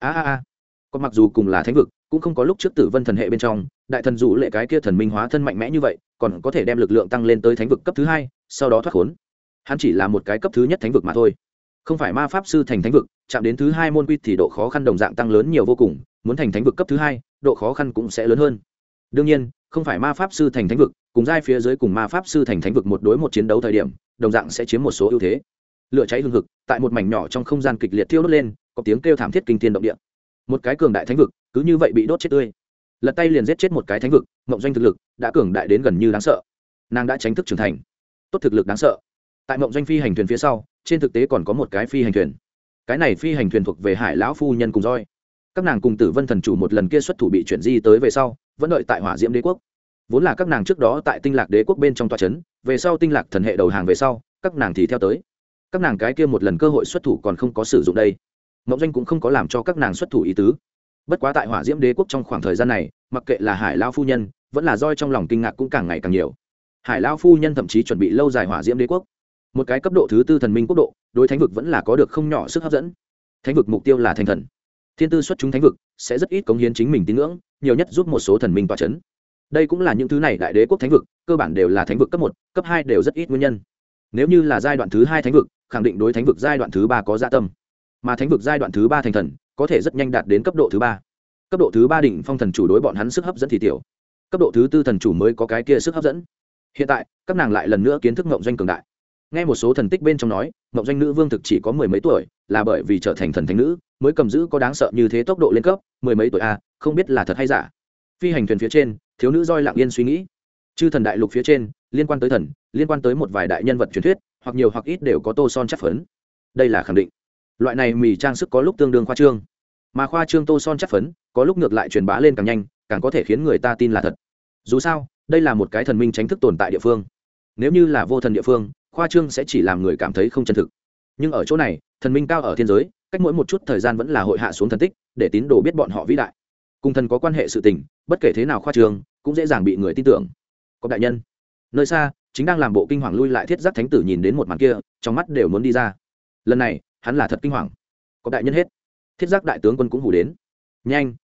Có mặc dù cùng là thánh vực, cũng không có lúc trước Tử Vân thần hệ bên trong, đại thần dụ lệ cái kia thần minh hóa thân mạnh mẽ như vậy, còn có thể đem lực lượng tăng lên tới thánh vực cấp thứ 2, sau đó thoát khốn. Hắn chỉ là một cái cấp thứ nhất thánh vực mà thôi. Không phải ma pháp sư thành thánh vực, chạm đến thứ 2 môn quy thì độ khó khăn đồng dạng tăng lớn nhiều vô cùng, muốn thành thánh vực cấp thứ 2, độ khó khăn cũng sẽ lớn hơn. Đương nhiên, không phải ma pháp sư thành thánh vực, cùng giai phía dưới cùng ma pháp sư thành thánh vực một đối một chiến đấu thời điểm, đồng dạng sẽ chiếm một số ưu thế. Lửa cháy hừng hực, tại một mảnh nhỏ trong không gian kịch liệt thiêu đốt lên, có tiếng kêu thảm thiết kinh thiên động địa. Một cái cường đại thánh vực, cứ như vậy bị đốt chết tươi. Lật tay liền giết chết một cái thánh vực, mộng doanh thực lực đã cường đại đến gần như đáng sợ. Nàng đã tránh thức trưởng thành, tốt thực lực đáng sợ. Tại mộng doanh phi hành thuyền phía sau, trên thực tế còn có một cái phi hành thuyền. Cái này phi hành thuyền thuộc về Hải lão phu nhân cùng roi. Các nàng cùng Tử Vân thần chủ một lần kia xuất thủ bị chuyển di tới về sau, vẫn đợi tại Hỏa Diễm Đế quốc. Vốn là các nàng trước đó tại Tinh Lạc Đế quốc bên trong tòa trấn, về sau Tinh Lạc thần hệ đầu hàng về sau, các nàng thì theo tới. Các nàng cái kia một lần cơ hội xuất thủ còn không có sử dụng đây. Mộng doanh cũng không có làm cho các nàng xuất thủ ý tứ. Bất quá tại Hỏa Diễm Đế quốc trong khoảng thời gian này, mặc kệ là Hải lão phu nhân, vẫn là roi trong lòng kinh ngạc cũng càng ngày càng nhiều. Hải lão phu nhân thậm chí chuẩn bị lâu dài Hỏa Diễm Đế quốc, một cái cấp độ thứ 4 thần minh quốc độ, đối thánh vực vẫn là có được không nhỏ sức hấp dẫn. Thánh vực mục tiêu là thành thần, thiên tư xuất chúng thánh vực sẽ rất ít cống hiến chính mình tín ngưỡng, nhiều nhất giúp một số thần minh tọa chấn. Đây cũng là những thứ này đại đế quốc thánh vực cơ bản đều là thánh vực cấp 1, cấp 2 đều rất ít nguyên nhân. Nếu như là giai đoạn thứ 2 thánh vực, khẳng định đối thánh vực giai đoạn thứ 3 có dạ tâm, mà thánh vực giai đoạn thứ 3 thành thần, có thể rất nhanh đạt đến cấp độ thứ 3. Cấp độ thứ 3 đỉnh phong thần chủ đối bọn hắn sức hấp dẫn thì tiểu, cấp độ thứ 4 thần chủ mới có cái kia sức hấp dẫn. Hiện tại các nàng lại lần nữa kiến thức ngộng doanh cường đại. Nghe một số thần tích bên trong nói, ngộng doanh nữ vương thực chỉ có 10 mấy tuổi, là bởi vì trở thành thần thánh nữ mới cầm giữ có đáng sợ như thế tốc độ lên cấp. 10 mấy tuổi a, không biết là thật hay giả. Phi hành thuyền phía trên, thiếu nữ roi lặng yên suy nghĩ. Chư thần đại lục phía trên, liên quan tới thần, liên quan tới một vài đại nhân vật truyền thuyết, hoặc nhiều hoặc ít đều có tô son chất phấn. Đây là khẳng định. Loại này mì trang sức có lúc tương đương khoa trương, mà khoa trương tô son chất phấn có lúc ngược lại truyền bá lên càng nhanh, càng có thể khiến người ta tin là thật. Dù sao, đây là một cái thần minh tránh thức tồn tại địa phương. Nếu như là vô thần địa phương, khoa trương sẽ chỉ làm người cảm thấy không chân thực. Nhưng ở chỗ này, thần minh cao ở thiên giới, cách mỗi một chút thời gian vẫn là hội hạ xuống thần tích, để tín đồ biết bọn họ vĩ đại. Cùng thần có quan hệ sự tình, bất kể thế nào khoa trương, cũng dễ dàng bị người tin tưởng. Có đại nhân, nơi xa, chính đang làm bộ kinh hoàng lui lại thiết giác thánh tử nhìn đến một màn kia, trong mắt đều muốn đi ra. Lần này, hắn là thật kinh hoàng. Có đại nhân hết. Thiết giác đại tướng quân cũng hù đến. Nhanh,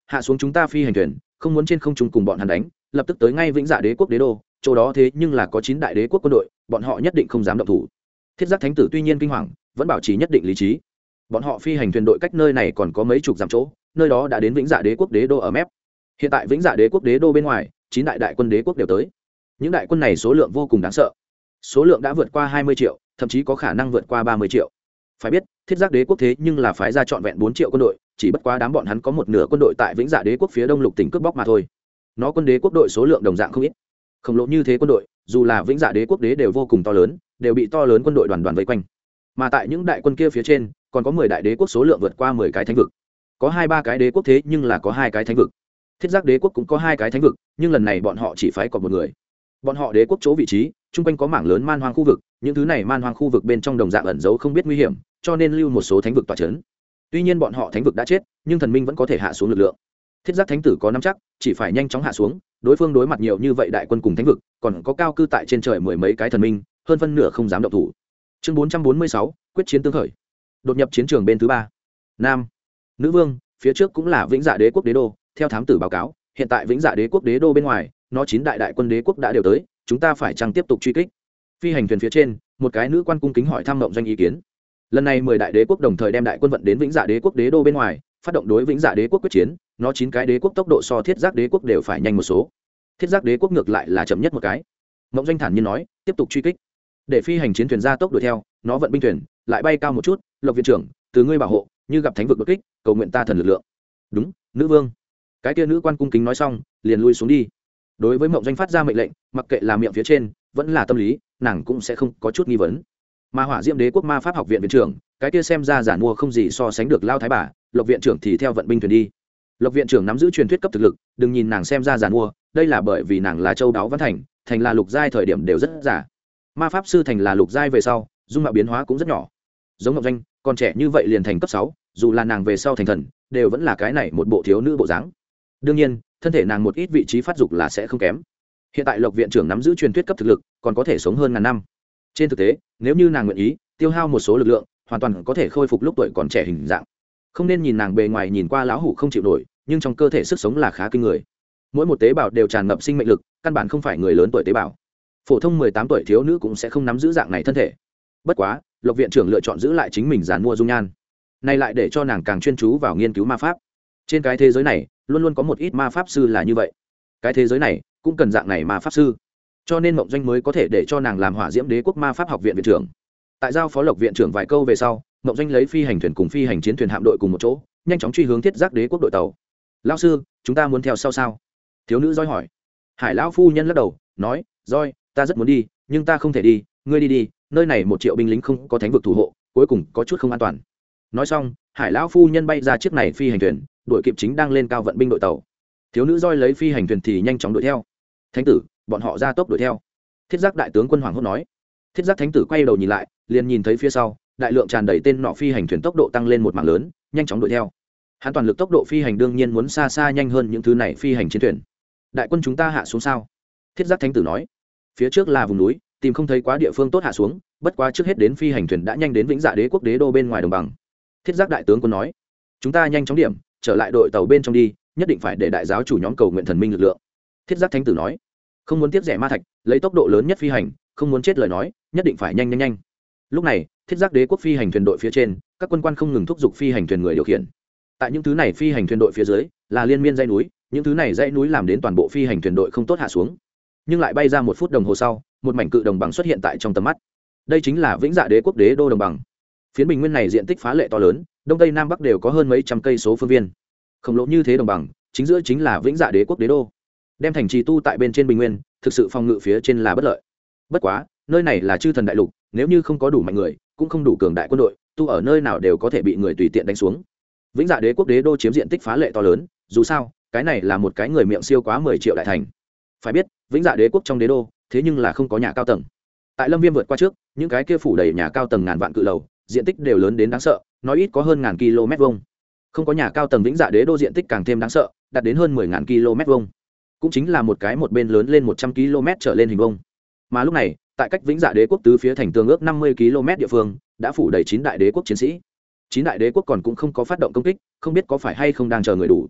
hạ xuống chúng ta phi hành thuyền, không muốn trên không trung cùng bọn hắn đánh, lập tức tới ngay Vĩnh Dạ Đế quốc đế đô, chỗ đó thế nhưng là có 9 đại đế quốc quân đội, bọn họ nhất định không dám động thủ. Thiết Giác Thánh tử tuy nhiên kinh hoàng, vẫn bảo trì nhất định lý trí. Bọn họ phi hành thuyền đội cách nơi này còn có mấy chục dặm chỗ, nơi đó đã đến Vĩnh Dạ Đế quốc đế đô ở mép. Hiện tại Vĩnh Dạ Đế quốc đế đô bên ngoài, 9 đại quân đế quốc đều tới. Những đại quân này số lượng vô cùng đáng sợ, số lượng đã vượt qua 20 triệu, thậm chí có khả năng vượt qua 30 triệu. Phải biết, Thiết Giác Đế quốc thế nhưng là phái ra trọn vẹn 4 triệu quân đội, chỉ bất quá đám bọn hắn có một nửa quân đội tại Vĩnh Dạ Đế quốc phía đông lục tỉnh cướp bóc mà thôi. Nó quân đế quốc đội số lượng đồng dạng không ít. Khổng lồ như thế quân đội, dù là Vĩnh Dạ Đế quốc đế đều vô cùng to lớn, đều bị to lớn quân đội đoàn vây quanh. Mà tại những đại quân kia phía trên, còn có 10 đại đế quốc số lượng vượt qua 10 cái thánh vực. Có 2-3 cái đế quốc thế nhưng là có 2 cái thánh vực. Thiết Giác Đế quốc cũng có 2 cái thánh vực, nhưng lần này bọn họ chỉ phái còn một người. Bọn họ đế quốc chỗ vị trí, chung quanh có mảng lớn man hoang khu vực, những thứ này man hoang khu vực bên trong đồng dạng ẩn giấu không biết nguy hiểm, cho nên lưu một số thánh vực tọa chấn. Tuy nhiên bọn họ thánh vực đã chết, nhưng thần minh vẫn có thể hạ xuống lực lượng. Thiết Giác Thánh tử có nắm chắc, chỉ phải nhanh chóng hạ xuống, đối phương đối mặt nhiều như vậy đại quân cùng thánh vực, còn có cao cư tại trên trời mười mấy cái thần minh, hơn phân nửa không dám động thủ. Chương 446, quyết chiến tương khởi. Đột nhập chiến trường bên thứ 3. Nam, Nữ Vương, phía trước cũng là Vĩnh Dạ Đế quốc đế đô, theo thám tử báo cáo, hiện tại Vĩnh Dạ Đế quốc đế đô bên ngoài, nó 9 đại quân đế quốc đã đều tới, chúng ta phải chăng tiếp tục truy kích? Phi hành thuyền phía trên, một cái nữ quan cung kính hỏi thăm Mộng Doanh ý kiến. Lần này 10 đại đế quốc đồng thời đem đại quân vận đến Vĩnh Dạ Đế quốc đế đô bên ngoài, phát động đối Vĩnh Dạ Đế quốc quyết chiến, nó 9 cái đế quốc tốc độ so Thiết Giác Đế quốc đều phải nhanh một số. Thiết Giác Đế quốc ngược lại là chậm nhất một cái. Mộng Doanh thản nhiên nói, tiếp tục truy kích. Để phi hành chiến thuyền ra tốc đuổi theo, nó vận binh thuyền, lại bay cao một chút, Lộc viện trưởng, từ ngươi bảo hộ, như gặp thánh vực đột kích, cầu nguyện ta thần lực lượng. Đúng, nữ vương. Cái kia nữ quan cung kính nói xong, liền lui xuống đi. Đối với Mộng Doanh phát ra mệnh lệnh, mặc kệ là miệng phía trên, vẫn là tâm lý, nàng cũng sẽ không có chút nghi vấn. Mà Hỏa Diễm Đế quốc Ma Pháp học viện viện trưởng, cái kia xem ra giản mua không gì so sánh được Lao Thái bà, Lộc viện trưởng thì theo vận binh thuyền đi. Lộc viện trưởng nắm giữ truyền thuyết cấp thực lực, đừng nhìn nàng xem ra giản mua, đây là bởi vì nàng là châu đáo văn thành là lục giai thời điểm đều rất giả. Ma pháp sư thành là lục giai về sau, dung mạo biến hóa cũng rất nhỏ. Giống Ngọc Doanh, còn trẻ như vậy liền thành cấp 6, dù là nàng về sau thành thần, đều vẫn là cái này một bộ thiếu nữ bộ dáng. Đương nhiên, thân thể nàng một ít vị trí phát dục là sẽ không kém. Hiện tại Lộc viện trưởng nắm giữ truyền thuyết cấp thực lực, còn có thể sống hơn ngàn năm. Trên thực tế, nếu như nàng nguyện ý, tiêu hao một số lực lượng, hoàn toàn có thể khôi phục lúc tuổi còn trẻ hình dạng. Không nên nhìn nàng bề ngoài nhìn qua lão hủ không chịu nổi, nhưng trong cơ thể sức sống là khá kinh người. Mỗi một tế bào đều tràn ngập sinh mệnh lực, căn bản không phải người lớn tuổi tế bào. Phổ thông 18 tuổi thiếu nữ cũng sẽ không nắm giữ dạng này thân thể. Bất quá, Lộc viện trưởng lựa chọn giữ lại chính mình dàn mua dung nhan. Này lại để cho nàng càng chuyên chú vào nghiên cứu ma pháp. Trên cái thế giới này, luôn luôn có một ít ma pháp sư là như vậy. Cái thế giới này cũng cần dạng này ma pháp sư. Cho nên Mộng Doanh mới có thể để cho nàng làm Hỏa Diễm Đế quốc ma pháp học viện viện trưởng. Tại giao phó Lộc viện trưởng vài câu về sau, Mộng Doanh lấy phi hành thuyền cùng phi hành chiến thuyền hạm đội cùng một chỗ, nhanh chóng truy hướng Thiết Giác Đế quốc đội tàu. Lão sư, chúng ta muốn theo sau sao? Thiếu nữ Roi hỏi. Hải lão phu nhân lắc đầu, nói, Roi, ta rất muốn đi, nhưng ta không thể đi, ngươi đi đi, nơi này 1 triệu binh lính không có thánh vực thủ hộ, cuối cùng có chút không an toàn. Nói xong, Hải lão phu nhân bay ra chiếc này phi hành thuyền, đuổi kịp chính đang lên cao vận binh đội tàu. Thiếu nữ Roi lấy phi hành thuyền thì nhanh chóng đuổi theo. Thánh tử, bọn họ ra tốc đuổi theo. Thiết Giác đại tướng quân hoàng hốt nói. Thiết Giác thánh tử quay đầu nhìn lại, liền nhìn thấy phía sau, đại lượng tràn đầy tên nọ phi hành thuyền tốc độ tăng lên một mảng lớn, nhanh chóng đuổi theo. Hắn toàn lực tốc độ phi hành đương nhiên muốn xa xa nhanh hơn những thứ này phi hành chiến thuyền. Đại quân chúng ta hạ xuống sao? Thiết Giác thánh tử nói. Phía trước là vùng núi, tìm không thấy quá địa phương tốt hạ xuống, bất quá trước hết đến phi hành thuyền đã nhanh đến Vĩnh Dạ Đế quốc đế đô bên ngoài đồng bằng. Thiết Giác đại tướng quân nói. Chúng ta nhanh chóng điểm, trở lại đội tàu bên trong đi, nhất định phải để đại giáo chủ nhóm cầu nguyện thần minh lực lượng. Thiết Giác thánh tử nói. Không muốn tiếp rẻ ma thạch, lấy tốc độ lớn nhất phi hành, không muốn chết lời nói, nhất định phải nhanh nhanh nhanh. Lúc này, Thiết Giác Đế quốc phi hành thuyền đội phía trên, các quân quan không ngừng thúc giục phi hành thuyền người điều khiển. Tại những thứ này phi hành thuyền đội phía dưới, là liên miên dãy núi, những thứ này dãy núi làm đến toàn bộ phi hành thuyền đội không tốt hạ xuống. Nhưng lại bay ra 1 phút đồng hồ sau, một mảnh cự đồng bằng xuất hiện tại trong tầm mắt. Đây chính là Vĩnh Dạ Đế quốc đế đô đồng bằng. Phiến bình nguyên này diện tích phá lệ to lớn, đông tây nam bắc đều có hơn mấy trăm cây số phương viên. Khổng lồ như thế đồng bằng, chính giữa chính là Vĩnh Dạ Đế quốc đế đô. Đem thành trì tu tại bên trên bình nguyên, thực sự phòng ngự phía trên là bất lợi. Bất quá, nơi này là chư thần đại lục, nếu như không có đủ mạnh người, cũng không đủ cường đại quân đội, tu ở nơi nào đều có thể bị người tùy tiện đánh xuống. Vĩnh Dạ Đế quốc đế đô chiếm diện tích phá lệ to lớn, dù sao, cái này là một cái người miệng siêu quá 10 triệu đại thành. Phải biết, Vĩnh Dạ Đế quốc trong đế đô, thế nhưng là không có nhà cao tầng. Tại Lâm Viêm vượt qua trước, những cái kia phủ đầy nhà cao tầng ngàn vạn cự lầu, diện tích đều lớn đến đáng sợ, nói ít có hơn ngàn km vuông. Không có nhà cao tầng Vĩnh Dạ Đế đô diện tích càng thêm đáng sợ, đạt đến hơn 10.000 km vuông. Cũng chính là một cái một bên lớn lên 100 km trở lên hình vuông. Mà lúc này, tại cách Vĩnh Dạ Đế quốc tứ phía thành tường ước 50 km địa phương, đã phủ đầy 9 đại đế quốc chiến sĩ. 9 đại đế quốc còn cũng không có phát động công kích, không biết có phải hay không đang chờ người đủ.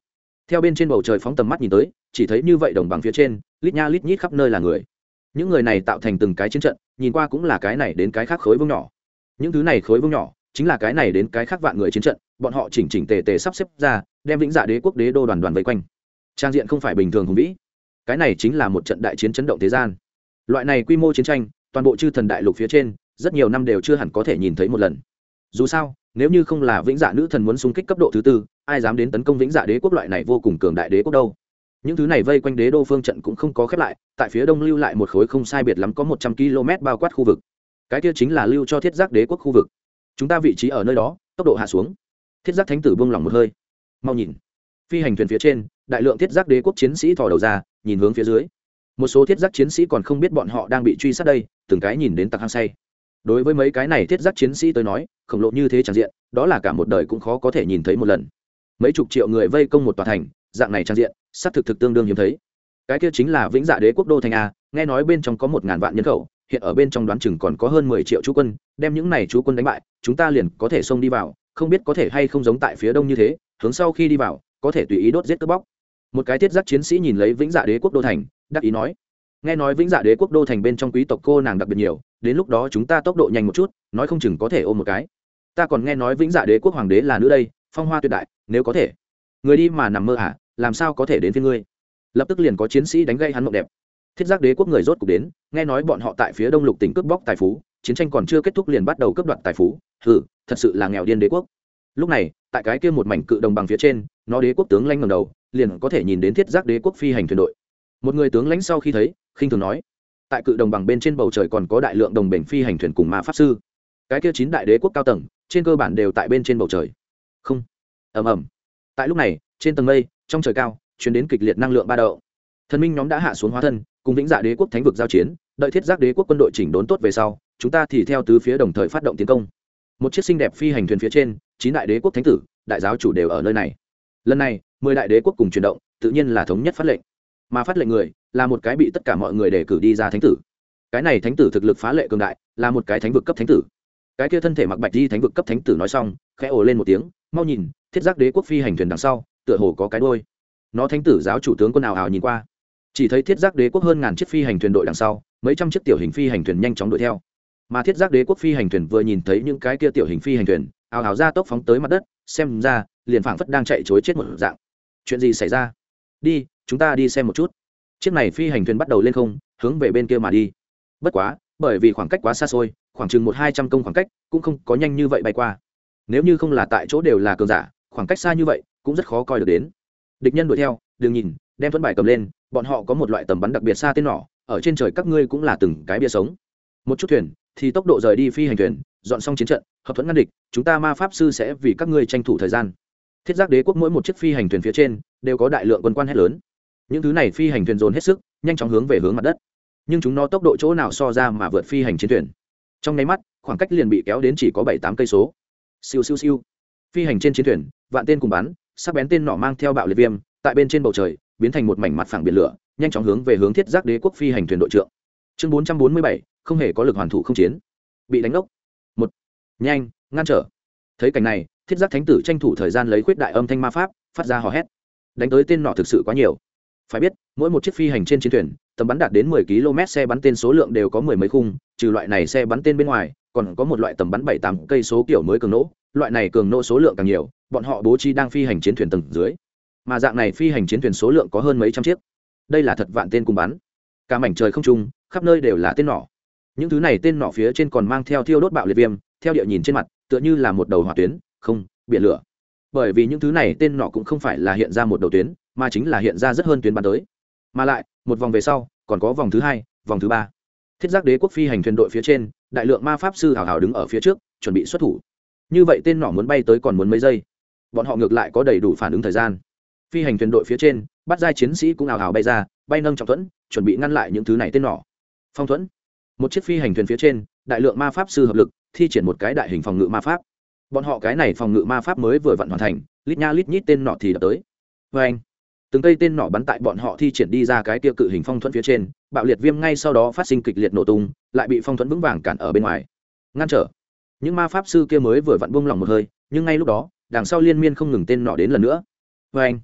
theo bên trên bầu trời phóng tầm mắt nhìn tới, chỉ thấy như vậy đồng bằng phía trên lít nha lít nhít khắp nơi là người. Những người này tạo thành từng cái chiến trận, nhìn qua cũng là cái này đến cái khác khối vương nhỏ. Những thứ này khối vương nhỏ chính là cái này đến cái khác vạn người chiến trận, bọn họ chỉnh chỉnh tề tề sắp xếp ra, đem Vĩnh Dạ Đế quốc đế đô đoàn đoàn vây quanh. Trang diện không phải bình thường hùng vĩ, cái này chính là một trận đại chiến chấn động thế gian. Loại này quy mô chiến tranh, toàn bộ chư thần đại lục phía trên rất nhiều năm đều chưa hẳn có thể nhìn thấy một lần. Dù sao, nếu như không là Vĩnh Dạ nữ thần muốn xung kích cấp độ thứ tư, ai dám đến tấn công Vĩnh Dạ Đế quốc loại này vô cùng cường đại đế quốc đâu. Những thứ này vây quanh đế đô phương trận cũng không có khép lại, tại phía đông lưu lại một khối không sai biệt lắm có 100 km bao quát khu vực. Cái kia chính là lưu cho Thiết Giác Đế quốc khu vực. Chúng ta vị trí ở nơi đó, tốc độ hạ xuống. Thiết Giác thánh tử buông lỏng một hơi. Mau nhìn, phi hành thuyền phía trên, đại lượng Thiết Giác Đế quốc chiến sĩ thò đầu ra, nhìn hướng phía dưới. Một số Thiết Giác chiến sĩ còn không biết bọn họ đang bị truy sát đây, từng cái nhìn đến tặc hăng say. Đối với mấy cái này Thiết Giác chiến sĩ tới nói, khổng lồ như thế tràn diện, đó là cả một đời cũng khó có thể nhìn thấy một lần. Mấy chục triệu người vây công một tòa thành, dạng này tràn diện, xác thực tương đương hiếm thấy. Cái kia chính là Vĩnh Dạ Đế quốc đô thành a, nghe nói bên trong có 1000 vạn nhân khẩu, hiện ở bên trong đoán chừng còn có hơn 10 triệu chú quân, đem những này chú quân đánh bại, chúng ta liền có thể xông đi vào, không biết có thể hay không giống tại phía đông như thế, hướng sau khi đi vào, có thể tùy ý đốt giết cướp bóc. Một cái Thiết Giác chiến sĩ nhìn lấy Vĩnh Dạ Đế quốc đô thành, đắc ý nói: nghe nói Vĩnh Dạ Đế quốc đô thành bên trong quý tộc cô nàng đặc biệt nhiều, đến lúc đó chúng ta tốc độ nhanh một chút, nói không chừng có thể ôm một cái. Ta còn nghe nói Vĩnh Dạ Đế quốc hoàng đế là nữ đây, phong hoa tuyệt đại, nếu có thể, người đi mà nằm mơ à, làm sao có thể đến phía ngươi. Lập tức liền có chiến sĩ đánh gây hắn mộng đẹp. Thiết Giác Đế quốc người rốt cục đến, nghe nói bọn họ tại phía đông lục tỉnh cướp bóc tài phú, chiến tranh còn chưa kết thúc liền bắt đầu cướp đoạt tài phú, thật sự là nghèo điên đế quốc. Lúc này, tại cái kia một mảnh cự đồng bằng phía trên, nó đế quốc tướng lãnh ngẩng đầu, liền có thể nhìn đến Thiết Giác Đế quốc phi hành thuyền đội. Một người tướng lãnh sau khi thấy, khinh thường nói: tại cự đồng bằng bên trên bầu trời còn có đại lượng đồng bền phi hành thuyền cùng ma pháp sư. Cái kia 9 đại đế quốc cao tầng, trên cơ bản đều tại bên trên bầu trời. Không, ầm ầm. Tại lúc này, trên tầng mây, trong trời cao, truyền đến kịch liệt năng lượng ba động. Thần minh nhóm đã hạ xuống hóa thân, cùng Vĩnh Dạ Đế quốc thánh vực giao chiến, đợi Thiết Giác Đế quốc quân đội chỉnh đốn tốt về sau, chúng ta thì theo tứ phía đồng thời phát động tiến công. Một chiếc xinh đẹp phi hành thuyền phía trên, 9 đại đế quốc thánh tử, đại giáo chủ đều ở nơi này. Lần này, 10 đại đế quốc cùng chuyển động, tự nhiên là thống nhất phát lệnh. Mà phát lệnh người là một cái bị tất cả mọi người đề cử đi ra thánh tử. Cái này thánh tử thực lực phá lệ cường đại, là một cái thánh vực cấp thánh tử. Cái kia thân thể mặc bạch y thánh vực cấp thánh tử nói xong, khẽ ồ lên một tiếng, mau nhìn, Thiết Giác Đế quốc phi hành thuyền đằng sau, tựa hồ có cái đuôi. Nó thánh tử giáo chủ tướng quân ảo ảo nhìn qua, chỉ thấy Thiết Giác Đế quốc hơn ngàn chiếc phi hành thuyền đội đằng sau, mấy trăm chiếc tiểu hình phi hành thuyền nhanh chóng đuổi theo. Mà Thiết Giác Đế quốc phi hành thuyền vừa nhìn thấy những cái kia tiểu hình phi hành thuyền, ảo ảo ra tốc phóng tới mặt đất, xem ra liền phảng phất đang chạy trối chết một dạng. Chuyện gì xảy ra? Đi, chúng ta đi xem một chút. Chiếc này phi hành thuyền bắt đầu lên không, hướng về bên kia mà đi. Bất quá, bởi vì khoảng cách quá xa xôi, khoảng chừng 100-200 công khoảng cách, cũng không có nhanh như vậy bay qua. Nếu như không là tại chỗ đều là cường giả, khoảng cách xa như vậy cũng rất khó coi được đến. Địch nhân đuổi theo, đừng nhìn, đem thuẫn bài cầm lên, bọn họ có một loại tầm bắn đặc biệt xa tên nỏ, ở trên trời các ngươi cũng là từng cái bia sống. Một chút thuyền thì tốc độ rời đi phi hành thuyền, dọn xong chiến trận, hợp thuẫn ngăn địch, chúng ta ma pháp sư sẽ vì các ngươi tranh thủ thời gian. Thiết Giác Đế quốc mỗi một chiếc phi hành thuyền phía trên đều có đại lượng quân quan hét lớn. Những thứ này phi hành thuyền dồn hết sức, nhanh chóng hướng về hướng mặt đất. Nhưng chúng nó tốc độ chỗ nào so ra mà vượt phi hành chiến thuyền. Trong nháy mắt, khoảng cách liền bị kéo đến chỉ có 7-8 cây số. Siêu siêu siêu. Phi hành trên chiến thuyền, vạn tên cùng bắn, sắc bén tên nỏ mang theo bạo liệt viêm, tại bên trên bầu trời, biến thành một mảnh mặt phẳng biển lửa, nhanh chóng hướng về hướng Thiết Giác Đế quốc phi hành thuyền đội trưởng. Chương 447, không hề có lực hoàn thủ không chiến. Bị đánh ốc. Một. Nhanh, ngăn trở. Thấy cảnh này, Thiết Giác thánh tử tranh thủ thời gian lấy khuyết đại âm thanh ma pháp, phát ra hò hét. Đánh tới tên nỏ thực sự quá nhiều. Phải biết, mỗi một chiếc phi hành trên chiến thuyền, tầm bắn đạt đến 10 km xe bắn tên số lượng đều có mười mấy khung, trừ loại này xe bắn tên bên ngoài, còn có một loại tầm bắn 7-8 cây số kiểu mới cường nỗ, loại này cường nỗ số lượng càng nhiều, bọn họ bố trí đang phi hành chiến thuyền tầng dưới. Mà dạng này phi hành chiến thuyền số lượng có hơn mấy trăm chiếc. Đây là thật vạn tên cùng bắn. Cả mảnh trời không trung, khắp nơi đều là tên nỏ. Những thứ này tên nỏ phía trên còn mang theo thiêu đốt bạo liệt viêm, theo địa nhìn trên mặt, tựa như là một đầu hỏa tuyến, không, biển lửa. Bởi vì những thứ này tên nỏ cũng không phải là hiện ra một đầu tuyến, mà chính là hiện ra rất hơn tuyến bắn tới. Mà lại, một vòng về sau, còn có vòng thứ 2, vòng thứ 3. Thiết Giác Đế quốc phi hành thuyền đội phía trên, đại lượng ma pháp sư hào hào đứng ở phía trước, chuẩn bị xuất thủ. Như vậy tên nỏ muốn bay tới còn muốn mấy giây. Bọn họ ngược lại có đầy đủ phản ứng thời gian. Phi hành thuyền đội phía trên, bắt giai chiến sĩ cũng hào hào bay ra, bay nâng trọng thuẫn, chuẩn bị ngăn lại những thứ này tên nỏ. Phong thuẫn. Một chiếc phi hành thuyền phía trên, đại lượng ma pháp sư hợp lực, thi triển một cái đại hình phòng ngự ma pháp. Bọn họ cái này phòng ngự ma pháp mới vừa vặn hoàn thành, lít nha lít nhít tên nỏ thì đập tới. Và anh, từng cây tên nỏ bắn tại bọn họ thi triển đi ra cái kia cự hình phong thuẫn phía trên, bạo liệt viêm ngay sau đó phát sinh kịch liệt nổ tung, lại bị phong thuẫn vững vàng cản ở bên ngoài, ngăn trở. Những ma pháp sư kia mới vừa vặn buông lỏng một hơi, nhưng ngay lúc đó, đằng sau liên miên không ngừng tên nỏ đến lần nữa. Và anh,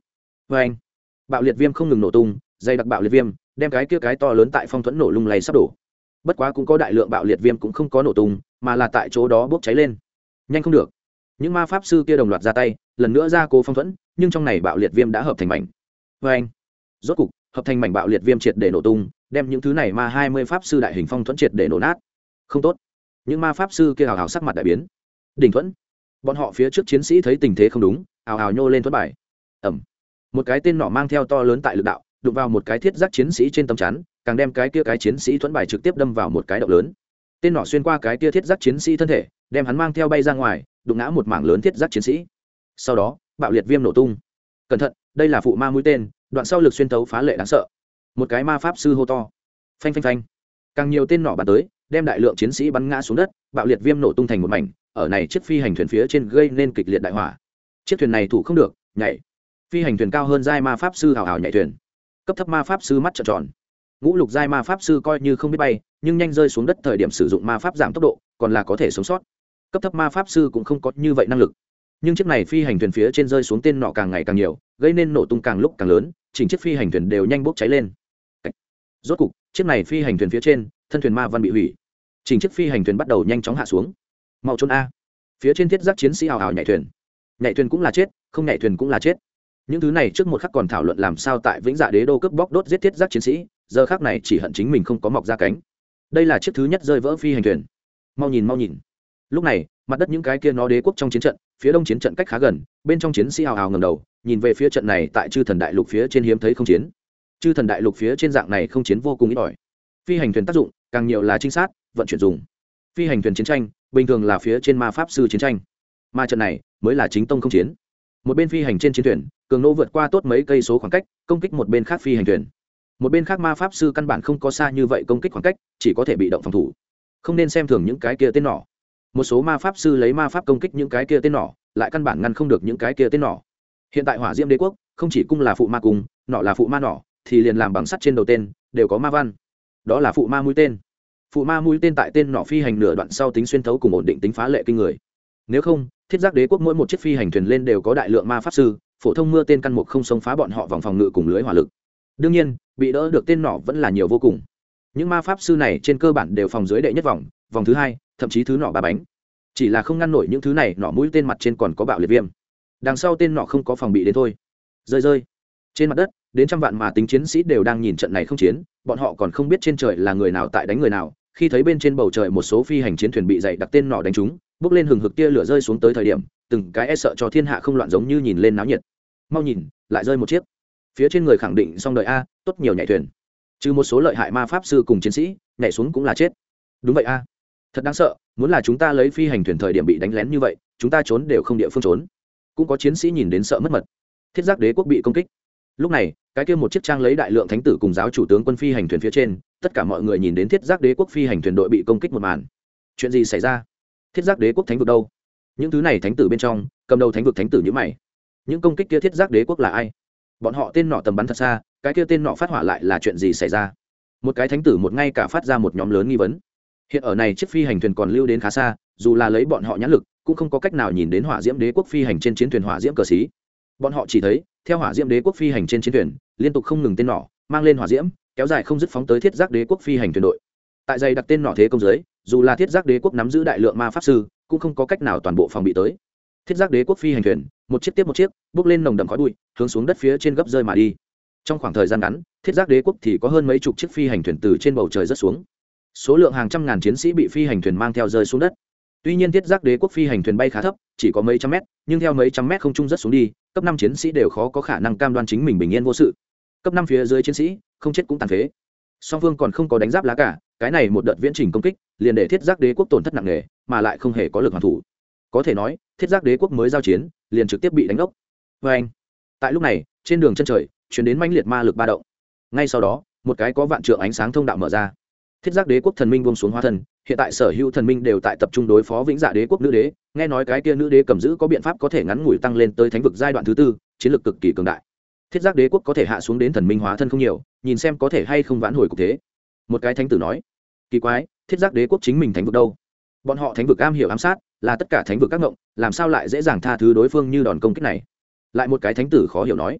vê anh, bạo liệt viêm không ngừng nổ tung, dày đặc bạo liệt viêm đem cái kia cái to lớn tại phong thuẫn nổ lung lay sắp đổ. Bất quá cũng có đại lượng bạo liệt viêm cũng không có nổ tung, mà là tại chỗ đó bốc cháy lên. Nhanh không được, những ma pháp sư kia đồng loạt ra tay, lần nữa ra cố phong thuẫn, nhưng trong này bạo liệt viêm đã hợp thành mảnh. Vê anh, rốt cục hợp thành mảnh bạo liệt viêm triệt để nổ tung, đem những thứ này ma 20 pháp sư đại hình phong thuẫn triệt để nổ nát. Không tốt, những ma pháp sư kia hào hào sắc mặt đại biến. Đỉnh thuẫn, bọn họ phía trước chiến sĩ thấy tình thế không đúng, hào hào nhô lên thuẫn bài. Ẩm, một cái tên nỏ mang theo to lớn tại lực đạo, đụng vào một cái thiết giáp chiến sĩ trên tấm chắn, càng đem cái kia cái chiến sĩ thuẫn bài trực tiếp đâm vào một cái động lớn. Tên nỏ xuyên qua cái kia thiết giáp chiến sĩ thân thể, đem hắn mang theo bay ra ngoài, đụng ngã một mảng lớn thiết giáp chiến sĩ. Sau đó bạo liệt viêm nổ tung. Cẩn thận, đây là phụ ma mũi tên, đoạn sau lực xuyên tấu phá lệ đáng sợ. Một cái ma pháp sư hô to. Phanh phanh phanh, càng nhiều tên nỏ bắn tới, đem đại lượng chiến sĩ bắn ngã xuống đất, bạo liệt viêm nổ tung thành một mảnh, ở này chiếc phi hành thuyền phía trên gây nên kịch liệt đại hỏa. Chiếc thuyền này thủ không được, nhảy. Phi hành thuyền cao hơn giai ma pháp sư hào hào nhảy thuyền. Cấp thấp ma pháp sư mắt trợn tròn. Ngũ lục giai ma pháp sư coi như không biết bay, nhưng nhanh rơi xuống đất thời điểm sử dụng ma pháp giảm tốc độ, còn là có thể sống sót. Cấp thấp ma pháp sư cũng không có như vậy năng lực. Nhưng chiếc này phi hành thuyền phía trên rơi xuống tên nọ càng ngày càng nhiều, gây nên nổ tung càng lúc càng lớn, chỉnh chiếc phi hành thuyền đều nhanh bốc cháy lên. Rốt cục, chiếc này phi hành thuyền phía trên, thân thuyền ma văn bị hủy. Chỉnh chiếc phi hành thuyền bắt đầu nhanh chóng hạ xuống. Mau trốn a! Phía trên thiết giáp chiến sĩ hào hào nhảy thuyền. Nhảy thuyền cũng là chết, không nhảy thuyền cũng là chết. Những thứ này trước một khắc còn thảo luận làm sao tại Vĩnh Dạ Đế đô cướp bóc đốt giết thiết giáp chiến sĩ, giờ khắc này chỉ hận chính mình không có mọc ra cánh. Đây là chiếc thứ nhất rơi vỡ phi hành thuyền. Mau nhìn mau nhìn. Lúc này, mặt đất những cái kia nó đế quốc trong chiến trận, phía đông chiến trận cách khá gần, bên trong chiến sĩ hào hào ngẩng đầu, nhìn về phía trận này tại Chư Thần Đại Lục phía trên hiếm thấy không chiến. Chư Thần Đại Lục phía trên dạng này không chiến vô cùng ít ỏi. Phi hành thuyền tác dụng, càng nhiều là trinh sát, vận chuyển dùng. Phi hành thuyền chiến tranh, bình thường là phía trên ma pháp sư chiến tranh. Mà trận này mới là chính tông không chiến. Một bên phi hành trên chiến thuyền, cường nô vượt qua tốt mấy cây số khoảng cách, công kích một bên khác phi hành thuyền. Một bên khác ma pháp sư căn bản không có xa như vậy công kích khoảng cách, chỉ có thể bị động phòng thủ. Không nên xem thường những cái kia tên nỏ. Một số ma pháp sư lấy ma pháp công kích những cái kia tên nỏ, lại căn bản ngăn không được những cái kia tên nỏ. Hiện tại Hỏa Diễm Đế quốc, không chỉ cung là phụ ma cung, nỏ là phụ ma nỏ, thì liền làm bằng sắt trên đầu tên đều có ma văn. Đó là phụ ma mũi tên. Phụ ma mũi tên tại tên nỏ phi hành nửa đoạn sau tính xuyên thấu cùng ổn định tính phá lệ kinh người. Nếu không, Thiết Giác Đế quốc mỗi một chiếc phi hành thuyền lên đều có đại lượng ma pháp sư, phổ thông mưa tên căn mục không xông phá bọn họ vòng phòng ngự cùng lưới hỏa lực. Đương nhiên, bị đỡ được tên nỏ vẫn là nhiều vô cùng. Những ma pháp sư này trên cơ bản đều phòng dưới đệ nhất vòng, vòng thứ hai, thậm chí thứ nỏ ba bánh. Chỉ là không ngăn nổi những thứ này, nỏ mũi tên mặt trên còn có bạo liệt viêm. Đằng sau tên nỏ không có phòng bị đến thôi. Rơi rơi. Trên mặt đất, đến trăm vạn mà tính chiến sĩ đều đang nhìn trận này không chiến, bọn họ còn không biết trên trời là người nào tại đánh người nào. Khi thấy bên trên bầu trời một số phi hành chiến thuyền bị dày đặc tên nỏ đánh trúng, bốc lên hừng hực tia lửa rơi xuống tới thời điểm, từng cái e sợ cho thiên hạ không loạn giống như nhìn lên náo nhiệt. Mau nhìn, lại rơi một chiếc. Phía trên người khẳng định xong đời a, tốt nhiều nhảy thuyền. Trừ một số lợi hại ma pháp sư cùng chiến sĩ, nhảy xuống cũng là chết. Đúng vậy a, thật đáng sợ, muốn là chúng ta lấy phi hành thuyền thời điểm bị đánh lén như vậy, chúng ta trốn đều không địa phương trốn. Cũng có chiến sĩ nhìn đến sợ mất mật. Thiết Giác Đế quốc bị công kích. Lúc này, cái kia một chiếc trang lấy đại lượng thánh tử cùng giáo chủ tướng quân phi hành thuyền phía trên, tất cả mọi người nhìn đến Thiết Giác Đế quốc phi hành thuyền đội bị công kích một màn. Chuyện gì xảy ra? Thiết Giác Đế quốc thánh vực đâu? Những thứ này thánh tử bên trong, cầm đầu thánh vực thánh tử như mày. Những công kích kia Thiết Giác Đế quốc là ai? Bọn họ tên nọ tầm bắn thật xa, cái kia tên nọ phát hỏa lại là chuyện gì xảy ra? Một cái thánh tử một ngay cả phát ra một nhóm lớn nghi vấn. Hiện ở này chiếc phi hành thuyền còn lưu đến khá xa, dù là lấy bọn họ nhãn lực, cũng không có cách nào nhìn đến Hỏa Diễm Đế quốc phi hành trên chiến thuyền hỏa diễm cờ xí. Bọn họ chỉ thấy, theo Hỏa Diễm Đế quốc phi hành trên chiến thuyền, liên tục không ngừng tên nỏ, mang lên hỏa diễm, kéo dài không dứt phóng tới Thiết Giác Đế quốc phi hành thuyền đội. Tại dày đặc tên nỏ thế công giới, dù là Thiết Giác Đế quốc nắm giữ đại lượng ma pháp sư, cũng không có cách nào toàn bộ phòng bị tới. Thiết Giác Đế quốc phi hành thuyền, một chiếc tiếp một chiếc, bốc lên nồng đậm khói bụi, hướng xuống đất phía trên gấp rơi mà đi. Trong khoảng thời gian ngắn, Thiết Giác Đế quốc thì có hơn mấy chục chiếc phi hành thuyền từ trên bầu trời rớt xuống. Số lượng hàng trăm ngàn chiến sĩ bị phi hành thuyền mang theo rơi xuống đất. Tuy nhiên Thiết Giác Đế quốc phi hành thuyền bay khá thấp, chỉ có mấy trăm mét, nhưng theo mấy trăm mét không trung rất xuống đi, cấp 5 chiến sĩ đều khó có khả năng cam đoan chính mình bình yên vô sự. Cấp 5 phía dưới chiến sĩ, không chết cũng tàn phế. Song phương còn không có đánh giáp lá cả, cái này một đợt viễn trình công kích, liền để Thiết Giác Đế quốc tổn thất nặng nề, mà lại không hề có lực hoàn thủ. Có thể nói, Thiết Giác Đế quốc mới giao chiến, liền trực tiếp bị đánh ốc. Anh. Tại lúc này, trên đường chân trời, truyền đến mãnh liệt ma lực ba động. Ngay sau đó, một cái có vạn trượng ánh sáng thông đạo mở ra. Thiết Giác Đế quốc thần minh buông xuống hóa thân, hiện tại sở hữu thần minh đều tại tập trung đối phó Vĩnh Dạ Đế quốc nữ đế, nghe nói cái kia nữ đế cầm giữ có biện pháp có thể ngắn ngủi tăng lên tới thánh vực giai đoạn thứ tư, chiến lược cực kỳ cường đại. Thiết Giác Đế quốc có thể hạ xuống đến thần minh hóa thân không nhiều, nhìn xem có thể hay không vãn hồi cục thế. Một cái thánh tử nói, kỳ quái, Thiết Giác Đế quốc chính mình thánh vực đâu? Bọn họ thánh vực am hiểu ám sát, là tất cả thánh vực các ngộng, làm sao lại dễ dàng tha thứ đối phương như đòn công kích này? Lại một cái thánh tử khó hiểu nói,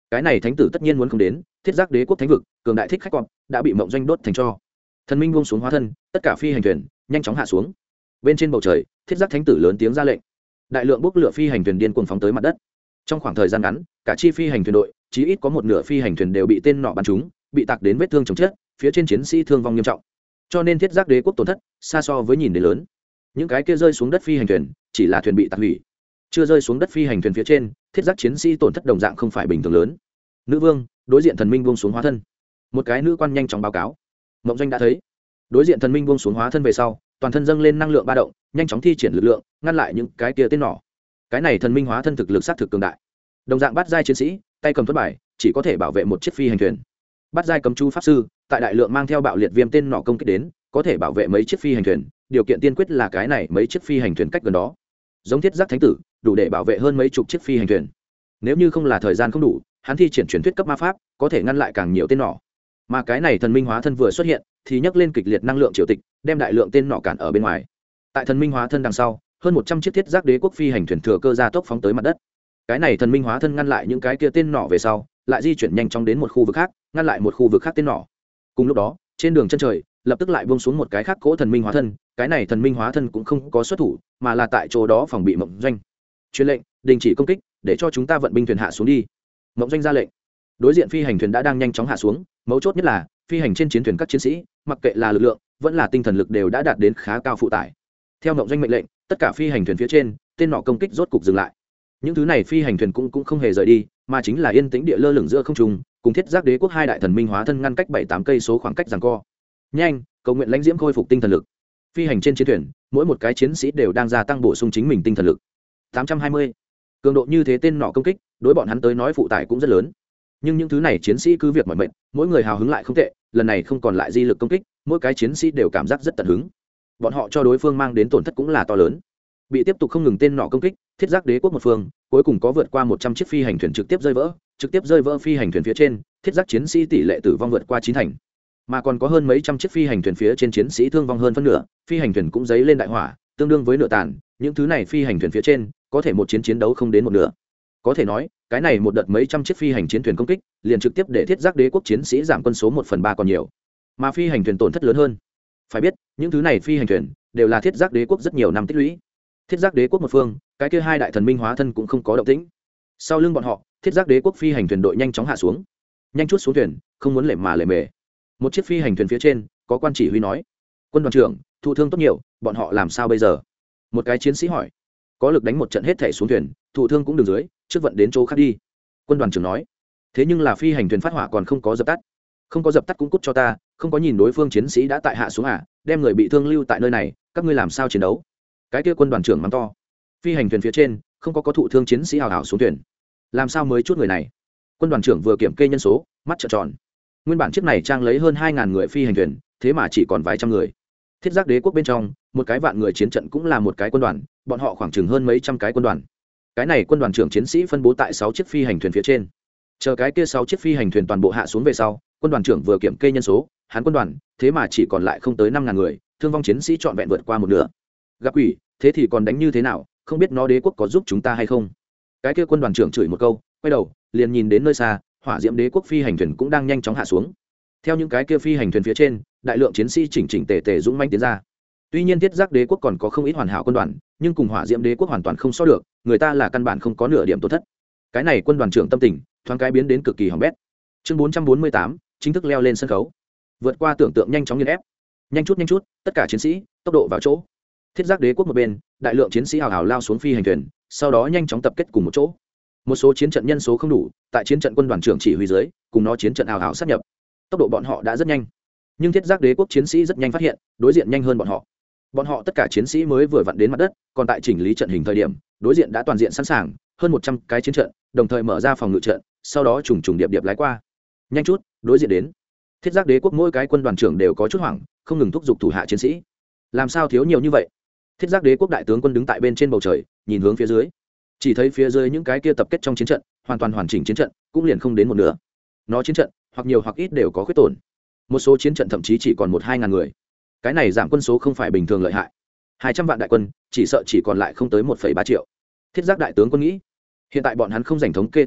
cái này thánh tử tất nhiên muốn không đến. Thiết Giác Đế quốc thánh vực cường đại thích khách cọp đã bị mộng doanh đốt thành tro. Thần minh buông xuống hóa thân, tất cả phi hành thuyền nhanh chóng hạ xuống. Bên trên bầu trời, Thiết Giác thánh tử lớn tiếng ra lệnh, đại lượng bốc lửa phi hành thuyền điên cuồng phóng tới mặt đất. Trong khoảng thời gian ngắn, cả chi phi hành thuyền đội chí ít có một nửa phi hành thuyền đều bị tên nọ bắn trúng, bị tạc đến vết thương chồng chết, phía trên chiến sĩ thương vong nghiêm trọng. Cho nên Thiết Giác Đế quốc tổn thất xa so với nhìn đến lớn. Những cái kia rơi xuống đất phi hành thuyền chỉ là thuyền bị tạc hủy, chưa rơi xuống đất phi hành thuyền phía trên, Thiết Giác chiến sĩ tổn thất đồng dạng không phải bình thường lớn. Nữ vương đối diện thần minh buông xuống hóa thân, một cái nữ quan nhanh chóng báo cáo. Mộng doanh đã thấy, đối diện thần minh buông xuống hóa thân về sau, toàn thân dâng lên năng lượng ba động, nhanh chóng thi triển lực lượng ngăn lại những cái kia tên nỏ. Cái này thần minh hóa thân thực lực sát thực cường đại, đồng dạng bát giai chiến sĩ tay cầm thuật bài chỉ có thể bảo vệ một chiếc phi hành thuyền. Bát giai cấm chu pháp sư tại đại lượng mang theo bạo liệt viêm tên nỏ công kích đến, có thể bảo vệ mấy chiếc phi hành thuyền, điều kiện tiên quyết là cái này mấy chiếc phi hành thuyền cách gần đó. Giống Thiết Giác thánh tử đủ để bảo vệ hơn mấy chục chiếc phi hành thuyền. Nếu như không là thời gian không đủ, hắn thi triển truyền thuyết cấp ma pháp có thể ngăn lại càng nhiều tên nỏ. Mà cái này thần minh hóa thân vừa xuất hiện thì nhấc lên kịch liệt năng lượng triều tịch, đem đại lượng tên nỏ cản ở bên ngoài. Tại thần minh hóa thân đằng sau, hơn 100 chiếc Thiết Giác Đế quốc phi hành thuyền thừa cơ gia tốc phóng tới mặt đất. Cái này thần minh hóa thân ngăn lại những cái kia tên nỏ về sau, lại di chuyển nhanh chóng đến một khu vực khác, ngăn lại một khu vực khác tên nỏ. Cùng lúc đó, trên đường chân trời lập tức lại buông xuống một cái khác cỗ thần minh hóa thân. Cái này thần minh hóa thân cũng không có xuất thủ, mà là tại chỗ đó phòng bị mộng doanh. Truyền lệnh đình chỉ công kích, để cho chúng ta vận binh thuyền hạ xuống đi. Mộng doanh ra lệnh. Đối diện phi hành thuyền đã đang nhanh chóng hạ xuống, mấu chốt nhất là phi hành trên chiến thuyền các chiến sĩ, mặc kệ là lực lượng vẫn là tinh thần lực đều đã đạt đến khá cao phụ tải. Theo mộng doanh mệnh lệnh, tất cả phi hành thuyền phía trên tên nỏ công kích rốt cục dừng lại. Những thứ này phi hành thuyền cũng không hề rời đi, mà chính là yên tĩnh địa lơ lửng giữa không trung, cùng Thiết Giác Đế quốc hai đại thần minh hóa thân ngăn cách 7-8 cây số khoảng cách giằng co. Nhanh, cầu nguyện lãnh diễm khôi phục tinh thần lực. Phi hành trên chiến thuyền, mỗi một cái chiến sĩ đều đang gia tăng bổ sung chính mình tinh thần lực. 820. Cường độ như thế tên nỏ công kích, đối bọn hắn tới nói phụ tải cũng rất lớn. Nhưng những thứ này chiến sĩ cứ việc mỏi mệt, mỗi người hào hứng lại không tệ, lần này không còn lại di lực công kích, mỗi cái chiến sĩ đều cảm giác rất tận hứng. Bọn họ cho đối phương mang đến tổn thất cũng là to lớn. Bị tiếp tục không ngừng tên nỏ công kích, Thiết Giác Đế quốc một phương cuối cùng có vượt qua 100 chiếc phi hành thuyền trực tiếp rơi vỡ phi hành thuyền phía trên, Thiết Giác chiến sĩ tỷ lệ tử vong vượt qua 9 thành. Mà còn có hơn mấy trăm chiếc phi hành thuyền phía trên chiến sĩ thương vong hơn phân nửa, phi hành thuyền cũng dấy lên đại hỏa, tương đương với nửa tàn. Những thứ này phi hành thuyền phía trên có thể một chiến đấu không đến một nửa. Có thể nói, cái này một đợt mấy trăm chiếc phi hành chiến thuyền công kích, liền trực tiếp để Thiết Giác Đế quốc chiến sĩ giảm quân số 1/3 còn nhiều. Mà phi hành thuyền tổn thất lớn hơn. Phải biết, những thứ này phi hành thuyền đều là Thiết Giác Đế quốc rất nhiều năm tích lũy. Thiết Giác Đế quốc một phương, cái kia hai đại thần minh hóa thân cũng không có động tĩnh. Sau lưng bọn họ, Thiết Giác Đế quốc phi hành thuyền đội nhanh chóng hạ xuống. Nhanh chút xuống thuyền, không muốn lệ mề. Một chiếc phi hành thuyền phía trên, có quan chỉ huy nói: "Quân đoàn trưởng, thụ thương tốt nhiều, bọn họ làm sao bây giờ?" Một cái chiến sĩ hỏi. "Có lực đánh một trận hết thảy xuống thuyền, thụ thương cũng đường dưới, trước vận đến chỗ khác đi." Quân đoàn trưởng nói. "Thế nhưng là phi hành thuyền phát hỏa còn không có dập tắt." "Không có dập tắt cũng cút cho ta, không có nhìn đối phương chiến sĩ đã tại hạ xuống à, đem người bị thương lưu tại nơi này, các ngươi làm sao chiến đấu?" Cái kia quân đoàn trưởng mắng to. Phi hành thuyền phía trên không có thụ thương chiến sĩ hào hào xuống thuyền, làm sao mới chút người này? Quân đoàn trưởng vừa kiểm kê nhân số, mắt trợn tròn. Nguyên bản chiếc này trang lấy hơn 2000 người phi hành thuyền, thế mà chỉ còn vài trăm người. Thiết Giác Đế quốc bên trong, một cái vạn người chiến trận cũng là một cái quân đoàn, bọn họ khoảng chừng hơn mấy trăm cái quân đoàn. Cái này quân đoàn trưởng chiến sĩ phân bố tại 6 chiếc phi hành thuyền phía trên. Chờ cái kia 6 chiếc phi hành thuyền toàn bộ hạ xuống về sau, quân đoàn trưởng vừa kiểm kê nhân số, hắn quân đoàn thế mà chỉ còn lại không tới 5000 người, thương vong chiến sĩ trọn vẹn vượt qua một nửa. Gặp quỷ, thế thì còn đánh như thế nào, không biết nó đế quốc có giúp chúng ta hay không? Cái kia quân đoàn trưởng chửi một câu, quay đầu liền nhìn đến nơi xa, Hỏa Diễm Đế quốc phi hành thuyền cũng đang nhanh chóng hạ xuống. Theo những cái kia phi hành thuyền phía trên, đại lượng chiến sĩ chỉnh tề dũng mãnh tiến ra. Tuy nhiên Thiết Giác Đế quốc còn có không ít hoàn hảo quân đoàn, nhưng cùng Hỏa Diễm Đế quốc hoàn toàn không so được, người ta là căn bản không có nửa điểm tổn thất. Cái này quân đoàn trưởng tâm tình thoáng cái biến đến cực kỳ hỏng bét. Chương 448, chính thức leo lên sân khấu. Vượt qua tưởng tượng nhanh chóng nghiền ép. Nhanh chút, tất cả chiến sĩ, tốc độ vào chỗ. Thiết Giác Đế quốc một bên, đại lượng chiến sĩ hào hào lao xuống phi hành thuyền, sau đó nhanh chóng tập kết cùng một chỗ. Một số chiến trận nhân số không đủ, tại chiến trận quân đoàn trưởng chỉ huy dưới, cùng nó chiến trận hào hào sát nhập. Tốc độ bọn họ đã rất nhanh, nhưng Thiết Giác Đế quốc chiến sĩ rất nhanh phát hiện, đối diện nhanh hơn bọn họ. Bọn họ tất cả chiến sĩ mới vừa vặn đến mặt đất, còn tại chỉnh lý trận hình thời điểm, đối diện đã toàn diện sẵn sàng, hơn 100 cái chiến trận, đồng thời mở ra phòng ngự trận, sau đó trùng điệp lái qua. Nhanh chút, đối diện đến. Thiết Giác Đế quốc mỗi cái quân đoàn trưởng đều có chút hoảng, không ngừng thúc giục thủ hạ chiến sĩ. Làm sao thiếu nhiều như vậy? Thiết Giác Đế quốc đại tướng quân đứng tại bên trên bầu trời, nhìn hướng phía dưới, chỉ thấy phía dưới những cái kia tập kết trong chiến trận, hoàn toàn hoàn chỉnh chiến trận cũng liền không đến một nửa. Nó chiến trận hoặc nhiều hoặc ít đều có khuyết tổn, một số chiến trận thậm chí chỉ còn 1-2 ngàn người. Cái này giảm quân số không phải bình thường lợi hại. 200 vạn đại quân chỉ sợ chỉ còn lại không tới 1,3 triệu. Thiết Giác đại tướng quân nghĩ, hiện tại bọn hắn không giành thống kê tổn thất,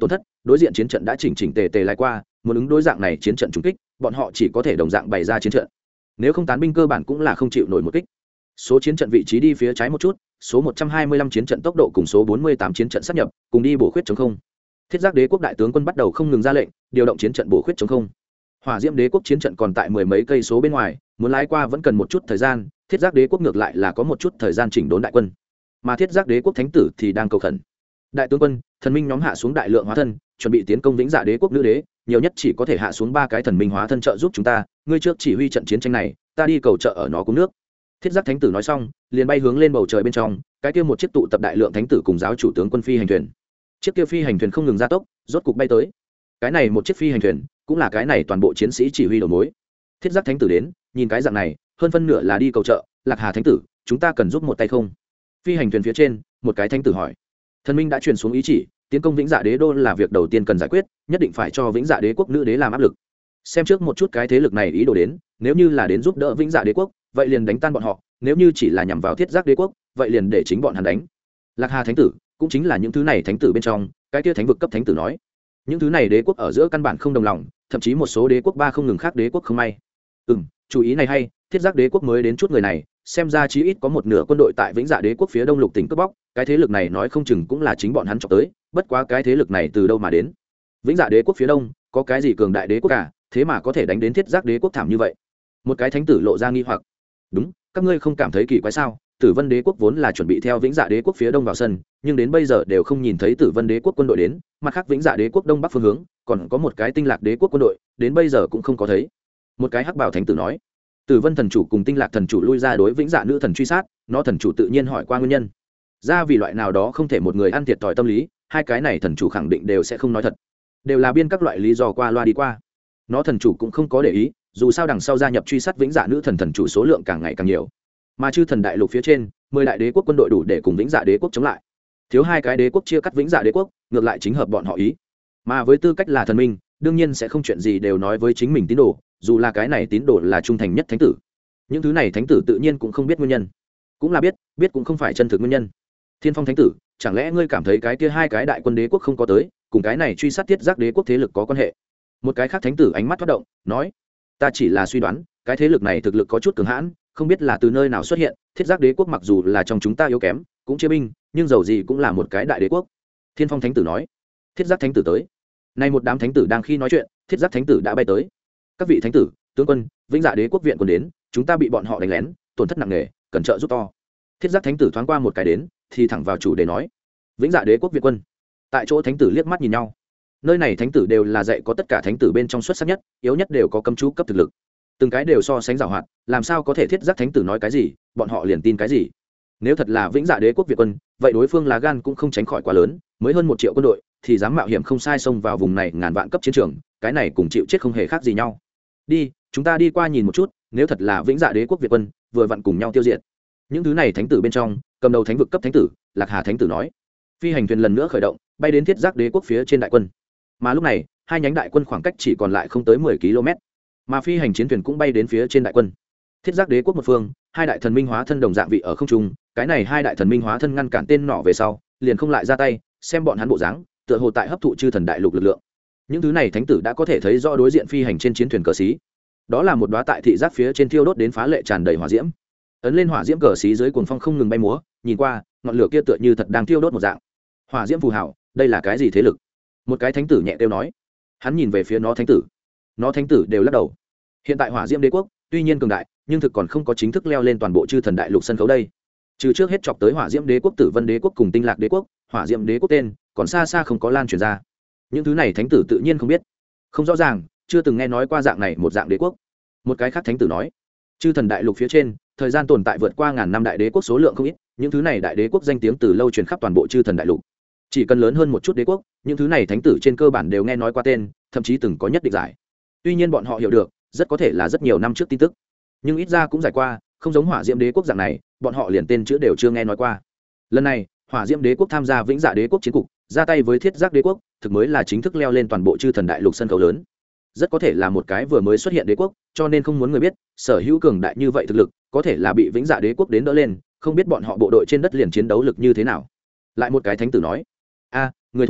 đối diện chiến trận đã chỉnh chỉnh tề tề lại qua, muốn ứng đối dạng này chiến trận trúng kích, bọn họ chỉ có thể đồng dạng bày ra chiến trận. Nếu không tán binh cơ bản cũng là không chịu nổi một kích. Số chiến trận vị trí đi phía trái một chút, số 125 chiến trận tốc độ cùng số 48 chiến trận sát nhập, cùng đi bổ khuyết chống không. Thiết Giác Đế quốc đại tướng quân bắt đầu không ngừng ra lệnh, điều động chiến trận bổ khuyết chống không. Hỏa Diễm Đế quốc chiến trận còn tại mười mấy cây số bên ngoài, muốn lái qua vẫn cần một chút thời gian, Thiết Giác Đế quốc ngược lại là có một chút thời gian chỉnh đốn đại quân. Mà Thiết Giác Đế quốc thánh tử thì đang cầu khẩn. Đại tướng quân, thần minh nhóm hạ xuống đại lượng hóa thân, chuẩn bị tiến công Vĩnh Dạ Đế quốc nữ đế, nhiều nhất chỉ có thể hạ xuống 3 cái thần minh hóa thân trợ giúp chúng ta, ngươi trước chỉ huy trận chiến tranh này, ta đi cầu trợ ở nó cúng nước. Thiết Giác thánh tử nói xong, liền bay hướng lên bầu trời bên trong, cái kia một chiếc tụ tập đại lượng thánh tử cùng giáo chủ tướng quân phi hành thuyền. Chiếc kia phi hành thuyền không ngừng gia tốc, rốt cục bay tới. Cái này một chiếc phi hành thuyền, cũng là cái này toàn bộ chiến sĩ chỉ huy đầu mối. Thiết Giác thánh tử đến, nhìn cái dạng này, hơn phân nửa là đi cầu trợ, Lạc Hà thánh tử, chúng ta cần giúp một tay không? Phi hành thuyền phía trên, một cái thánh tử hỏi. Thần minh đã truyền xuống ý chỉ, tiến công Vĩnh Dạ Đế đô là việc đầu tiên cần giải quyết, nhất định phải cho Vĩnh Dạ Đế quốc nữ đế làm áp lực. Xem trước một chút cái thế lực này ý đồ đến, nếu như là đến giúp đỡ Vĩnh Dạ Đế quốc, vậy liền đánh tan bọn họ, nếu như chỉ là nhằm vào Thiết Giác Đế quốc, vậy liền để chính bọn hắn đánh. Lạc Hà thánh tử, cũng chính là những thứ này thánh tử bên trong, cái kia thánh vực cấp thánh tử nói, những thứ này đế quốc ở giữa căn bản không đồng lòng, thậm chí một số đế quốc ba không ngừng khác đế quốc không may. Chú ý này hay, Thiết Giác Đế quốc mới đến chút người này, xem ra chí ít có một nửa quân đội tại Vĩnh Dạ Đế quốc phía đông lục tỉnh cướp bóc, cái thế lực này nói không chừng cũng là chính bọn hắn chọc tới, bất quá cái thế lực này từ đâu mà đến? Vĩnh Dạ Đế quốc phía đông, có cái gì cường đại đế quốc cả, thế mà có thể đánh đến Thiết Giác Đế quốc thảm như vậy? Một cái thánh tử lộ ra nghi hoặc. Đúng, các ngươi không cảm thấy kỳ quái sao? Tử Vân Đế quốc vốn là chuẩn bị theo Vĩnh Dạ Đế quốc phía đông vào sân, nhưng đến bây giờ đều không nhìn thấy Tử Vân Đế quốc quân đội đến, mặt khác Vĩnh Dạ Đế quốc đông bắc phương hướng, còn có một cái Tinh Lạc Đế quốc quân đội, đến bây giờ cũng không có thấy. Một cái hắc bảo thánh tử nói, Tử Vân thần chủ cùng Tinh Lạc thần chủ lui ra đối Vĩnh Dạ nữ thần truy sát, nó thần chủ tự nhiên hỏi qua nguyên nhân. Ra vì loại nào đó không thể một người ăn thiệt thòi tâm lý, hai cái này thần chủ khẳng định đều sẽ không nói thật, đều là biên các loại lý do qua loa đi qua. Nó thần chủ cũng không có để ý, dù sao đằng sau gia nhập truy sát Vĩnh Dạ nữ thần thần chủ số lượng càng ngày càng nhiều, mà chư thần đại lục phía trên 10 đại đế quốc quân đội đủ để cùng Vĩnh Dạ Đế quốc chống lại, thiếu hai cái đế quốc chia cắt Vĩnh Dạ Đế quốc, ngược lại chính hợp bọn họ ý. Mà với tư cách là thần minh, đương nhiên sẽ không chuyện gì đều nói với chính mình tín đồ, dù là cái này tín đồ là trung thành nhất thánh tử. Những thứ này thánh tử tự nhiên cũng không biết nguyên nhân, cũng là biết cũng không phải chân thực nguyên nhân. Thiên Phong thánh tử, chẳng lẽ ngươi cảm thấy cái kia hai cái đại quân đế quốc không có tới, cùng cái này truy sát Thiết Giác Đế quốc thế lực có quan hệ? Một cái khác thánh tử ánh mắt thoát động, nói, ta chỉ là suy đoán, cái thế lực này thực lực có chút cường hãn, không biết là từ nơi nào xuất hiện. Thiết Giác Đế quốc mặc dù là trong chúng ta yếu kém, cũng chia binh, nhưng dầu gì cũng là một cái đại đế quốc. Thiên Phong thánh tử nói, Thiết Giác thánh tử tới. Nay một đám thánh tử đang khi nói chuyện, Thiết Giác thánh tử đã bay tới. Các vị thánh tử, tướng quân, Vĩnh Dạ Đế quốc viện quân đến, chúng ta bị bọn họ đánh lén, tổn thất nặng nề, cần trợ giúp to. Thiết Giác thánh tử thoáng qua một cái đến, thì thẳng vào chủ đề nói, Vĩnh Dạ Đế quốc viện quân. Tại chỗ thánh tử liếc mắt nhìn nhau. Nơi này thánh tử đều là dạy có tất cả thánh tử bên trong xuất sắc nhất, yếu nhất đều có cấm chú cấp thực lực, từng cái đều so sánh giàu hoạt, làm sao có thể Thiết Giác thánh tử nói cái gì bọn họ liền tin cái gì? Nếu thật là Vĩnh Dạ Đế quốc việt quân, vậy đối phương lá gan cũng không tránh khỏi quá lớn, mới hơn 1 triệu quân đội thì dám mạo hiểm không sai xông vào vùng này ngàn vạn cấp chiến trường, cái này cùng chịu chết không hề khác gì nhau. Đi, chúng ta đi qua nhìn một chút, nếu thật là Vĩnh Dạ Đế quốc việt quân, vừa vặn cùng nhau tiêu diệt. Những thứ này thánh tử bên trong, cầm đầu thánh vực cấp thánh tử, Lạc Hà thánh tử nói. Phi hành thuyền lần nữa khởi động, bay đến Thiết Giác Đế quốc phía trên đại quân. Mà lúc này, hai nhánh đại quân khoảng cách chỉ còn lại không tới 10 km, mà phi hành chiến thuyền cũng bay đến phía trên đại quân. Thiết Giác Đế quốc một phương, hai đại thần minh hóa thân đồng dạng vị ở không trung, cái này hai đại thần minh hóa thân ngăn cản tên nọ về sau, liền không lại ra tay, xem bọn hắn bộ dáng, tựa hồ tại hấp thụ chư thần đại lục lực lượng. Những thứ này thánh tử đã có thể thấy rõ đối diện phi hành trên chiến thuyền cờ xí. Đó là một đóa tại thị giác phía trên thiêu đốt đến phá lệ tràn đầy hỏa diễm. Ấn lên hỏa diễm cờ xí dưới cuồng phong không ngừng bay múa, nhìn qua, ngọn lửa kia tựa như thật đang thiêu đốt một dạng. Hỏa diễm phù hảo, đây là cái gì thế lực? Một cái thánh tử nhẹ kêu nói. Hắn nhìn về phía nó thánh tử đều lắc đầu. Hiện tại hỏa diễm đế quốc tuy nhiên cường đại, nhưng thực còn không có chính thức leo lên toàn bộ chư thần đại lục sân khấu đây. Trừ trước hết chọc tới hỏa diễm đế quốc, Tử Vân đế quốc cùng Tinh Lạc đế quốc, hỏa diễm đế quốc tên còn xa xa không có lan truyền ra. Những thứ này thánh tử tự nhiên không biết, không rõ ràng, chưa từng nghe nói qua dạng này một dạng đế quốc. Một cái khác thánh tử nói, chư thần đại lục phía trên, thời gian tồn tại vượt qua ngàn năm đại đế quốc số lượng không ít, những thứ này đại đế quốc danh tiếng từ lâu truyền khắp toàn bộ chư thần đại lục. Chỉ cần lớn hơn một chút đế quốc, những thứ này thánh tử trên cơ bản đều nghe nói qua tên, thậm chí từng có nhất định giải. Tuy nhiên bọn họ hiểu được, rất có thể là rất nhiều năm trước tin tức, nhưng ít ra cũng giải qua, không giống hỏa diễm đế quốc dạng này, bọn họ liền tên chữ đều chưa nghe nói qua. Lần này, hỏa diễm đế quốc tham gia Vĩnh Dạ đế quốc chiến cục, ra tay với Thiết Giác đế quốc, thực mới là chính thức leo lên toàn bộ chư thần đại lục sân khấu lớn. Rất có thể là một cái vừa mới xuất hiện đế quốc, cho nên không muốn người biết, sở hữu cường đại như vậy thực lực, có thể là bị Vĩnh Dạ đế quốc đến đỡ lên, không biết bọn họ bộ đội trên đất liền chiến đấu lực như thế nào. Lại một cái thánh tử nói, a, người thú,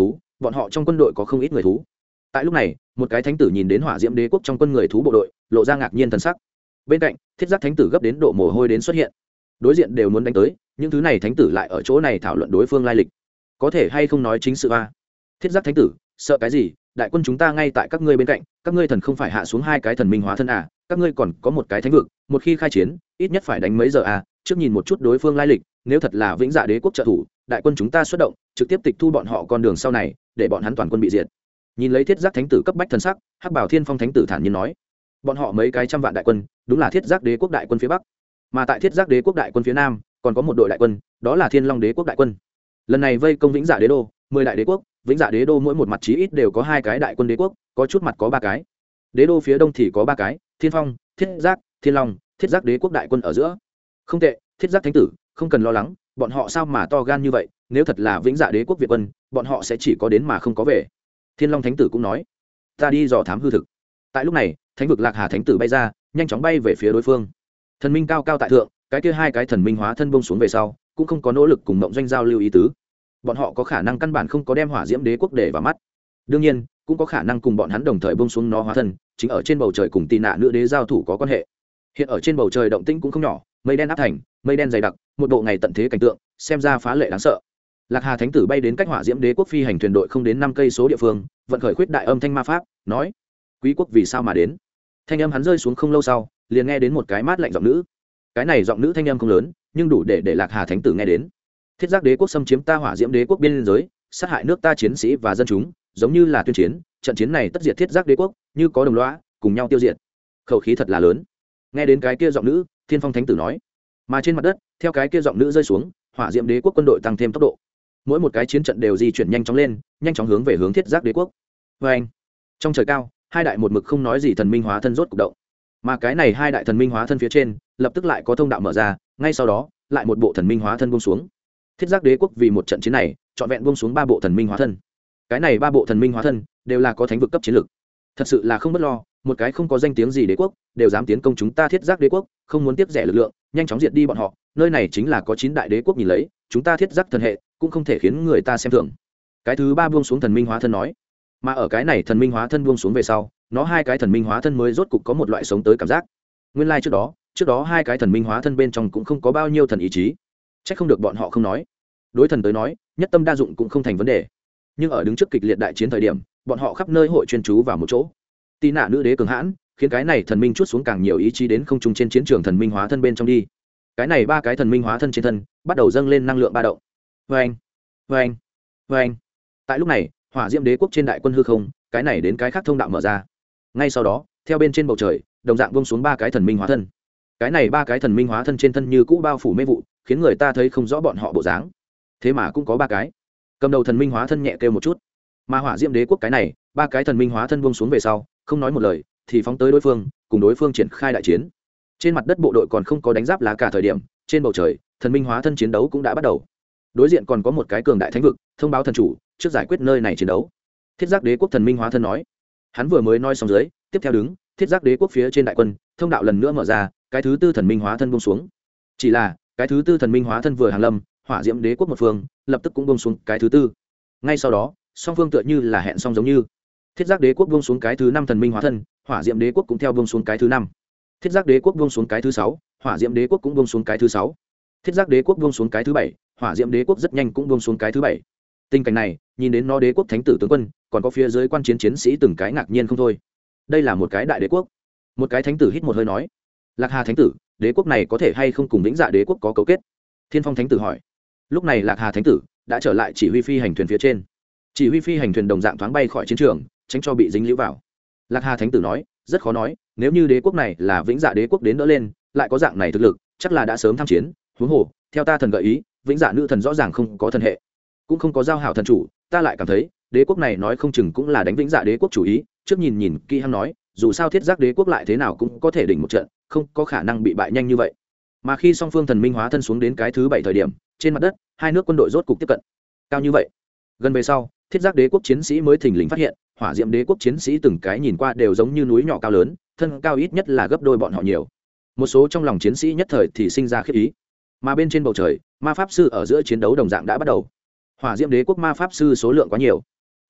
bọn họ trong quân đội có không ít người thú. Tại lúc này một cái thánh tử nhìn đến hỏa diễm đế quốc trong quân người thú bộ đội, lộ ra ngạc nhiên thần sắc. Bên cạnh thiết giác thánh tử gấp đến độ mồ hôi đến xuất hiện, đối diện đều muốn đánh tới, những thứ này thánh tử lại ở chỗ này thảo luận đối phương lai lịch, có thể hay không nói chính sự a? Thiết giác thánh tử, sợ cái gì, đại quân chúng ta ngay tại các ngươi bên cạnh, các ngươi thần không phải hạ xuống 2 cái thần minh hóa thân à, các ngươi còn có một cái thánh vực, một khi khai chiến ít nhất phải đánh mấy giờ à, trước nhìn một chút đối phương lai lịch, nếu thật là vĩnh dạ đế quốc trợ thủ, đại quân chúng ta xuất động trực tiếp tịch thu bọn họ con đường sau này, để bọn hắn toàn quân bị diệt. Nhìn lấy thiết giác thánh tử cấp bách thần sắc, hắc bảo thiên phong thánh tử thản nhiên nói, bọn họ mấy cái trăm vạn đại quân đúng là thiết giác đế quốc đại quân phía bắc, mà tại thiết giác đế quốc đại quân phía nam còn có một đội đại quân, đó là thiên long đế quốc đại quân. Lần này vây công vĩnh dạ đế đô 10 đại đế quốc, vĩnh dạ đế đô mỗi một mặt chí ít đều có 2 cái đại quân đế quốc, có chút mặt có 3 cái. Đế đô phía đông thì có 3 cái, thiên phong, thiết giác, thiên long, thiết giác đế quốc đại quân ở giữa. Không tệ, thiết giác thánh tử, không cần lo lắng, bọn họ sao mà to gan như vậy, nếu thật là vĩnh dạ đế quốc việt quân, bọn họ sẽ chỉ có đến mà không có về. Thiên long thánh tử cũng nói, ta đi dò thám hư thực. Tại lúc này thánh vực lạc hà thánh tử bay ra, nhanh chóng bay về phía đối phương. Thần minh cao cao tại thượng, cái kia 2 cái thần minh hóa thân buông xuống về sau, cũng không có nỗ lực cùng mộng doanh giao lưu ý tứ. Bọn họ có khả năng căn bản không có đem hỏa diễm đế quốc để vào mắt, đương nhiên cũng có khả năng cùng bọn hắn đồng thời buông xuống nó hóa thân, chính ở trên bầu trời cùng tị nạn nữ đế giao thủ có quan hệ. Hiện ở trên bầu trời động tĩnh cũng không nhỏ, mây đen áp thành, mây đen dày đặc, một bộ ngày tận thế cảnh tượng, xem ra phá lệ đáng sợ. Lạc hà thánh tử bay đến cách hỏa diễm đế quốc phi hành thuyền đội không đến 5 cây số địa phương, vận khởi khuyết đại âm thanh ma pháp, nói: quý quốc vì sao mà đến? Thanh âm hắn rơi xuống không lâu sau, liền nghe đến một cái mát lạnh giọng nữ. Cái này giọng nữ thanh âm không lớn, nhưng đủ để lạc hà thánh tử nghe đến. Thiết giác đế quốc xâm chiếm ta hỏa diễm đế quốc biên giới, sát hại nước ta chiến sĩ và dân chúng, giống như là tuyên chiến, trận chiến này tất diệt thiết giác đế quốc, như có đồng lõa, cùng nhau tiêu diệt. Khẩu khí thật là lớn. Nghe đến cái kia giọng nữ, thiên phong thánh tử nói. Mà trên mặt đất, theo cái kia giọng nữ rơi xuống, hỏa diễm đế quốc quân đội tăng thêm tốc độ, mỗi một cái chiến trận đều di chuyển nhanh chóng lên, nhanh chóng hướng về hướng thiết giác đế quốc. Vê anh, trong trời cao, 2 đại một mực không nói gì thần minh hóa thân rốt cục động, mà cái này 2 đại thần minh hóa thân phía trên lập tức lại có thông đạo mở ra, ngay sau đó lại một bộ thần minh hóa thân buông xuống. Thiết giác đế quốc vì một trận chiến này trọn vẹn buông xuống 3 bộ thần minh hóa thân. Cái này 3 bộ thần minh hóa thân đều là có thánh vực cấp chiến lược, thật sự là không bất lo, một cái không có danh tiếng gì đế quốc đều dám tiến công chúng ta thiết giác đế quốc, không muốn tiếp rẻ lực lượng, nhanh chóng diệt đi bọn họ, nơi này chính là có 9 đại đế quốc nhìn lấy, chúng ta thiết giác thần hệ cũng không thể khiến người ta xem thường. Cái thứ 3 buông xuống thần minh hóa thân nói, mà ở cái này thần minh hóa thân buông xuống về sau, nó 2 cái thần minh hóa thân mới rốt cục có một loại sống tới cảm giác. Nguyên lai trước đó 2 cái thần minh hóa thân bên trong cũng không có bao nhiêu thần ý chí, chắc không được bọn họ không nói. Đối thần tới nói, nhất tâm đa dụng cũng không thành vấn đề, nhưng ở đứng trước kịch liệt đại chiến thời điểm, bọn họ khắp nơi hội chuyên chú vào một chỗ. Tị nạn nữ đế cường hãn, khiến cái này thần minh chuốt xuống càng nhiều ý chí đến không trung trên chiến trường thần minh hóa thân bên trong đi. Cái này 3 cái thần minh hóa thân trên thân bắt đầu dâng lên năng lượng ba động. Vâng, vâng, vâng. Tại lúc này, hỏa diễm đế quốc trên đại quân hư không, cái này đến cái khác thông đạo mở ra. Ngay sau đó, theo bên trên bầu trời, đồng dạng buông xuống 3 cái thần minh hóa thân. Cái này 3 cái thần minh hóa thân trên thân như cũ bao phủ mê vụ, khiến người ta thấy không rõ bọn họ bộ dáng. Thế mà cũng có 3 cái. Cầm đầu thần minh hóa thân nhẹ kêu một chút, mà hỏa diễm đế quốc cái này 3 cái thần minh hóa thân buông xuống về sau, không nói một lời thì phóng tới đối phương, cùng đối phương triển khai đại chiến. Trên mặt đất bộ đội còn không có đánh giáp lá cả thời điểm, trên bầu trời thần minh hóa thân chiến đấu cũng đã bắt đầu. Đối diện còn có một cái cường đại thánh vực, thông báo thần chủ trước giải quyết nơi này chiến đấu. Thiết giác đế quốc thần minh hóa thân nói. Hắn vừa mới nói xong dưới, tiếp theo đứng thiết giác đế quốc phía trên đại quân, thông đạo lần nữa mở ra, cái thứ 4 thần minh hóa thân buông xuống. Chỉ là cái thứ 4 thần minh hóa thân vừa hàng lâm, hỏa diễm đế quốc một phương lập tức cũng buông xuống cái thứ 4. Ngay sau đó, song phương tựa như là hẹn xong giống như. Thiết giác đế quốc buông xuống cái thứ 5 thần minh hóa thân, hỏa diễm đế quốc cũng theo buông xuống cái thứ 5. Thiết giác đế quốc buông xuống cái thứ 6, hỏa diễm đế quốc cũng buông xuống cái thứ 6. Thiết giác đế quốc buông xuống cái thứ 7, hỏa diễm đế quốc rất nhanh cũng buông xuống cái thứ 7. Tình cảnh này, nhìn đến nó đế quốc thánh tử tướng quân, còn có phía dưới quan chiến sĩ từng cái ngạc nhiên không thôi. Đây là một cái đại đế quốc. Một cái thánh tử hít một hơi nói, Lạc Hà thánh tử, đế quốc này có thể hay không cùng Vĩnh Dạ đế quốc có cấu kết? Thiên Phong thánh tử hỏi. Lúc này Lạc Hà thánh tử đã trở lại chỉ huy phi hành thuyền phía trên. Chỉ huy phi hành thuyền đồng dạng thoáng bay khỏi chiến trường, tránh cho bị dính líu vào. Lạc Hà thánh tử nói, rất khó nói, nếu như đế quốc này là Vĩnh Dạ đế quốc đến đỡ lên, lại có dạng này thực lực, chắc là đã sớm tham chiến. Huống hồ, theo ta thần gợi ý, Vĩnh Dạ nữ thần rõ ràng không có thần hệ, cũng không có giao hảo thần chủ, ta lại cảm thấy đế quốc này nói không chừng cũng là đánh Vĩnh Dạ đế quốc chủ ý. Trước nhìn kỹ hắn nói, dù sao thiết giác đế quốc lại thế nào cũng có thể đỉnh một trận, không có khả năng bị bại nhanh như vậy. Mà khi song phương thần minh hóa thân xuống đến cái thứ 7 thời điểm, trên mặt đất 2 nước quân đội rốt cục tiếp cận cao như vậy. Gần về sau, thiết giác đế quốc chiến sĩ mới thình lình phát hiện, hỏa diễm đế quốc chiến sĩ từng cái nhìn qua đều giống như núi nhỏ cao lớn, thân cao ít nhất là gấp đôi bọn họ nhiều. Một số trong lòng chiến sĩ nhất thời thì sinh ra khiếp ý. Mà bên trên bầu trời, ma pháp sư ở giữa chiến đấu đồng dạng đã bắt đầu. Hỏa diễm đế quốc ma pháp sư số lượng quá nhiều,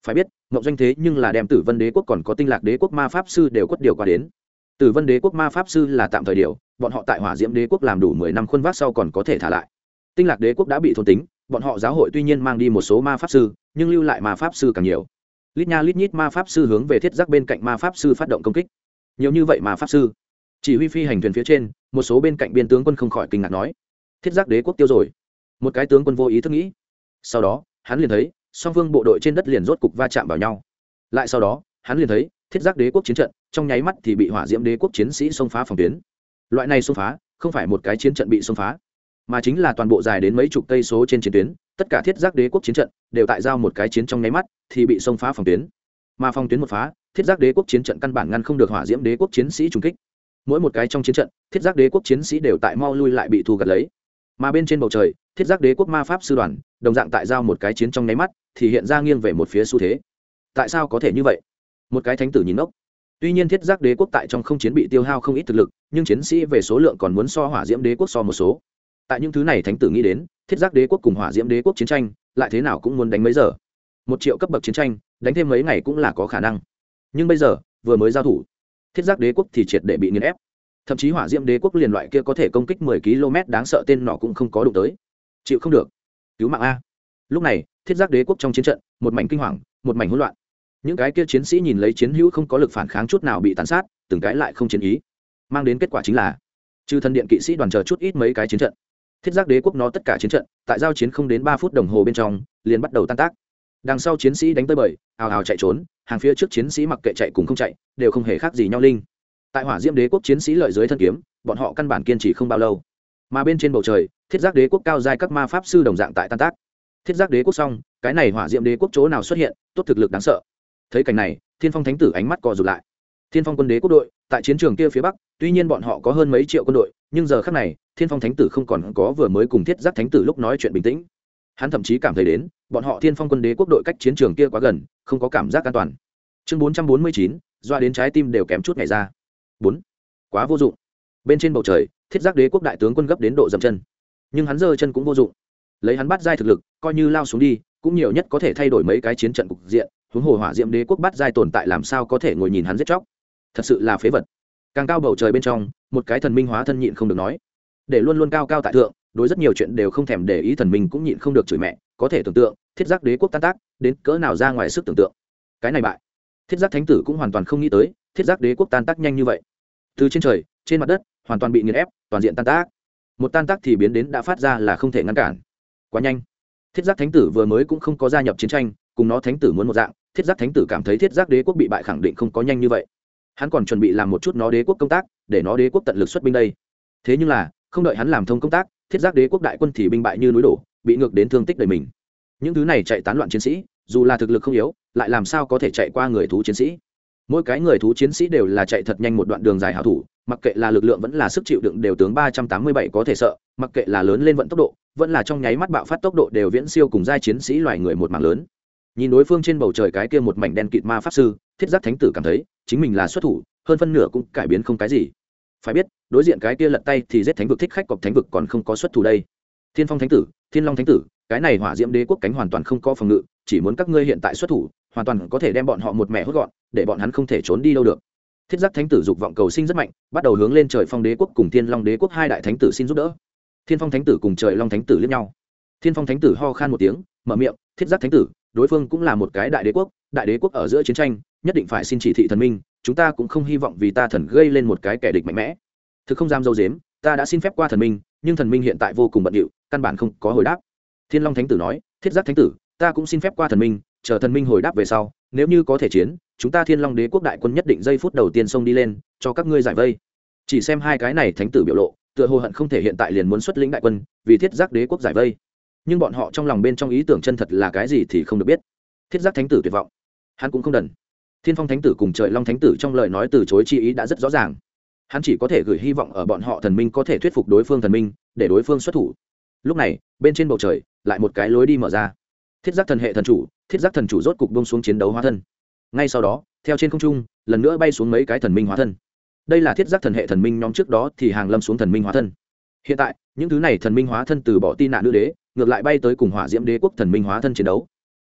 phải biết mộng doanh thế nhưng là đem Tử Vân Đế quốc còn có Tinh Lạc Đế quốc ma pháp sư đều quất điều qua đến. Tử Vân Đế quốc ma pháp sư là tạm thời điều, bọn họ tại Hỏa Diễm Đế quốc làm đủ 10 năm khuôn vác sau còn có thể thả lại. Tinh Lạc Đế quốc đã bị thôn tính, bọn họ giáo hội tuy nhiên mang đi một số ma pháp sư, nhưng lưu lại ma pháp sư càng nhiều. Lít nha lít nhít ma pháp sư hướng về thiết giác bên cạnh ma pháp sư phát động công kích. Nhiều như vậy ma pháp sư, chỉ huy phi hành thuyền phía trên, một số bên cạnh biên tướng quân không khỏi kinh ngạc nói: thiết giác đế quốc tiêu rồi. Một cái tướng quân vô ý thức nghĩ. Sau đó hắn liền thấy song phương bộ đội trên đất liền rốt cục va chạm vào nhau. Lại sau đó hắn liền thấy thiết giác đế quốc chiến trận trong nháy mắt thì bị Hỏa Diễm Đế quốc chiến sĩ xông phá phòng tuyến. Loại này xông phá không phải một cái chiến trận bị xông phá, mà chính là toàn bộ dài đến mấy chục cây số trên chiến tuyến, tất cả thiết giác đế quốc chiến trận đều tại giao một cái chiến trong nháy mắt thì bị xông phá phòng tuyến. Mà phòng tuyến một phá, thiết giác đế quốc chiến trận căn bản ngăn không được Hỏa Diễm Đế quốc chiến sĩ trùng kích. Mỗi một cái trong chiến trận, thiết giác đế quốc chiến sĩ đều tại mau lui lại bị thu gặt lấy. Mà bên trên bầu trời, thiết giác đế quốc ma pháp sư đoàn đồng dạng tại giao một cái chiến trong nháy mắt thì hiện ra nghiêng về một phía xu thế. Tại sao có thể như vậy? Một cái thánh tử nhìn ngốc. Tuy nhiên thiết giác đế quốc tại trong không chiến bị tiêu hao không ít thực lực, nhưng chiến sĩ về số lượng còn muốn so Hỏa Diễm Đế quốc so một số. Tại những thứ này thánh tử nghĩ đến, thiết giác đế quốc cùng Hỏa Diễm Đế quốc chiến tranh lại thế nào cũng muốn đánh mấy giờ. 1 triệu cấp bậc chiến tranh đánh thêm mấy ngày cũng là có khả năng. Nhưng bây giờ vừa mới giao thủ, thiết giác đế quốc thì triệt để bị nghiền ép. Thậm chí Hỏa Diễm Đế quốc liền loại kia có thể công kích 10 km đáng sợ tên nọ cũng không có đụng tới. Chịu không được, cứu mạng a. Lúc này thiết giác đế quốc trong chiến trận một mảnh kinh hoàng, một mảnh hỗn loạn. Những cái kia chiến sĩ nhìn lấy chiến hữu không có lực phản kháng chút nào bị tàn sát, từng cái lại không chiến ý, mang đến kết quả chính là trừ thần điện kỵ sĩ đoàn chờ chút ít mấy cái chiến trận, thiết giác đế quốc nó tất cả chiến trận tại giao chiến không đến 3 phút đồng hồ bên trong liền bắt đầu tan tác. Đằng sau chiến sĩ đánh tới bời ào ào chạy trốn, hàng phía trước chiến sĩ mặc kệ chạy cùng không chạy đều không hề khác gì nhau linh. Tại Hỏa Diễm Đế quốc chiến sĩ lợi dưới thân kiếm, bọn họ căn bản kiên trì không bao lâu. Mà bên trên bầu trời, thiết giác đế quốc cao giai các ma pháp sư đồng dạng tại tan tác. Thiết giác đế quốc xong, cái này Hỏa Diễm Đế quốc chỗ nào xuất hiện tốt thực lực đáng sợ. Thấy cảnh này, Thiên Phong thánh tử ánh mắt co rụt lại. Thiên Phong quân đế quốc đội tại chiến trường kia phía bắc, tuy nhiên bọn họ có hơn mấy triệu quân đội, nhưng giờ khắc này Thiên Phong thánh tử không còn có vừa mới cùng thiết giác thánh tử lúc nói chuyện bình tĩnh. Hắn thậm chí cảm thấy đến bọn họ Thiên Phong quân đế quốc đội cách chiến trường kia quá gần, không có cảm giác an toàn. Chương 449, doa đến trái tim đều kém chút nhảy ra. 4. Quá vô dụng. Bên trên bầu trời, thiết giác đế quốc đại tướng quân gấp đến độ dậm chân, nhưng hắn giơ chân cũng vô dụng. Lấy hắn bắt giai thực lực, coi như lao xuống đi cũng nhiều nhất có thể thay đổi mấy cái chiến trận cục diện, huống hồ Hỏa Diễm Đế quốc bắt giai tồn tại làm sao có thể ngồi nhìn hắn giết chóc. Thật sự là phế vật. Càng cao bầu trời bên trong, một cái thần minh hóa thân nhịn không được nói, để luôn luôn cao cao tại thượng, đối rất nhiều chuyện đều không thèm để ý thần minh cũng nhịn không được chửi mẹ. Có thể tưởng tượng thiết giác đế quốc tan tác đến cỡ nào ra ngoài sức tưởng tượng. Cái này bại, thiết giác thánh tử cũng hoàn toàn không nghĩ tới thiết giác đế quốc tan tác nhanh như vậy. Từ trên trời trên mặt đất hoàn toàn bị nghiền ép, toàn diện tan tác. Một tan tác thì biến đến đã phát ra là không thể ngăn cản, quá nhanh. Thiết giác thánh tử vừa mới cũng không có gia nhập chiến tranh, cùng nó thánh tử muốn một dạng. Thiết giác thánh tử cảm thấy thiết giác đế quốc bị bại khẳng định không có nhanh như vậy, hắn còn chuẩn bị làm một chút nó đế quốc công tác để nó đế quốc tận lực xuất binh đây. Thế nhưng là không đợi hắn làm thông công tác, thiết giác đế quốc đại quân thì binh bại như núi đổ, bị ngược đến thương tích đầy mình. Những thứ này chạy tán loạn chiến sĩ dù là thực lực không yếu, lại làm sao có thể chạy qua người thú chiến sĩ. Mỗi cái người thú chiến sĩ đều là chạy thật nhanh một đoạn đường dài hảo thủ, mặc kệ là lực lượng vẫn là sức chịu đựng đều tướng 387 có thể sợ, mặc kệ là lớn lên vận tốc độ vẫn là trong nháy mắt bạo phát tốc độ đều viễn siêu cùng giai chiến sĩ loài người một mảng lớn. Nhìn đối phương trên bầu trời cái kia một mảnh đen kịt ma pháp sư, thiết giác thánh tử cảm thấy chính mình là xuất thủ hơn phân nửa cũng cải biến không cái gì. Phải biết đối diện cái kia lật tay thì giết thánh vực thích khách cọp thánh vực còn không có xuất thủ đây. Thiên Phong thánh tử, Thiên Long thánh tử, cái này Hỏa Diễm Đế quốc cánh hoàn toàn không có phòng ngự, chỉ muốn các ngươi hiện tại xuất thủ hoàn toàn có thể đem bọn họ một mẹ hốt gọn, để bọn hắn không thể trốn đi đâu được. Thiết giác thánh tử dục vọng cầu sinh rất mạnh, bắt đầu hướng lên Trời Phong Đế quốc cùng Thiên Long Đế quốc hai đại thánh tử xin giúp đỡ. Thiên Phong thánh tử cùng Trời Long thánh tử liếc nhau. Thiên Phong thánh tử ho khan một tiếng, mở miệng, thiết giác thánh tử, đối phương cũng là một cái đại đế quốc ở giữa chiến tranh nhất định phải xin chỉ thị thần minh, chúng ta cũng không hy vọng vì ta thần gây lên một cái kẻ địch mạnh mẽ. Thực không dám dâu dếm, ta đã xin phép qua thần minh, nhưng thần minh hiện tại vô cùng bận rộn, căn bản không có hồi đáp. Thiên Long thánh tử nói, thiết giác thánh tử, ta cũng xin phép qua thần minh, chờ thần minh hồi đáp về sau, nếu như có thể chiến, chúng ta Thiên Long Đế quốc đại quân nhất định giây phút đầu tiên xông đi lên cho các ngươi giải vây. Chỉ xem hai cái này thánh tử biểu lộ, tựa hồ hận không thể hiện tại liền muốn xuất lĩnh đại quân vì thiết giác đế quốc giải vây, nhưng bọn họ trong lòng bên trong ý tưởng chân thật là cái gì thì không được biết. Thiết giác thánh tử tuyệt vọng, hắn cũng không đần. Thiên Phong thánh tử cùng Trời Long thánh tử trong lời nói từ chối chi ý đã rất rõ ràng, hắn chỉ có thể gửi hy vọng ở bọn họ thần minh có thể thuyết phục đối phương thần minh để đối phương xuất thủ. Lúc này bên trên bầu trời lại một cái lối đi mở ra, thiết giác thần hệ thần chủ, thiết giác thần chủ rốt cục buông xuống chiến đấu hóa thân. Ngay sau đó theo trên không trung lần nữa bay xuống mấy cái thần minh hóa thân. Đây là thiết giác thần hệ thần minh nhóm trước đó thì hàng lâm xuống thần minh hóa thân. Hiện tại những thứ này thần minh hóa thân từ bỏ tin nạn nữ đế, ngược lại bay tới cùng Hỏa Diễm Đế quốc thần minh hóa thân chiến đấu.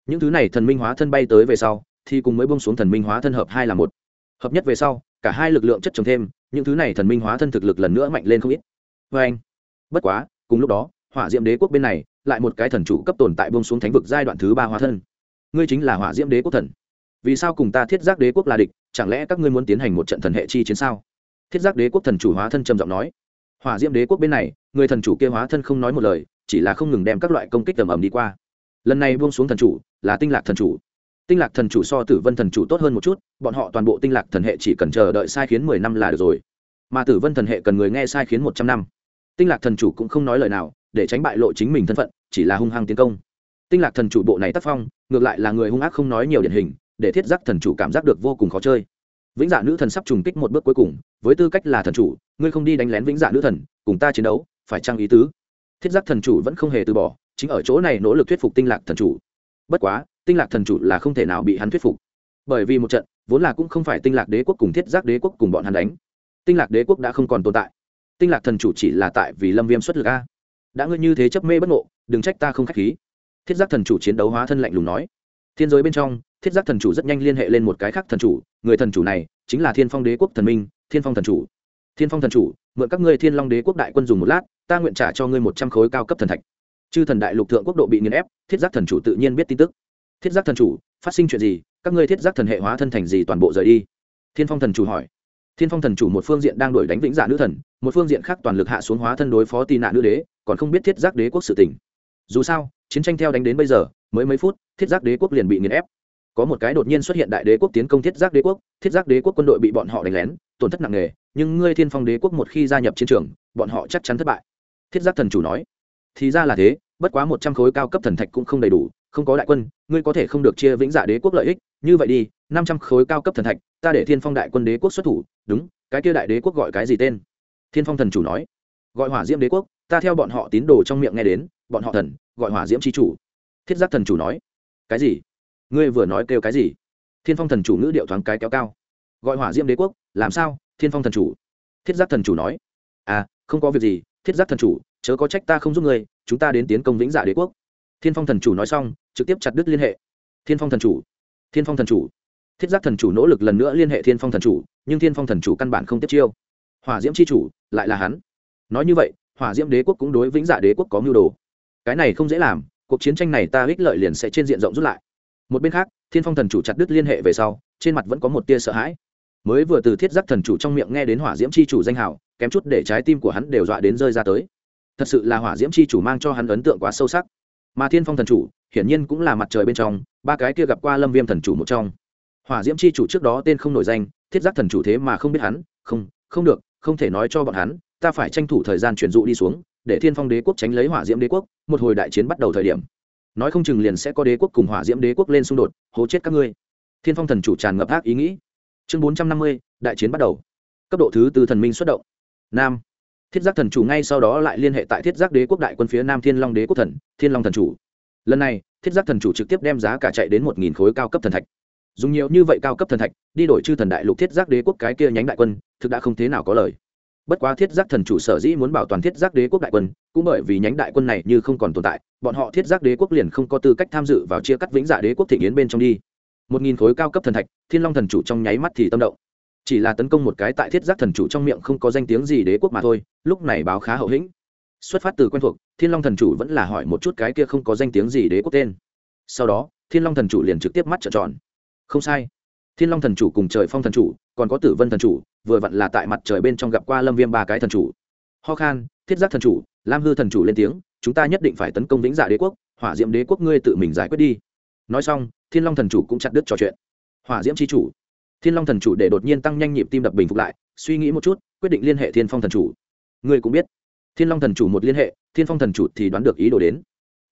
những thứ này thần minh hóa thân bay tới về sau thì cùng mới bông xuống thần minh hóa thân hợp hai là một, hợp nhất về sau cả hai lực lượng chất trồng thêm, những thứ này thần minh hóa thân thực lực lần nữa mạnh lên không ít. Vê anh. Bất quá cùng lúc đó hỏa diễm đế quốc bên này lại một cái thần chủ cấp tồn tại bông xuống thánh vực giai đoạn thứ 3 hóa thân. Ngươi chính là hỏa diễm đế quốc thần, vì sao cùng ta thiết giác đế quốc là địch? Chẳng lẽ các ngươi muốn tiến hành một trận thần hệ chi chiến sao? Thiết giác đế quốc thần chủ hóa thân trầm giọng nói. Hỏa diễm đế quốc bên này người thần chủ kia hóa thân không nói một lời, chỉ là không ngừng đem các loại công kích tầm ầm đi qua. Lần này buông xuống thần chủ là tinh lạc thần chủ. Tinh lạc thần chủ so tử vân thần chủ tốt hơn một chút, bọn họ toàn bộ tinh lạc thần hệ chỉ cần chờ đợi sai khiến 10 năm là được rồi, mà tử vân thần hệ cần người nghe sai khiến 100 năm. Tinh lạc thần chủ cũng không nói lời nào, để tránh bại lộ chính mình thân phận, chỉ là hung hăng tiến công. Tinh lạc thần chủ bộ này tác phong ngược lại là người hung ác không nói nhiều điển hình, để thiết giác thần chủ cảm giác được vô cùng khó chơi. Vĩnh dạ nữ thần sắp trùng kích một bước cuối cùng, với tư cách là thần chủ, ngươi không đi đánh lén vĩnh dạ nữ thần cùng ta chiến đấu, phải chăng ý tứ? Thiết giác thần chủ vẫn không hề từ bỏ, chính ở chỗ này nỗ lực thuyết phục tinh lạc thần chủ. Bất quá tinh lạc thần chủ là không thể nào bị hắn thuyết phục, bởi vì một trận vốn là cũng không phải tinh lạc đế quốc cùng thiết giác đế quốc cùng bọn hắn đánh, tinh lạc đế quốc đã không còn tồn tại, tinh lạc thần chủ chỉ là tại vì lâm viêm xuất lực a. Đã ngươi như thế chấp mê bất ngộ, đừng trách ta không khách khí. Thiết giác thần chủ chiến đấu hóa thân lạnh lùng nói. Thiên giới bên trong thiết giác thần chủ rất nhanh liên hệ lên một cái khác thần chủ, người thần chủ này chính là thiên phong đế quốc thần minh thiên phong thần chủ. Thiên phong thần chủ, mượn các ngươi thiên long đế quốc đại quân dùng một lát, ta nguyện trả cho ngươi 100 khối cao cấp thần thạch. Chư thần đại lục thượng quốc độ bị nghiền ép, thiết giác thần chủ tự nhiên biết tin tức. Thiết giác thần chủ, phát sinh chuyện gì? Các ngươi thiết giác thần hệ hóa thân thành gì toàn bộ rời đi? Thiên phong thần chủ hỏi. Thiên phong thần chủ một phương diện đang đuổi đánh vĩnh dạ nữ thần, một phương diện khác toàn lực hạ xuống hóa thân đối phó tì nạn nữ đế, còn không biết thiết giác đế quốc sự tình. Dù sao chiến tranh theo đánh đến bây giờ mới mấy phút, thiết giác đế quốc liền bị nghiền ép. Có một cái đột nhiên xuất hiện đại đế quốc tiến công thiết giác đế quốc, thiết giác đế quốc quân đội bị bọn họ đánh lén, tổn thất nặng nề, nhưng ngươi thiên phong đế quốc một khi gia nhập chiến trường, bọn họ chắc chắn thất bại. Thiết giác thần chủ nói. Thì ra là thế, bất quá 100 khối cao cấp thần thạch cũng không đầy đủ, không có đại quân ngươi có thể không được chia vĩnh dạ đế quốc lợi ích, như vậy đi 500 khối cao cấp thần thạch ta để thiên phong đại quân đế quốc xuất thủ. Đúng, cái kia đại đế quốc gọi cái gì tên? Thiên phong thần chủ nói. Gọi hỏa diễm đế quốc, ta theo bọn họ tín đồ trong miệng nghe đến bọn họ thần gọi hỏa diễm chi chủ. Thiết giác thần chủ nói. Cái gì? Ngươi vừa nói kêu cái gì? Thiên phong thần chủ ngữ điệu thoáng cái kéo cao. Gọi hỏa diễm đế quốc làm sao? Thiên phong thần chủ. Thiết giác thần chủ nói. À, không có việc gì, thiết giác thần chủ chớ có trách ta không giúp ngươi, chúng ta đến tiến công vĩnh dạ đế quốc. Thiên phong thần chủ nói xong trực tiếp chặt đứt liên hệ. Thiên phong thần chủ, thiên phong thần chủ. Thiết giác thần chủ nỗ lực lần nữa liên hệ thiên phong thần chủ, nhưng thiên phong thần chủ căn bản không tiếp chiêu. Hỏa diễm chi chủ lại là hắn. Nói như vậy hỏa diễm đế quốc cũng đối vĩnh dạ đế quốc có mưu đồ. Cái này không dễ làm, cuộc chiến tranh này ta ích lợi liền sẽ trên diện rộng rút lại. Một bên khác thiên phong thần chủ chặt đứt liên hệ về sau, trên mặt vẫn có một tia sợ hãi. Mới vừa từ thiết giác thần chủ trong miệng nghe đến hỏa diễm chi chủ danh hào, kém chút để trái tim của hắn đều dọa đến rơi ra tới. Thật sự là hỏa diễm chi chủ mang cho hắn ấn tượng quá sâu sắc. Mà thiên phong thần chủ hiển nhiên cũng là mặt trời bên trong ba cái kia gặp qua lâm viêm thần chủ một trong. Hỏa diễm chi chủ trước đó tên không nổi danh, thiết giác thần chủ thế mà không biết hắn. Không được, không thể nói cho bọn hắn, ta phải tranh thủ thời gian chuyển dụ đi xuống, để thiên phong đế quốc tránh lấy hỏa diễm đế quốc, một hồi đại chiến bắt đầu thời điểm nói không chừng liền sẽ có đế quốc cùng hỏa diễm đế quốc lên xung đột, hố chết các ngươi. Thiên phong thần chủ tràn ngập ác ý nghĩ. Chương 450, đại chiến bắt đầu. Cấp độ thứ 4 thần minh xuất động. Nam. Thiết giác thần chủ ngay sau đó lại liên hệ tại thiết giác đế quốc đại quân phía nam thiên long đế quốc thần thiên long thần chủ. Lần này thiết giác thần chủ trực tiếp đem giá cả chạy đến 1000 khối cao cấp thần thạch. Dùng nhiều như vậy cao cấp thần thạch đi đổi chư thần đại lục thiết giác đế quốc cái kia nhánh đại quân, thực đã không thế nào có lời. Bất quá thiết giác thần chủ sở dĩ muốn bảo toàn thiết giác đế quốc đại quân, cũng bởi vì nhánh đại quân này như không còn tồn tại, bọn họ thiết giác đế quốc liền không có tư cách tham dự vào chia cắt vĩnh dạ đế quốc thịnh yến bên trong đi. 1000 khối cao cấp thần thạch, thiên long thần chủ trong nháy mắt thì tâm động. Chỉ là tấn công một cái tại thiết giác thần chủ trong miệng không có danh tiếng gì đế quốc mà thôi, lúc này báo khá hậu hĩnh. Xuất phát từ quen thuộc, thiên long thần chủ vẫn là hỏi một chút cái kia không có danh tiếng gì đế quốc tên. Sau đó thiên long thần chủ liền trực tiếp mắt trợn tròn. Không sai, thiên long thần chủ cùng trời phong thần chủ còn có tử vân thần chủ vừa vặn là tại mặt trời bên trong gặp qua lâm viêm ba cái thần chủ. Ho khan, thiết giác thần chủ lam hư thần chủ lên tiếng, chúng ta nhất định phải tấn công vĩnh dạ đế quốc, hỏa diễm đế quốc ngươi tự mình giải quyết đi. Nói xong thiên long thần chủ cũng chặt đứt trò chuyện. Hỏa diễm chi chủ, thiên long thần chủ để đột nhiên tăng nhanh nhịp tim đập bình phục lại, suy nghĩ một chút quyết định liên hệ thiên phong thần chủ. Ngươi cũng biết thiên long thần chủ một liên hệ, thiên phong thần chủ thì đoán được ý đồ đến.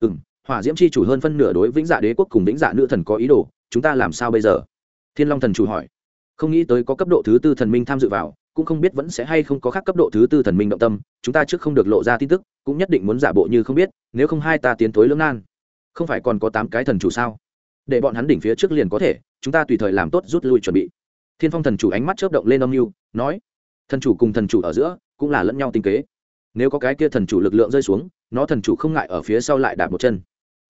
Hỏa diễm chi chủ hơn phân nửa đối vĩnh dạ đế quốc cùng vĩnh dạ nữ thần có ý đồ, chúng ta làm sao bây giờ? Thiên long thần chủ hỏi. Không nghĩ tới có cấp độ thứ 4 thần minh tham dự vào, cũng không biết vẫn sẽ hay không có khác cấp độ thứ 4 thần minh động tâm, chúng ta trước không được lộ ra tin tức, cũng nhất định muốn giả bộ như không biết, nếu không hai ta tiến thối lưỡng nan. Không phải còn có 8 cái thần chủ sao? Để bọn hắn đỉnh phía trước liền có thể, chúng ta tùy thời làm tốt rút lui chuẩn bị. Thiên phong thần chủ ánh mắt chớp động lên âm mưu, nói: thần chủ cùng thần chủ ở giữa cũng là lẫn nhau tinh kế, nếu có cái kia thần chủ lực lượng rơi xuống, nó thần chủ không ngại ở phía sau lại đạp một chân.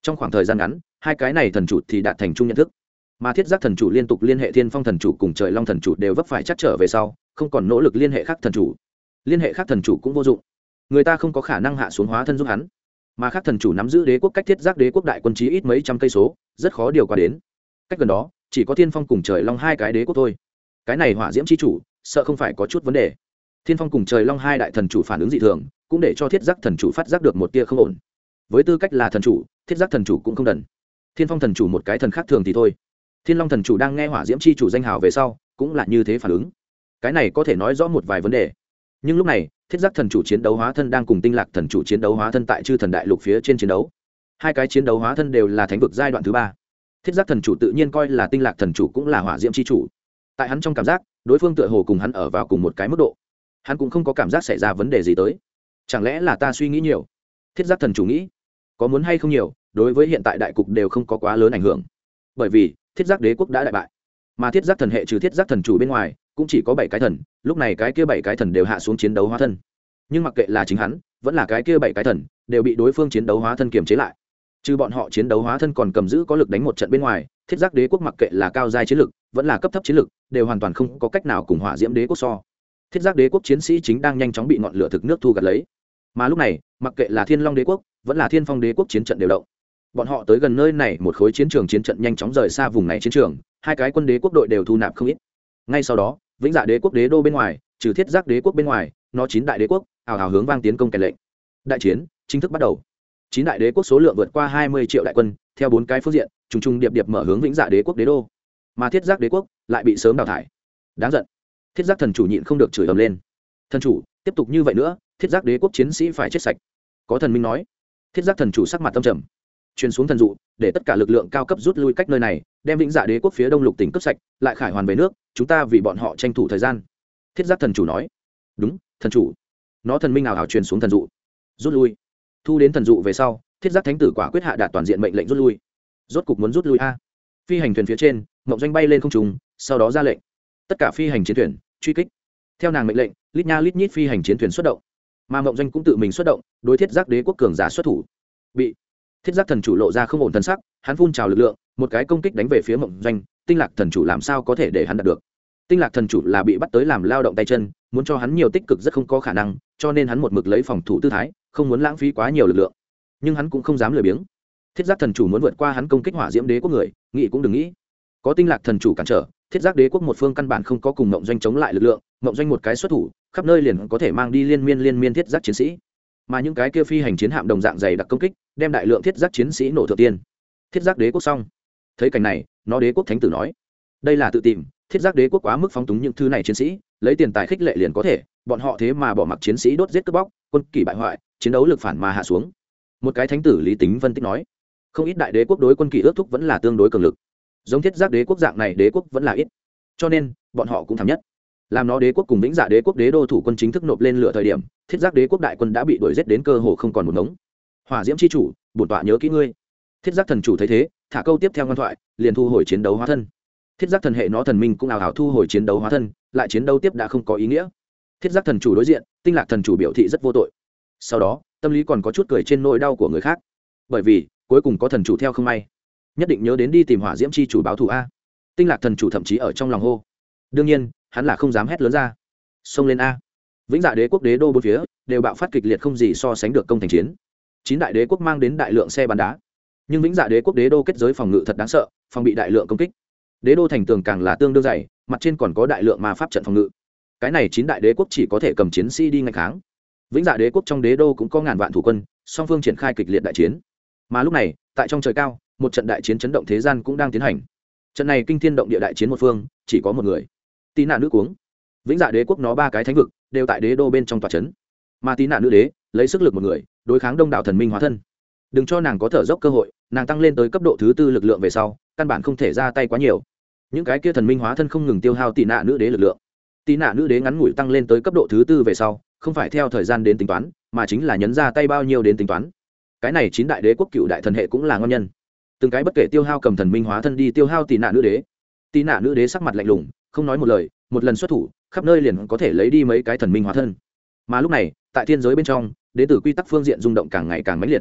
Trong khoảng thời gian ngắn, hai cái này thần chủ thì đạt thành chung nhận thức, mà thiết giác thần chủ liên tục liên hệ thiên phong thần chủ cùng trời long thần chủ đều vấp phải chắc trở về sau, không còn nỗ lực liên hệ khác thần chủ. Liên hệ khác thần chủ cũng vô dụng, người ta không có khả năng hạ xuống hóa thân giúp hắn, mà khác thần chủ nắm giữ đế quốc cách thiết giác đế quốc đại quân chí ít mấy trăm cây số, rất khó điều qua đến. Cách gần đó chỉ có thiên phong cùng trời long hai cái đế quốc thôi. Cái này hỏa diễm chi chủ sợ không phải có chút vấn đề. Thiên phong cùng trời long hai đại thần chủ phản ứng dị thường, cũng để cho thiết giác thần chủ phát giác được một tia không ổn. Với tư cách là thần chủ, thiết giác thần chủ cũng không đần. Thiên phong thần chủ một cái thần khác thường thì thôi, thiên long thần chủ đang nghe hỏa diễm chi chủ danh hào về sau cũng là như thế phản ứng. Cái này có thể nói rõ một vài vấn đề. Nhưng lúc này thiết giác thần chủ chiến đấu hóa thân đang cùng tinh lạc thần chủ chiến đấu hóa thân tại chư thần đại lục phía trên chiến đấu. Hai cái chiến đấu hóa thân đều là thánh vực giai đoạn thứ 3. Thiết giác thần chủ tự nhiên coi là tinh lạc thần chủ cũng là hỏa diễm chi chủ. Tại hắn trong cảm giác đối phương tựa hồ cùng hắn ở vào cùng một cái mức độ, hắn cũng không có cảm giác xảy ra vấn đề gì tới. Chẳng lẽ là ta suy nghĩ nhiều? Thiết giác thần chủ nghĩ. Có muốn hay không nhiều, đối với hiện tại đại cục đều không có quá lớn ảnh hưởng, bởi vì thiết giác đế quốc đã đại bại, mà thiết giác thần hệ trừ thiết giác thần chủ bên ngoài cũng chỉ có 7 cái thần. Lúc này cái kia 7 cái thần đều hạ xuống chiến đấu hóa thân, nhưng mặc kệ là chính hắn vẫn là cái kia 7 cái thần đều bị đối phương chiến đấu hóa thân kiềm chế lại. Trừ bọn họ chiến đấu hóa thân còn cầm giữ có lực đánh một trận bên ngoài, thiết giác đế quốc mặc kệ là cao giai chiến lực vẫn là cấp thấp chiến lực đều hoàn toàn không có cách nào cùng hỏa diễm đế quốc so. Thiết giác đế quốc chiến sĩ chính đang nhanh chóng bị ngọn lửa thực nước thu gặt lấy, mà lúc này mặc kệ là thiên long đế quốc vẫn là thiên phong đế quốc chiến trận đều động. Bọn họ tới gần nơi này một khối chiến trường, chiến trận nhanh chóng rời xa vùng này chiến trường, hai cái quân đế quốc đội đều thu nạp không ít. Ngay sau đó vĩnh dạ đế quốc đế đô bên ngoài, trừ thiết giác đế quốc bên ngoài, nó 9 đại đế quốc ào ào hướng vang tiến công kèn lệnh. Đại chiến chính thức bắt đầu. 9 đại đế quốc số lượng vượt qua 20 triệu đại quân, theo 4 cái phương diện trùng trùng điệp điệp mở hướng vĩnh dạ đế quốc đế đô, mà thiết giác đế quốc lại bị sớm đào thải. Đáng giận. Thiết giác thần chủ nhịn không được chửi ầm lên. Thần chủ, tiếp tục như vậy nữa thiết giác đế quốc chiến sĩ phải chết sạch. Có thần minh nói. Thiết giác thần chủ sắc mặt tâm trầm, truyền xuống thần dụ để tất cả lực lượng cao cấp rút lui cách nơi này, đem vĩnh dạ đế quốc phía đông lục tỉnh cướp sạch, lại khải hoàn về nước, chúng ta vì bọn họ tranh thủ thời gian. Thiết giác thần chủ nói. Đúng, thần chủ. Nó thần minh nào hào truyền xuống thần dụ, rút lui. Thu đến thần dụ về sau, thiết giác thánh tử quả quyết hạ đạt toàn diện mệnh lệnh rút lui. Rốt cục muốn rút lui a? Phi hành thuyền phía trên mộng doanh bay lên không trung, sau đó ra lệnh tất cả phi hành chiến thuyền truy kích. Theo nàng mệnh lệnh, lít nha lít nhít phi hành chiến thuyền xuất động, mà mộng doanh cũng tự mình xuất động đối thiết giác đế quốc cường giả xuất thủ. Bị thiết giác thần chủ lộ ra không ổn thân sắc, hắn phun trào lực lượng, một cái công kích đánh về phía mộng doanh. Tinh lạc thần chủ làm sao có thể để hắn đạt được? Tinh lạc thần chủ là bị bắt tới làm lao động tay chân, muốn cho hắn nhiều tích cực rất không có khả năng, cho nên hắn một mực lấy phòng thủ tư thái, không muốn lãng phí quá nhiều lực lượng. Nhưng hắn cũng không dám lười biếng. Thiết giác thần chủ muốn vượt qua hắn công kích hỏa diễm đế quốc người, nghĩ cũng đừng nghĩ. Có tinh lạc thần chủ cản trở, thiết giác đế quốc một phương căn bản không có cùng mộng doanh chống lại lực lượng. Mộng doanh một cái xuất thủ, khắp nơi liền có thể mang đi liên miên thiết giác chiến sĩ, mà những cái kia phi hành chiến hạm đồng dạng dày đặc công kích, đem đại lượng thiết giác chiến sĩ nổ thượng tiên. Thiết giác đế quốc xong. Thấy cảnh này, nó đế quốc thánh tử nói, đây là tự tìm. Thiết giác đế quốc quá mức phóng túng những thứ này chiến sĩ, lấy tiền tài khích lệ liền có thể, bọn họ thế mà bỏ mặc chiến sĩ đốt giết cướp bóc, quân kỷ bại hoại, chiến đấu lực phản mà hạ xuống. Một cái thánh tử lý tính phân tích nói, không ít đại đế quốc đối quân kỷ ước thúc vẫn là tương đối cường lực, giống thiết giác đế quốc dạng này đế quốc vẫn là ít, cho nên bọn họ cũng thảm nhất. Làm nó đế quốc cùng vĩnh dạ đế quốc đế đô thủ quân chính thức nộp lên lửa thời điểm, thiết giác đế quốc đại quân đã bị đuổi giết đến cơ hồ không còn một ngống. Hỏa diễm chi chủ, bổn tọa nhớ kỹ ngươi. Thiết giác thần chủ thấy thế, thả câu tiếp theo ngoan thoại, liền thu hồi chiến đấu hóa thân. Thiết giác thần hệ nó thần minh cũng ào ào thu hồi chiến đấu hóa thân, lại chiến đấu tiếp đã không có ý nghĩa. Thiết giác thần chủ đối diện, tinh lạc thần chủ biểu thị rất vô tội. Sau đó tâm lý còn có chút cười trên nỗi đau của người khác, bởi vì cuối cùng có thần chủ theo không may, nhất định nhớ đến đi tìm hỏa diễm chi chủ báo thù a. Tinh lạc thần chủ thậm chí ở trong lòng hô, đương nhiên hắn là không dám hét lớn ra, xông lên a. Vĩnh dạ đế quốc đế đô bốn phía đều bạo phát kịch liệt không gì so sánh được công thành chiến. 9 đại đế quốc mang đến đại lượng xe bắn đá, nhưng vĩnh dạ đế quốc đế đô kết giới phòng ngự thật đáng sợ, phòng bị đại lượng công kích. Đế đô thành tường càng là tương đương dày, mặt trên còn có đại lượng ma pháp trận phòng ngự. Cái này 9 đại đế quốc chỉ có thể cầm chiến sĩ đi nghênh kháng. Vĩnh dạ đế quốc trong đế đô cũng có ngàn vạn thủ quân, song phương triển khai kịch liệt đại chiến. Mà lúc này tại trong trời cao, một trận đại chiến chấn động thế gian cũng đang tiến hành. Trận này kinh thiên động địa đại chiến một phương chỉ có một người, Tí Nạ nữ cuống. Vĩnh dạ đế quốc nó 3 cái thánh vực đều tại đế đô bên trong tòa trấn, mà Tí Nạ nữ đế lấy sức lực một người đối kháng đông đảo thần minh hóa thân. Đừng cho nàng có thở dốc cơ hội, nàng tăng lên tới cấp độ thứ 4 lực lượng về sau, căn bản không thể ra tay quá nhiều. Những cái kia thần minh hóa thân không ngừng tiêu hao Tí Nạ nữ đế lực lượng. Tí Nạ nữ đế ngắn ngủi tăng lên tới cấp độ thứ 4 về sau, không phải theo thời gian đến tính toán, mà chính là nhấn ra tay bao nhiêu đến tính toán. Cái này 9 đại đế quốc cựu đại thần hệ cũng là ngon nhân, từng cái bất kể tiêu hao cầm thần minh hóa thân đi tiêu hao Tí Nạ nữ đế. Tí Nạ nữ đế sắc mặt lạnh lùng, không nói một lời, một lần xuất thủ, khắp nơi liền có thể lấy đi mấy cái thần minh hóa thân. Mà lúc này tại thiên giới bên trong, đế tử quy tắc phương diện rung động càng ngày càng mãnh liệt.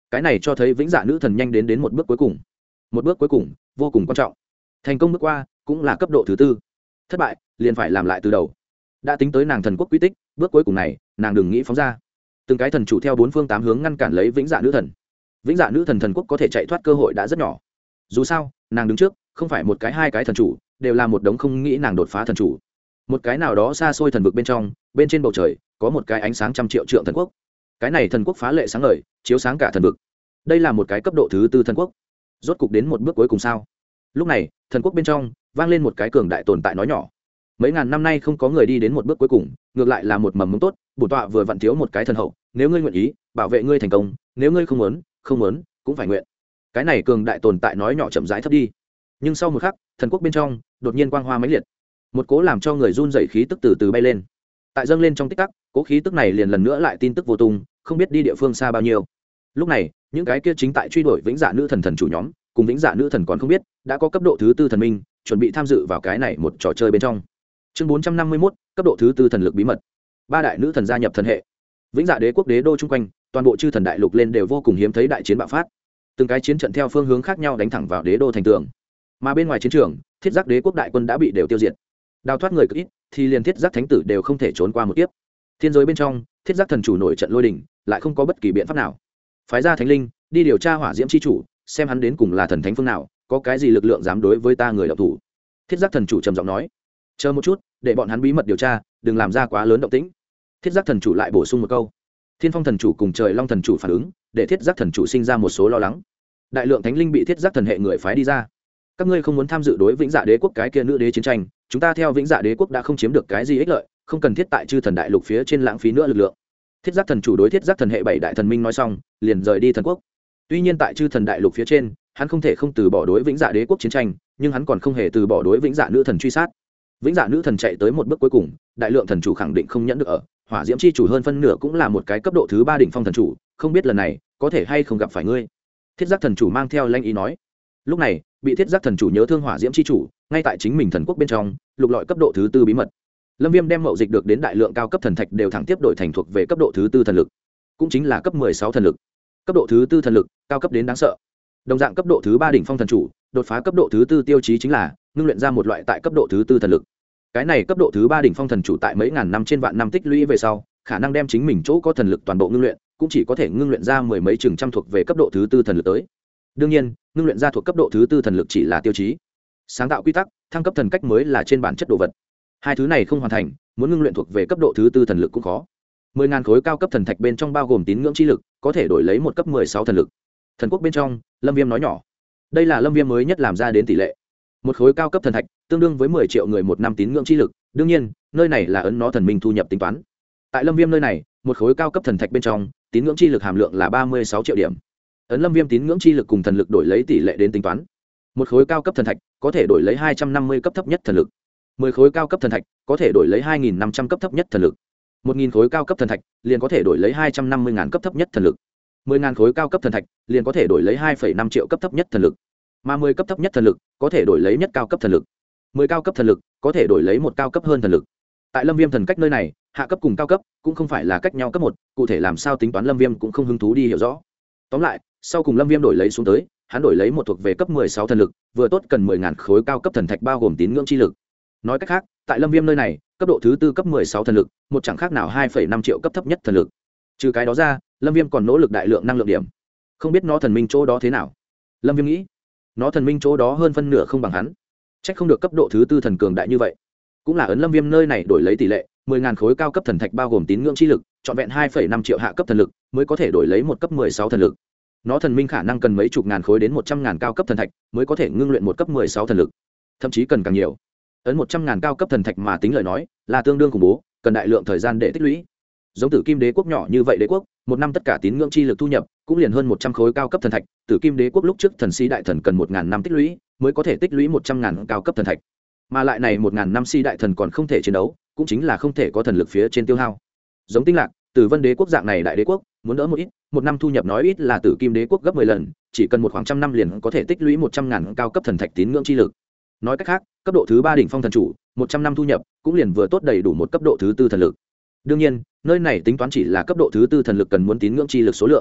cái này cho thấy vĩnh dạ nữ thần nhanh đến một bước cuối cùng, một bước cuối cùng vô cùng quan trọng. Thành công bước qua cũng là cấp độ thứ tư, thất bại liền phải làm lại từ đầu. Đã tính tới nàng thần quốc quy tích, bước cuối cùng này nàng đừng nghĩ phóng ra. Từng cái thần chủ theo bốn phương tám hướng ngăn cản lấy vĩnh dạ nữ thần. Vĩnh dạ nữ thần thần quốc có thể chạy thoát cơ hội đã rất nhỏ. Dù sao nàng đứng trước không phải một cái hai cái thần chủ, đều là một đống không nghĩ nàng đột phá thần chủ. Một cái nào đó xa xôi thần vực bên trong, bên trên bầu trời có một cái ánh sáng trăm triệu trượng thần quốc. Cái này thần quốc phá lệ sáng ngời, chiếu sáng cả thần vực. Đây là một cái cấp độ thứ tư thần quốc. Rốt cục đến một bước cuối cùng sao? Lúc này thần quốc bên trong vang lên một cái cường đại tồn tại nói nhỏ. Mấy ngàn năm nay không có người đi đến một bước cuối cùng, ngược lại là một mầm mống tốt. Bổn tọa vừa vặn thiếu một cái thần hậu, nếu ngươi nguyện ý bảo vệ ngươi thành công, nếu ngươi không muốn cũng phải nguyện. Cái này cường đại tồn tại nói nhỏ chậm rãi thấp đi. Nhưng sau một khắc thần quốc bên trong đột nhiên quang hoa mãnh liệt, một cố làm cho người run dậy khí tức từ từ bay lên. Tại dâng lên trong tích tắc, cố khí tức này liền lần nữa lại tin tức vô tung, không biết đi địa phương xa bao nhiêu. Lúc này những cái kia chính tại truy đuổi vĩnh dạ nữ thần thần chủ nhóm cùng vĩnh dạ nữ thần còn không biết đã có cấp độ thứ tư thần minh chuẩn bị tham dự vào cái này một trò chơi bên trong. Chương 451, cấp độ thứ tư thần lực bí mật. Ba đại nữ thần gia nhập thần hệ. Vĩnh dạ đế quốc đế đô chung quanh, toàn bộ chư thần đại lục lên đều vô cùng hiếm thấy đại chiến bạo phát. Từng cái chiến trận theo phương hướng khác nhau đánh thẳng vào đế đô thành tường. Mà bên ngoài chiến trường, thiết giác đế quốc đại quân đã bị đều tiêu diệt. Đào thoát người cực ít, thì liền thiết giác thánh tử đều không thể trốn qua một kiếp. Thiên giới bên trong, thiết giác thần chủ nổi trận lôi đình, lại không có bất kỳ biện pháp nào. Phái ra thánh linh đi điều tra hỏa diễm chi chủ, xem hắn đến cùng là thần thánh phương nào, có cái gì lực lượng dám đối với ta người đạo thủ. Thiết giác thần chủ trầm giọng nói, chờ một chút, để bọn hắn bí mật điều tra, đừng làm ra quá lớn động tĩnh. Thiết giác thần chủ lại bổ sung một câu. Thiên phong thần chủ cùng trời long thần chủ phản ứng, để thiết giác thần chủ sinh ra một số lo lắng. Đại lượng thánh linh bị thiết giác thần hệ người phái đi ra. Các ngươi không muốn tham dự đối vĩnh dạ đế quốc cái kia nữ đế chiến tranh, chúng ta theo vĩnh dạ đế quốc đã không chiếm được cái gì ích lợi, không cần thiết tại chư thần đại lục phía trên lãng phí nữa lực lượng. Thiết giác thần chủ đối thiết giác thần hệ bảy đại thần minh nói xong, liền rời đi thần quốc. Tuy nhiên tại chư thần đại lục phía trên, hắn không thể không từ bỏ đối vĩnh dạ đế quốc chiến tranh, nhưng hắn còn không hề từ bỏ đối vĩnh dạ nữ thần truy sát. Vĩnh dạ nữ thần chạy tới một bước cuối cùng, đại lượng thần chủ khẳng định không nhẫn được ở. Hỏa diễm chi chủ hơn phân nửa cũng là một cái cấp độ thứ ba đỉnh phong thần chủ, không biết lần này có thể hay không gặp phải ngươi. Thiết giác thần chủ mang theo lanh ý nói. Lúc này bị thiết giác thần chủ nhớ thương hỏa diễm chi chủ ngay tại chính mình thần quốc bên trong lục lọi cấp độ thứ tư bí mật. Lâm Viêm đem mậu dịch được đến đại lượng cao cấp thần thạch đều thẳng tiếp đổi thành thuộc về cấp độ thứ tư thần lực, cũng chính là cấp 16 thần lực. Cấp độ thứ tư thần lực cao cấp đến đáng sợ. Đồng dạng cấp độ thứ ba đỉnh phong thần chủ đột phá cấp độ thứ tư tiêu chí chính là ngưng luyện ra một loại tại cấp độ thứ tư thần lực. Cái này cấp độ thứ ba đỉnh phong thần chủ tại mấy ngàn năm trên vạn năm tích lũy về sau, khả năng đem chính mình chỗ có thần lực toàn bộ ngưng luyện, cũng chỉ có thể ngưng luyện ra mười mấy chừng trăm thuộc về cấp độ thứ tư thần lực tới. Đương nhiên, ngưng luyện ra thuộc cấp độ thứ tư thần lực chỉ là tiêu chí. Sáng tạo quy tắc, thăng cấp thần cách mới là trên bản chất đồ vật. Hai thứ này không hoàn thành, muốn ngưng luyện thuộc về cấp độ thứ tư thần lực cũng khó. 10.000 khối cao cấp thần thạch bên trong bao gồm tín ngưỡng chi lực, có thể đổi lấy một cấp 16 thần lực. Thần quốc bên trong, Lâm Viêm nói nhỏ. Đây là Lâm Viêm mới nhất làm ra đến tỷ lệ. Một khối cao cấp thần thạch tương đương với 10 triệu người một năm tín ngưỡng chi lực, đương nhiên, nơi này là ấn nó thần minh thu nhập tính toán. Tại Lâm Viêm nơi này, một khối cao cấp thần thạch bên trong, tín ngưỡng chi lực hàm lượng là 36 triệu điểm. Ấn Lâm Viêm tín ngưỡng chi lực cùng thần lực đổi lấy tỷ lệ đến tính toán. Một khối cao cấp thần thạch có thể đổi lấy 250 cấp thấp nhất thần lực. 10 khối cao cấp thần thạch có thể đổi lấy 2.500 cấp thấp nhất thần lực. 1.000 khối cao cấp thần thạch liền có thể đổi lấy 250.000 cấp thấp nhất thần lực. 10.000 khối cao cấp thần thạch liền có thể đổi lấy 2,5 triệu cấp thấp nhất thần lực. Mà 10 cấp thấp nhất thần lực có thể đổi lấy nhất cao cấp thần lực. 10 cao cấp thần lực có thể đổi lấy một cao cấp hơn thần lực. Tại Lâm Viêm thần cách nơi này, hạ cấp cùng cao cấp cũng không phải là cách nhau cấp một, cụ thể làm sao tính toán Lâm Viêm cũng không hứng thú đi hiểu rõ. Tóm lại, sau cùng Lâm Viêm đổi lấy xuống tới, hắn đổi lấy một thuộc về cấp 16 thần lực, vừa tốt cần 10.000 khối cao cấp thần thạch bao gồm tín ngưỡng chi lực. Nói cách khác, tại Lâm Viêm nơi này, cấp độ thứ tư cấp 16 thần lực, một chẳng khác nào 2,5 triệu cấp thấp nhất thần lực. Trừ cái đó ra, Lâm Viêm còn nỗ lực đại lượng năng lượng điểm. Không biết nó thần minh chỗ đó thế nào. Lâm Viêm nghĩ, nó thần minh chỗ đó hơn phân nửa không bằng hắn. Chắc không được cấp độ thứ tư thần cường đại như vậy. Cũng là ấn Lâm Viêm nơi này đổi lấy tỷ lệ, 10.000 khối cao cấp thần thạch bao gồm tín ngưỡng chi lực, trọn vẹn 2,5 triệu hạ cấp thần lực, mới có thể đổi lấy một cấp 16 thần lực. Nó thần minh khả năng cần mấy chục ngàn khối đến 100.000 cao cấp thần thạch, mới có thể ngưng luyện một cấp 16 thần lực. Thậm chí cần càng nhiều. Ấn 100.000 cao cấp thần thạch mà tính lời nói, là tương đương khủng bố, cần đại lượng thời gian để tích lũy. Giống Tử Kim Đế quốc nhỏ như vậy đế quốc, một năm tất cả tín ngưỡng chi lực thu nhập, cũng liền hơn 100 khối cao cấp thần thạch, Tử Kim Đế quốc lúc trước thần sĩ đại thần cần 1000 năm tích lũy, mới có thể tích lũy 100.000 cao cấp thần thạch. Mà lại này 1000 năm sĩ đại thần còn không thể chiến đấu, cũng chính là không thể có thần lực phía trên tiêu hao. Giống Tinh Lạc, Tử Vân Đế quốc dạng này đại đế quốc, muốn đỡ một ít, một năm thu nhập nói ít là Tử Kim Đế quốc gấp 10 lần, chỉ cần một khoảng trăm năm liền có thể tích lũy 100.000 cao cấp thần thạch tín ngưỡng chi lực. Nói cách khác, cấp độ thứ 3 đỉnh phong thần chủ, 100 năm thu nhập, cũng liền vừa tốt đầy đủ một cấp độ thứ 4 thần lực. Đương nhiên, nơi này tính toán chỉ là cấp độ thứ 4 thần lực cần muốn tín ngưỡng chi lực số lượng.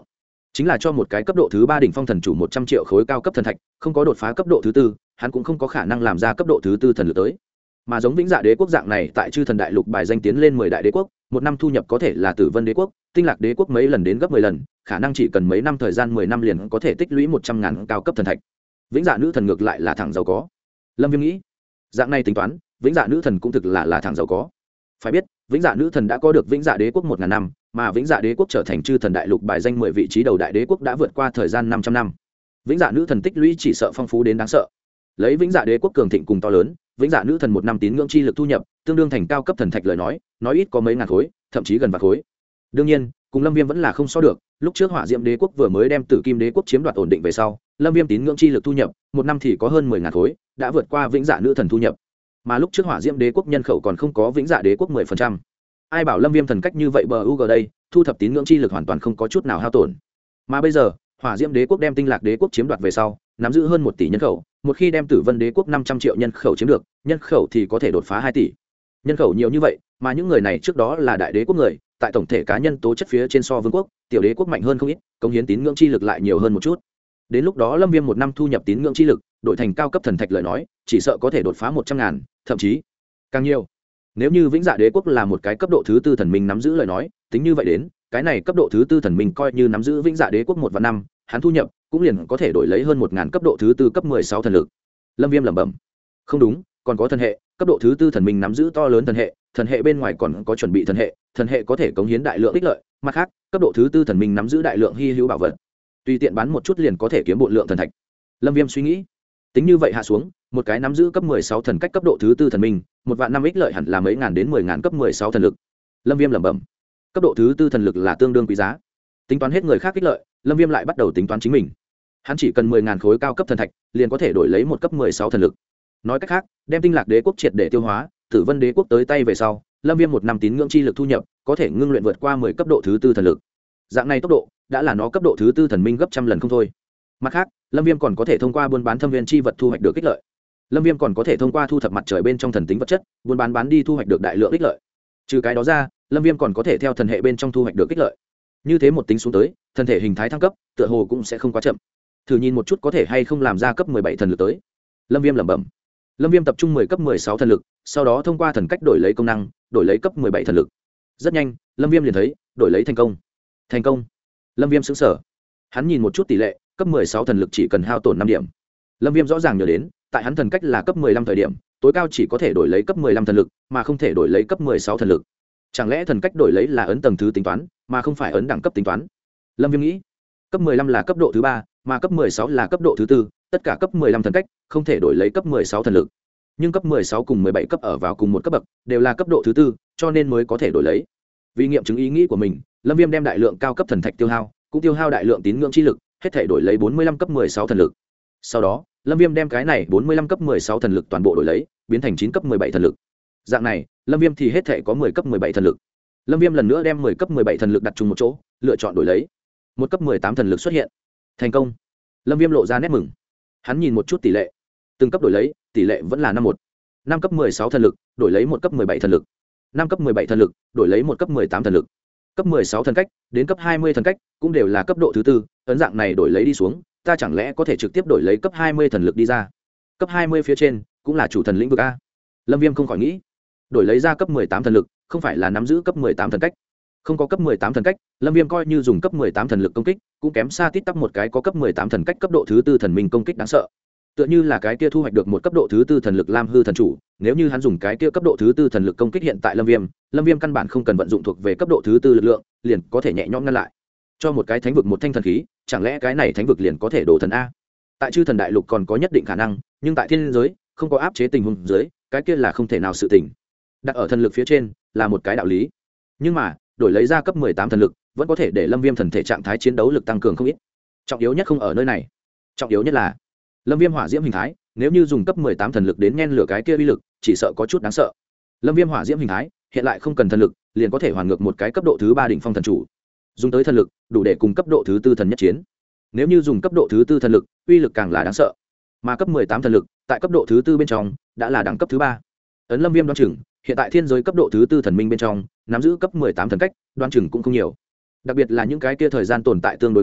chính là cho một cái cấp độ thứ 3 đỉnh phong thần chủ 100 triệu khối cao cấp thần thạch, không có đột phá cấp độ thứ 4, hắn cũng không có khả năng làm ra cấp độ thứ 4 thần lực tới. Mà giống Vĩnh Dạ Đế quốc dạng này tại Chư Thần Đại Lục bài danh tiến lên 10 đại đế quốc, một năm thu nhập có thể là Tử Vân Đế quốc, Tinh Lạc Đế quốc mấy lần đến gấp 10 lần, khả năng chỉ cần mấy năm thời gian 10 năm liền có thể tích lũy 100.000 cao cấp thần thạch. Vĩnh Dạ nữ thần ngược lại là thẳng giàu có. Lâm Viêm nghĩ, dạng này tính toán, Vĩnh Dạ nữ thần cũng thực là thẳng giàu có. Phải biết, Vĩnh Dạ nữ thần đã có được Vĩnh Dạ Đế quốc 1000 năm, mà Vĩnh Dạ Đế quốc trở thành Chư Thần Đại Lục bài danh 10 vị trí đầu đại đế quốc đã vượt qua thời gian 500 năm. Vĩnh Dạ nữ thần tích lũy chỉ sợ phong phú đến đáng sợ. Lấy Vĩnh Dạ Đế quốc cường thịnh cùng to lớn, Vĩnh Dạ nữ thần một năm tín ngưỡng chi lực thu nhập, tương đương thành cao cấp thần thạch lời nói ít có mấy ngàn khối, thậm chí gần vạn khối. Đương nhiên, cùng Lâm Viêm vẫn là không so được, lúc trước Hỏa Diệm Đế quốc vừa mới đem Tử Kim Đế quốc chiếm đoạt ổn định về sau, Lâm Viêm tín ngưỡng chi lực thu nhập, một năm thì có hơn 10.000 khối, đã vượt qua Vĩnh Dạ nữ thần thu nhập. Mà lúc trước Hỏa Diệm Đế quốc nhân khẩu còn không có Vĩnh Dạ Đế quốc 10%. Ai bảo Lâm Viêm thần cách như vậy bờ UG đây, thu thập tín ngưỡng chi lực hoàn toàn không có chút nào hao tổn. Mà bây giờ, Hỏa Diệm Đế quốc đem Tinh Lạc Đế quốc chiếm đoạt về sau, nắm giữ hơn 1 tỷ nhân khẩu, một khi đem Tử Vân Đế quốc 500 triệu nhân khẩu chiếm được, nhân khẩu thì có thể đột phá 2 tỷ. Nhân khẩu nhiều như vậy, mà những người này trước đó là đại đế quốc người, tại tổng thể cá nhân tố chất phía trên so vương quốc, tiểu đế quốc mạnh hơn không ít, cống hiến tín ngưỡng chi lực lại nhiều hơn một chút. Đến lúc đó Lâm Viêm một năm thu nhập tín ngưỡng chi lực, đổi thành cao cấp thần thạch lời nói, chỉ sợ có thể đột phá 100.000, thậm chí càng nhiều. Nếu như Vĩnh Dạ Đế quốc là một cái cấp độ thứ 4 thần minh nắm giữ lời nói, tính như vậy đến, cái này cấp độ thứ 4 thần minh coi như nắm giữ Vĩnh Dạ Đế quốc 1 và 5, hắn thu nhập cũng liền có thể đổi lấy hơn 1000 cấp độ thứ 4 cấp 16 thần lực. Lâm Viêm lẩm bẩm. Không đúng, còn có thần hệ, cấp độ thứ 4 thần minh nắm giữ to lớn thần hệ bên ngoài còn có chuẩn bị thần hệ có thể cống hiến đại lượng ích lợi, mặt khác, cấp độ thứ 4 thần minh nắm giữ đại lượng hi hữu bảo vật. Tùy tiện bán một chút liền có thể kiếm bộ lượng thần thạch. Lâm Viêm suy nghĩ. Tính như vậy hạ xuống, một cái nắm giữ cấp 16 thần cách cấp độ thứ 4 thần minh, một vạn năm ích lợi hẳn là mấy ngàn đến 10.000 cấp 16 thần lực. Lâm Viêm lẩm bẩm. Cấp độ thứ 4 thần lực là tương đương quý giá. Tính toán hết người khác ích lợi, Lâm Viêm lại bắt đầu tính toán chính mình. Hắn chỉ cần 10.000 khối cao cấp thần thạch, liền có thể đổi lấy một cấp 16 thần lực. Nói cách khác, đem Tinh Lạc Đế quốc triệt để tiêu hóa, Tử Vân Đế quốc tới tay về sau, Lâm Viêm một năm tín ngưỡng chi lực thu nhập, có thể ngưng luyện vượt qua 10 cấp độ thứ 4 thần lực. Dạng này tốc độ, đã là nó cấp độ thứ 4 thần minh gấp trăm lần không thôi. Mặt khác, Lâm Viêm còn có thể thông qua buôn bán thâm viên chi vật thu hoạch được ích lợi. Lâm Viêm còn có thể thông qua thu thập mặt trời bên trong thần tính vật chất, buôn bán đi thu hoạch được đại lượng ích lợi. Trừ cái đó ra, Lâm Viêm còn có thể theo thần hệ bên trong thu hoạch được ích lợi. Như thế một tính xuống tới, thân thể hình thái thăng cấp, tựa hồ cũng sẽ không quá chậm. Thử nhìn một chút có thể hay không làm ra cấp 17 thần lực tới. Lâm Viêm lẩm bẩm. Lâm Viêm tập trung 10 cấp 16 thần lực, sau đó thông qua thần cách đổi lấy công năng, đổi lấy cấp 17 thần lực. Rất nhanh, Lâm Viêm liền thấy, đổi lấy thành công. Thành công. Lâm Viêm sững sờ. Hắn nhìn một chút tỷ lệ, cấp 16 thần lực chỉ cần hao tổn 5 điểm. Lâm Viêm rõ ràng nhớ đến, tại hắn thần cách là cấp 15 thời điểm, tối cao chỉ có thể đổi lấy cấp 15 thần lực, mà không thể đổi lấy cấp 16 thần lực. Chẳng lẽ thần cách đổi lấy là ấn tầng thứ tính toán, mà không phải ấn đẳng cấp tính toán? Lâm Viêm nghĩ, cấp 15 là cấp độ thứ 3, mà cấp 16 là cấp độ thứ 4, tất cả cấp 15 thần cách không thể đổi lấy cấp 16 thần lực. Nhưng cấp 16 cùng 17 cấp ở vào cùng một cấp bậc, đều là cấp độ thứ 4, cho nên mới có thể đổi lấy. Vì nghiệm chứng ý nghĩ của mình, Lâm Viêm đem đại lượng cao cấp thần thạch tiêu hao, cũng tiêu hao đại lượng tín ngưỡng chi lực, hết thể đổi lấy 45 cấp 16 thần lực. Sau đó, Lâm Viêm đem cái này 45 cấp 16 thần lực toàn bộ đổi lấy, biến thành 9 cấp 17 thần lực. Dạng này, Lâm Viêm thì hết thể có 10 cấp 17 thần lực. Lâm Viêm lần nữa đem 10 cấp 17 thần lực đặt chung một chỗ, lựa chọn đổi lấy. Một cấp 18 thần lực xuất hiện. Thành công. Lâm Viêm lộ ra nét mừng. Hắn nhìn một chút tỷ lệ. Từng cấp đổi lấy, tỷ lệ vẫn là 5-1. 5 cấp 16 thần lực, đổi lấy 1 cấp 17 thần lực. 5 cấp 17 thần lực, đổi lấy 1 cấp 18 thần lực. Cấp 16 thần cách, đến cấp 20 thần cách, cũng đều là cấp độ thứ 4, ấn dạng này đổi lấy đi xuống, ta chẳng lẽ có thể trực tiếp đổi lấy cấp 20 thần lực đi ra? Cấp 20 phía trên, cũng là chủ thần lĩnh vực a. Lâm Viêm không khỏi nghĩ, đổi lấy ra cấp 18 thần lực, không phải là nắm giữ cấp 18 thần cách. Không có cấp 18 thần cách, Lâm Viêm coi như dùng cấp 18 thần lực công kích, cũng kém xa tít tắp một cái có cấp 18 thần cách cấp độ thứ 4 thần minh công kích đáng sợ. Tựa như là cái kia thu hoạch được một cấp độ thứ 4 thần lực Lam Hư thần chủ, nếu như hắn dùng cái kia cấp độ thứ 4 thần lực công kích hiện tại Lâm Viêm căn bản không cần vận dụng thuộc về cấp độ thứ 4 lực lượng, liền có thể nhẹ nhõm ngăn lại. Cho một cái thánh vực một thanh thần khí, chẳng lẽ cái này thánh vực liền có thể đổ thần a? Tại Chư Thần Đại Lục còn có nhất định khả năng, nhưng tại thiên giới, không có áp chế tình huống dưới, cái kia là không thể nào sự tình. Đặt ở thần lực phía trên, là một cái đạo lý. Nhưng mà, đổi lấy ra cấp 18 thần lực, vẫn có thể để Lâm Viêm thần thể trạng thái chiến đấu lực tăng cường không ít. Trọng yếu nhất không ở nơi này. Trọng yếu nhất là Lâm Viêm hỏa diễm hình thái, nếu như dùng cấp 18 thần lực đến nhen lửa cái kia uy lực, chỉ sợ có chút đáng sợ. Lâm Viêm hỏa diễm hình thái, hiện lại không cần thần lực, liền có thể hoàn ngược một cái cấp độ thứ 3 đỉnh phong thần chủ. Dùng tới thần lực, đủ để cùng cấp độ thứ 4 thần nhất chiến. Nếu như dùng cấp độ thứ 4 thần lực, uy lực càng là đáng sợ. Mà cấp 18 thần lực, tại cấp độ thứ 4 bên trong, đã là đẳng cấp thứ 3. Ấn Lâm Viêm đoán chừng, hiện tại thiên giới cấp độ thứ 4 thần minh bên trong, nắm giữ cấp 18 thần cách, đoán chừng cũng không nhiều. Đặc biệt là những cái kia thời gian tồn tại tương đối ngắn,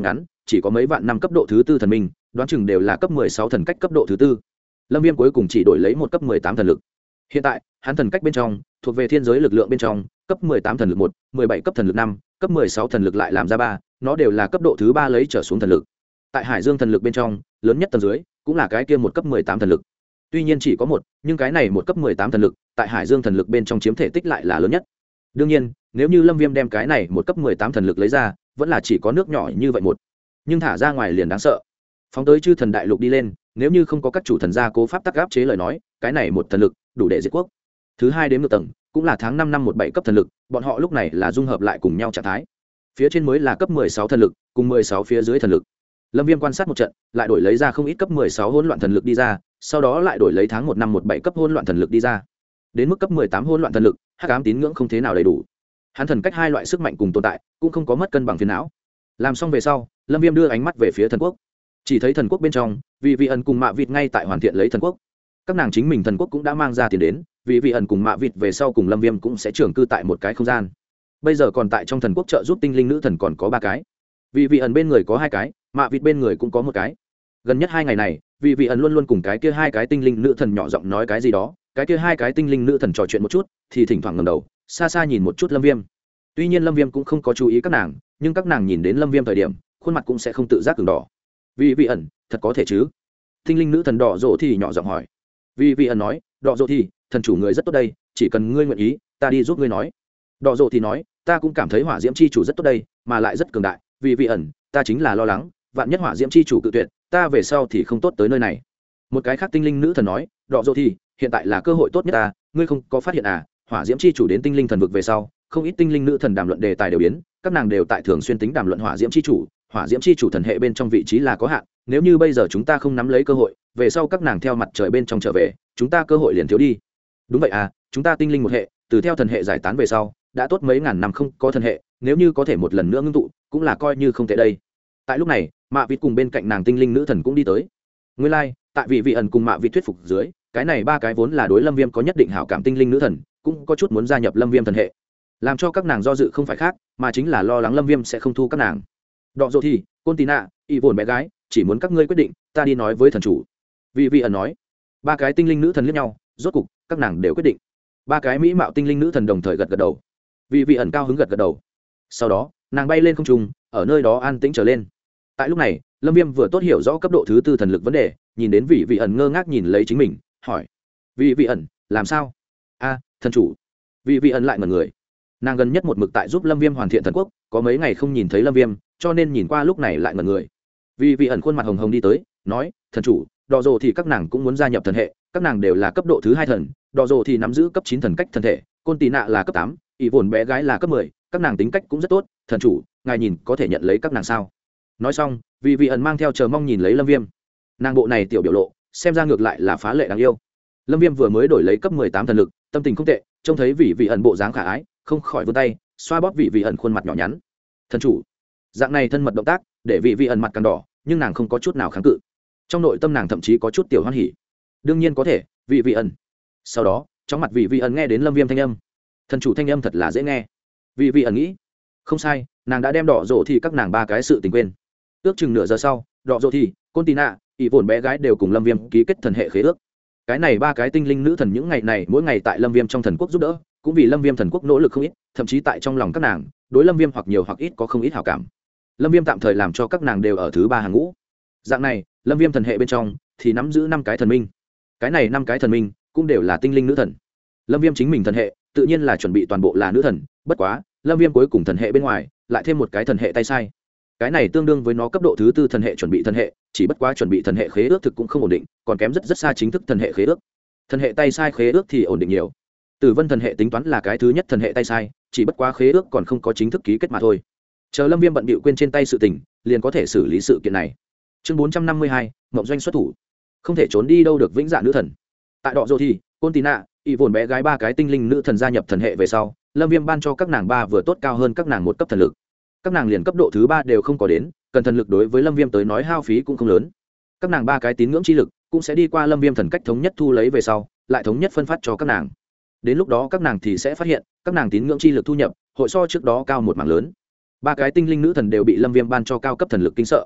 chỉ có mấy vạn năm cấp độ thứ tư thần minh, đoán chừng đều là cấp 16 thần cách cấp độ thứ tư. Lâm Viêm cuối cùng chỉ đổi lấy một cấp 18 thần lực. Hiện tại, hắn thần cách bên trong, thuộc về thiên giới lực lượng bên trong, cấp 18 thần lực 1, 17 cấp thần lực 5, cấp 16 thần lực lại làm ra 3, nó đều là cấp độ thứ 3 lấy trở xuống thần lực. Tại Hải Dương thần lực bên trong, lớn nhất tầng dưới, cũng là cái kia một cấp 18 thần lực. Tuy nhiên chỉ có một, nhưng cái này một cấp 18 thần lực, tại Hải Dương thần lực bên trong chiếm thể tích lại là lớn nhất. Đương nhiên, nếu như Lâm Viêm đem cái này một cấp 18 thần lực lấy ra, vẫn là chỉ có nước nhỏ như vậy một. Nhưng thả ra ngoài liền đáng sợ. Phóng tới chư thần đại lục đi lên, nếu như không có các chủ thần gia cố pháp tắc áp chế lời nói, cái này một thần lực đủ để diệt quốc. Thứ hai đếm ngược tầng, cũng là tháng 5 năm 17 cấp thần lực, bọn họ lúc này là dung hợp lại cùng nhau trạng thái. Phía trên mới là cấp 16 thần lực, cùng 16 phía dưới thần lực. Lâm Viêm quan sát một trận, lại đổi lấy ra không ít cấp 16 hỗn loạn thần lực đi ra, sau đó lại đổi lấy tháng 1 năm 17 cấp hỗn loạn thần lực đi ra. Đến mức cấp 18 hỗn loạn thần lực, hắc ám tín ngưỡng không thế nào đầy đủ. Hắn thần cách hai loại sức mạnh cùng tồn tại, cũng không có mất cân bằng phiền não. Làm xong về sau, Lâm Viêm đưa ánh mắt về phía thần quốc. Chỉ thấy thần quốc bên trong, vị ẩn cùng Mạ Vịt ngay tại hoàn thiện lấy thần quốc. Các nàng chính mình thần quốc cũng đã mang ra tiền đến, vị ẩn cùng Mạ Vịt về sau cùng Lâm Viêm cũng sẽ trưởng cư tại một cái không gian. Bây giờ còn tại trong thần quốc trợ giúp tinh linh nữ thần còn có 3 cái. Vị ẩn bên người có 2 cái, Mạ Vịt bên người cũng có 1 cái. Gần nhất 2 ngày này, vị ẩn luôn luôn cùng cái kia 2 cái tinh linh nữ thần nhỏ giọng nói cái gì đó, cái kia 2 cái tinh linh nữ thần trò chuyện một chút, thì thỉnh thoảng ngẩng đầu, xa xa nhìn một chút Lâm Viêm. Tuy nhiên Lâm Viêm cũng không có chú ý các nàng, nhưng các nàng nhìn đến Lâm Viêm thời điểm, khuôn mặt cũng sẽ không tự giác ửng đỏ. Vị ẩn, thật có thể chứ? Tinh linh nữ thần đỏ rộ thì nhỏ giọng hỏi. Vị ẩn nói, đỏ rộ thì, thần chủ người rất tốt đây, chỉ cần ngươi nguyện ý, ta đi giúp ngươi nói. Đỏ rộ thì nói, ta cũng cảm thấy hỏa diễm chi chủ rất tốt đây, mà lại rất cường đại. Vị ẩn, ta chính là lo lắng, vạn nhất hỏa diễm chi chủ cự tuyệt, ta về sau thì không tốt tới nơi này. Một cái khác tinh linh nữ thần nói, đỏ rộ thì, hiện tại là cơ hội tốt nhất ta, ngươi không có phát hiện à? Hỏa diễm chi chủ đến tinh linh thần vực về sau, không ít tinh linh nữ thần đàm luận đề tài đều biến, các nàng đều tại thường xuyên tính đàm luận hỏa diễm chi chủ. Hỏa diễm chi chủ thần hệ bên trong vị trí là có hạn, nếu như bây giờ chúng ta không nắm lấy cơ hội, về sau các nàng theo mặt trời bên trong trở về, chúng ta cơ hội liền thiếu đi. Đúng vậy à, chúng ta tinh linh một hệ, từ theo thần hệ giải tán về sau, đã tốt mấy ngàn năm không có thần hệ, nếu như có thể một lần nữa ngưng tụ, cũng là coi như không tệ đây. Tại lúc này, Mạ Vịt cùng bên cạnh nàng tinh linh nữ thần cũng đi tới. Nguyên lai, tại vị ẩn cùng Mạ Vịt thuyết phục dưới, cái này 3 cái vốn là đối Lâm Viêm có nhất định hảo cảm tinh linh nữ thần, cũng có chút muốn gia nhập Lâm Viêm thần hệ. Làm cho các nàng do dự không phải khác, mà chính là lo lắng Lâm Viêm sẽ không thu các nàng. Đọ dỗ thì, Côn Tína, y vồn bé gái, chỉ muốn các ngươi quyết định, ta đi nói với thần chủ. Vị ẩn nói. 3 cái tinh linh nữ thần liếc nhau, rốt cục các nàng đều quyết định. 3 cái mỹ mạo tinh linh nữ thần đồng thời gật gật đầu. Vị ẩn cao hứng gật gật đầu. Sau đó, nàng bay lên không trung, ở nơi đó an tĩnh trở lên. Tại lúc này, Lâm Viêm vừa tốt hiểu rõ cấp độ thứ 4 thần lực vấn đề, nhìn đến vị ẩn ngơ ngác nhìn lấy chính mình, hỏi: vị ẩn, làm sao? A, thần chủ. Vị ẩn lại ngẩn người. Nàng gần nhất một mực tại giúp Lâm Viêm hoàn thiện thần quốc, có mấy ngày không nhìn thấy Lâm Viêm, cho nên nhìn qua lúc này lại ngẩn người. Vị ẩn khuôn mặt hồng hồng đi tới, nói: thần chủ, đỏ rồ thì các nàng cũng muốn gia nhập thần hệ, các nàng đều là cấp độ thứ 2 thần, đỏ rồ thì nắm giữ cấp 9 thần cách thần thể, Côn Tí Nạ là cấp 8, ỷ vồn bé gái là cấp 10, các nàng tính cách cũng rất tốt, thần chủ, ngài nhìn có thể nhận lấy các nàng sao? Nói xong, vị ẩn mang theo chờ mong nhìn lấy Lâm Viêm. Nàng bộ này tiểu biểu lộ, xem ra ngược lại là phá lệ đáng yêu. Lâm Viêm vừa mới đổi lấy cấp 18 thần lực, tâm tình không tệ, trông thấy vị ẩn bộ dáng khả ái, không khỏi vươn tay xoa bóp vị ẩn khuôn mặt nhỏ nhắn. Thần chủ, dạng này thân mật động tác để vị ẩn mặt càng đỏ, nhưng nàng không có chút nào kháng cự. Trong nội tâm nàng thậm chí có chút tiểu hoan hỉ. Đương nhiên có thể, vị ẩn. Sau đó, trong mặt vị ẩn nghe đến Lâm Viêm thanh âm. Thần chủ thanh âm thật là dễ nghe. Vị ẩn nghĩ, không sai, nàng đã đem đỏ rổ thì các nàng 3 cái sự tình quên. Ước chừng nửa giờ sau, đỏ rổ thì, Côn Tí Nạ, ỷ vồn bé gái đều cùng Lâm Viêm ký kết thần hệ khế ước. Cái này 3 cái tinh linh nữ thần những ngày này mỗi ngày tại Lâm Viêm trong thần quốc giúp đỡ, cũng vì Lâm Viêm thần quốc nỗ lực không ít, thậm chí tại trong lòng các nàng, đối Lâm Viêm hoặc nhiều hoặc ít có không ít hảo cảm. Lâm Viêm tạm thời làm cho các nàng đều ở thứ 3 hàng ngũ. Dạng này, Lâm Viêm thần hệ bên trong thì nắm giữ 5 cái thần minh. Cái này 5 cái thần minh cũng đều là tinh linh nữ thần. Lâm Viêm chính mình thần hệ, tự nhiên là chuẩn bị toàn bộ là nữ thần, bất quá, Lâm Viêm cuối cùng thần hệ bên ngoài, lại thêm một cái thần hệ tay sai. Cái này tương đương với nó cấp độ thứ 4 thần hệ chuẩn bị thần hệ, chỉ bất quá chuẩn bị thần hệ khế ước thực cũng không ổn định, còn kém rất xa chính thức thần hệ khế ước. Thần hệ tay sai khế ước thì ổn định nhiều. Tử Vân thần hệ tính toán là cái thứ nhất thần hệ tay sai, chỉ bất quá khế ước còn không có chính thức ký kết mà thôi. Chờ Lâm Viêm bận bịu quên trên tay sự tình, liền có thể xử lý sự kiện này. Chương 452, Mộng Doanh xuất thủ. Không thể trốn đi đâu được vĩnh dạ nữ thần. Tại Đọ Dô thì, Côn Tí Nạ, ỷ vồn bé gái 3 cái tinh linh nữ thần gia nhập thần hệ về sau, Lâm Viêm ban cho các nàng 3 vừa tốt cao hơn các nàng 1 cấp thần lực. Các nàng liền cấp độ thứ 3 đều không có đến, cần thần lực đối với Lâm Viêm tới nói hao phí cũng không lớn. Các nàng 3 cái tín ngưỡng chi lực cũng sẽ đi qua Lâm Viêm thần cách thống nhất thu lấy về sau, lại thống nhất phân phát cho các nàng. Đến lúc đó các nàng thì sẽ phát hiện, các nàng tín ngưỡng chi lực thu nhập, hội so trước đó cao một mảng lớn. 3 cái tinh linh nữ thần đều bị Lâm Viêm ban cho cao cấp thần lực kinh sợ,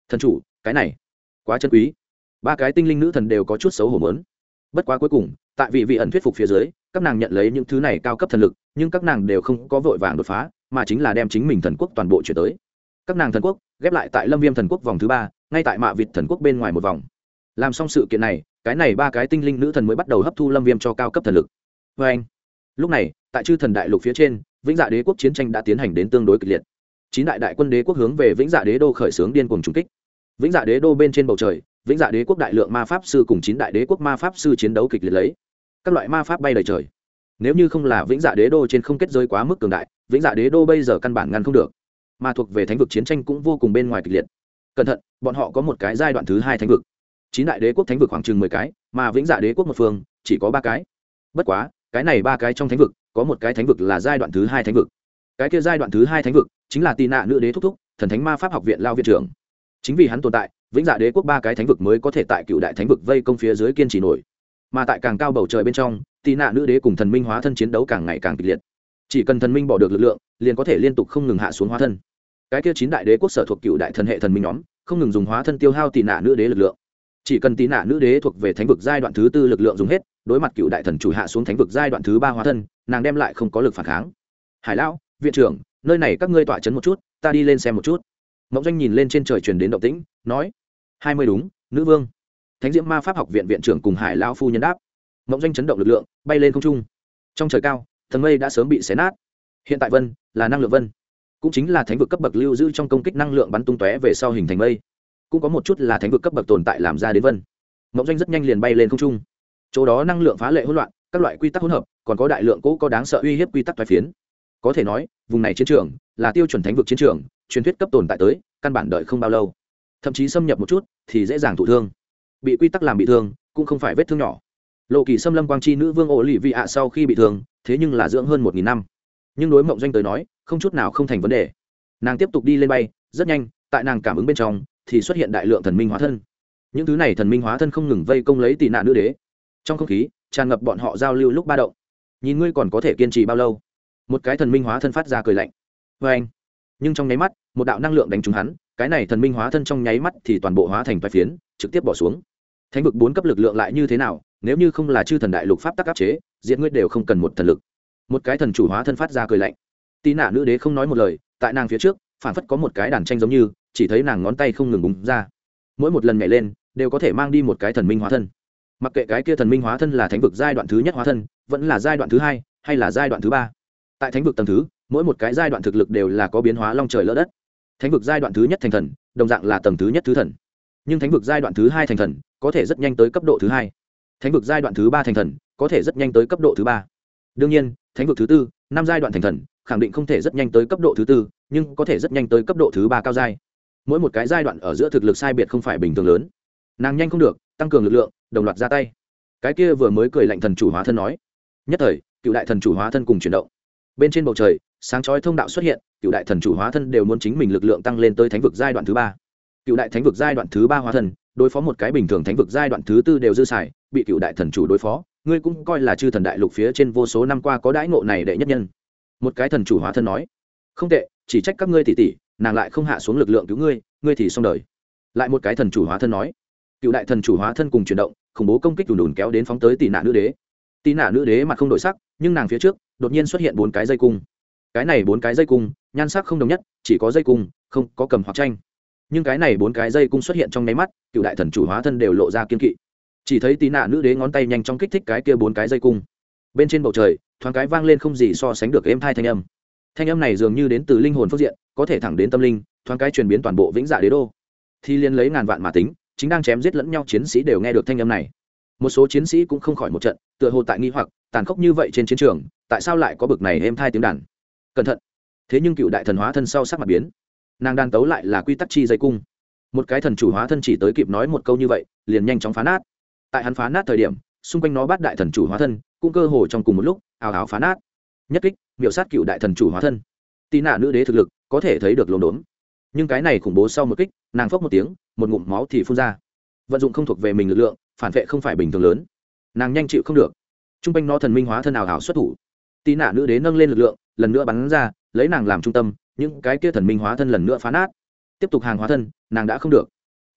thần chủ cái này quá chân quý. Ba cái tinh linh nữ thần đều có chút xấu hổ mớn. Bất quá cuối cùng tại vị ẩn thuyết phục phía dưới, các nàng nhận lấy những thứ này cao cấp thần lực, nhưng các nàng đều không có vội vàng đột phá, mà chính là đem chính mình thần quốc toàn bộ chuyển tới. Các nàng thần quốc ghép lại tại Lâm Viêm thần quốc vòng thứ 3, ngay tại Mạ Vịt thần quốc bên ngoài một vòng. Làm xong sự kiện này, cái này ba cái tinh linh nữ thần mới bắt đầu hấp thu Lâm Viêm cho cao cấp thần lực. Anh. Lúc này, tại Chư Thần Đại Lục phía trên, Vĩnh Dạ Đế quốc chiến tranh đã tiến hành đến tương đối kịch liệt. 9 đại đại quân đế quốc hướng về Vĩnh Dạ Đế đô khởi xướng điên cuồng trùng kích. Vĩnh Dạ Đế đô bên trên bầu trời, Vĩnh Dạ Đế quốc đại lượng ma pháp sư cùng 9 đại đế quốc ma pháp sư chiến đấu kịch liệt lấy. Các loại ma pháp bay đầy trời. Nếu như không là Vĩnh Dạ Đế đô trên không kết giới quá mức cường đại, Vĩnh Dạ Đế đô bây giờ căn bản ngăn không được. Mà thuộc về thánh vực chiến tranh cũng vô cùng bên ngoài kịch liệt. Cẩn thận, bọn họ có một cái giai đoạn thứ 2 thánh vực. 9 đại đế quốc thánh vực khoảng chừng 10 cái, mà Vĩnh Dạ Đế quốc một phương chỉ có 3 cái. Bất quá, cái này 3 cái trong thánh vực, có một cái thánh vực là giai đoạn thứ 2 thánh vực. Cái kia giai đoạn thứ 2 thánh vực chính là Tì Nạ nữ đế thúc thúc, thần thánh ma pháp học viện lao viện trưởng. Chính vì hắn tồn tại, Vĩnh Dạ Đế quốc 3 cái thánh vực mới có thể tại Cựu đại thánh vực vây công phía dưới kiên trì nổi. Mà tại càng cao bầu trời bên trong, Tì Nạ nữ đế cùng thần minh hóa thân chiến đấu càng ngày càng kịch liệt. Chỉ cần thần minh bỏ được lực lượng, liền có thể liên tục không ngừng hạ xuống hóa thân. Cái kia 9 đại đế quốc sở thuộc Cựu đại thần hệ thần minh nhóm, không ngừng dùng hóa thân tiêu hao Tì Nạ nữ đế lực lượng. Chỉ cần Tì Nạ nữ đế thuộc về thánh vực giai đoạn thứ 4 lực lượng dùng hết, đối mặt Cựu đại thần chủ hạ xuống thánh vực giai đoạn thứ 3 hóa thân, nàng đem lại không có lực phản kháng. Hải lão, viện trưởng, nơi này các ngươi tọa chấn một chút, ta đi lên xem một chút. Mộng Doanh nhìn lên trên trời truyền đến động tĩnh, nói: 20 đúng, nữ vương. Thánh diễm ma pháp học viện viện trưởng cùng Hải lão phu nhân đáp. Mộng Doanh chấn động lực lượng, bay lên không trung. Trong trời cao, tầng mây đã sớm bị xé nát. Hiện tại vân là năng lượng vân, cũng chính là thánh vực cấp bậc lưu giữ trong công kích năng lượng bắn tung tóe về sau hình thành mây. Cũng có một chút là thánh vực cấp bậc tồn tại làm ra đến vân. Mộng Doanh rất nhanh liền bay lên không trung. Chỗ đó năng lượng phá lệ hỗn loạn, các loại quy tắc hỗn hợp, còn có đại lượng cỗ có đáng sợ uy hiếp quy tắc toái phiến. Có thể nói, vùng này chiến trường là tiêu chuẩn thánh vực chiến trường, truyền thuyết cấp tồn tại tới, căn bản đợi không bao lâu. Thậm chí xâm nhập một chút thì dễ dàng thụ thương. Bị quy tắc làm bị thương, cũng không phải vết thương nhỏ. Lộ Kỳ xâm lâm quang chi nữ vương ổ lì vị ạ sau khi bị thương, thế nhưng là dưỡng hơn 1000 năm. Nhưng đối Mộng Doanh tới nói, không chút nào không thành vấn đề. Nàng tiếp tục đi lên bay, rất nhanh, tại nàng cảm ứng bên trong thì xuất hiện đại lượng thần minh hóa thân. Những thứ này thần minh hóa thân không ngừng vây công lấy Tì Nạ nữ đế. Trong không khí tràn ngập bọn họ giao lưu lúc ba động. Nhìn ngươi còn có thể kiên trì bao lâu? Một cái thần minh hóa thân phát ra cười lạnh. Và anh. Nhưng trong nháy mắt, một đạo năng lượng đánh trúng hắn, cái này thần minh hóa thân trong nháy mắt thì toàn bộ hóa thành toái phiến, trực tiếp bỏ xuống. Thánh vực 4 cấp lực lượng lại như thế nào, nếu như không là chư thần đại lục pháp tắc áp chế, diện ngươi đều không cần một thần lực. Một cái thần chủ hóa thân phát ra cười lạnh. Tì Nạ nữ đế không nói một lời, tại nàng phía trước, phản phất có một cái đàn tranh giống như, chỉ thấy nàng ngón tay không ngừng búng ra. Mỗi một lần nhảy lên, đều có thể mang đi một cái thần minh hóa thân. Mặc kệ cái kia thần minh hóa thân là thánh vực giai đoạn thứ nhất hóa thân, vẫn là giai đoạn thứ 2, hay là giai đoạn thứ 3. Tại thánh vực tầng thứ, mỗi một cái giai đoạn thực lực đều là có biến hóa long trời lỡ đất. Thánh vực giai đoạn thứ nhất thành thần, đồng dạng là tầng thứ nhất thứ thần. Nhưng thánh vực giai đoạn thứ 2 thành thần, có thể rất nhanh tới cấp độ thứ 2. Thánh vực giai đoạn thứ 3 thành thần, có thể rất nhanh tới cấp độ thứ 3. Đương nhiên, thánh vực thứ 4, 5 giai đoạn thành thần, khẳng định không thể rất nhanh tới cấp độ thứ 4, nhưng có thể rất nhanh tới cấp độ thứ 3 cao giai. Mỗi một cái giai đoạn ở giữa thực lực sai biệt không phải bình thường lớn. Nàng nhanh không được, tăng cường lực lượng, đồng loạt ra tay. Cái kia vừa mới cười lạnh thần chủ hóa thân nói. Nhất thời, Cựu đại thần chủ hóa thân cùng chuyển động. Bên trên bầu trời, sáng chói thông đạo xuất hiện, Cựu đại thần chủ hóa thân đều muốn chính mình lực lượng tăng lên tới thánh vực giai đoạn thứ 3. Cựu đại thánh vực giai đoạn thứ 3 hóa thân, đối phó một cái bình thường thánh vực giai đoạn thứ 4 đều dư xài, bị Cựu đại thần chủ đối phó, ngươi cũng coi là chư thần đại lục phía trên vô số năm qua có đãi ngộ này đệ nhất nhân. Một cái thần chủ hóa thân nói. Không tệ, chỉ trách các ngươi tỷ tỷ, nàng lại không hạ xuống lực lượng cứu ngươi, ngươi thì xong đời. Lại một cái thần chủ hóa thân nói. Cựu đại thần chủ hóa thân cùng chuyển động, khủng bố công kích đùn đùn kéo đến phóng tới Tì Nạ nữ đế. Tì Nạ nữ đế mặt không đổi sắc, nhưng nàng phía trước đột nhiên xuất hiện 4 cái dây cung. Cái này 4 cái dây cung, nhan sắc không đồng nhất, chỉ có dây cung, không có cầm hoặc tranh. Nhưng cái này 4 cái dây cung xuất hiện trong nháy mắt, Cựu đại thần chủ hóa thân đều lộ ra kiên kỵ. Chỉ thấy Tì Nạ nữ đế ngón tay nhanh chóng kích thích cái kia 4 cái dây cung. Bên trên bầu trời, thoáng cái vang lên không gì so sánh được êm thai thanh âm. Thanh âm này dường như đến từ linh hồn phương diện, có thể thẳng đến tâm linh, thoáng cái truyền biến toàn bộ Vĩnh Dạ Đế đô. Thì liên lấy ngàn vạn mà tính, chính đang chém giết lẫn nhau chiến sĩ đều nghe được thanh âm này. Một số chiến sĩ cũng không khỏi một trận, tựa hồ tại nghi hoặc, tàn khốc như vậy trên chiến trường, tại sao lại có bực này êm thai tiếng đàn? Cẩn thận! Thế nhưng Cựu đại thần hóa thân sau sắc mặt biến, nàng đàn tấu lại là quy tắc chi dây cung. Một cái thần chủ hóa thân chỉ tới kịp nói một câu như vậy, liền nhanh chóng phá nát. Tại hắn phá nát thời điểm, xung quanh nó bát đại thần chủ hóa thân cũng cơ hồ trong cùng một lúc ào ào phá nát. Nhất kích miểu sát Cựu đại thần chủ hóa thân. Tì Nạ nữ đế thực lực có thể thấy được lồn đốn, nhưng cái này khủng bố sau một kích, nàng phốc một tiếng, một ngụm máu thì phun ra. Vận dụng không thuộc về mình lực lượng, phản vệ không phải bình thường lớn, nàng nhanh chịu không được. Trung quanh nó thần minh hóa thân ào ào xuất thủ. Tì Nạ nữ đế nâng lên lực lượng, lần nữa bắn ra, lấy nàng làm trung tâm, những cái kia thần minh hóa thân lần nữa phá nát. Tiếp tục hàng hóa thân, nàng đã không được.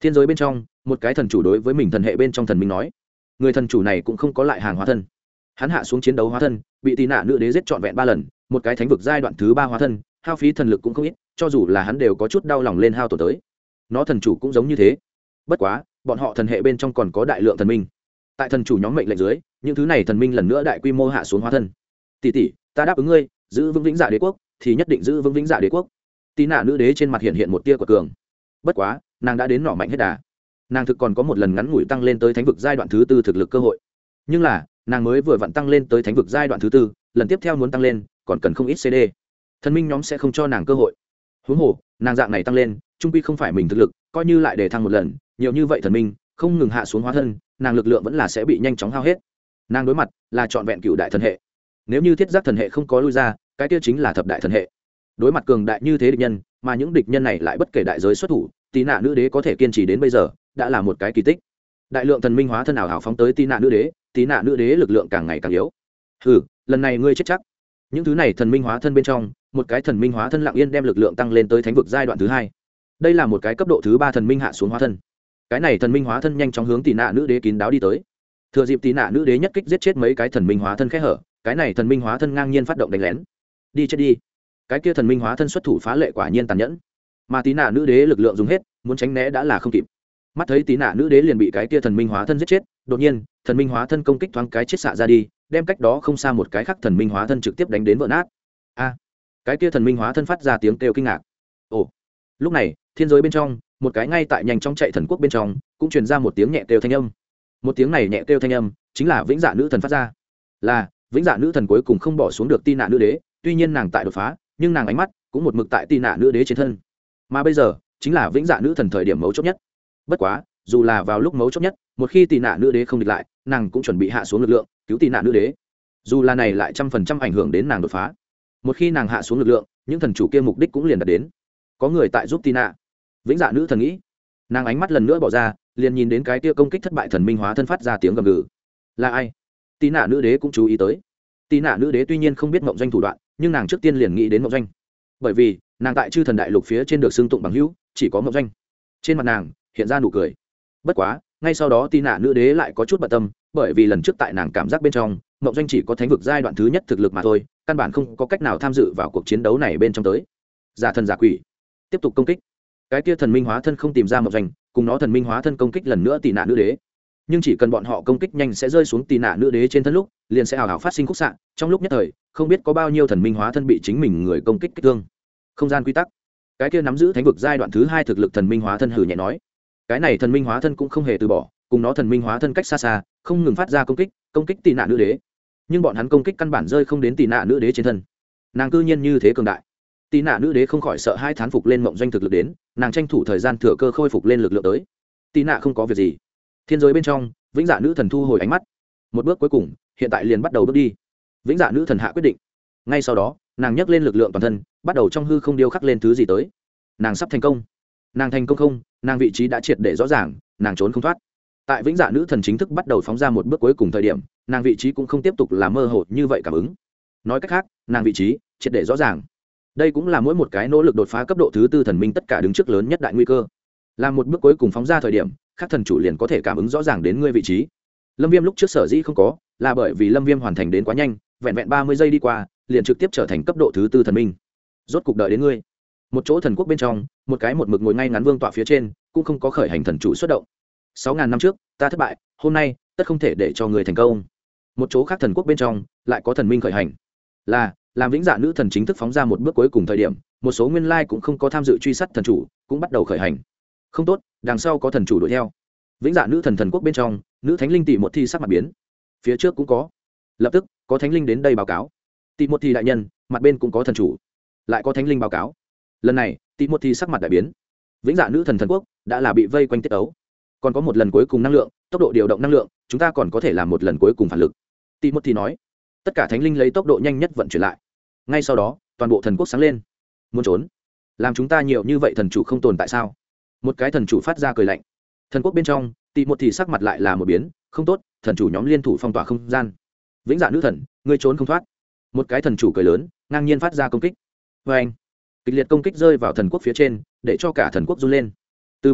Thiên giới bên trong, một cái thần chủ đối với mình thần hệ bên trong thần minh nói, người thần chủ này cũng không có lại hàng hóa thân. Hắn hạ xuống chiến đấu hóa thân, bị tì nạ nữ đế giết trọn vẹn 3 lần, một cái thánh vực giai đoạn thứ 3 hóa thân, hao phí thần lực cũng không ít, cho dù là hắn đều có chút đau lòng lên hao tổn tới. Nó thần chủ cũng giống như thế. Bất quá, bọn họ thần hệ bên trong còn có đại lượng thần minh. Tại thần chủ nhóm mệnh lệnh dưới, những thứ này thần minh lần nữa đại quy mô hạ xuống hóa thân. Tỷ tỷ, ta đáp ứng ngươi, giữ vững vĩnh dạ đế quốc, thì nhất định giữ vững vĩnh dạ đế quốc. Tì nạ nữ đế trên mặt hiện một tia của cường. Bất quá, nàng đã đến nỏ mạnh hết đà. Nàng thực còn có một lần ngắn ngủi tăng lên tới thánh vực giai đoạn thứ 4 thực lực cơ hội. Nhưng là, nàng mới vừa vặn tăng lên tới thánh vực giai đoạn thứ 4, lần tiếp theo muốn tăng lên, còn cần không ít CD. Thần minh nhóm sẽ không cho nàng cơ hội. Huống hồ, nàng dạng này tăng lên, trung quy không phải mình thực lực, coi như lại để thăng một lần, nhiều như vậy thần minh, không ngừng hạ xuống hóa thân, nàng lực lượng vẫn là sẽ bị nhanh chóng hao hết. Nàng đối mặt là trọn vẹn cựu đại thần hệ. Nếu như thiết giác thần hệ không có lui ra, cái kia chính là thập đại thần hệ. Đối mặt cường đại như thế địch nhân, mà những địch nhân này lại bất kể đại giới xuất thủ, Tý Nạ nữ đế có thể kiên trì đến bây giờ, đã là một cái kỳ tích. Đại lượng thần minh hóa thân ảo hảo phóng tới Tý Nạ nữ đế lực lượng càng ngày càng yếu. Hừ, lần này ngươi chết chắc. Những thứ này thần minh hóa thân bên trong, một cái thần minh hóa thân lặng yên đem lực lượng tăng lên tới thánh vực giai đoạn thứ 2. Đây là một cái cấp độ thứ 3 thần minh hạ xuống hóa thân. Cái này thần minh hóa thân nhanh chóng hướng Tý Nạ nữ đế kín đáo đi tới. Thừa dịp Tý Nạ nữ đế nhất kích giết chết mấy cái thần minh hóa thân khẽ hở, cái này thần minh hóa thân ngang nhiên phát động đánh lén. Đi chết đi. Cái kia thần minh hóa thân xuất thủ phá lệ quả nhiên tàn nhẫn, mà Tý Nạ nữ đế lực lượng dùng hết, muốn tránh né đã là không kịp. Mắt thấy Tý Nạ nữ đế liền bị cái kia thần minh hóa thân giết chết, đột nhiên thần minh hóa thân công kích thoáng cái chết xạ ra đi, đem cách đó không xa một cái khác thần minh hóa thân trực tiếp đánh đến vỡ nát. A, cái kia thần minh hóa thân phát ra tiếng kêu kinh ngạc. Ồ, lúc này thiên giới bên trong, một cái ngay tại nhanh chóng chạy thần quốc bên trong, cũng truyền ra một tiếng nhẹ kêu thanh âm. Một tiếng này nhẹ kêu thanh âm, chính là vĩnh dạ nữ thần phát ra. Là vĩnh dạ nữ thần cuối cùng không bỏ xuống được Tý Nạ nữ đế, tuy nhiên nàng tại đột phá, nhưng nàng ánh mắt cũng một mực tại Tý Nạ nữ đế trên thân. Mà bây giờ chính là vĩnh dạ nữ thần thời điểm mấu chốt nhất. Bất quá, dù là vào lúc mấu chốt nhất, một khi Tý Nạ nữ đế không địch lại, nàng cũng chuẩn bị hạ xuống lực lượng cứu Tý Nạ nữ đế. Dù là này lại 100% ảnh hưởng đến nàng đột phá. Một khi nàng hạ xuống lực lượng, những thần chủ kia mục đích cũng liền đạt đến. Có người tại giúp Tý Nạ. Vĩnh dạ nữ thần nghĩ. Nàng ánh mắt lần nữa bỏ ra, liền nhìn đến cái kia công kích thất bại thần minh hóa thân phát ra tiếng gầm gừ. Là ai? Tý Nạ nữ đế cũng chú ý tới. Tý Nạ nữ đế tuy nhiên không biết mộng doanh thủ đoạn, nhưng nàng trước tiên liền nghĩ đến mộng doanh. Bởi vì nàng tại chư thần đại lục phía trên được xưng tụng bằng hữu, chỉ có mộng doanh. Trên mặt nàng hiện ra nụ cười. Bất quá, ngay sau đó Tý Nạ nữ đế lại có chút bận tâm, bởi vì lần trước tại nàng cảm giác bên trong, mộng doanh chỉ có thánh vực giai đoạn thứ nhất thực lực mà thôi, căn bản không có cách nào tham dự vào cuộc chiến đấu này bên trong tới. Giả thần giả quỷ tiếp tục công kích. Cái kia thần minh hóa thân không tìm ra mộng doanh, cùng nó thần minh hóa thân công kích lần nữa Tý Nạ nữ đế. Nhưng chỉ cần bọn họ công kích nhanh sẽ rơi xuống Tý Nạ nữ đế trên thân lúc, liền sẽ ảo ảo phát sinh khúc xạ, trong lúc nhất thời không biết có bao nhiêu thần minh hóa thân bị chính mình người công kích kích thương. Không gian quy tắc. Cái kia nắm giữ thánh vực giai đoạn thứ 2 thực lực thần minh hóa thân hừ nhẹ nói, cái này thần minh hóa thân cũng không hề từ bỏ, cùng nó thần minh hóa thân cách xa xa, không ngừng phát ra công kích Tý Nạ nữ đế. Nhưng bọn hắn công kích căn bản rơi không đến Tý Nạ nữ đế trên thân. Nàng cư nhiên như thế cường đại. Tý Nạ nữ đế không khỏi sợ hai thán phục lên mộng doanh thực lực đến, nàng tranh thủ thời gian thừa cơ khôi phục lên lực lượng tới. Tý Nạ không có việc gì. Thiên giới bên trong, vĩnh dạ nữ thần thu hồi ánh mắt. Một bước cuối cùng, hiện tại liền bắt đầu bước đi. Vĩnh dạ nữ thần hạ quyết định. Ngay sau đó, nàng nhấc lên lực lượng toàn thân, bắt đầu trong hư không điêu khắc lên thứ gì tới. Nàng sắp thành công. Nàng thành công không, nàng vị trí đã triệt để rõ ràng, nàng trốn không thoát. Tại vĩnh dạ nữ thần chính thức bắt đầu phóng ra một bước cuối cùng thời điểm, nàng vị trí cũng không tiếp tục là mơ hồ như vậy cảm ứng. Nói cách khác, nàng vị trí triệt để rõ ràng. Đây cũng là mỗi một cái nỗ lực đột phá cấp độ thứ 4 thần minh tất cả đứng trước lớn nhất đại nguy cơ. Làm một bước cuối cùng phóng ra thời điểm, các thần chủ liền có thể cảm ứng rõ ràng đến ngươi vị trí. Lâm Viêm lúc trước sở dĩ không có, là bởi vì Lâm Viêm hoàn thành đến quá nhanh, vẹn vẹn 30 giây đi qua, liền trực tiếp trở thành cấp độ thứ 4 thần minh. Rốt cục đợi đến ngươi. Một chỗ thần quốc bên trong, một cái một mực ngồi ngay ngắn vương tọa phía trên, cũng không có khởi hành thần chủ xuất động. 6000 năm trước, ta thất bại, hôm nay, tất không thể để cho người thành công. Một chỗ khác thần quốc bên trong, lại có thần minh khởi hành. Làm vĩnh dạ nữ thần chính thức phóng ra một bước cuối cùng thời điểm, một số nguyên lai cũng không có tham dự truy sát thần chủ, cũng bắt đầu khởi hành. Không tốt, đằng sau có thần chủ đuổi theo. Vĩnh dạ nữ thần thần quốc bên trong, nữ thánh linh tỷ một thi sắc mặt biến. Phía trước cũng có. Lập tức, có thánh linh đến đây báo cáo. Tỷ một thi đại nhân, mặt bên cũng có thần chủ. Lại có thánh linh báo cáo. Lần này, tỷ một thi sắc mặt đại biến. Vĩnh dạ nữ thần thần quốc đã là bị vây quanh tiết ấu. Còn có một lần cuối cùng năng lượng, tốc độ điều động năng lượng, chúng ta còn có thể làm một lần cuối cùng phản lực. Tỷ một thi nói. Tất cả thánh linh lấy tốc độ nhanh nhất vận chuyển lại. Ngay sau đó, toàn bộ thần quốc sáng lên. Muốn trốn? Làm chúng ta nhiều như vậy thần chủ không tồn tại sao? Một cái thần chủ phát ra cười lạnh. Thần quốc bên trong, tỷ một thì sắc mặt lại là một biến, không tốt, thần chủ nhóm liên thủ phong tỏa không gian. Vĩnh dạ nữ thần, ngươi trốn không thoát. Một cái thần chủ cười lớn, ngang nhiên phát ra công kích. Và anh, kịch liệt công kích rơi vào thần quốc phía trên, để cho cả thần quốc run lên. Từ bỏ đi,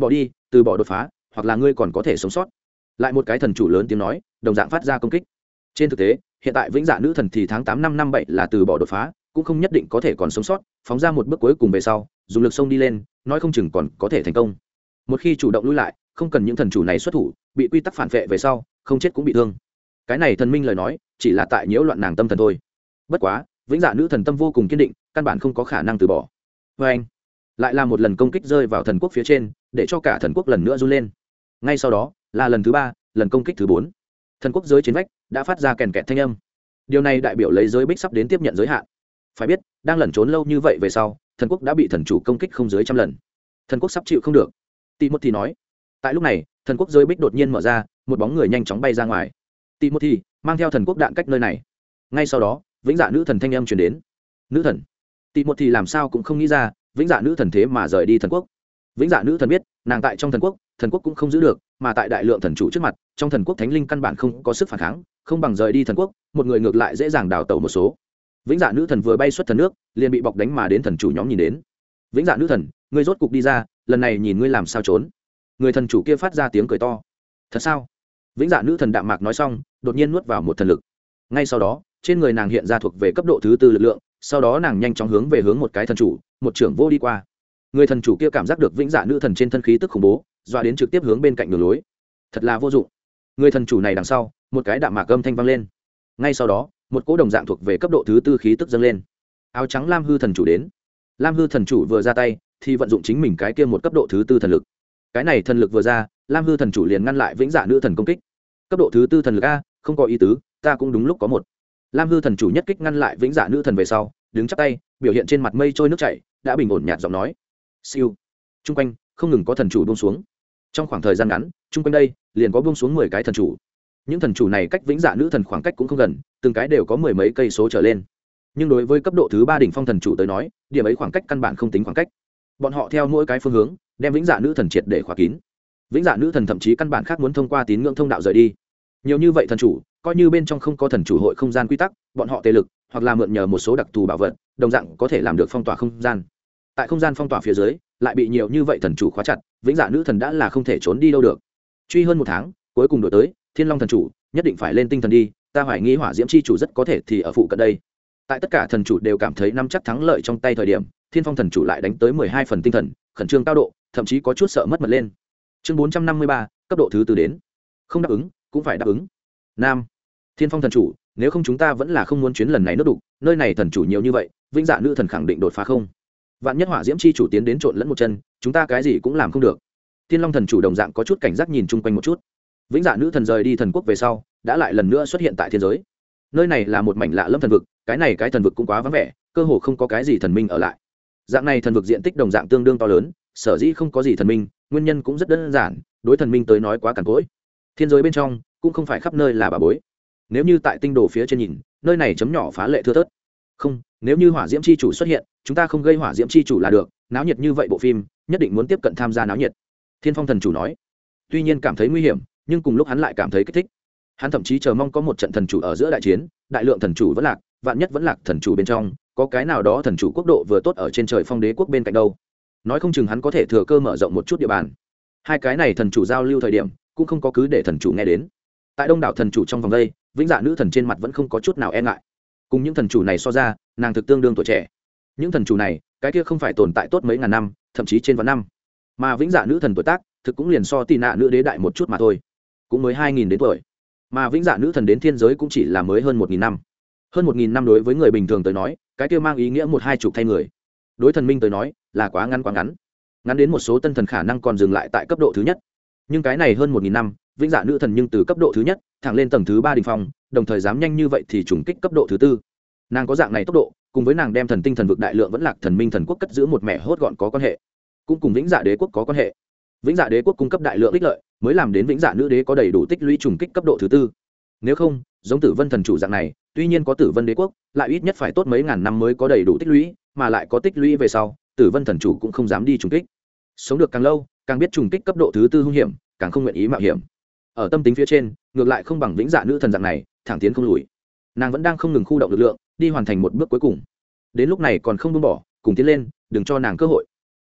từ bỏ đột phá hoặc là ngươi còn có thể sống sót. Lại một cái thần chủ lớn tiếng nói, đồng dạng phát ra công kích. Trên thực tế hiện tại vĩnh dạ nữ thần thì tháng 8 năm 57 là từ bỏ đột phá, cũng không nhất định có thể còn sống sót, phóng ra một bước cuối cùng về sau dùng lực xông đi lên, nói không chừng còn có thể thành công. Một khi chủ động lui lại, không cần những thần chủ này xuất thủ, bị quy tắc phản vệ về sau không chết cũng bị thương. Cái này thần minh lời nói chỉ là tại nhiễu loạn nàng tâm thần thôi. Bất quá vĩnh dạ nữ thần tâm vô cùng kiên định, căn bản không có khả năng từ bỏ. Vê anh, lại là một lần công kích rơi vào thần quốc phía trên, để cho cả thần quốc lần nữa run lên. Ngay sau đó là lần thứ 3, lần công kích thứ 4. Thần quốc giới chiến vách đã phát ra kèn kẹt thanh âm. Điều này đại biểu lấy giới bích sắp đến tiếp nhận giới hạn. Phải biết đang lẩn trốn lâu như vậy về sau, thần quốc đã bị thần chủ công kích không dưới 100 lần. Thần quốc sắp chịu không được. Timothy nói. Tại lúc này thần quốc giới bích đột nhiên mở ra, một bóng người nhanh chóng bay ra ngoài. Timothy mang theo thần quốc đạn cách nơi này. Ngay sau đó vĩnh dạ nữ thần thanh âm truyền đến. Nữ thần. Timothy làm sao cũng không nghĩ ra vĩnh dạ nữ thần thế mà rời đi thần quốc. Vĩnh dạ nữ thần biết nàng tại trong thần quốc cũng không giữ được, mà tại đại lượng thần chủ trước mặt, trong thần quốc thánh linh căn bản không có sức phản kháng, không bằng rời đi thần quốc, một người ngược lại dễ dàng đào tẩu một số. Vĩnh dạ nữ thần vừa bay xuất thần nước, liền bị bọc đánh mà đến thần chủ nhóm nhìn đến. Vĩnh dạ nữ thần, ngươi rốt cục đi ra, lần này nhìn ngươi làm sao trốn. Người thần chủ kia phát ra tiếng cười to. Thật sao? Vĩnh dạ nữ thần đạm mạc nói xong, đột nhiên nuốt vào một thần lực. Ngay sau đó trên người nàng hiện ra thuộc về cấp độ thứ 4 lực lượng, sau đó nàng nhanh chóng hướng về hướng một cái thần chủ, một trưởng vô đi qua. Người thần chủ kia cảm giác được vĩnh dạ nữ thần trên thân khí tức khủng bố, dọa đến trực tiếp hướng bên cạnh đường lối. Thật là vô dụng. Người thần chủ này đằng sau một cái đạm mạc âm thanh vang lên. Ngay sau đó một cỗ đồng dạng thuộc về cấp độ thứ 4 khí tức dâng lên. Áo trắng lam hư thần chủ đến. Lam hư thần chủ vừa ra tay thì vận dụng chính mình cái kia một cấp độ thứ 4 thần lực. Cái này thần lực vừa ra, lam hư thần chủ liền ngăn lại vĩnh dạ nữ thần công kích. Cấp độ thứ 4 thần lực a, không có ý tứ, ta cũng đúng lúc có một. Lam hư thần chủ nhất kích ngăn lại vĩnh dạ nữ thần về sau, đứng chắp tay, biểu hiện trên mặt mây trôi nước chảy, đã bình ổn nhạt giọng nói. Siêu. Trung quanh không ngừng có thần chủ buông xuống. Trong khoảng thời gian ngắn, trung quanh đây liền có buông xuống 10 cái thần chủ. Những thần chủ này cách vĩnh dạ nữ thần khoảng cách cũng không gần, từng cái đều có mười mấy cây số trở lên. Nhưng đối với cấp độ thứ 3 đỉnh phong thần chủ tới nói, điểm ấy khoảng cách căn bản không tính khoảng cách. Bọn họ theo mỗi cái phương hướng, đem vĩnh dạ nữ thần triệt để khóa kín. Vĩnh dạ nữ thần thậm chí căn bản khác muốn thông qua tín ngưỡng thông đạo rời đi. Nhiều như vậy thần chủ, coi như bên trong không có thần chủ hội không gian quy tắc, bọn họ tề lực hoặc là mượn nhờ một số đặc thù bảo vật, đồng dạng có thể làm được phong tỏa không gian. Tại không gian phong tỏa phía dưới, lại bị nhiều như vậy thần chủ khóa chặt, vĩnh dạ nữ thần đã là không thể trốn đi đâu được. Truy hơn 1 tháng, cuối cùng đổi tới Thiên Long thần chủ, nhất định phải lên tinh thần đi, ta hoài nghi Hỏa Diễm chi chủ rất có thể thì ở phụ cận đây. Tại tất cả thần chủ đều cảm thấy nắm chắc thắng lợi trong tay thời điểm, Thiên Phong thần chủ lại đánh tới 12 phần tinh thần, khẩn trương cao độ, thậm chí có chút sợ mất mật lên. Chương 453, cấp độ thứ 4 đến. Không đáp ứng, cũng phải đáp ứng. Nam. Thiên Phong thần chủ, nếu không chúng ta vẫn là không muốn chuyến lần này nước đục, nơi này thần chủ nhiều như vậy, vĩnh dạ nữ thần khẳng định đột phá không. Vạn nhất Hỏa Diễm chi chủ tiến đến trộn lẫn một chân, chúng ta cái gì cũng làm không được. Thiên Long thần chủ đồng dạng có chút cảnh giác nhìn chung quanh một chút. Vĩnh dạ nữ thần rời đi thần quốc về sau, đã lại lần nữa xuất hiện tại thiên giới. Nơi này là một mảnh lạ lâm thần vực, cái thần vực cũng quá vắng vẻ, cơ hồ không có cái gì thần minh ở lại. Dạng này thần vực diện tích đồng dạng tương đương to lớn, sở dĩ không có gì thần minh, nguyên nhân cũng rất đơn giản, đối thần minh tới nói quá cằn cỗi. Thiên giới bên trong cũng không phải khắp nơi là bà bối. Nếu như tại tinh đồ phía trên nhìn, nơi này chấm nhỏ phá lệ thưa thớt. Không, nếu như Hỏa Diễm chi chủ xuất hiện, chúng ta không gây Hỏa Diễm chi chủ là được, náo nhiệt như vậy bộ phim, nhất định muốn tiếp cận tham gia náo nhiệt. Thiên Phong thần chủ nói. Tuy nhiên cảm thấy nguy hiểm, nhưng cùng lúc hắn lại cảm thấy kích thích. Hắn thậm chí chờ mong có một trận thần chủ ở giữa đại chiến, đại lượng thần chủ vẫn lạc, vạn nhất vẫn lạc thần chủ bên trong, có cái nào đó thần chủ quốc độ vừa tốt ở trên trời Phong Đế quốc bên cạnh đâu. Nói không chừng hắn có thể thừa cơ mở rộng một chút địa bàn. Hai cái này thần chủ giao lưu thời điểm, cũng không có cứ để thần chủ nghe đến. Tại đông đảo thần chủ trong vòng đây, vĩnh dạ nữ thần trên mặt vẫn không có chút nào e ngại. Cùng những thần chủ này so ra, nàng thực tương đương tuổi trẻ. Những thần chủ này, cái kia không phải tồn tại tốt mấy ngàn năm, thậm chí trên vạn năm. Mà vĩnh dạ nữ thần tuổi tác, thực cũng liền so Tỳ Nạ nữ đế đại một chút mà thôi, cũng mới 2000 đến tuổi. Mà vĩnh dạ nữ thần đến thiên giới cũng chỉ là mới hơn 1000 năm. Hơn 1000 năm đối với người bình thường tới nói, cái kia mang ý nghĩa một hai chục thay người. Đối thần minh tới nói, là quá ngắn. Ngắn đến một số tân thần khả năng còn dừng lại tại cấp độ thứ nhất. Nhưng cái này hơn 1000 năm, vĩnh dạ nữ thần nhưng từ cấp độ thứ nhất thẳng lên tầng thứ 3 đỉnh phong, đồng thời dám nhanh như vậy thì trùng kích cấp độ thứ 4. Nàng có dạng này tốc độ, cùng với nàng đem thần tinh thần vực đại lượng vẫn lạc thần minh thần quốc cất giữ một mẹ hốt gọn có quan hệ, cũng cùng vĩnh dạ đế quốc có quan hệ. Vĩnh dạ đế quốc cung cấp đại lượng ích lợi, mới làm đến vĩnh dạ nữ đế có đầy đủ tích lũy trùng kích cấp độ thứ 4. Nếu không, giống Tử Vân thần chủ dạng này, tuy nhiên có Tử Vân đế quốc, lại ít nhất phải tốt mấy ngàn năm mới có đầy đủ tích lũy, mà lại có tích lũy về sau, Tử Vân thần chủ cũng không dám đi trùng kích. Sống được càng lâu, càng biết trùng kích cấp độ thứ 4 hung hiểm, càng không nguyện ý mạo hiểm. Ở tâm tính phía trên, ngược lại không bằng vĩnh dạ nữ thần dạng này, thẳng tiến không lùi. Nàng vẫn đang không ngừng khu động lực lượng, đi hoàn thành một bước cuối cùng. Đến lúc này còn không buông bỏ, cùng tiến lên, đừng cho nàng cơ hội.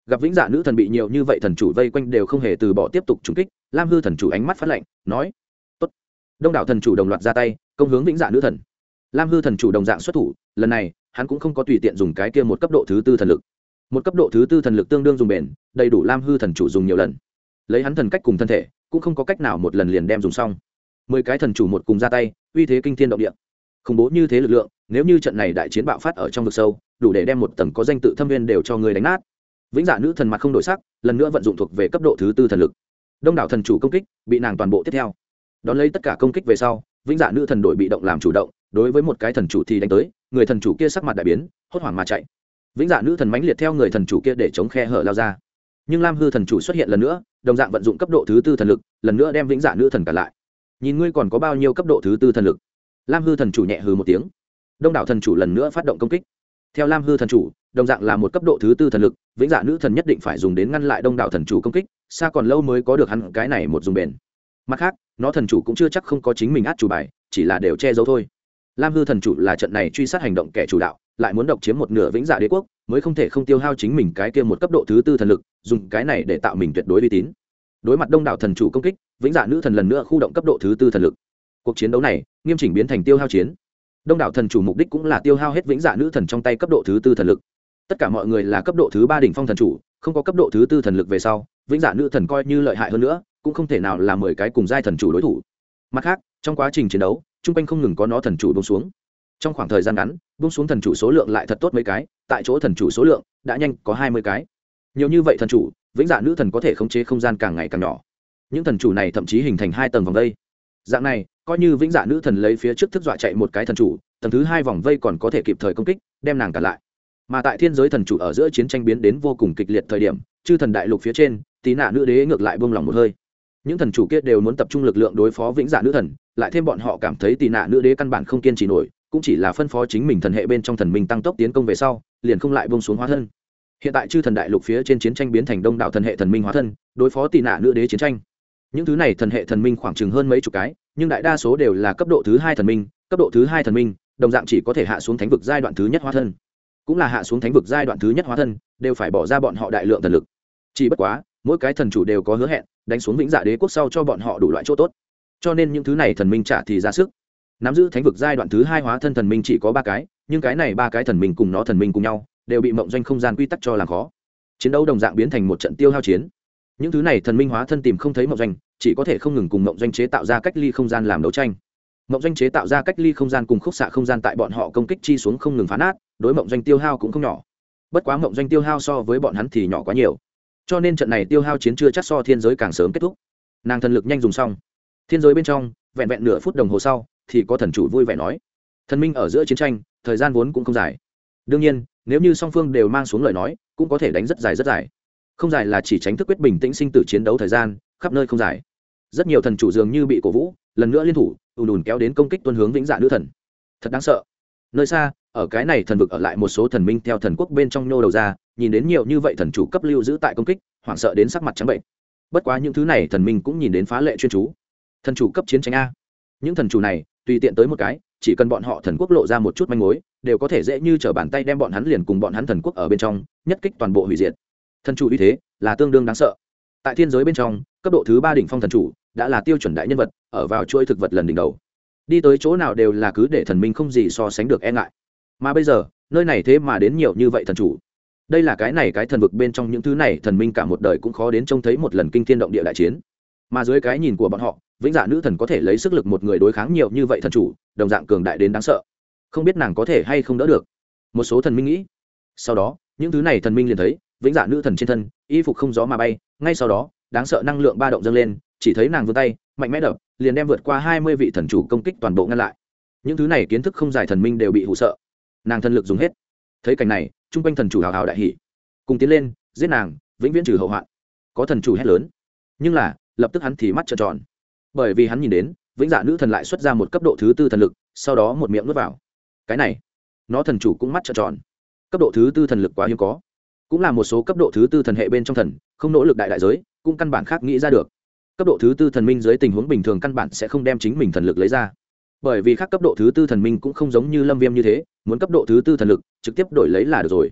gặp vĩnh dạ nữ thần bị nhiều như vậy thần chủ vây quanh đều không hề từ bỏ tiếp tục trúng kích, lam hư thần chủ ánh mắt phát lạnh nói: tốt. Đông đảo thần chủ đồng loạt ra tay công hướng vĩnh dạ nữ thần. Lam hư thần chủ đồng dạng xuất thủ, lần này hắn cũng không có tùy tiện dùng cái kia một cấp độ thứ tư thần lực. Một cấp độ thứ tư thần lực tương đương dùng bền, đầy đủ lam hư thần chủ dùng nhiều lần. Lấy hắn thần cách cùng thân thể cũng không có cách nào một lần liền đem dùng xong. 10 cái thần chủ một cùng ra tay, uy thế kinh thiên động địa. Khủng bố như thế lực lượng, nếu như trận này đại chiến bạo phát ở trong vực sâu, đủ để đem một tầng có danh tự thâm viên đều cho người đánh nát. Vĩnh dạ nữ thần mặt không đổi sắc, lần nữa vận dụng thuộc về cấp độ thứ tư thần lực. Đông đảo thần chủ công kích bị nàng toàn bộ tiếp theo. Đón lấy tất cả công kích về sau, vĩnh dạ nữ thần đổi bị động làm chủ động, đối với một cái thần chủ thì đánh tới, người thần chủ kia sắc mặt đại biến, hốt hoảng mà chạy. Vĩnh dạ nữ thần mãnh liệt theo người thần chủ kia để chống khe hở lao ra. Nhưng lam hư thần chủ xuất hiện lần nữa, đồng dạng vận dụng cấp độ thứ tư thần lực, lần nữa đem vĩnh dạ nữ thần cản lại. Nhìn ngươi còn có bao nhiêu cấp độ thứ tư thần lực? Lam hư thần chủ nhẹ hừ một tiếng. Đông đảo thần chủ lần nữa phát động công kích. Theo lam hư thần chủ, đồng dạng là một cấp độ thứ tư thần lực, vĩnh dạ nữ thần nhất định phải dùng đến ngăn lại đông đảo thần chủ công kích, xa còn lâu mới có được hắn cái này một dùng bền. Mặt khác, nó thần chủ cũng chưa chắc không có chính mình át chủ bài, chỉ là đều che giấu thôi. Lam hư thần chủ là trận này truy sát hành động kẻ chủ đạo, lại muốn độc chiếm một nửa vĩnh dạ đế quốc, mới không thể không tiêu hao chính mình cái kia một cấp độ thứ tư thần lực, dùng cái này để tạo mình tuyệt đối uy tín. Đối mặt đông đảo thần chủ công kích, vĩnh dạ nữ thần lần nữa khu động cấp độ thứ tư thần lực. Cuộc chiến đấu này nghiêm chỉnh biến thành tiêu hao chiến. Đông đảo thần chủ mục đích cũng là tiêu hao hết vĩnh dạ nữ thần trong tay cấp độ thứ tư thần lực. Tất cả mọi người là cấp độ thứ 3 đỉnh phong thần chủ, không có cấp độ thứ tư thần lực về sau, vĩnh dạ nữ thần coi như lợi hại hơn nữa, cũng không thể nào là 10 cái cùng giai thần chủ đối thủ. Mặt khác, trong quá trình chiến đấu, trung quanh không ngừng có nó thần chủ buông xuống. Trong khoảng thời gian ngắn, buông xuống thần chủ số lượng lại thật tốt mấy cái, tại chỗ thần chủ số lượng đã nhanh có 20 cái. Nhiều như vậy thần chủ, vĩnh dạ nữ thần có thể khống chế không gian càng ngày càng nhỏ. Những thần chủ này thậm chí hình thành 2 tầng vòng vây. Dạng này, coi như vĩnh dạ nữ thần lấy phía trước thức dọa chạy một cái thần chủ, tầng thứ 2 vòng vây còn có thể kịp thời công kích, đem nàng cản lại. Mà tại thiên giới thần chủ ở giữa chiến tranh biến đến vô cùng kịch liệt thời điểm, chư thần đại lục phía trên, tí nạ nữ đế ngược lại buông lòng một hơi. Những thần chủ kia đều muốn tập trung lực lượng đối phó vĩnh dạ nữ thần, lại thêm bọn họ cảm thấy tí nạ nữ đế căn bản không kiên trì nổi, cũng chỉ là phân phó chính mình thần hệ bên trong thần minh tăng tốc tiến công về sau, liền không lại buông xuống hóa thân. Hiện tại chư thần đại lục phía trên chiến tranh biến thành đông đảo thần hệ thần minh hóa thân, đối phó tí nạ nữ đế chiến tranh. Những thứ này thần hệ thần minh khoảng chừng hơn mấy chục cái, nhưng đại đa số đều là cấp độ thứ 2 thần minh, cấp độ thứ 2 thần minh, đồng dạng chỉ có thể hạ xuống thánh vực giai đoạn thứ nhất hóa thân. Cũng là hạ xuống thánh vực giai đoạn thứ nhất hóa thân, đều phải bỏ ra bọn họ đại lượng thần lực. Chỉ bất quá, mỗi cái thần chủ đều có hứa hẹn, đánh xuống vĩnh dạ đế quốc sau cho bọn họ đủ loại chỗ tốt. Cho nên những thứ này thần minh trả thì ra sức. Nắm giữ thánh vực giai đoạn thứ 2 hóa thân thần minh chỉ có 3 cái, nhưng cái này 3 cái thần minh cùng nó thần minh cùng nhau, đều bị mộng doanh không gian quy tắc cho làm khó. Chiến đấu đồng dạng biến thành một trận tiêu hao chiến. Những thứ này thần minh hóa thân tìm không thấy mộng doanh, chỉ có thể không ngừng cùng mộng doanh chế tạo ra cách ly không gian làm đấu tranh. Mộng doanh chế tạo ra cách ly không gian cùng khúc xạ không gian tại bọn họ công kích chi xuống không ngừng phá nát, đối mộng doanh tiêu hao cũng không nhỏ. Bất quá mộng doanh tiêu hao so với bọn hắn thì nhỏ quá nhiều, cho nên trận này tiêu hao chiến chưa chắc so thiên giới càng sớm kết thúc. Nàng thần lực nhanh dùng xong, thiên giới bên trong vẹn vẹn nửa phút đồng hồ sau thì có thần chủ vui vẻ nói: thần minh ở giữa chiến tranh thời gian vốn cũng không dài, đương nhiên nếu như song phương đều mang xuống lời nói cũng có thể đánh rất dài rất dài. Không dài là chỉ tránh thức quyết bình tĩnh sinh tử chiến đấu thời gian, khắp nơi không dài. Rất nhiều thần chủ dường như bị cổ vũ, lần nữa liên thủ ùn ùn kéo đến công kích tuân hướng vĩnh dạ nữ thần. Thật đáng sợ. Nơi xa, ở cái này thần vực ở lại một số thần minh theo thần quốc bên trong nhô đầu ra, nhìn đến nhiều như vậy thần chủ cấp lưu giữ tại công kích, hoảng sợ đến sắc mặt trắng bệnh. Bất quá những thứ này thần minh cũng nhìn đến phá lệ chuyên chú. Thần chủ cấp chiến tranh a. Những thần chủ này, tùy tiện tới một cái, chỉ cần bọn họ thần quốc lộ ra một chút manh mối, đều có thể dễ như trở bàn tay đem bọn hắn liền cùng bọn hắn thần quốc ở bên trong, nhất kích toàn bộ hủy diệt. Thần chủ uy thế là tương đương đáng sợ. Tại thiên giới bên trong, cấp độ thứ 3 đỉnh phong thần chủ đã là tiêu chuẩn đại nhân vật, ở vào chuỗi thực vật lần đỉnh đầu. Đi tới chỗ nào đều là cứ để thần minh không gì so sánh được e ngại. Mà bây giờ, nơi này thế mà đến nhiều như vậy thần chủ. Đây là cái thần vực bên trong những thứ này thần minh cả một đời cũng khó đến trông thấy một lần kinh thiên động địa đại chiến. Mà dưới cái nhìn của bọn họ, vĩnh dạ nữ thần có thể lấy sức lực một người đối kháng nhiều như vậy thần chủ, đồng dạng cường đại đến đáng sợ. Không biết nàng có thể hay không đỡ được. Một số thần minh nghĩ. Sau đó, những thứ này thần minh liền thấy vĩnh dạ nữ thần trên thân y phục không gió mà bay, ngay sau đó đáng sợ năng lượng ba động dâng lên, chỉ thấy nàng vươn tay mạnh mẽ đập, liền đem vượt qua 20 vị thần chủ công kích toàn bộ ngăn lại. Những thứ này kiến thức không dài thần minh đều bị hụ sợ. Nàng thần lực dùng hết. Thấy cảnh này, trung quanh thần chủ hào hào đại hỉ, cùng tiến lên giết nàng, vĩnh viễn trừ hậu hoạn. Có thần chủ hét lớn, nhưng là lập tức hắn thì mắt trợn tròn, bởi vì hắn nhìn đến vĩnh dạ nữ thần lại xuất ra một cấp độ thứ 4 thần lực, sau đó một miệng nuốt vào. Cái này, nó thần chủ cũng mắt trợn tròn. Cấp độ thứ 4 thần lực quá hiếm có, cũng là một số cấp độ thứ 4 thần hệ bên trong thần không nỗ lực đại giới, cũng căn bản khác nghĩ ra được. Cấp độ thứ 4 thần minh dưới tình huống bình thường căn bản sẽ không đem chính mình thần lực lấy ra, bởi vì khác cấp độ thứ 4 thần minh cũng không giống như Lâm Viêm như thế, muốn cấp độ thứ 4 thần lực trực tiếp đổi lấy là được rồi.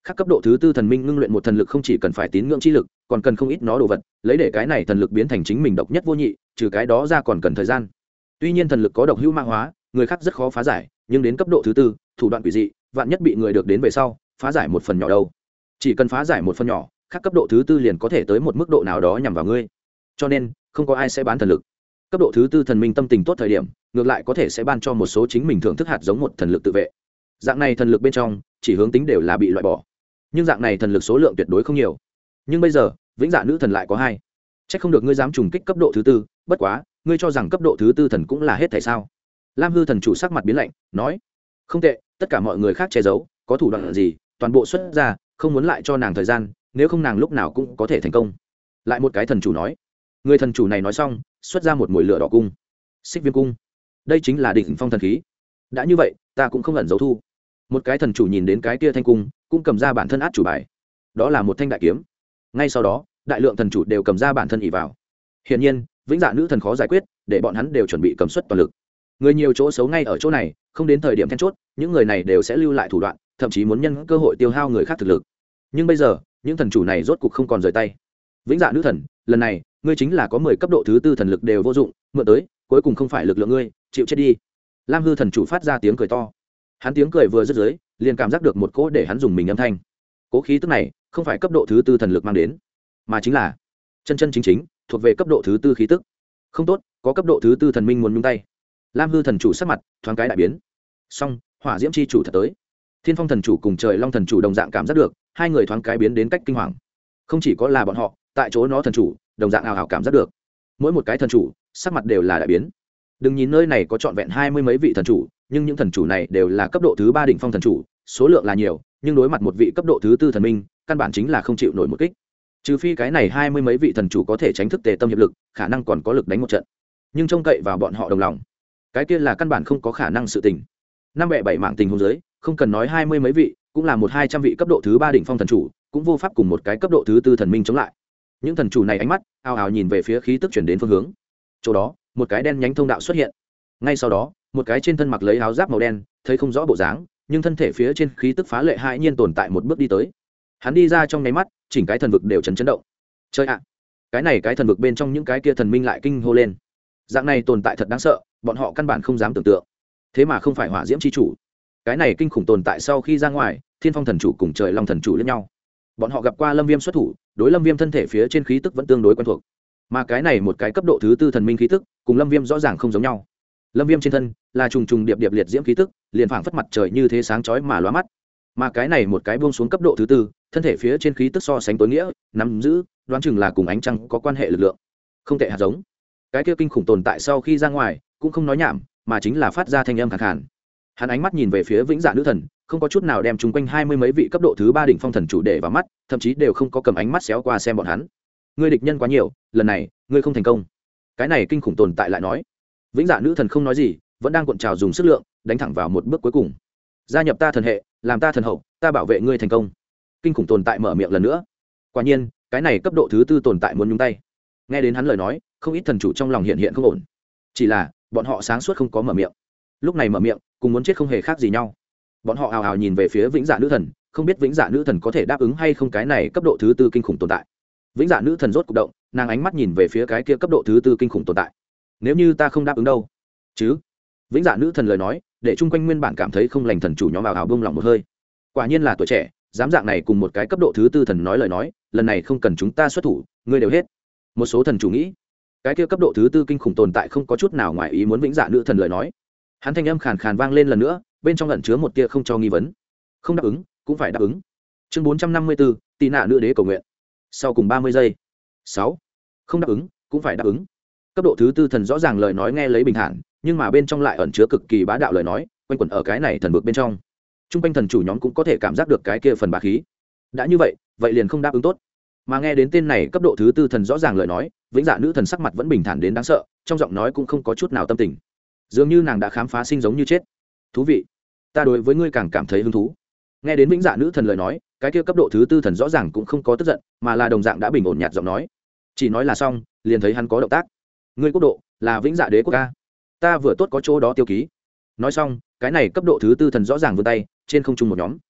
khác cấp độ thứ tư thần minh ngưng luyện một thần lực không chỉ cần phải tín ngưỡng chi lực, còn cần không ít nó đồ vật, lấy để cái này thần lực biến thành chính mình độc nhất vô nhị, trừ cái đó ra còn cần thời gian. Tuy nhiên thần lực có độc hữu mã hóa, người khác rất khó phá giải, nhưng đến cấp độ thứ tư, thủ đoạn quỷ dị, vạn nhất bị người được đến về sau, phá giải một phần nhỏ đâu. Chỉ cần phá giải một phần nhỏ, khác cấp độ thứ tư liền có thể tới một mức độ nào đó nhằm vào ngươi. Cho nên, không có ai sẽ bán thần lực. Cấp độ thứ tư thần minh tâm tình tốt thời điểm, ngược lại có thể sẽ ban cho một số chính mình thưởng thức hạt giống một thần lực tự vệ. Dạng này thần lực bên trong, chỉ hướng tính đều là bị loại bỏ. Nhưng dạng này thần lực số lượng tuyệt đối không nhiều. Nhưng bây giờ, vĩnh dạ nữ thần lại có hai. Chắc không được ngươi dám trùng kích cấp độ thứ tư, bất quá, ngươi cho rằng cấp độ thứ tư thần cũng là hết thảy sao? Lam hư thần chủ sắc mặt biến lạnh, nói: không tệ, tất cả mọi người khác che giấu, có thủ đoạn gì, toàn bộ xuất ra, không muốn lại cho nàng thời gian, nếu không nàng lúc nào cũng có thể thành công. Lại một cái thần chủ nói. Người thần chủ này nói xong, xuất ra một mùi lửa đỏ cung. Xích viêm cung. Đây chính là đỉnh phong thần khí. Đã như vậy, ta cũng không ẩn giấu thu. Một cái thần chủ nhìn đến cái kia thanh cung, cũng cầm ra bản thân át chủ bài. Đó là một thanh đại kiếm. Ngay sau đó, đại lượng thần chủ đều cầm ra bản thân ỷ vào. Hiển nhiên, vĩnh dạ nữ thần khó giải quyết, để bọn hắn đều chuẩn bị cầm suất toàn lực. Người nhiều chỗ xấu ngay ở chỗ này, không đến thời điểm then chốt, những người này đều sẽ lưu lại thủ đoạn, thậm chí muốn nhân cơ hội tiêu hao người khác thực lực. Nhưng bây giờ, những thần chủ này rốt cục không còn rời tay. Vĩnh dạ nữ thần, lần này, ngươi chính là có 10 cấp độ thứ tư thần lực đều vô dụng, mượn tới, cuối cùng không phải lực lượng ngươi, chịu chết đi. Lam hư thần chủ phát ra tiếng cười to. Hắn tiếng cười vừa dứt dưới, liền cảm giác được một cỗ để hắn dùng mình âm thanh. Cố khí tức này, không phải cấp độ thứ tư thần lực mang đến, mà chính là chân chân chính chính thuộc về cấp độ thứ tư khí tức. Không tốt, có cấp độ thứ tư thần minh muốn nhúng tay. Lam hư thần chủ sắc mặt thoáng cái đại biến. Song hỏa diễm chi chủ thật tới. Thiên phong thần chủ cùng trời long thần chủ đồng dạng cảm giác được, hai người thoáng cái biến đến cách kinh hoàng. Không chỉ có là bọn họ, tại chỗ nó thần chủ đồng dạng ảo ảo cảm giác được. Mỗi một cái thần chủ sắc mặt đều là đại biến. Đừng nhìn nơi này có trọn vẹn 20 mấy vị thần chủ, nhưng những thần chủ này đều là cấp độ thứ 3 đỉnh phong thần chủ, số lượng là nhiều, nhưng đối mặt một vị cấp độ thứ 4 thần minh, căn bản chính là không chịu nổi một kích. Trừ phi cái này 20 mấy vị thần chủ có thể tránh thức tề tâm hiệp lực, khả năng còn có lực đánh một trận. Nhưng trông cậy vào bọn họ đồng lòng, cái kia là căn bản không có khả năng sự tình. Năm bè bảy mảng tình huống dưới, không cần nói 20 mấy vị, cũng là 1-200 vị cấp độ thứ 3 đỉnh phong thần chủ, cũng vô pháp cùng một cái cấp độ thứ 4 thần minh chống lại. Những thần chủ này ánh mắt ào ào nhìn về phía khí tức chuyển đến phương hướng. Chỗ đó, một cái đen nhánh thông đạo xuất hiện. Ngay sau đó, một cái trên thân mặc lấy áo giáp màu đen, thấy không rõ bộ dáng, nhưng thân thể phía trên khí tức phá lệ hãi nhiên tồn tại một bước đi tới. Hắn đi ra trong nháy mắt, chỉnh cái thần vực đều chấn động. Chơi ạ, cái này cái thần vực bên trong những cái kia thần minh lại kinh hô lên. Dạng này tồn tại thật đáng sợ, bọn họ căn bản không dám tưởng tượng. Thế mà không phải hỏa diễm chi chủ. Cái này kinh khủng tồn tại sau khi ra ngoài, Thiên Phong thần chủ cùng Trời Long thần chủ lẫn nhau. Bọn họ gặp qua Lâm Viêm xuất thủ, đối Lâm Viêm thân thể phía trên khí tức vẫn tương đối quen thuộc. Mà cái này một cái cấp độ thứ 4 thần minh khí tức, cùng Lâm Viêm rõ ràng không giống nhau. Lâm Viêm trên thân là trùng trùng điệp điệp liệt diễm khí tức, liền phảng phất mặt trời như thế sáng chói mà lóa mắt. Mà cái này một cái buông xuống cấp độ thứ 4, thân thể phía trên khí tức so sánh tối nghĩa, nắm giữ, đoán chừng là cùng ánh trăng có quan hệ lực lượng. Không tệ hạt giống. Cái kia kinh khủng tồn tại sau khi ra ngoài, cũng không nói nhảm, mà chính là phát ra thanh âm khàn khàn. Hắn ánh mắt nhìn về phía Vĩnh Dạ nữ thần, không có chút nào đem chúng quanh 20 mấy vị cấp độ thứ 3 đỉnh phong thần chủ để vào mắt, thậm chí đều không có cầm ánh mắt xéo qua xem bọn hắn. Ngươi địch nhân quá nhiều, lần này, ngươi không thành công. Cái này kinh khủng tồn tại lại nói. Vĩnh Dạ nữ thần không nói gì, vẫn đang cuộn trào dùng sức lượng, đánh thẳng vào một bước cuối cùng. Gia nhập ta thần hệ, làm ta thần hậu, ta bảo vệ ngươi thành công. Kinh khủng tồn tại mở miệng lần nữa. Quả nhiên, cái này cấp độ thứ 4 tồn tại muốn nhúng tay. Nghe đến hắn lời nói, không ít thần chủ trong lòng hiện hiện không ổn. Chỉ là, bọn họ sáng suốt không có mở miệng. Lúc này mở miệng, cùng muốn chết không hề khác gì nhau. Bọn họ ào ào nhìn về phía Vĩnh Dạ nữ thần, không biết Vĩnh Dạ nữ thần có thể đáp ứng hay không cái này cấp độ thứ 4 kinh khủng tồn tại. Vĩnh Dạ nữ thần rốt cục động, nàng ánh mắt nhìn về phía cái kia cấp độ thứ 4 kinh khủng tồn tại. Nếu như ta không đáp ứng đâu? Chứ? Vĩnh Dạ nữ thần lời nói, để chung quanh nguyên bản cảm thấy không lành thần chủ nhóm ào ào buông lòng một hơi. Quả nhiên là tuổi trẻ, dám dạng này cùng một cái cấp độ thứ 4 thần nói lời nói, lần này không cần chúng ta xuất thủ, ngươi đều hết. Một số thần chủ nghĩ, cái kia cấp độ thứ 4 kinh khủng tồn tại không có chút nào ngoài ý muốn Vĩnh Dạ nữ thần lời nói. Hắn thanh âm khàn khàn vang lên lần nữa, bên trong ẩn chứa một tia không cho nghi vấn. Không đáp ứng, cũng phải đáp ứng. Chương 454, Tị nạn nữ đế cầu nguyện. Sau cùng 30 giây. 6. Không đáp ứng, cũng phải đáp ứng. Cấp độ thứ 4 thần rõ ràng lời nói nghe lấy bình thản, nhưng mà bên trong lại ẩn chứa cực kỳ bá đạo lời nói, quanh quẩn ở cái này thần vực bên trong. Trung quanh thần chủ nhóm cũng có thể cảm giác được cái kia phần bá khí. Đã như vậy, vậy liền không đáp ứng tốt. Mà nghe đến tên này cấp độ thứ 4 thần rõ ràng lời nói, Vĩnh Dạ nữ thần sắc mặt vẫn bình thản đến đáng sợ, trong giọng nói cũng không có chút nào tâm tình. Dường như nàng đã khám phá sinh giống như chết. Thú vị, ta đối với ngươi càng cảm thấy hứng thú. Nghe đến Vĩnh Dạ nữ thần lời nói, cái kia cấp độ thứ 4 thần rõ ràng cũng không có tức giận, mà là đồng dạng đã bình ổn nhạt giọng nói. Chỉ nói là xong, liền thấy hắn có động tác. Ngươi quốc độ là Vĩnh Dạ đế quốc a, ta vừa tốt có chỗ đó tiêu ký. Nói xong, cái này cấp độ thứ 4 thần rõ ràng vươn tay, trên không trung một nhóm.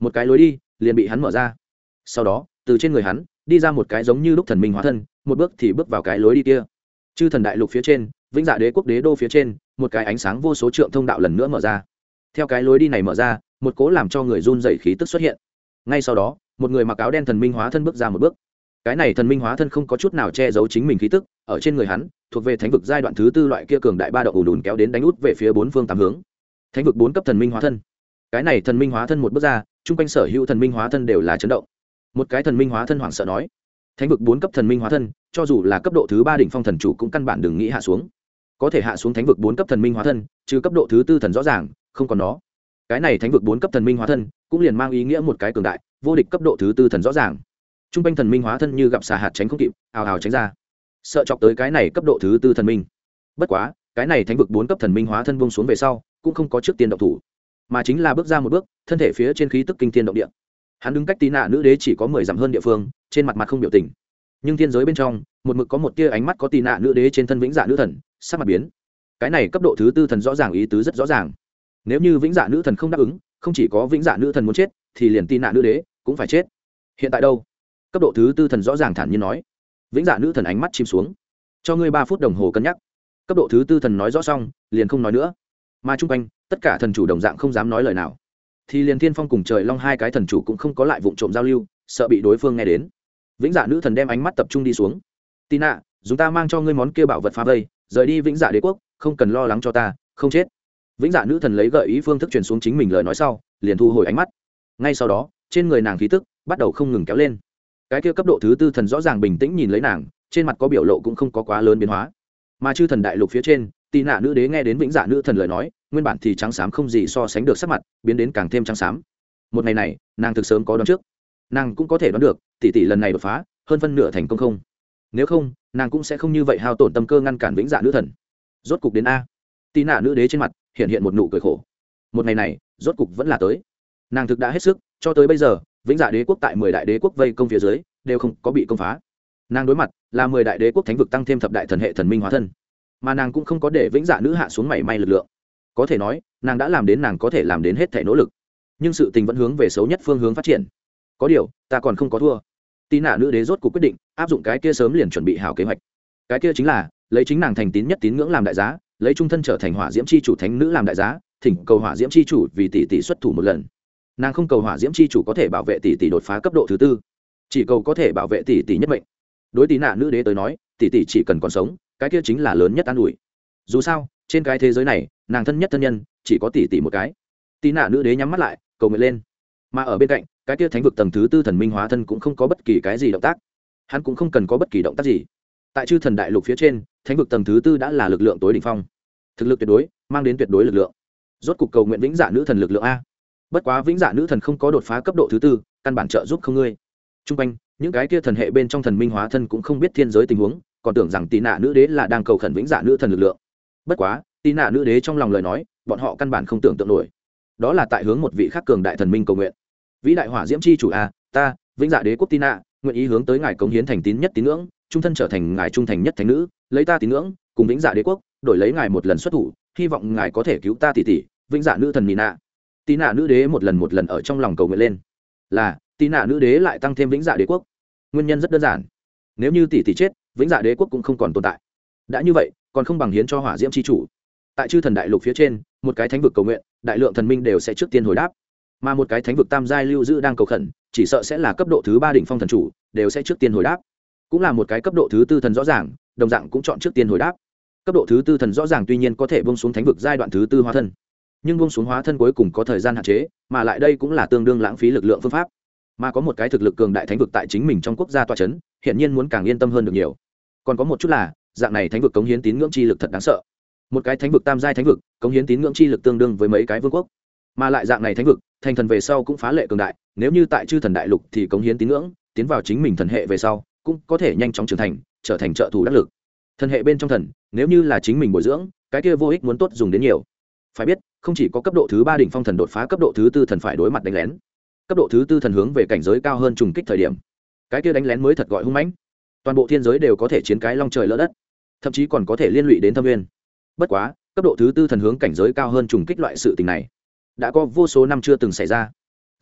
một cái lối đi liền bị hắn mở ra. Sau đó từ trên người hắn đi ra một cái giống như lúc thần minh hóa thân, một bước thì bước vào cái lối đi kia. Chư thần đại lục phía trên, vĩnh dạ đế quốc đế đô phía trên, một cái ánh sáng vô số trượng thông đạo lần nữa mở ra. Theo cái lối đi này mở ra, một cố làm cho người run rẩy khí tức xuất hiện. Ngay sau đó, một người mặc áo đen thần minh hóa thân bước ra một bước. Cái này thần minh hóa thân không có chút nào che giấu chính mình khí tức, ở trên người hắn thuộc về thánh vực giai đoạn thứ tư loại kia cường đại ba động ùn ùn kéo đến đánh út về phía bốn phương tám hướng. Thánh vực 4 cấp thần minh hóa thân. Cái này thần minh hóa thân một bước ra, chung quanh sở hữu thần minh hóa thân đều là chấn động. Một cái thần minh hóa thân hoảng sợ nói: thánh vực 4 cấp thần minh hóa thân, cho dù là cấp độ thứ 3 đỉnh phong thần chủ cũng căn bản đừng nghĩ hạ xuống. Có thể hạ xuống thánh vực 4 cấp thần minh hóa thân, trừ cấp độ thứ 4 thần rõ ràng, không còn nó. Cái này thánh vực 4 cấp thần minh hóa thân, cũng liền mang ý nghĩa một cái cường đại, vô địch cấp độ thứ 4 thần rõ ràng. Trung quanh thần minh hóa thân như gặp xà hạt tránh không kịp, ào ào tránh ra. Sợ chọc tới cái này cấp độ thứ 4 thần minh. Bất quá, cái này thánh vực 4 cấp thần minh hóa thân buông xuống về sau, cũng không có trước tiên động thủ, mà chính là bước ra một bước, thân thể phía trên khí tức kinh thiên động địa. Hắn đứng cách tí nạ nữ đế chỉ có 10 dặm hơn địa phương, trên mặt không biểu tình. Nhưng thiên giới bên trong, một mực có một tia ánh mắt có tí nạ nữ đế trên thân vĩnh dạ nữ thần, sắc mặt biến. Cái này cấp độ thứ 4 thần rõ ràng ý tứ rất rõ ràng. Nếu như vĩnh dạ nữ thần không đáp ứng, không chỉ có vĩnh dạ nữ thần muốn chết, thì liền tí nạ nữ đế cũng phải chết. Hiện tại đâu? Cấp độ thứ 4 thần rõ ràng thản nhiên nói. Vĩnh dạ nữ thần ánh mắt chìm xuống. Cho ngươi 3 phút đồng hồ cân nhắc. Cấp độ thứ 4 thần nói rõ xong, liền không nói nữa. Mà chung quanh, tất cả thần chủ đồng dạng không dám nói lời nào. Thì liền Thiên Phong cùng Trời Long hai cái thần chủ cũng không có lại vụng trộm giao lưu, sợ bị đối phương nghe đến. Vĩnh dạ nữ thần đem ánh mắt tập trung đi xuống. Tina, chúng ta mang cho ngươi món kia bảo vật phá vây, rời đi vĩnh dạ đế quốc, không cần lo lắng cho ta, không chết. Vĩnh dạ nữ thần lấy gợi ý phương thức truyền xuống chính mình lời nói sau, liền thu hồi ánh mắt. Ngay sau đó, trên người nàng khí tức bắt đầu không ngừng kéo lên. Cái kia cấp độ thứ 4 thần rõ ràng bình tĩnh nhìn lấy nàng, trên mặt có biểu lộ cũng không có quá lớn biến hóa. Mà chư thần đại lục phía trên, Tì nạ nữ đế nghe đến vĩnh dạ nữ thần lời nói, nguyên bản thì trắng xám không gì so sánh được sắc mặt, biến đến càng thêm trắng xám. Một ngày này, nàng thực sớm có đoán trước, nàng cũng có thể đoán được, tỷ tỷ lần này đột phá, hơn phân nửa thành công không. Nếu không, nàng cũng sẽ không như vậy hao tổn tâm cơ ngăn cản vĩnh dạ nữ thần. Rốt cục đến a. Tì nạ nữ đế trên mặt hiện hiện một nụ cười khổ. Một ngày này, rốt cục vẫn là tới. Nàng thực đã hết sức, cho tới bây giờ, vĩnh dạ đế quốc tại 10 đại đế quốc vây công phía dưới, đều không có bị công phá. Nàng đối mặt là 10 đại đế quốc thánh vực tăng thêm thập đại thần hệ thần minh hóa thân, mà nàng cũng không có để vĩnh dạ nữ hạ xuống mảy may lực lượng. Có thể nói, nàng đã làm đến nàng có thể làm đến hết thể nỗ lực, nhưng sự tình vẫn hướng về xấu nhất phương hướng phát triển. Có điều, ta còn không có thua. Tí nạ nữ đế rốt cuộc quyết định áp dụng cái kia sớm liền chuẩn bị hảo kế hoạch. Cái kia chính là lấy chính nàng thành tín nhất tín ngưỡng làm đại giá, lấy trung thân trở thành hỏa diễm chi chủ thánh nữ làm đại giá, thỉnh cầu hỏa diễm chi chủ vì tỷ tỷ xuất thủ một lần. Nàng không cầu hỏa diễm chi chủ có thể bảo vệ tỷ tỷ đột phá cấp độ thứ 4, chỉ cầu có thể bảo vệ tỷ tỷ nhất mệnh. Đối tí nạ nữ đế tới nói, tỷ tỷ chỉ cần còn sống, cái kia chính là lớn nhất an ủi. Dù sao, trên cái thế giới này, nàng thân nhất thân nhân chỉ có tỷ tỷ một cái. Tí nạ nữ đế nhắm mắt lại, cầu nguyện lên. Mà ở bên cạnh, cái kia thánh vực tầng thứ 4 thần minh hóa thân cũng không có bất kỳ cái gì động tác. Hắn cũng không cần có bất kỳ động tác gì. Tại chư thần đại lục phía trên, thánh vực tầng thứ 4 đã là lực lượng tối đỉnh phong, thực lực tuyệt đối, mang đến tuyệt đối lực lượng. Rốt cục cầu nguyện vĩnh dạ nữ thần lực lượng a. Bất quá vĩnh dạ nữ thần không có đột phá cấp độ thứ 4, căn bản trợ giúp không ngươi. Trung quanh, những cái kia thần hệ bên trong thần minh hóa thân cũng không biết thiên giới tình huống, còn tưởng rằng Tí nạ nữ đế là đang cầu khẩn vĩnh dạ nữ thần lực lượng. Bất quá, Tí nạ nữ đế trong lòng lời nói, bọn họ căn bản không tưởng tượng nổi. Đó là tại hướng một vị khác cường đại thần minh cầu nguyện. Vĩ đại hỏa diễm chi chủ a, ta, vĩnh dạ đế quốc Tí nạ, nguyện ý hướng tới ngài cống hiến thành tín nhất tín ngưỡng, trung thân trở thành ngài trung thành nhất thánh nữ, lấy ta tín ngưỡng, cùng vĩnh dạ đế quốc, đổi lấy ngài một lần xuất thủ, hy vọng ngài có thể cứu ta tỷ tỷ, vĩnh dạ nữ thần Nina. Tí nạ nữ đế một lần ở trong lòng cầu nguyện lên. Là, Tí nạ nữ đế lại tăng thêm vĩnh dạ đế quốc. Nguyên nhân rất đơn giản. Nếu như tỷ tỷ chết, vĩnh dạ đế quốc cũng không còn tồn tại. Đã như vậy, còn không bằng hiến cho hỏa diễm chi chủ. Tại chư thần đại lục phía trên, một cái thánh vực cầu nguyện, đại lượng thần minh đều sẽ trước tiên hồi đáp. Mà một cái thánh vực tam giai lưu giữ đang cầu khẩn, chỉ sợ sẽ là cấp độ thứ 3 đỉnh phong thần chủ, đều sẽ trước tiên hồi đáp. Cũng là một cái cấp độ thứ 4 thần rõ ràng, đồng dạng cũng chọn trước tiên hồi đáp. Cấp độ thứ 4 thần rõ ràng tuy nhiên có thể buông xuống thánh vực giai đoạn thứ 4 hóa thân, nhưng buông xuống hóa thân cuối cùng có thời gian hạn chế, mà lại đây cũng là tương đương lãng phí lực lượng phương pháp. Mà có một cái thực lực cường đại thánh vực tại chính mình trong quốc gia tọa chấn, hiện nhiên muốn càng yên tâm hơn được nhiều. Còn có một chút là, dạng này thánh vực cống hiến tín ngưỡng chi lực thật đáng sợ. Một cái thánh vực tam giai thánh vực, cống hiến tín ngưỡng chi lực tương đương với mấy cái vương quốc. Mà lại dạng này thánh vực, thành thần về sau cũng phá lệ cường đại, nếu như tại chư thần đại lục thì cống hiến tín ngưỡng, tiến vào chính mình thần hệ về sau, cũng có thể nhanh chóng trưởng thành, trở thành trợ thủ đắc lực. Thần hệ bên trong thần, nếu như là chính mình bồi dưỡng, cái kia vô ích muốn tốt dùng đến nhiều. Phải biết, không chỉ có cấp độ thứ 3 đỉnh phong thần đột phá cấp độ thứ 4 thần phải đối mặt đánh lén. Cấp độ thứ 4 thần hướng về cảnh giới cao hơn trùng kích thời điểm, cái kia đánh lén mới thật gọi hung mãnh. Toàn bộ thiên giới đều có thể chiến cái long trời lỡ đất, thậm chí còn có thể liên lụy đến thâm nguyên. Bất quá, cấp độ thứ 4 thần hướng cảnh giới cao hơn trùng kích loại sự tình này, đã có vô số năm chưa từng xảy ra.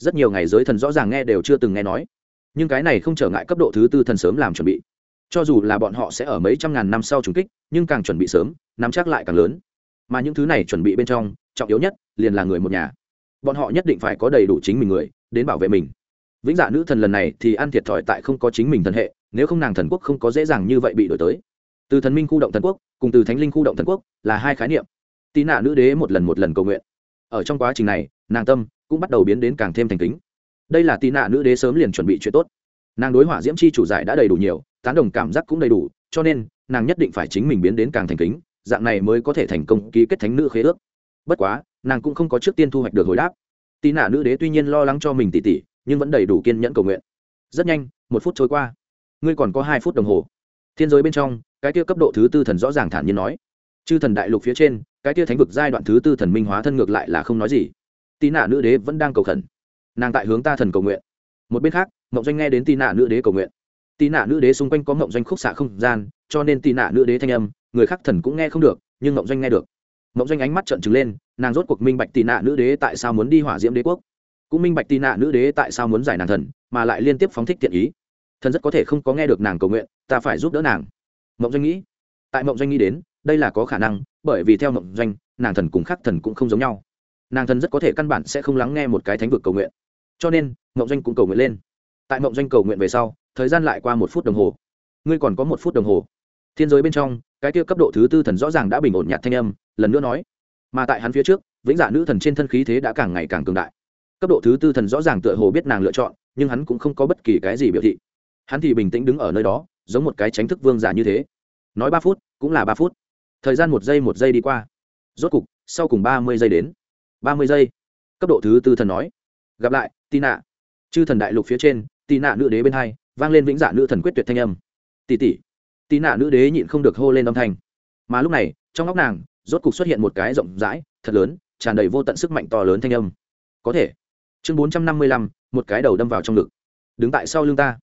rất nhiều ngày giới thần rõ ràng nghe đều chưa từng nghe nói, nhưng cái này không trở ngại cấp độ thứ tư thần sớm làm chuẩn bị. Cho dù là bọn họ sẽ ở mấy trăm ngàn năm sau trùng kích, nhưng càng chuẩn bị sớm nắm chắc lại càng lớn. Mà những thứ này chuẩn bị bên trong trọng yếu nhất liền là người một nhà. Bọn họ nhất định phải có đầy đủ chính mình người đến bảo vệ mình. Vĩnh Dạ nữ thần lần này thì ăn thiệt thòi tại không có chính mình thần hệ, nếu không nàng thần quốc không có dễ dàng như vậy bị đổi tới. Từ thần minh khu động thần quốc cùng từ thánh linh khu động thần quốc là hai khái niệm. Tí nạ nữ đế một lần cầu nguyện, ở trong quá trình này nàng tâm cũng bắt đầu biến đến càng thêm thành kính. Đây là tí nạ nữ đế sớm liền chuẩn bị chuyện tốt. Nàng đối hỏa diễm chi chủ giải đã đầy đủ nhiều, tán đồng cảm giác cũng đầy đủ, cho nên nàng nhất định phải chính mình biến đến càng thành kính, dạng này mới có thể thành công ký kết thánh nữ khế ước. Bất quá nàng cũng không có trước tiên thu hoạch được hồi đáp. Tí nạ nữ đế tuy nhiên lo lắng cho mình tỉ tỉ, nhưng vẫn đầy đủ kiên nhẫn cầu nguyện. Rất nhanh 1 phút trôi qua, ngươi còn có 2 phút đồng hồ. Thiên giới bên trong cái kia cấp độ thứ tư thần rõ ràng thản nhiên nói. Chư thần đại lục phía trên cái kia thánh vực giai đoạn thứ tư thần minh hóa thân ngược lại là không nói gì. Tí nạ nữ đế vẫn đang cầu khẩn, nàng tại hướng ta thần cầu nguyện. Một bên khác mộng doanh nghe đến tí nạ nữ đế cầu nguyện. Tí nạ nữ đế xung quanh có mộng doanh khúc xạ không gian, cho nên tí nạ nữ đế thanh âm người khác thần cũng nghe không được, nhưng mộng doanh nghe được. Mộng doanh ánh mắt trợn trừng lên, nàng rốt cuộc minh bạch tí nạ nữ đế tại sao muốn đi hỏa diễm đế quốc, cũng minh bạch tí nạ nữ đế tại sao muốn giải nàng thần mà lại liên tiếp phóng thích thiện ý. Thần rất có thể không có nghe được nàng cầu nguyện, ta phải giúp đỡ nàng. Mộng doanh nghĩ. Tại mộng doanh nghĩ đến đây là có khả năng, bởi vì theo mộng doanh nàng thần cùng khác thần cũng không giống nhau, nàng thần rất có thể căn bản sẽ không lắng nghe một cái thánh vực cầu nguyện, cho nên mộng doanh cũng cầu nguyện lên. Tại mộng doanh cầu nguyện về sau, thời gian lại qua 1 phút đồng hồ. Ngươi còn có 1 phút đồng hồ. Thiên giới bên trong cái kia cấp độ thứ tư thần rõ ràng đã bình ổn nhạt thanh âm lần nữa nói. Mà tại hắn phía trước vĩnh dạ nữ thần trên thân khí thế đã càng ngày càng cường đại. Cấp độ thứ tư thần rõ ràng tựa hồ biết nàng lựa chọn, nhưng hắn cũng không có bất kỳ cái gì biểu thị. Hắn thì bình tĩnh đứng ở nơi đó, giống một cái tránh thức vương giả như thế. Nói 3 phút cũng là 3 phút. Thời gian 1 giây đi qua. Rốt cục sau cùng 30 giây đến. 30 giây. Cấp độ thứ tư thần nói. Gặp lại Tí nạ. Chư thần đại lục phía trên Tí nạ nữ đế bên hai vang lên vĩnh dạ nữ thần quyết tuyệt thanh âm. Tỷ tỷ. Tí nạ nữ đế nhịn không được hô lên âm thanh. Mà lúc này trong óc nàng rốt cục xuất hiện một cái rộng rãi thật lớn tràn đầy vô tận sức mạnh to lớn thanh âm. Có thể. Chương 455, một cái đầu đâm vào trong ngực. Đứng tại sau lưng ta.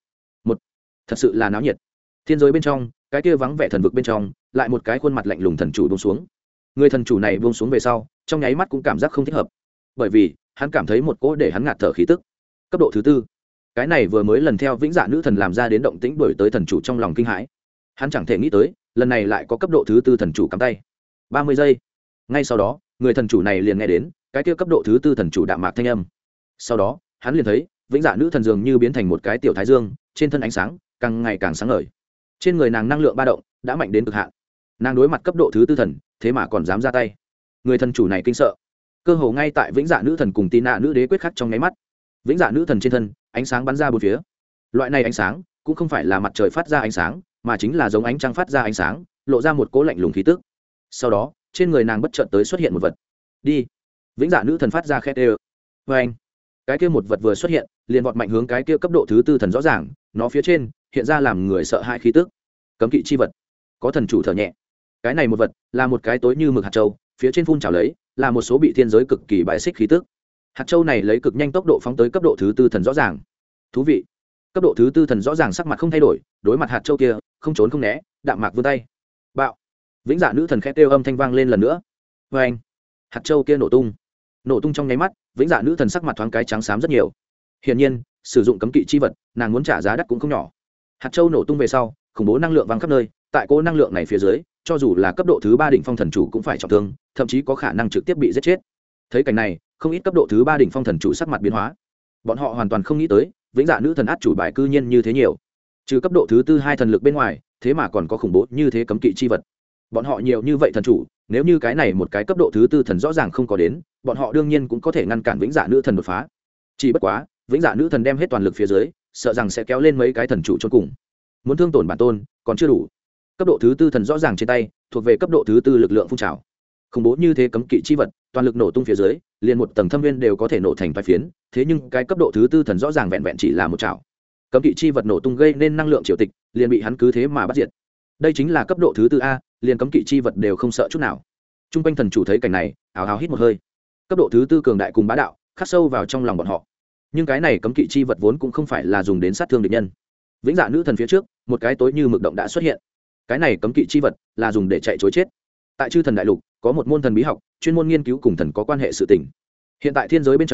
Thật sự là náo nhiệt. Thiên giới bên trong cái kia vắng vẻ thần vực bên trong lại một cái khuôn mặt lạnh lùng thần chủ buông xuống. Người thần chủ này buông xuống về sau trong nháy mắt cũng cảm giác không thích hợp, bởi vì hắn cảm thấy một cỗ để hắn ngạt thở khí tức. Cấp độ thứ tư, cái này vừa mới lần theo vĩnh dạ nữ thần làm ra đến động tĩnh đổi tới thần chủ trong lòng kinh hãi. Hắn chẳng thể nghĩ tới lần này lại có cấp độ thứ tư thần chủ cắm tay. 30 giây. Ngay sau đó người thần chủ này liền nghe đến cái kia cấp độ thứ tư thần chủ đạm mạc thanh âm. Sau đó hắn liền thấy vĩnh dạ nữ thần dường như biến thành một cái tiểu thái dương, trên thân ánh sáng càng ngày càng sáng ngời, trên người nàng năng lượng ba động đã mạnh đến cực hạn. Nàng đối mặt cấp độ thứ tư thần thế mà còn dám ra tay, người thần chủ này kinh sợ. Cơ hồ ngay tại vĩnh dạ nữ thần cùng Tí nạ nữ đế quyết khắc trong nháy mắt, vĩnh dạ nữ thần trên thân ánh sáng bắn ra bốn phía. Loại này ánh sáng cũng không phải là mặt trời phát ra ánh sáng, mà chính là giống ánh trăng phát ra ánh sáng, lộ ra một cỗ lạnh lùng khí tức. Sau đó trên người nàng bất chợt tới xuất hiện một vật. Đi. Vĩnh dạ nữ thần phát ra khét ê. Vê anh. Cái kia một vật vừa xuất hiện liền vọt mạnh hướng cái kia cấp độ thứ tư thần rõ ràng, nó phía trên hiện ra làm người sợ hãi khí tức. Cấm kỵ chi vật. Có thần chủ thở nhẹ. Cái này một vật là một cái tối như mực hạt châu, phía trên phun trào lấy là một số bị thiên giới cực kỳ bãi xích khí tức. Hạt châu này lấy cực nhanh tốc độ phóng tới cấp độ thứ tư thần rõ ràng. Thú vị. Cấp độ thứ tư thần rõ ràng sắc mặt không thay đổi, đối mặt hạt châu kia không trốn không né, đạm mạc vươn tay. Bạo. Vĩnh dạ nữ thần khẽ kêu âm thanh vang lên lần nữa. Vê anh. Hạt châu kia nổ tung. Nổ tung trong nháy mắt, vĩnh dạ nữ thần sắc mặt thoáng cái trắng xám rất nhiều. Hiển nhiên sử dụng cấm kỵ chi vật, nàng muốn trả giá đắt cũng không nhỏ. Hạt châu nổ tung về sau, khủng bố năng lượng vang khắp nơi, tại cỗ năng lượng này phía dưới, cho dù là cấp độ thứ 3 đỉnh phong thần chủ cũng phải trọng thương, thậm chí có khả năng trực tiếp bị giết chết. Thấy cảnh này, không ít cấp độ thứ 3 đỉnh phong thần chủ sắc mặt biến hóa. Bọn họ hoàn toàn không nghĩ tới, vĩnh dạ nữ thần át chủ bài cư nhiên như thế nhiều. Trừ cấp độ thứ 4 hai thần lực bên ngoài, thế mà còn có khủng bố như thế cấm kỵ chi vật. Bọn họ nhiều như vậy thần chủ, nếu như cái này một cái cấp độ thứ 4 thần rõ ràng không có đến, bọn họ đương nhiên cũng có thể ngăn cản vĩnh dạ nữ thần đột phá. Chỉ bất quá, vĩnh dạ nữ thần đem hết toàn lực phía dưới, sợ rằng sẽ kéo lên mấy cái thần chủ chôn cùng. Muốn thương tổn bản tôn, còn chưa đủ. Cấp độ thứ 4 thần rõ ràng trên tay, thuộc về cấp độ thứ 4 lực lượng phun trào. Khủng bố như thế cấm kỵ chi vật, toàn lực nổ tung phía dưới, liền một tầng thâm viên đều có thể nổ thành vài phiến, thế nhưng cái cấp độ thứ 4 thần rõ ràng vẹn vẹn chỉ là một chảo. Cấm kỵ chi vật nổ tung gây nên năng lượng triều tịch, liền bị hắn cứ thế mà bắt diệt. Đây chính là cấp độ thứ 4 a, liền cấm kỵ chi vật đều không sợ chút nào. Trung quanh thần chủ thấy cảnh này, ào ào hít một hơi. Cấp độ thứ 4 cường đại cùng bá đạo, khắc sâu vào trong lòng bọn họ. Nhưng cái này cấm kỵ chi vật vốn cũng không phải là dùng đến sát thương địch nhân. Vĩnh dạ nữ thần phía trước, một cái tối như mực động đã xuất hiện. Cái này cấm kỵ chi vật là dùng để chạy trối chết. Tại chư thần đại lục có một môn thần bí học chuyên môn nghiên cứu cùng thần có quan hệ sự tình. Hiện tại thiên giới bên trong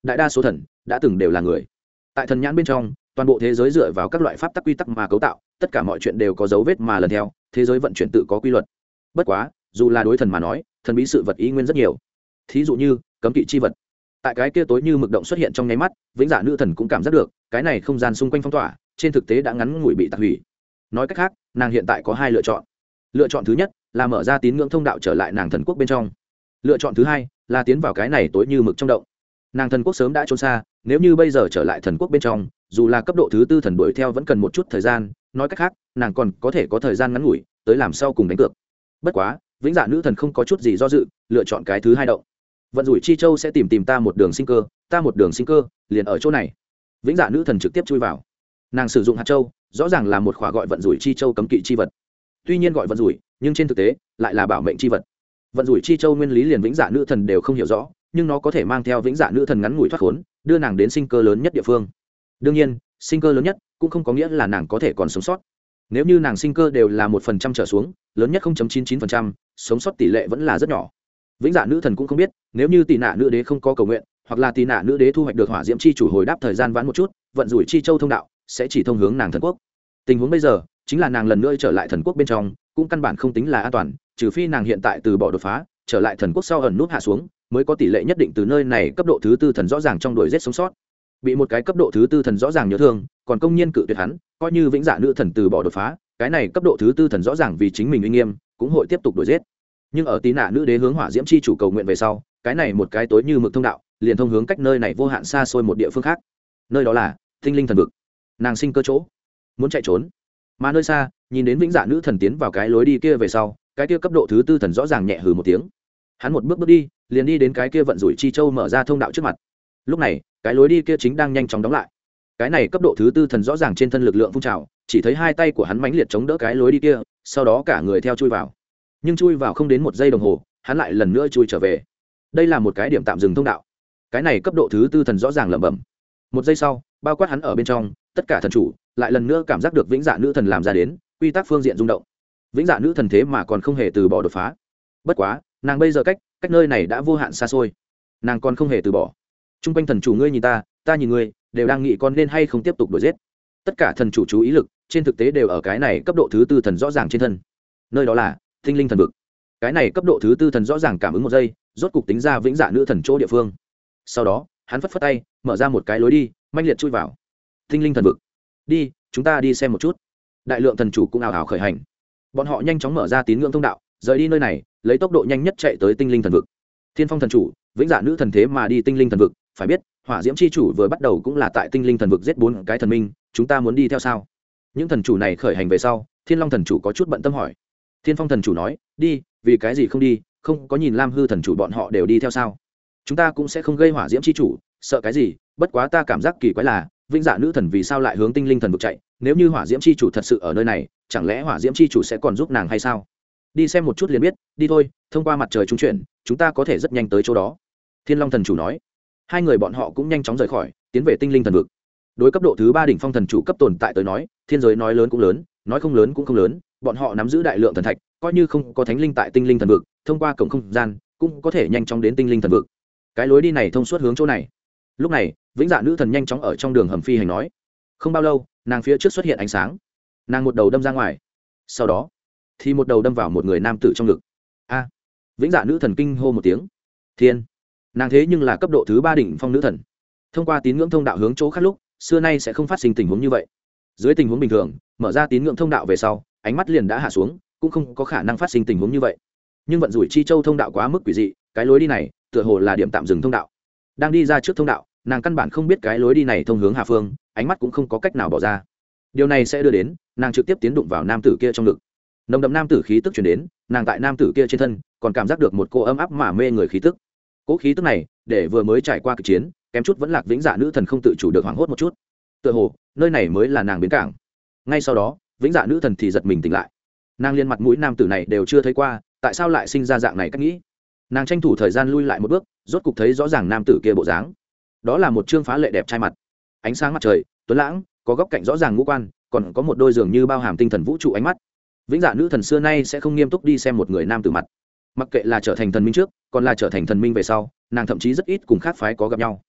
đại đa số thần đã từng đều là người. Tại thần nhãn bên trong, toàn bộ thế giới dựa vào các loại pháp tắc quy tắc mà cấu tạo, tất cả mọi chuyện đều có dấu vết mà lần theo, thế giới vận chuyển tự có quy luật. Bất quá, dù là đối thần mà nói, thần bí sự vật ý nguyên rất nhiều. Thí dụ như cấm kỵ chi vật. Tại cái kia tối như mực động xuất hiện trong nháy mắt, vĩnh dạ nữ thần cũng cảm giác được cái này không gian xung quanh phong tỏa trên thực tế đã ngắn ngủi bị tạc hủy. Nói cách khác, nàng hiện tại có hai lựa chọn. Lựa chọn thứ nhất là mở ra tín ngưỡng thông đạo trở lại nàng thần quốc bên trong. Lựa chọn thứ hai là tiến vào cái này tối như mực trong động. Nàng thần quốc sớm đã trốn xa, nếu như bây giờ trở lại thần quốc bên trong, dù là cấp độ thứ tư thần đuổi theo vẫn cần một chút thời gian. Nói cách khác, nàng còn có thể có thời gian ngắn ngủi tới làm sau cùng đánh cược. Bất quá, vĩnh dạ nữ thần không có chút gì do dự, lựa chọn cái thứ hai động. Vận rủi chi châu sẽ tìm ta một đường sinh cơ, ta một đường sinh cơ liền ở chỗ này. Vĩnh dạ nữ thần trực tiếp chui vào. Nàng sử dụng hạt châu, rõ ràng là một khóa gọi vận rủi chi châu cấm kỵ chi vật. Tuy nhiên gọi vận rủi, nhưng trên thực tế lại là bảo mệnh chi vật. Vận rủi chi châu nguyên lý liền vĩnh dạ nữ thần đều không hiểu rõ, nhưng nó có thể mang theo vĩnh dạ nữ thần ngắn ngủi thoát khốn, đưa nàng đến sinh cơ lớn nhất địa phương. Đương nhiên, sinh cơ lớn nhất cũng không có nghĩa là nàng có thể còn sống sót. Nếu như nàng sinh cơ đều là 1% trở xuống, lớn nhất 0.99%, sống sót tỷ lệ vẫn là rất nhỏ. Vĩnh dạ nữ thần cũng không biết, nếu như Tỳ Nạ nữ đế không có cầu nguyện, hoặc là Tỳ Nạ nữ đế thu hoạch được hỏa diễm chi chủ hồi đáp thời gian vãn một chút, vận rủi chi châu thông đạo sẽ chỉ thông hướng nàng thần quốc. Tình huống bây giờ chính là nàng lần nữa trở lại thần quốc bên trong, cũng căn bản không tính là an toàn, trừ phi nàng hiện tại từ bỏ đột phá, trở lại thần quốc sau ẩn nút hạ xuống, mới có tỷ lệ nhất định từ nơi này cấp độ thứ tư thần rõ ràng trong đuổi giết sống sót. Bị một cái cấp độ thứ tư thần rõ ràng nhớ thương, còn công nhiên cự tuyệt hắn, coi như vĩnh dạ nữ thần từ bỏ đột phá, cái này cấp độ thứ tư thần rõ ràng vì chính mình uy nghiêm, cũng hội tiếp tục đuổi giết. Nhưng ở Tỳ Nạ nữ đế hướng hỏa diễm chi chủ cầu nguyện về sau, cái này một cái tối như mực thông đạo liền thông hướng cách nơi này vô hạn xa xôi một địa phương khác. Nơi đó là tinh linh thần vực, nàng sinh cơ chỗ, muốn chạy trốn. Mà nơi xa, nhìn đến vĩnh dạ nữ thần tiến vào cái lối đi kia về sau, cái kia cấp độ thứ tư thần rõ ràng nhẹ hừ một tiếng. Hắn một bước bước đi, liền đi đến cái kia vận rủi chi châu mở ra thông đạo trước mặt. Lúc này, cái lối đi kia chính đang nhanh chóng đóng lại. Cái này cấp độ thứ tư thần rõ ràng trên thân lực lượng phun trào, chỉ thấy hai tay của hắn mãnh liệt chống đỡ cái lối đi kia, sau đó cả người theo chui vào. Nhưng chui vào không đến một giây đồng hồ, hắn lại lần nữa chui trở về. Đây là một cái điểm tạm dừng thông đạo. Cái này cấp độ thứ tư thần rõ ràng lẩm bẩm. Một giây sau, bao quát hắn ở bên trong, tất cả thần chủ lại lần nữa cảm giác được vĩnh dạ nữ thần làm ra đến quy tắc phương diện rung động. Vĩnh dạ nữ thần thế mà còn không hề từ bỏ đột phá. Bất quá, nàng bây giờ cách nơi này đã vô hạn xa xôi, nàng còn không hề từ bỏ. Trung quanh thần chủ ngươi nhìn ta nhìn ngươi, đều đang nghĩ con nên hay không tiếp tục đuổi giết. Tất cả thần chủ chú ý lực trên thực tế đều ở cái này cấp độ thứ tư thần rõ ràng trên thân. Nơi đó là tinh linh thần vực. Cái này cấp độ thứ tư thần rõ ràng cảm ứng một giây, rốt cục tính ra vĩnh dạ nữ thần chỗ địa phương. Sau đó, hắn phất phất tay, mở ra một cái lối đi, manh liệt chui vào tinh linh thần vực. Đi, chúng ta đi xem một chút. Đại lượng thần chủ cũng ào ào khởi hành. Bọn họ nhanh chóng mở ra tín ngưỡng thông đạo, rời đi nơi này, lấy tốc độ nhanh nhất chạy tới tinh linh thần vực. Thiên phong thần chủ, vĩnh dạ nữ thần thế mà đi tinh linh thần vực, phải biết hỏa diễm chi chủ vừa bắt đầu cũng là tại tinh linh thần vực giết 4 cái thần minh, chúng ta muốn đi theo sao? Những thần chủ này khởi hành về sau, thiên long thần chủ có chút bận tâm hỏi. Thiên phong thần chủ nói, đi, vì cái gì không đi, không có nhìn lam hư thần chủ bọn họ đều đi theo sao? Chúng ta cũng sẽ không gây hỏa diễm chi chủ, sợ cái gì? Bất quá ta cảm giác kỳ quái là vĩnh dạ nữ thần vì sao lại hướng tinh linh thần vực chạy? Nếu như hỏa diễm chi chủ thật sự ở nơi này, chẳng lẽ hỏa diễm chi chủ sẽ còn giúp nàng hay sao? Đi xem một chút liền biết, đi thôi, thông qua mặt trời trung chuyển, chúng ta có thể rất nhanh tới chỗ đó. Thiên long thần chủ nói. Hai người bọn họ cũng nhanh chóng rời khỏi, tiến về tinh linh thần vực. Đối cấp độ thứ 3 đỉnh phong thần chủ cấp tồn tại tới nói, thiên giới nói lớn cũng lớn, nói không lớn cũng không lớn, bọn họ nắm giữ đại lượng thần thạch, coi như không có thánh linh tại tinh linh thần vực, thông qua cổng không gian cũng có thể nhanh chóng đến tinh linh thần vực. Cái lối đi này thông suốt hướng chỗ này. Lúc này, vĩnh dạ nữ thần nhanh chóng ở trong đường hầm phi hành nói. Không bao lâu, nàng phía trước xuất hiện ánh sáng, nàng một đầu đâm ra ngoài, sau đó thì một đầu đâm vào một người nam tử trong ngực. A! Vĩnh dạ nữ thần kinh hô một tiếng. Thiên! Nàng thế nhưng là cấp độ thứ 3 đỉnh phong nữ thần, thông qua tín ngưỡng thông đạo hướng chỗ khác lúc xưa nay sẽ không phát sinh tình huống như vậy. Dưới tình huống bình thường, mở ra tín ngưỡng thông đạo về sau, ánh mắt liền đã hạ xuống, cũng không có khả năng phát sinh tình huống như vậy. Nhưng vận rủi chi châu thông đạo quá mức quỷ dị, cái lối đi này tựa hồ là điểm tạm dừng thông đạo. Đang đi ra trước thông đạo, nàng căn bản không biết cái lối đi này thông hướng hà phương, ánh mắt cũng không có cách nào bỏ ra. Điều này sẽ đưa đến nàng trực tiếp tiến đụng vào nam tử kia trong ngực. Nồng đậm nam tử khí tức truyền đến, nàng tại nam tử kia trên thân còn cảm giác được một cô ấm áp mà mê người khí tức. Cỗ khí tức này, để vừa mới trải qua cuộc chiến, kém chút vẫn lạc vĩnh dạ nữ thần không tự chủ được hoảng hốt một chút. Tựa hồ, nơi này mới là nàng bến cảng. Ngay sau đó, vĩnh dạ nữ thần thì giật mình tỉnh lại. Nàng liên mặt mũi nam tử này đều chưa thấy qua, tại sao lại sinh ra dạng này cách nghĩ? Nàng tranh thủ thời gian lui lại một bước, rốt cục thấy rõ ràng nam tử kia bộ dáng. Đó là một trương phá lệ đẹp trai mặt, ánh sáng mặt trời, tuấn lãng, có góc cạnh rõ ràng ngũ quan, còn có một đôi dường như bao hàm tinh thần vũ trụ ánh mắt. Vĩnh dạ nữ thần xưa nay sẽ không nghiêm túc đi xem một người nam tử mặt, mặc kệ là trở thành thần minh trước, còn là trở thành thần minh về sau, nàng thậm chí rất ít cùng khác phái có gặp nhau.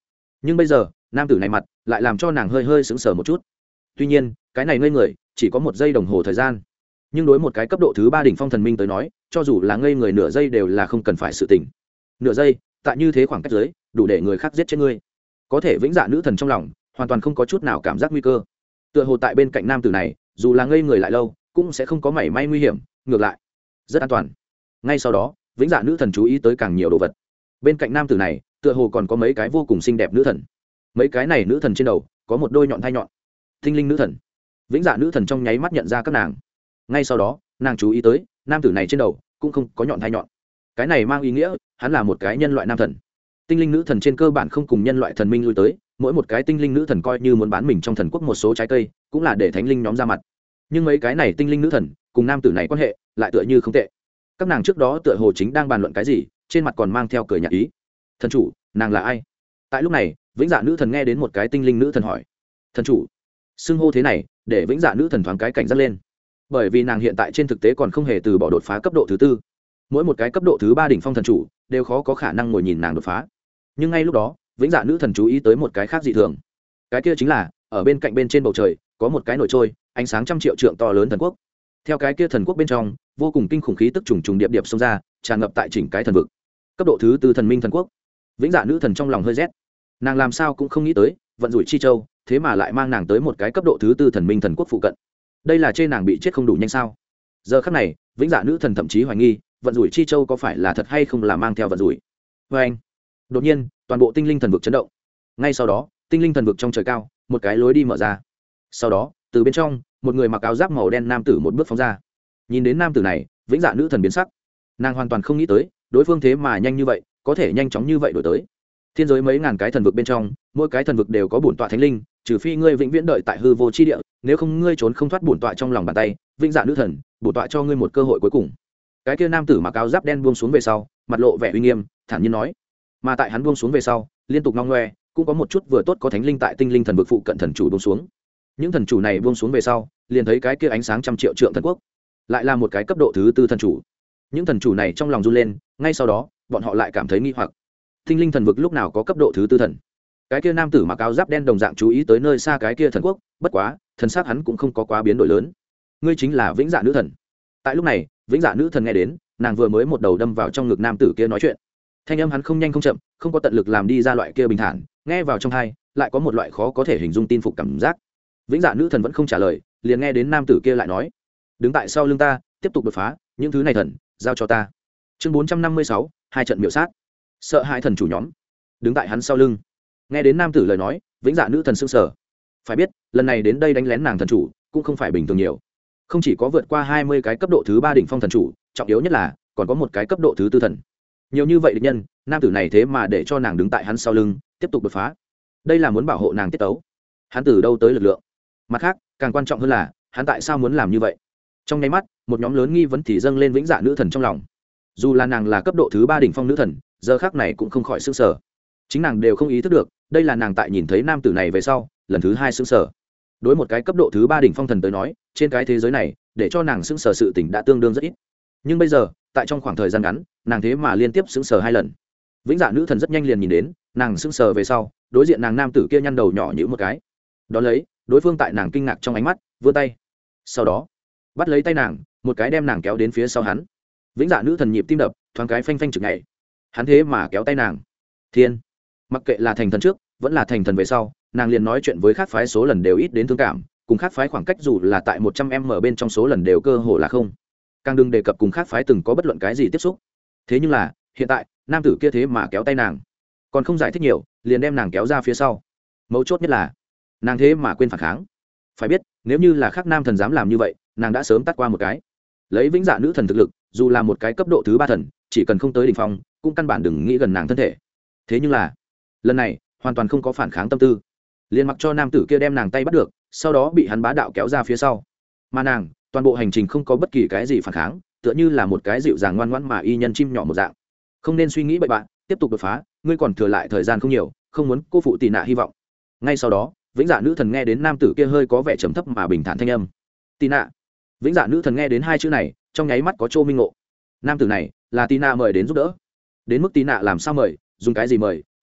nhưng bây giờ nam tử này mặt lại làm cho nàng hơi hơi sững sờ một chút. Tuy nhiên cái này ngây người chỉ có 1 giây đồng hồ thời gian, nhưng đối một cái cấp độ thứ 3 đỉnh phong thần minh tới nói, cho dù là ngây người nửa giây đều là không cần phải sự tỉnh. Nửa giây tại như thế khoảng cách dưới đủ để người khác giết chết ngươi. Có thể vĩnh dạ nữ thần trong lòng hoàn toàn không có chút nào cảm giác nguy cơ, tựa hồ tại bên cạnh nam tử này dù là ngây người lại lâu cũng sẽ không có mảy may nguy hiểm, ngược lại rất an toàn. Ngay sau đó vĩnh dạ nữ thần chú ý tới càng nhiều đồ vật. Bên cạnh nam tử này tựa hồ còn có mấy cái vô cùng xinh đẹp nữ thần. Mấy cái này nữ thần trên đầu có một đôi nhọn thai nhọn. Tinh linh nữ thần. Vĩnh dạ nữ thần trong nháy mắt nhận ra các nàng. Ngay sau đó nàng chú ý tới nam tử này trên đầu cũng không có nhọn thai nhọn. Cái này mang ý nghĩa hắn là một cái nhân loại nam thần. Tinh linh nữ thần trên cơ bản không cùng nhân loại thần minh lui tới, mỗi một cái tinh linh nữ thần coi như muốn bán mình trong thần quốc một số trái cây cũng là để thánh linh nhóm ra mặt. Nhưng mấy cái này tinh linh nữ thần cùng nam tử này quan hệ lại tựa như không tệ. Các nàng trước đó tựa hồ chính đang bàn luận cái gì, trên mặt còn mang theo cười nhạt ý. Thần chủ, nàng là ai? Tại lúc này vĩnh dạ nữ thần nghe đến một cái tinh linh nữ thần hỏi. Thần chủ? Xưng hô thế này để vĩnh dạ nữ thần thoáng cái cảnh giác lên, bởi vì nàng hiện tại trên thực tế còn không hề từ bỏ đột phá cấp độ thứ 4. Mỗi một cái cấp độ thứ 3 đỉnh phong thần chủ đều khó có khả năng ngồi nhìn nàng đột phá. Nhưng ngay lúc đó vĩnh dạ nữ thần chú ý tới một cái khác dị thường. Cái kia chính là ở bên cạnh bên trên bầu trời có một cái nổi trôi ánh sáng trăm triệu trượng to lớn thần quốc. Theo cái kia thần quốc bên trong vô cùng kinh khủng khí tức trùng trùng điệp điệp xông ra, tràn ngập tại chỉnh cái thần vực. Cấp độ thứ 4 thần minh thần quốc. Vĩnh dạ nữ thần trong lòng hơi rét. Nàng làm sao cũng không nghĩ tới vận rủi chi châu thế mà lại mang nàng tới một cái cấp độ thứ 4 thần minh thần quốc phụ cận. Đây là trên nàng bị chết không đủ nhanh sao? Giờ khắc này vĩnh dạ nữ thần thậm chí hoài nghi vận rủi chi châu có phải là thật hay không là mang theo vận rủi. Vê anh, đột nhiên toàn bộ tinh linh thần vực chấn động. Ngay sau đó tinh linh thần vực trong trời cao một cái lối đi mở ra. Sau đó từ bên trong một người mặc áo giáp màu đen nam tử một bước phóng ra. Nhìn đến nam tử này vĩnh dạ nữ thần biến sắc. Nàng hoàn toàn không nghĩ tới đối phương thế mà nhanh như vậy có thể nhanh chóng như vậy đổi tới. Thiên giới mấy ngàn cái thần vực bên trong mỗi cái thần vực đều có bổn tọa thánh linh, trừ phi ngươi vĩnh viễn đợi tại hư vô chi địa, nếu không ngươi trốn không thoát bổn tọa trong lòng bàn tay. Vĩnh dạ nữ thần, bổn tọa cho ngươi một cơ hội cuối cùng. Cái kia nam tử mặc áo giáp đen buông xuống về sau, mặt lộ vẻ uy nghiêm, thản nhiên nói. Mà tại hắn buông xuống về sau, liên tục ngong ngoe, cũng có một chút vừa tốt có thánh linh tại tinh linh thần vực phụ cận thần chủ buông xuống. Những thần chủ này buông xuống về sau, liền thấy cái kia ánh sáng trăm triệu trượng thần quốc, lại là một cái cấp độ thứ 4 thần chủ. Những thần chủ này trong lòng run lên, ngay sau đó, bọn họ lại cảm thấy nghi hoặc. Tinh linh thần vực lúc nào có cấp độ thứ 4 thần? Cái kia nam tử mặc áo giáp đen đồng dạng chú ý tới nơi xa cái kia thần quốc, bất quá, thần sắc hắn cũng không có quá biến đổi lớn. Ngươi chính là vĩnh dạ nữ thần. Tại lúc này vĩnh dạ nữ thần nghe đến nàng vừa mới một đầu đâm vào trong ngực nam tử kia nói chuyện. Thanh âm hắn không nhanh không chậm, không có tận lực làm đi ra loại kia bình thản, nghe vào trong tai lại có một loại khó có thể hình dung tin phục cảm giác. Vĩnh dạ nữ thần vẫn không trả lời, liền nghe đến nam tử kia lại nói. Đứng tại sau lưng ta tiếp tục đột phá, những thứ này thần giao cho ta. Chương 456, hai trận miểu sát. Sợ hãi thần chủ nhóm đứng tại hắn sau lưng. Nghe đến nam tử lời nói vĩnh dạ nữ thần sững sờ. Phải biết lần này đến đây đánh lén nàng thần chủ cũng không phải bình thường nhiều, không chỉ có vượt qua 20 cái cấp độ thứ 3 đỉnh phong thần chủ, trọng yếu nhất là còn có một cái cấp độ thứ 4 thần. Nhiều như vậy địch nhân, nam tử này thế mà để cho nàng đứng tại hắn sau lưng tiếp tục đột phá. Đây là muốn bảo hộ nàng tiết tấu. Hắn từ đâu tới lực lượng? Mặt khác càng quan trọng hơn là hắn tại sao muốn làm như vậy? Trong nháy mắt một nhóm lớn nghi vấn thì dâng lên vĩnh dạ nữ thần trong lòng. Dù là nàng là cấp độ thứ 3 đỉnh phong nữ thần, giờ khắc này cũng không khỏi sững sờ. Chính nàng đều không ý thức được đây là nàng tại nhìn thấy nam tử này về sau lần thứ 2 sững sờ. Đối một cái cấp độ thứ 3 đỉnh phong thần tới nói, trên cái thế giới này để cho nàng sững sờ sự tình đã tương đương rất ít. Nhưng bây giờ tại trong khoảng thời gian ngắn nàng thế mà liên tiếp sững sờ 2 lần. Vĩnh dạ nữ thần rất nhanh liền nhìn đến nàng sững sờ về sau, đối diện nàng nam tử kia nhăn đầu nhỏ nhíu một cái. Đón lấy đối phương tại nàng kinh ngạc trong ánh mắt vươn tay, sau đó bắt lấy tay nàng, một cái đem nàng kéo đến phía sau hắn. Vĩnh dạ nữ thần nhịp tim đập thoáng cái phanh phanh chực nhảy. Hắn thế mà kéo tay nàng. Thiên, mặc kệ là thành thần trước vẫn là thành thần về sau, nàng liền nói chuyện với khác phái số lần đều ít đến thương cảm, cùng khác phái khoảng cách dù là tại 100m bên trong số lần đều cơ hồ là không, càng đừng đề cập cùng khác phái từng có bất luận cái gì tiếp xúc. Thế nhưng là hiện tại nam tử kia thế mà kéo tay nàng, còn không giải thích nhiều liền đem nàng kéo ra phía sau. Mấu chốt nhất là nàng thế mà quên phản kháng. Phải biết nếu như là khác nam thần dám làm như vậy, nàng đã sớm tắt qua một cái. Lấy vĩnh dạ nữ thần thực lực, dù là một cái cấp độ thứ 3 thần, chỉ cần không tới đỉnh phong cũng căn bản đừng nghĩ gần nàng thân thể. Thế nhưng là lần này hoàn toàn không có phản kháng tâm tư, liền mặc cho nam tử kia đem nàng tay bắt được, sau đó bị hắn bá đạo kéo ra phía sau. Mà nàng toàn bộ hành trình không có bất kỳ cái gì phản kháng, tựa như là một cái dịu dàng ngoan ngoãn mà y nhân chim nhỏ một dạng. Không nên suy nghĩ bậy bạn, tiếp tục đột phá, ngươi còn thừa lại thời gian không nhiều, không muốn cô phụ Tì Nạ hy vọng. Ngay sau đó vĩnh dạ nữ thần nghe đến nam tử kia hơi có vẻ trầm thấp mà bình thản thanh âm. Tì Nạ. Vĩnh dạ nữ thần nghe đến 2 chữ này trong nháy mắt có trô minh ngộ. Nam tử này là Tì Nạ mời đến giúp đỡ. Đến mức Tì Nạ làm sao mời, dùng cái gì mời,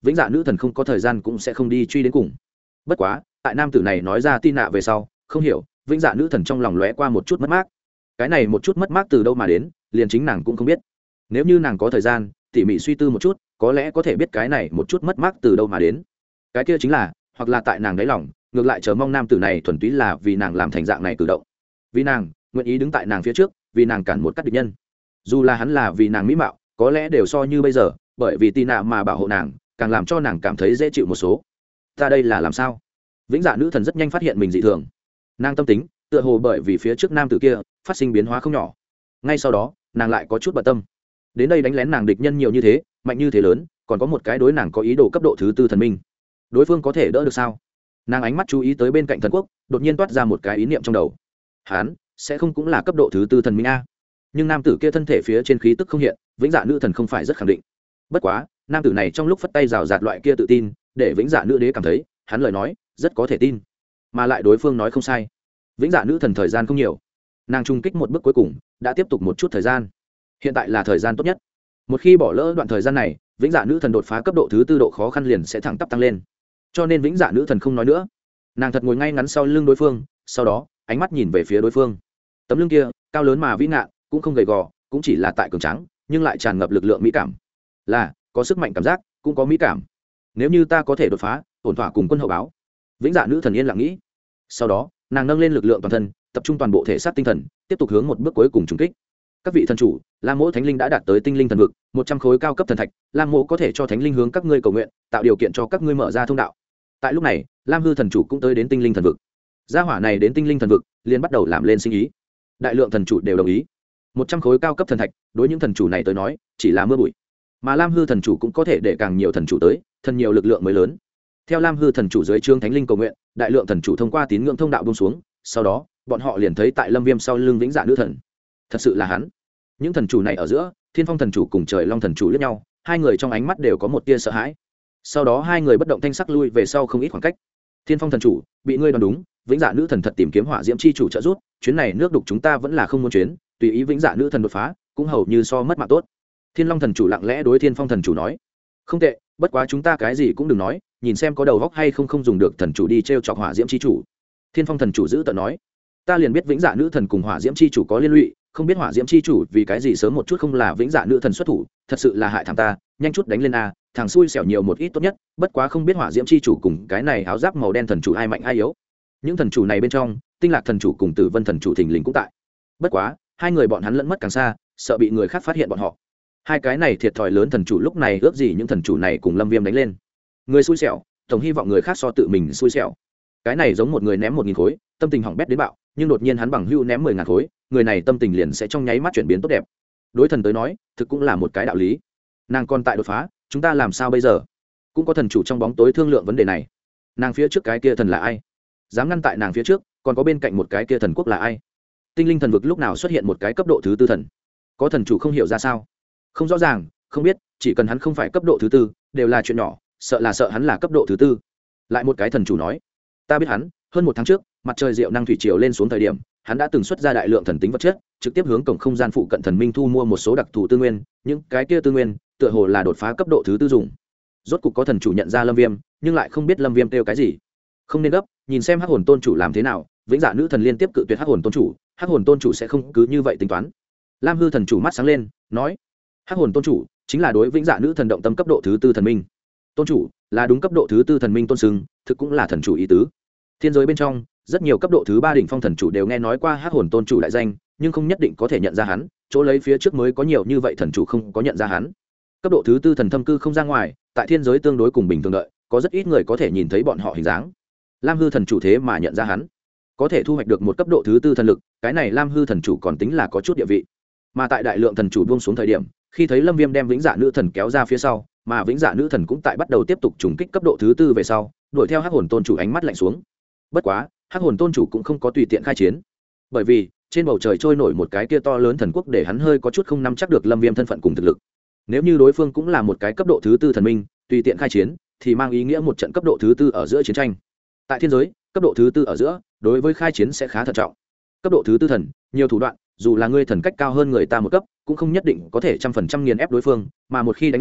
vĩnh dạ nữ thần không có thời gian cũng sẽ không đi truy đến cùng. Bất quá tại nam tử này nói ra tin nạ về sau, không hiểu vĩnh dạ nữ thần trong lòng lóe qua một chút mất mát. Cái này một chút mất mát từ đâu mà đến, liền chính nàng cũng không biết. Nếu như nàng có thời gian tỉ mỉ suy tư một chút, có lẽ có thể biết cái này một chút mất mát từ đâu mà đến. Cái kia chính là, hoặc là tại nàng đáy lòng ngược lại chờ mong nam tử này thuần túy là vì nàng làm thành dạng này cử động, vì nàng nguyện ý đứng tại nàng phía trước, vì nàng cản một cắt địch nhân. Dù là hắn là vì nàng mỹ mạo, có lẽ đều so như bây giờ, bởi vì tì nạ mà bảo hộ nàng, càng làm cho nàng cảm thấy dễ chịu một số. Ta đây là làm sao? Vĩnh dạ nữ thần rất nhanh phát hiện mình dị thường. Nàng tâm tính tựa hồ bởi vì phía trước nam tử kia phát sinh biến hóa không nhỏ. Ngay sau đó nàng lại có chút bận tâm. Đến đây đánh lén nàng địch nhân nhiều như thế, mạnh như thế lớn, còn có một cái đối nàng có ý đồ cấp độ thứ tư thần minh, đối phương có thể đỡ được sao? Nàng ánh mắt chú ý tới bên cạnh thần quốc, đột nhiên toát ra một cái ý niệm trong đầu. Hắn sẽ không cũng là cấp độ thứ tư thần minh a? Nhưng nam tử kia thân thể phía trên khí tức không hiện, vĩnh dạ nữ thần không phải rất khẳng định. Bất quá nam tử này trong lúc phất tay rào rạt loại kia tự tin, để vĩnh dạ nữ đế cảm thấy hắn lời nói rất có thể tin, mà lại đối phương nói không sai. Vĩnh dạ nữ thần thời gian không nhiều, nàng trung kích một bước cuối cùng đã tiếp tục một chút thời gian, hiện tại là thời gian tốt nhất. Một khi bỏ lỡ đoạn thời gian này, vĩnh dạ nữ thần đột phá cấp độ thứ tư độ khó khăn liền sẽ thẳng tắp tăng lên. Cho nên vĩnh dạ nữ thần không nói nữa, nàng thật ngồi ngay ngắn sau lưng đối phương, sau đó ánh mắt nhìn về phía đối phương. Tấm lưng kia cao lớn mà vĩ ngạn, cũng không gầy gò, cũng chỉ là tại cường tráng, nhưng lại tràn ngập lực lượng mỹ cảm, là có sức mạnh cảm giác, cũng có mỹ cảm. Nếu như ta có thể đột phá, ổn thỏa cùng quân hậu báo. Vĩnh dạ nữ thần yên lặng nghĩ. Sau đó nàng nâng lên lực lượng toàn thân, tập trung toàn bộ thể xác tinh thần, tiếp tục hướng một bước cuối cùng trùng kích. Các vị thần chủ, lam mỗ thánh linh đã đạt tới tinh linh thần vực, 100 khối cao cấp thần thạch, lam mỗ có thể cho thánh linh hướng các ngươi cầu nguyện, tạo điều kiện cho các ngươi mở ra thông đạo. Tại lúc này lam hư thần chủ cũng tới đến tinh linh thần vực. Gia hỏa này đến tinh linh thần vực liền bắt đầu làm lên sinh ý. Đại lượng thần chủ đều đồng ý. 100 khối cao cấp thần thạch đối những thần chủ này tới nói chỉ là mưa bụi, mà lam hư thần chủ cũng có thể để càng nhiều thần chủ tới, thần nhiều lực lượng mới lớn. Theo lam hư thần chủ dưới trương thánh linh cầu nguyện, đại lượng thần chủ thông qua tín ngưỡng thông đạo buông xuống, sau đó bọn họ liền thấy tại lâm viêm sau lưng vĩnh dạ nữ thần. Thật sự là hắn. Những thần chủ này ở giữa, thiên phong thần chủ cùng trời long thần chủ liếc nhau, hai người trong ánh mắt đều có một tia sợ hãi. Sau đó hai người bất động thanh sắc lui về sau không ít khoảng cách. Thiên phong thần chủ, bị ngươi đoán đúng, vĩnh dạ nữ thần thật tìm kiếm hỏa diễm chi chủ trợ giúp, chuyến này nước đục chúng ta vẫn là không muốn chuyến, tùy ý vĩnh dạ nữ thần đột phá, cũng hầu như so mất mạng tốt. Thiên long thần chủ lặng lẽ đối thiên phong thần chủ nói. Không tệ, bất quá chúng ta cái gì cũng đừng nói, nhìn xem có đầu góc hay không, không dùng được thần chủ đi t r e o chọc hỏa diễm c h i chủ. Thiên phong thần chủ giữ tợn nói. Ta liền biết vĩnh dạ nữ thần cùng hỏa diễm c h i chủ có liên lụy, không biết hỏa diễm c h i chủ vì cái gì sớm một chút không là vĩnh dạ nữ thần xuất thủ, thật sự là hại thằng ta, nhanh chút đánh lên a, thằng xui xẻo nhiều một ít tốt nhất. Bất quá không biết hỏa diễm c h i chủ cùng cái này áo giáp màu đen thần chủ ai mạnh ai yếu. Những thần chủ này bên trong, tinh lạc thần chủ cùng tử vân thần chủ thình lình cũng tại. Bất quá hai người bọn hắn lẫn mất càng xa, sợ bị người khác phát hiện bọn họ. Hai cái này thiệt thòi lớn thần chủ lúc này ước gì những thần chủ này cùng lâm viêm đánh lên. Người xui xẻo, tổng hy vọng người khác so tự mình xui xẻo. Cái này giống một người ném 1000 khối, tâm tình hỏng bét đến bạo, nhưng đột nhiên hắn bằng hưu ném 10.000 khối, người này tâm tình liền sẽ trong nháy mắt chuyển biến tốt đẹp. Đối thần tới nói, thực cũng là một cái đạo lý. Nàng còn tại đột phá, chúng ta làm sao bây giờ? Cũng có thần chủ trong bóng tối thương lượng vấn đề này. Nàng phía trước cái kia thần là ai? Dám ngăn tại nàng phía trước, còn có bên cạnh một cái kia thần quốc là ai? Tinh linh thần vực lúc nào xuất hiện một cái cấp độ thứ tư thần? Có thần chủ không hiểu ra sao? Không rõ ràng, không biết, chỉ cần hắn không phải cấp độ thứ tư, đều là chuyện nhỏ, sợ hắn là cấp độ thứ tư. Lại một cái thần chủ nói, ta biết hắn, hơn 1 tháng trước, mặt trời diệu năng thủy triều lên xuống thời điểm, hắn đã từng xuất ra đại lượng thần tính vật chất, trực tiếp hướng cổng không gian phụ cận thần minh thu mua một số đặc thù tư nguyên, những cái kia tư nguyên, tựa hồ là đột phá cấp độ thứ tư dùng. Rốt cục có thần chủ nhận ra Lâm Viêm, nhưng lại không biết Lâm Viêm kêu cái gì. Không nên gấp, nhìn xem Hắc Hồn Tôn chủ làm thế nào, vĩnh dạ nữ thần liên tiếp cự tuyệt Hắc Hồn Tôn chủ, Hắc Hồn Tôn chủ sẽ không cứ như vậy tính toán. Lam hư thần chủ mắt sáng lên, nói, Hắc Hồn Tôn chủ chính là đối vĩnh dạ nữ thần động tâm cấp độ thứ tư thần minh. Tôn chủ là đúng cấp độ thứ tư thần minh tôn xưng, thực cũng là thần chủ ý tứ. Thiên giới bên trong, rất nhiều cấp độ thứ 3 đỉnh phong thần chủ đều nghe nói qua Hắc Hồn Tôn chủ đại danh, nhưng không nhất định có thể nhận ra hắn, chỗ lấy phía trước mới có nhiều như vậy thần chủ không có nhận ra hắn. Cấp độ thứ tư thần thâm cư không ra ngoài, tại thiên giới tương đối cùng bình thường đợi, có rất ít người có thể nhìn thấy bọn họ hình dáng. Lam hư thần chủ thế mà nhận ra hắn, có thể thu hoạch được một cấp độ thứ tư thần lực, cái này Lam hư thần chủ còn tính là có chút địa vị. Mà tại đại lượng thần chủ buông xuống thời điểm, khi thấy Lâm Viêm đem vĩnh dạ nữ thần kéo ra phía sau, mà vĩnh dạ nữ thần cũng tại bắt đầu tiếp tục trùng kích cấp độ thứ tư về sau, đuổi theo Hắc Hồn Tôn chủ ánh mắt lạnh xuống. Bất quá Hắc Hồn Tôn chủ cũng không có tùy tiện khai chiến, bởi vì trên bầu trời trôi nổi một cái kia to lớn thần quốc để hắn hơi có chút không nắm chắc được Lâm Viêm thân phận cùng thực lực. Nếu như đối phương cũng là một cái cấp độ thứ tư thần minh, tùy tiện khai chiến thì mang ý nghĩa một trận cấp độ thứ tư ở giữa chiến tranh. Tại thiên giới, cấp độ thứ tư ở giữa, đối với khai chiến sẽ khá thận trọng. Cấp độ thứ tư thần, nhiều thủ đoạn, dù là ngươi thần cách cao hơn người ta một cấp, cũng không nhất định có thể 100% nghiền ép đối phương, mà một khi đánh lên,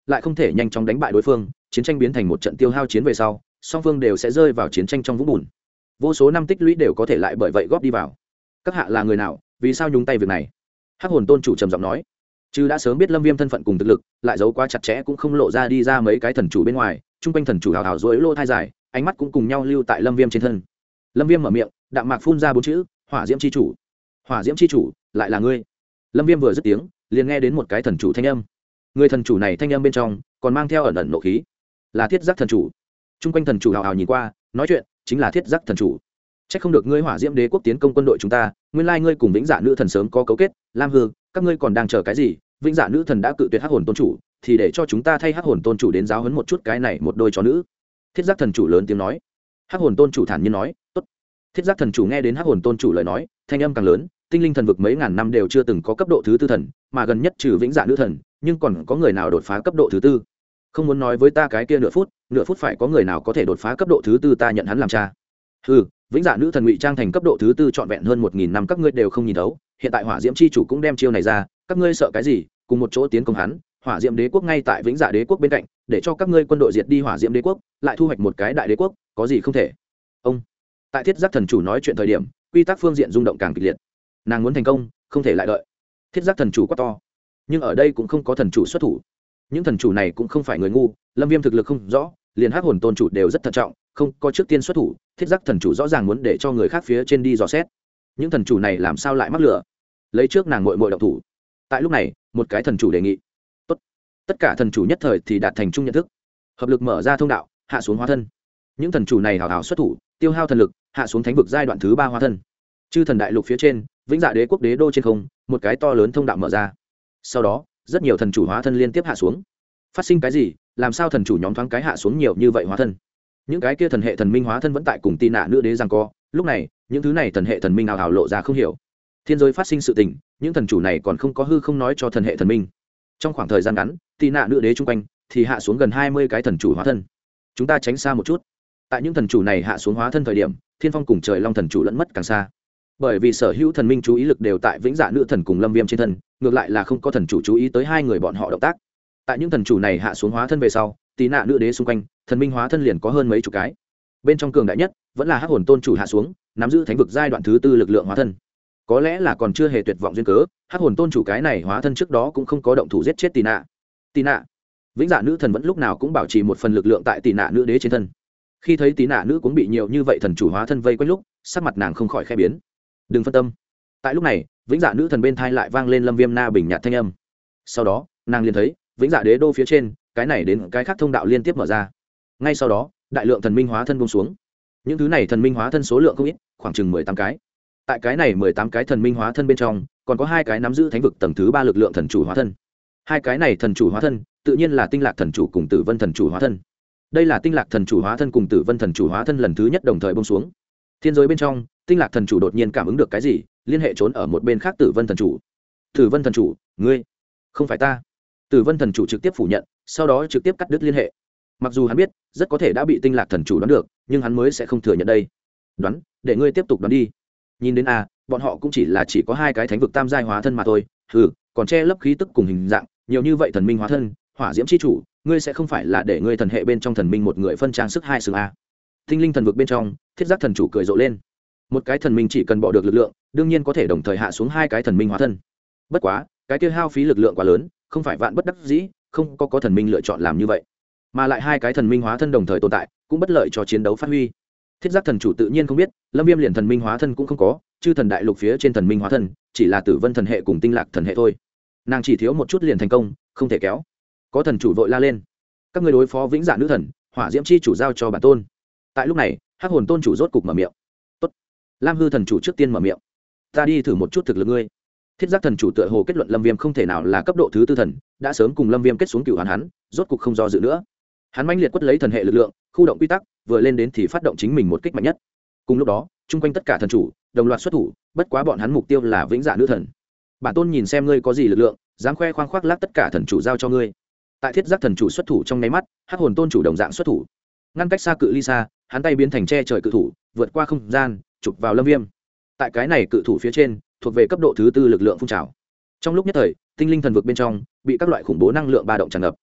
lại không thể nhanh chóng đánh bại đối phương, chiến tranh biến thành một trận tiêu hao chiến về sau, song phương đều sẽ rơi vào chiến tranh trong vũng bùn. Vô số năm tích lũy đều có thể lại bởi vậy góp đi vào. Các hạ là người nào, vì sao nhúng tay việc này? Hắc hồn tôn chủ trầm giọng nói. Chứ đã sớm biết Lâm Viêm thân phận cùng thực lực, lại giấu quá chặt chẽ cũng không lộ ra đi ra mấy cái thần chủ bên ngoài, trung quanh thần chủ hào hào rối lô thai dài, ánh mắt cũng cùng nhau lưu tại Lâm Viêm trên thân. Lâm Viêm mở miệng, đạm mạc phun ra 4 chữ, Hỏa Diễm chi chủ. Hỏa Diễm chi chủ, lại là ngươi? Lâm Viêm vừa dứt tiếng, liền nghe đến một cái thần chủ thanh âm. Người thần chủ này thanh âm bên trong còn mang theo ẩn ẩn nộ khí, là Thiết Giác thần chủ. Trung quanh thần chủ hào hào nhìn qua, nói chuyện chính là Thiết Giác thần chủ. Chắc không được ngươi Hỏa Diễm Đế quốc tiến công quân đội chúng ta, nguyên lai ngươi cùng Vĩnh Dạ nữ thần sớm có cấu kết, Lam Hư, các ngươi còn đang chờ cái gì? Vĩnh Dạ nữ thần đã cự tuyệt Hắc hồn tôn chủ, thì để cho chúng ta thay Hắc hồn tôn chủ đến giáo huấn một chút cái này một đôi chó nữ. Thiết Giác thần chủ lớn tiếng nói. Hắc hồn tôn chủ thản nhiên nói, tốt. Thiết Giác thần chủ nghe đến Hắc hồn tôn chủ lời nói, thanh âm càng lớn, tinh linh thần vực mấy ngàn năm đều chưa từng có cấp độ thứ tư thần, mà gần nhất trừ Vĩnh Dạ nữ thần, nhưng còn có người nào đột phá cấp độ thứ tư? Không muốn nói với ta cái kia nửa phút phải có người nào có thể đột phá cấp độ thứ tư, ta nhận hắn làm cha. Hừ, Vĩnh Dạ nữ thần ngụy trang thành cấp độ thứ tư trọn vẹn hơn 1000 năm các ngươi đều không nhìn thấu, hiện tại Hỏa Diễm chi chủ cũng đem chiêu này ra, các ngươi sợ cái gì? Cùng một chỗ tiến công hắn, Hỏa Diễm Đế quốc ngay tại Vĩnh Dạ Đế quốc bên cạnh, để cho các ngươi quân đội diệt đi Hỏa Diễm Đế quốc, lại thu hoạch một cái đại đế quốc, có gì không thể? Ông tại Thiết Giác thần chủ nói chuyện thời điểm, quy tắc phương diện rung động càng kịch liệt. Nàng muốn thành công, không thể lại đợi. Thiết Giác thần chủ quá to, nhưng ở đây cũng không có thần chủ xuất thủ. Những thần chủ này cũng không phải người ngu, Lâm Viêm thực lực không rõ, liền Hắc hồn tôn chủ đều rất thận trọng, không có trước tiên xuất thủ. Thiết Giác thần chủ rõ ràng muốn để cho người khác phía trên đi dò xét. Những thần chủ này làm sao lại mắc lửa? Lấy trước nàng muội muội động thủ. Tại lúc này, một cái thần chủ đề nghị. Tốt. Tất cả thần chủ nhất thời thì đạt thành chung nhận thức, hợp lực mở ra thông đạo, hạ xuống hóa thân. Những thần chủ này hào hào xuất thủ, tiêu hao thần lực, hạ xuống thánh vực giai đoạn thứ 3 hóa thân. Chư thần đại lục phía trên, Vĩnh Dạ Đế quốc đế đô trên không, một cái to lớn thông đạo mở ra. Sau đó, rất nhiều thần chủ hóa thân liên tiếp hạ xuống. Phát sinh cái gì? Làm sao thần chủ nhóm thoáng cái hạ xuống nhiều như vậy hóa thân? Những cái kia thần hệ thần minh hóa thân vẫn tại cùng Tì Nạ nữ đế giằng co. Lúc này, những thứ này thần hệ thần minh nào hào lộ ra không hiểu. Thiên giới phát sinh sự tình, những thần chủ này còn không có hư không nói cho thần hệ thần minh. Trong khoảng thời gian ngắn, Tì Nạ nữ đế chung quanh thì hạ xuống gần 20 cái thần chủ hóa thân. Chúng ta tránh xa một chút. Tại những thần chủ này hạ xuống hóa thân thời điểm, Thiên Phong cùng Trời Long thần chủ lẫn mất càng xa. Bởi vì sở hữu thần minh chú ý lực đều tại Vĩnh Dạ nữ thần cùng Lâm Viêm trên thân, ngược lại là không có thần chủ chú ý tới hai người bọn họ động tác. Tại những thần chủ này hạ xuống hóa thân về sau, Tì Nạ nữ đế xung quanh, thần minh hóa thân liền có hơn mấy chục cái. Bên trong cường đại nhất vẫn là Hắc hồn tôn chủ hạ xuống, nắm giữ thánh vực giai đoạn thứ 4 lực lượng hóa thân. Có lẽ là còn chưa hề tuyệt vọng duyên cớ, Hắc hồn tôn chủ cái này hóa thân trước đó cũng không có động thủ giết chết Tì Nạ. Tì Nạ, Vĩnh Dạ nữ thần vẫn lúc nào cũng bảo trì một phần lực lượng tại Tì Nạ nữ đế trên thân. Khi thấy Tì Nạ nữ cũng bị nhiều như vậy thần chủ hóa thân vây quanh lúc, sắc mặt nàng không khỏi khẽ biến. Đừng phân tâm. Tại lúc này, Vĩnh Dạ nữ thần bên thai lại vang lên Lâm Viêm na bình nhạt thanh âm. Sau đó, nàng liền thấy Vĩnh Dạ đế đô phía trên, cái này đến cái khác thông đạo liên tiếp mở ra. Ngay sau đó, đại lượng thần minh hóa thân buông xuống. Những thứ này thần minh hóa thân số lượng không ít, khoảng chừng 18 cái. Tại cái này 18 cái thần minh hóa thân bên trong, còn có 2 cái nắm giữ thánh vực tầng thứ 3 lực lượng thần chủ hóa thân. 2 cái này thần chủ hóa thân, tự nhiên là Tinh Lạc thần chủ cùng Tử Vân thần chủ hóa thân. Đây là Tinh Lạc thần chủ hóa thân cùng Tử Vân thần chủ hóa thân lần thứ nhất đồng thời buông xuống. Thiên giới bên trong, Tinh Lạc thần chủ đột nhiên cảm ứng được cái gì, liên hệ trốn ở một bên khác Tử Vân thần chủ. Tử Vân thần chủ, ngươi, không phải ta. Tử Vân thần chủ trực tiếp phủ nhận, sau đó trực tiếp cắt đứt liên hệ. Mặc dù hắn biết, rất có thể đã bị Tinh Lạc thần chủ đoán được, nhưng hắn mới sẽ không thừa nhận đây. Đoán, để ngươi tiếp tục đoán đi. Nhìn đến bọn họ cũng chỉ có 2 cái thánh vực tam giai hóa thân mà thôi. Còn che lấp khí tức cùng hình dạng, nhiều như vậy thần minh hóa thân, Hỏa Diễm chi chủ, ngươi sẽ không phải là để ngươi thần hệ bên trong thần minh một người phân trang sức 2 sừng a? Tinh linh thần vực bên trong, Thiết Giác thần chủ cười rộ lên. Một cái thần minh chỉ cần bỏ được lực lượng, đương nhiên có thể đồng thời hạ xuống 2 cái thần minh hóa thân. Bất quá, cái kia hao phí lực lượng quá lớn, không phải vạn bất đắc dĩ, không có thần minh lựa chọn làm như vậy. Mà lại 2 cái thần minh hóa thân đồng thời tồn tại, cũng bất lợi cho chiến đấu phát huy. Thiết Giác thần chủ tự nhiên không biết, Lâm Viêm liền thần minh hóa thân cũng không có, chư thần đại lục phía trên thần minh hóa thân, chỉ là Tử Vân thần hệ cùng Tinh Lạc thần hệ thôi. Nàng chỉ thiếu một chút liền thành công, không thể kéo. Có thần chủ vội la lên: "Các ngươi đối phó Vĩnh Dạ nữ thần, Hỏa Diễm chi chủ giao cho bản tôn." Tại lúc này, Hắc hồn tôn chủ rốt cục mở miệng. "Tốt." Lam Hư thần chủ trước tiên mở miệng: "Ta đi thử một chút thực lực ngươi." Thiết Giác thần chủ tựa hồ kết luận Lâm Viêm không thể nào là cấp độ thứ 4 thần, đã sớm cùng Lâm Viêm kết xuống cửu hàn hắn, rốt cục không do dự nữa. Hắn mãnh liệt quất lấy thần hệ lực lượng, khu động quy tắc, vừa lên đến thì phát động chính mình một kích mạnh nhất. Cùng lúc đó, chung quanh tất cả thần chủ đồng loạt xuất thủ, bất quá bọn hắn mục tiêu là Vĩnh Dạ nữ thần. "Bản tôn nhìn xem ngươi có gì lực lượng, dám khoe khoang khoác lác tất cả thần chủ giao cho ngươi." Tại Thiết Giác thần chủ xuất thủ trong nháy mắt, Hắc hồn tôn chủ đồng dạng xuất thủ. Ngăn cách xa cự ly xa, hắn tay biến thành che trời cự thủ, vượt qua không gian, chụp vào Lâm Viêm. Tại cái này cự thủ phía trên, thuộc về cấp độ thứ 4 lực lượng phun trào. Trong lúc nhất thời, tinh linh thần vực bên trong bị các loại khủng bố năng lượng ba động tràn ngập.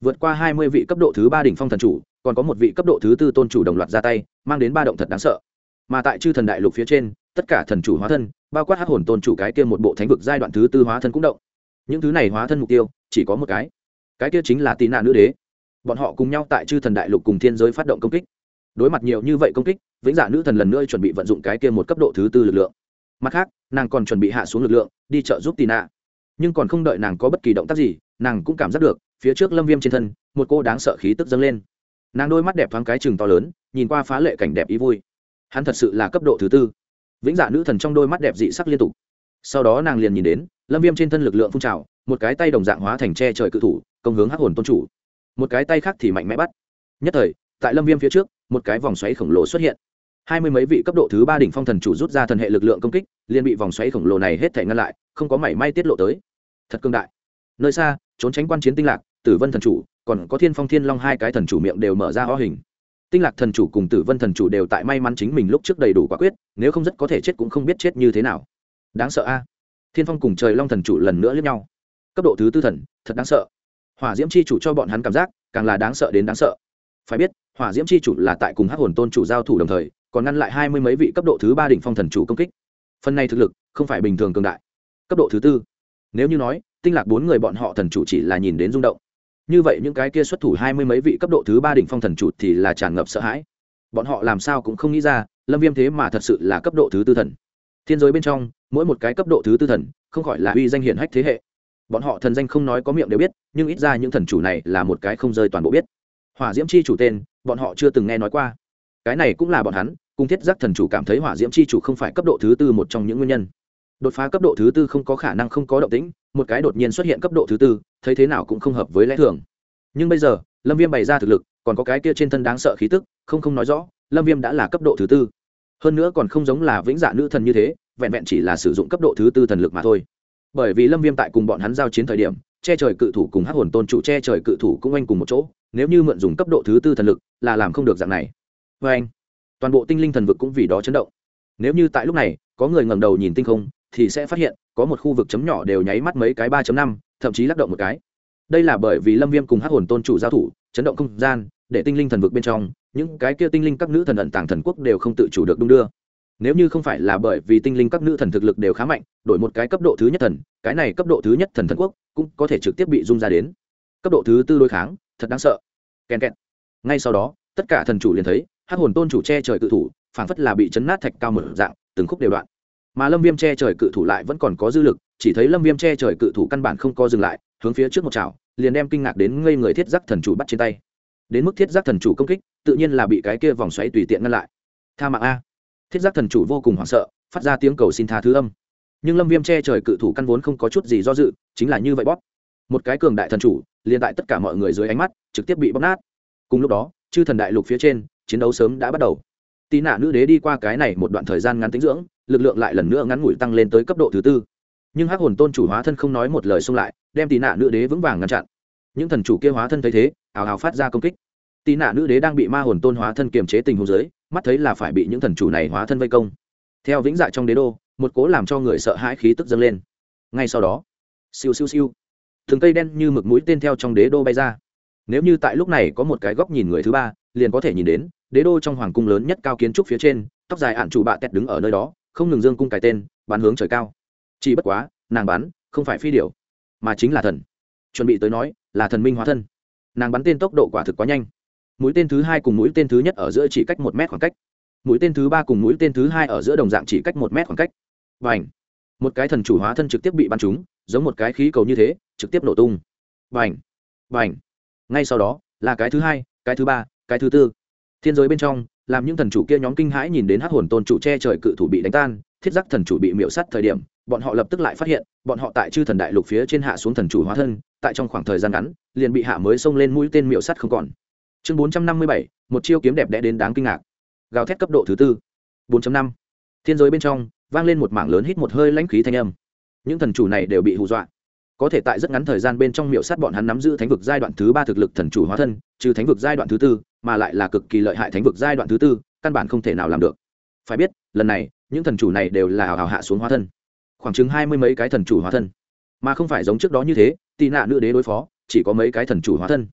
vượt qua 20 vị cấp độ thứ 3 đỉnh phong thần chủ, còn có một vị cấp độ thứ 4 tôn chủ đồng loạt ra tay, mang đến ba động thật đáng sợ. Mà tại chư thần đại lục phía trên, tất cả thần chủ hóa thân, bao quát hắc hồn tôn chủ cái kia một bộ thánh vực giai đoạn thứ 4 hóa thân cũng động. Những thứ này hóa thân mục tiêu chỉ có một cái kia chính là Tý Nạ nữ đế. Bọn họ cùng nhau tại chư thần đại lục cùng thiên giới phát động công kích. Đối mặt nhiều như vậy công kích, vĩnh dạ nữ thần lần nữa chuẩn bị vận dụng cái kia một cấp độ thứ 4 lực lượng. Mặt khác, nàng còn chuẩn bị hạ xuống lực lượng, đi trợ giúp Tý Nạ. Nhưng còn không đợi nàng có bất kỳ động tác gì, nàng cũng cảm giác được phía trước Lâm Viêm trên thân một cô đáng sợ khí tức dâng lên. Nàng đôi mắt đẹp thoáng cái chừng to lớn, nhìn qua phá lệ cảnh đẹp ý vui. Hắn thật sự là cấp độ thứ 4. Vĩnh dạ nữ thần trong đôi mắt đẹp dị sắc liên tục. Sau đó nàng liền nhìn đến Lâm Viêm trên thân lực lượng phun trào, một cái tay đồng dạng hóa thành che trời cự thủ, công hướng hắc hồn tôn chủ. Một cái tay khác thì mạnh mẽ bắt. Nhất thời, tại Lâm Viêm phía trước, một cái vòng xoáy khổng lồ xuất hiện. 20 mấy vị cấp độ thứ 3 đỉnh phong thần chủ rút ra thần hệ lực lượng công kích, liền bị vòng xoáy khổng lồ này hết thảy ngăn lại, không có mảy may tiết lộ tới. Thật cương đại. Nơi xa, trốn tránh quan chiến Tinh Lạc, Tử Vân thần chủ, còn có Thiên Phong Thiên Long hai cái thần chủ miệng đều mở ra ho hình. Tinh Lạc thần chủ cùng Tử Vân thần chủ đều tại may mắn chính mình lúc trước đầy đủ quả quyết, nếu không rất có thể chết cũng không biết chết như thế nào. Đáng sợ a. Thiên Phong cùng Trời Long thần chủ lần nữa liếc nhau. Cấp độ thứ 4 thần, thật đáng sợ. Hỏa Diễm chi chủ cho bọn hắn cảm giác càng là đáng sợ đến đáng sợ. Phải biết, Hỏa Diễm chi chủ là tại cùng Hắc Hồn tôn chủ giao thủ đồng thời, còn ngăn lại 20 mấy vị cấp độ thứ 3 đỉnh phong thần chủ công kích. Phần này thực lực không phải bình thường cường đại. Cấp độ thứ 4. Nếu như nói, Tinh Lạc 4 người bọn họ thần chủ chỉ là nhìn đến rung động, như vậy những cái kia xuất thủ 20 mấy vị cấp độ thứ 3 đỉnh phong thần chủ thì là tràn ngập sợ hãi. Bọn họ làm sao cũng không nghĩ ra, Lâm Viêm thế mà thật sự là cấp độ thứ 4 thần. Thiên giới bên trong, mỗi một cái cấp độ thứ 4 thần, không khỏi là uy danh hiển hách thế hệ. Bọn họ thần danh không nói có miệng đều biết, nhưng ít ra những thần chủ này là một cái không rơi toàn bộ biết. Hỏa Diễm chi chủ tên, bọn họ chưa từng nghe nói qua. Cái này cũng là bọn hắn cùng Thiết Giác thần chủ cảm thấy Hỏa Diễm chi chủ không phải cấp độ thứ 4 một trong những nguyên nhân. Đột phá cấp độ thứ 4 không có khả năng không có động tĩnh, một cái đột nhiên xuất hiện cấp độ thứ 4, thấy thế nào cũng không hợp với lẽ thường. Nhưng bây giờ, Lâm Viêm bày ra thực lực, còn có cái kia trên thân đáng sợ khí tức, không nói rõ, Lâm Viêm đã là cấp độ thứ 4. Hơn nữa còn không giống là Vĩnh Dạ nữ thần như thế, vẹn vẹn chỉ là sử dụng cấp độ thứ 4 thần lực mà thôi. Bởi vì Lâm Viêm tại cùng bọn hắn giao chiến thời điểm, che trời cự thủ cùng Hắc Hồn tôn chủ che trời cự thủ cũng anh cùng một chỗ, nếu như mượn dùng cấp độ thứ 4 thần lực, là làm không được dạng này. Oeng! Toàn bộ tinh linh thần vực cũng vì đó chấn động. Nếu như tại lúc này, có người ngẩng đầu nhìn tinh không, thì sẽ phát hiện, có một khu vực chấm nhỏ đều nháy mắt mấy cái 3.5, thậm chí lắc động một cái. Đây là bởi vì Lâm Viêm cùng Hắc Hồn tôn chủ giao thủ, chấn động không gian, để tinh linh thần vực bên trong, những cái kia tinh linh các nữ thần ẩn tàng thần quốc đều không tự chủ được đung đưa. Nếu như không phải là bởi vì tinh linh các nữ thần thực lực đều khá mạnh, đổi một cái cấp độ thứ nhất thần, cái này cấp độ thứ nhất thần thần quốc cũng có thể trực tiếp bị rung ra đến. Cấp độ thứ 4 đối kháng, thật đáng sợ. Kèn kẹt. Ngay sau đó, tất cả thần chủ liền thấy, Hắc Hồn tôn chủ che trời cự thủ, phảng phất là bị chấn nát thạch cao mở dạng, từng khúc đều đoạn. Mà Lâm Viêm che trời cự thủ lại vẫn còn có dư lực, chỉ thấy Lâm Viêm che trời cự thủ căn bản không co dừng lại, hướng phía trước một chảo, liền đem kinh ngạc đến ngây người Thiết Giác thần chủ bắt trên tay. Đến mức Thiết Giác thần chủ công kích, tự nhiên là bị cái kia vòng xoáy tùy tiện ngăn lại. Tha mạng a. Thiết Giác thần chủ vô cùng hoảng sợ, phát ra tiếng cầu xin tha thứ âm. Nhưng Lâm Viêm che trời cự thủ căn vốn không có chút gì do dự, chính là như vậy bóp. Một cái cường đại thần chủ, liền tại tất cả mọi người dưới ánh mắt, trực tiếp bị bóp nát. Cùng lúc đó, chư thần đại lục phía trên, chiến đấu sớm đã bắt đầu. Tý Nạ nữ đế đi qua cái này một đoạn thời gian ngắn tĩnh dưỡng, lực lượng lại lần nữa ngắn ngủi tăng lên tới cấp độ thứ 4. Nhưng Hắc Hồn tôn chủ hóa thân không nói một lời xông lại, đem Tý Nạ nữ đế vững vàng ngăn chặn. Những thần chủ kia hóa thân thấy thế, ào ào phát ra công kích. Tý Nạ nữ đế đang bị ma hồn tôn hóa thân kiềm chế tình huống dưới, mắt thấy là phải bị những thần chủ này hóa thân vây công. Theo vĩnh dạ trong đế đô, một cố làm cho người sợ hãi khí tức dâng lên. Ngay sau đó, siêu siêu siêu, từng cây đen như mực mũi tên theo trong đế đô bay ra. Nếu như tại lúc này có một cái góc nhìn người thứ ba, liền có thể nhìn đến đế đô trong hoàng cung lớn nhất cao kiến trúc phía trên, tóc dài ạn chủ bạ tẹt đứng ở nơi đó, không ngừng dương cung cài tên, bắn hướng trời cao. Chỉ bất quá, nàng bắn không phải phi điểu, mà chính là thần. Chuẩn bị tới nói, là thần minh hóa thân. Nàng bắn tên tốc độ quả thực quá nhanh. Mũi tên thứ 2 cùng mũi tên thứ nhất ở giữa chỉ cách 1 mét khoảng cách. Mũi tên thứ 3 cùng mũi tên thứ 2 ở giữa đồng dạng chỉ cách 1 mét khoảng cách. Bành! Một cái thần chủ hóa thân trực tiếp bị bắn trúng, giống một cái khí cầu như thế, trực tiếp nổ tung. Bành! Bành! Ngay sau đó, là cái thứ 2, cái thứ 3, cái thứ 4. Thiên giới bên trong, làm những thần chủ kia nhóm kinh hãi nhìn đến Hắc Hồn tôn chủ che trời cự thủ bị đánh tan, Thiết Giác thần chủ bị miểu sát thời điểm, bọn họ lập tức lại phát hiện, bọn họ tại chư thần đại lục phía trên hạ xuống thần chủ hóa thân, tại trong khoảng thời gian ngắn, liền bị hạ mới xông lên mũi tên miểu sát không còn. Chương 457, một chiêu kiếm đẹp đẽ đến đáng kinh ngạc. Gào thét cấp độ thứ 4. 4.5. Thiên giới bên trong, vang lên một mảng lớn hít một hơi lãnh khí thanh âm. Những thần chủ này đều bị hù dọa. Có thể tại rất ngắn thời gian bên trong miểu sát bọn hắn nắm giữ thánh vực giai đoạn thứ 3 thực lực thần chủ hóa thân, trừ thánh vực giai đoạn thứ 4, mà lại là cực kỳ lợi hại thánh vực giai đoạn thứ 4, căn bản không thể nào làm được. Phải biết, lần này, những thần chủ này đều là hào hào hạ xuống hóa thân. Khoảng chừng 20 mấy cái thần chủ hóa thân, mà không phải giống trước đó như thế, Tý Nạ nữ đế đối phó, chỉ có mấy cái thần chủ hóa thân.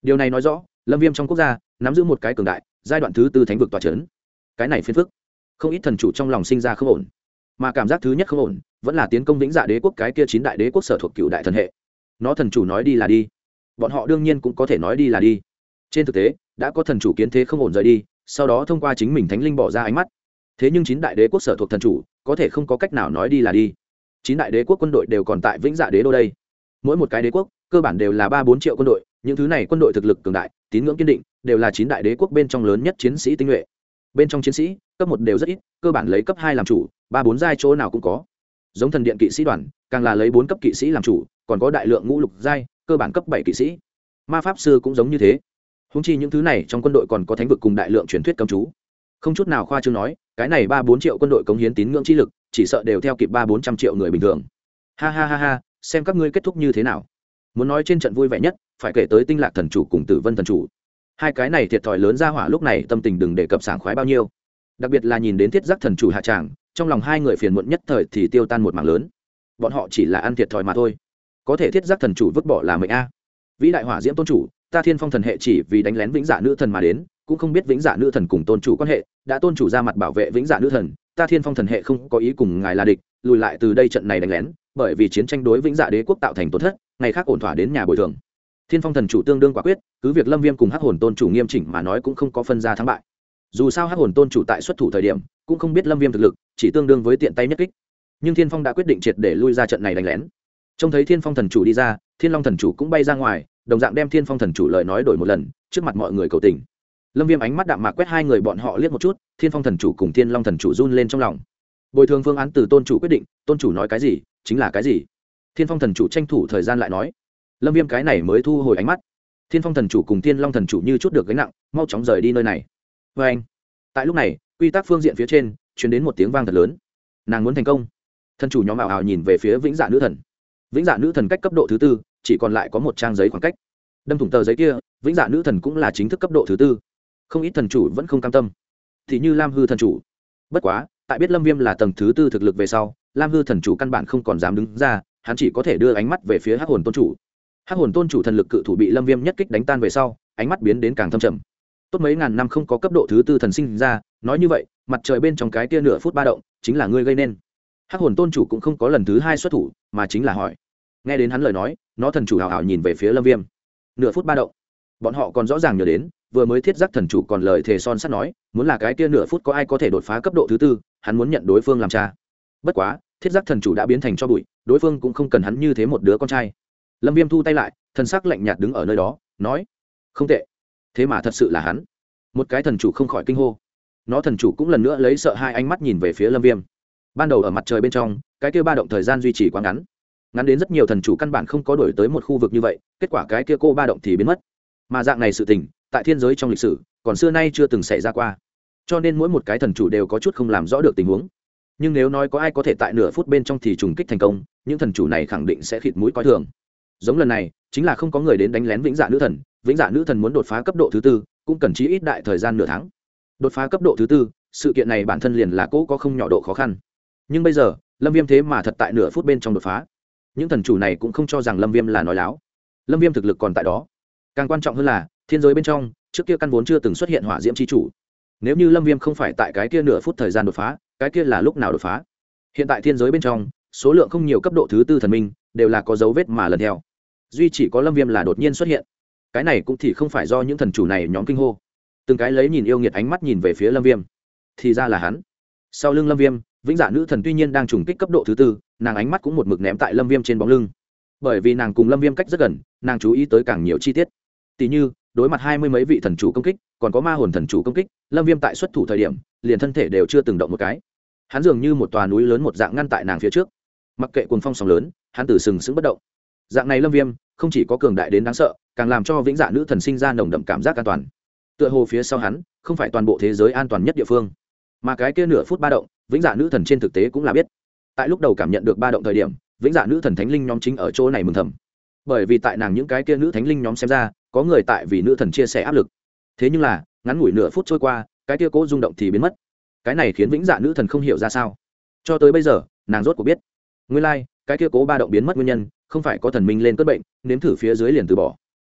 Điều này nói rõ lâm viêm trong quốc gia nắm giữ một cái cường đại giai đoạn thứ tư thánh vực tòa c h ấ n cái này phiền phức, không ít thần chủ trong lòng sinh ra không ổn, mà cảm giác thứ nhất không ổn vẫn là tiến công vĩnh dạ đế quốc cái kia 9 đại đế quốc sở thuộc cựu đại thần hệ. Nó thần chủ nói đi là đi, bọn họ đương nhiên cũng có thể nói đi là đi. Trên thực tế đã có thần chủ kiến thế không ổn rời đi, sau đó thông qua chính mình thánh linh bỏ ra ánh mắt. Thế nhưng 9 đại đế quốc sở thuộc thần chủ có thể không có cách nào nói đi là đi. 9 đại đế quốc quân đội đều còn tại vĩnh dạ đế đô đây, mỗi một cái đế quốc cơ bản đều là 3-4 triệu quân đội, những thứ này quân đội thực lực cường đại, tín ngưỡng kiên định, đều là 9 đại đế quốc bên trong lớn nhất chiến sĩ tinh nhuệ. Bên trong chiến sĩ cấp 1 đều rất ít, cơ bản lấy cấp 2 làm chủ, 3-4 giai chỗ nào cũng có. Giống thần điện kỵ sĩ đoàn càng là lấy 4 cấp kỵ sĩ làm chủ, còn có đại lượng ngũ lục giai, cơ bản cấp 7 kỵ sĩ. Ma pháp sư cũng giống như thế. Huống chi những thứ này trong quân đội còn có thánh vực cùng đại lượng truyền thuyết cấm chú. Không chút nào khoa trương nói, cái này 3-4 triệu quân đội cống hiến tín ngưỡng chi lực, chỉ sợ đều theo kịp 300-400 triệu người bình thường. Ha ha ha ha, xem các ngươi kết thúc như thế nào. Muốn nói trên trận vui vẻ nhất, phải kể tới Tinh Lạc thần chủ cùng Tử Vân thần chủ. Hai cái này thiệt thòi lớn ra hỏa lúc này tâm tình đừng đề cập sảng khoái bao nhiêu. Đặc biệt là nhìn đến Thiết Giác thần chủ hạ tràng, trong lòng hai người phiền muộn nhất thời thì tiêu tan một mảng lớn. Bọn họ chỉ là ăn thiệt thòi mà thôi. Có thể Thiết Giác thần chủ vứt bỏ là mệnh a. Vĩ đại hỏa diễm tôn chủ, ta Thiên Phong thần hệ chỉ vì đánh lén Vĩnh Dạ nữ thần mà đến, cũng không biết Vĩnh Dạ nữ thần cùng tôn chủ quan hệ, đã tôn chủ ra mặt bảo vệ Vĩnh Dạ nữ thần, ta Thiên Phong thần hệ không có ý cùng ngài là địch, lùi lại từ đây trận này đánh lén, bởi vì chiến tranh đối Vĩnh Dạ đế quốc tạo thành tổn thất, ngày khác ổn thỏa đến nhà bồi thường. Thiên Phong thần chủ tương đương quả quyết, cứ việc Lâm Viêm cùng Hắc Hồn tôn chủ nghiêm chỉnh mà nói cũng không có phân ra thắng bại. Dù sao Hắc Hồn tôn chủ tại xuất thủ thời điểm, cũng không biết Lâm Viêm thực lực, chỉ tương đương với tiện tay nhất kích. Nhưng Thiên Phong đã quyết định triệt để lui ra trận này đánh lén. Trông thấy Thiên Phong thần chủ đi ra, Thiên Long thần chủ cũng bay ra ngoài, đồng dạng đem Thiên Phong thần chủ lời nói đổi một lần, trước mặt mọi người cầu tình. Lâm Viêm ánh mắt đạm mạc quét hai người bọn họ liếc một chút, Thiên Phong thần chủ cùng Thiên Long thần chủ run lên trong lòng. Bồi thường phương án từ tôn chủ quyết định, tôn chủ nói cái gì chính là cái gì. Thiên Phong thần chủ tranh thủ thời gian lại nói. Lâm Viêm cái này mới thu hồi ánh mắt. Thiên Phong thần chủ cùng Thiên Long thần chủ như chút được gánh nặng, mau chóng rời đi nơi này. Và anh, tại lúc này, quy tắc phương diện phía trên truyền đến một tiếng vang thật lớn. Nàng muốn thành công. Thần chủ nhóm ảo ảo nhìn về phía Vĩnh Dạ nữ thần. Vĩnh Dạ nữ thần cách cấp độ thứ tư, chỉ còn lại có một trang giấy khoảng cách. Đâm thủng tờ giấy kia, Vĩnh Dạ nữ thần cũng là chính thức cấp độ thứ tư. Không ít thần chủ vẫn không cam tâm. Thì như Lam Hư thần chủ. Bất quá, tại biết Lâm Viêm là tầng thứ tư thực lực về sau, Lam Hư thần chủ căn bản không còn dám đứng ra, hắn chỉ có thể đưa ánh mắt về phía Hắc Hồn tôn chủ. Hắc Hồn tôn chủ thần lực cự thủ bị Lâm Viêm nhất kích đánh tan về sau, ánh mắt biến đến càng thâm trầm. Tốt mấy ngàn năm không có cấp độ thứ tư thần sinh ra, nói như vậy, mặt trời bên trong cái kia nửa phút ba động, chính là ngươi gây nên. Hắc Hồn tôn chủ cũng không có lần thứ hai xuất thủ, mà chính là hỏi. Nghe đến hắn lời nói, nó thần chủ hào hào nhìn về phía Lâm Viêm. Nửa phút ba động. Bọn họ còn rõ ràng nhớ đến, vừa mới Thiết Giác thần chủ còn lời thề son sắt nói, muốn là cái kia nửa phút có ai có thể đột phá cấp độ thứ tư, hắn muốn nhận đối phương làm cha. Bất quá, Thiết Giác thần chủ đã biến thành cho bụi, đối phương cũng không cần hắn như thế một đứa con trai. Lâm Viêm thu tay lại, thần sắc lạnh nhạt đứng ở nơi đó, nói: "Không tệ." Thế mà thật sự là hắn. Một cái thần chủ không khỏi kinh hô. Nó thần chủ cũng lần nữa lấy sợ hai ánh mắt nhìn về phía Lâm Viêm. Ban đầu ở mặt trời bên trong, cái kia ba động thời gian duy trì quá ngắn. Ngắn đến rất nhiều thần chủ căn bản không có đổi tới một khu vực như vậy, kết quả cái kia cô ba động thì biến mất. Mà dạng này sự tình, tại thiên giới trong lịch sử, còn xưa nay chưa từng xảy ra qua. Cho nên mỗi một cái thần chủ đều có chút không làm rõ được tình huống. Nhưng nếu nói có ai có thể tại nửa phút bên trong thì trùng kích thành công, những thần chủ này khẳng định sẽ khịt mũi coi thường. Giống lần này, chính là không có người đến đánh lén Vĩnh Dạ nữ thần, Vĩnh Dạ nữ thần muốn đột phá cấp độ thứ tư, cũng cần chí ít đại thời gian nửa tháng. Đột phá cấp độ thứ tư, sự kiện này bản thân liền là cố có không nhỏ độ khó khăn. Nhưng bây giờ, Lâm Viêm thế mà thật tại nửa phút bên trong đột phá. Những thần chủ này cũng không cho rằng Lâm Viêm là nói láo. Lâm Viêm thực lực còn tại đó. Càng quan trọng hơn là, thiên giới bên trong, trước kia căn vốn chưa từng xuất hiện hỏa diễm chi chủ. Nếu như Lâm Viêm không phải tại cái kia nửa phút thời gian đột phá, cái kia là lúc nào đột phá? Hiện tại thiên giới bên trong, số lượng không nhiều cấp độ thứ tư thần minh, đều là có dấu vết mà lần theo. Duy chỉ có Lâm Viêm là đột nhiên xuất hiện. Cái này cũng thì không phải do những thần chủ này nhóm kinh hô. Từng cái lấy nhìn yêu nghiệt ánh mắt nhìn về phía Lâm Viêm. Thì ra là hắn. Sau lưng Lâm Viêm, Vĩnh Dạ nữ thần tuy nhiên đang trùng kích cấp độ thứ tư, nàng ánh mắt cũng một mực ném tại Lâm Viêm trên bóng lưng. Bởi vì nàng cùng Lâm Viêm cách rất gần, nàng chú ý tới càng nhiều chi tiết. Tỷ như, đối mặt 20 mấy vị thần chủ công kích, còn có ma hồn thần chủ công kích, Lâm Viêm tại xuất thủ thời điểm, liền thân thể đều chưa từng động một cái. Hắn dường như một tòa núi lớn một dạng ngăn tại nàng phía trước. Mặc kệ cuồng phong sóng lớn, hắn từ sừng sững bất động. Dạng này Lâm Viêm, không chỉ có cường đại đến đáng sợ, càng làm cho Vĩnh Dạ nữ thần sinh ra nồng đậm cảm giác an toàn. Tựa hồ phía sau hắn, không phải toàn bộ thế giới an toàn nhất địa phương, mà cái kia nửa phút ba động, Vĩnh Dạ nữ thần trên thực tế cũng là biết. Tại lúc đầu cảm nhận được ba động thời điểm, Vĩnh Dạ nữ thần thánh linh nhóm chính ở chỗ này mừng thầm. Bởi vì tại nàng những cái kia nữ thánh linh nhóm xem ra, có người tại vì nữ thần chia sẻ áp lực. Thế nhưng là, ngắn ngủi nửa phút trôi qua, cái kia cố rung động thì biến mất. Cái này khiến Vĩnh Dạ nữ thần không hiểu ra sao. Cho tới bây giờ, nàng rốt cuộc biết. Nguyên lai, cái kia cố ba động biến mất nguyên nhân, không phải có thần minh lên cơn bệnh, nếm thử phía dưới liền từ bỏ.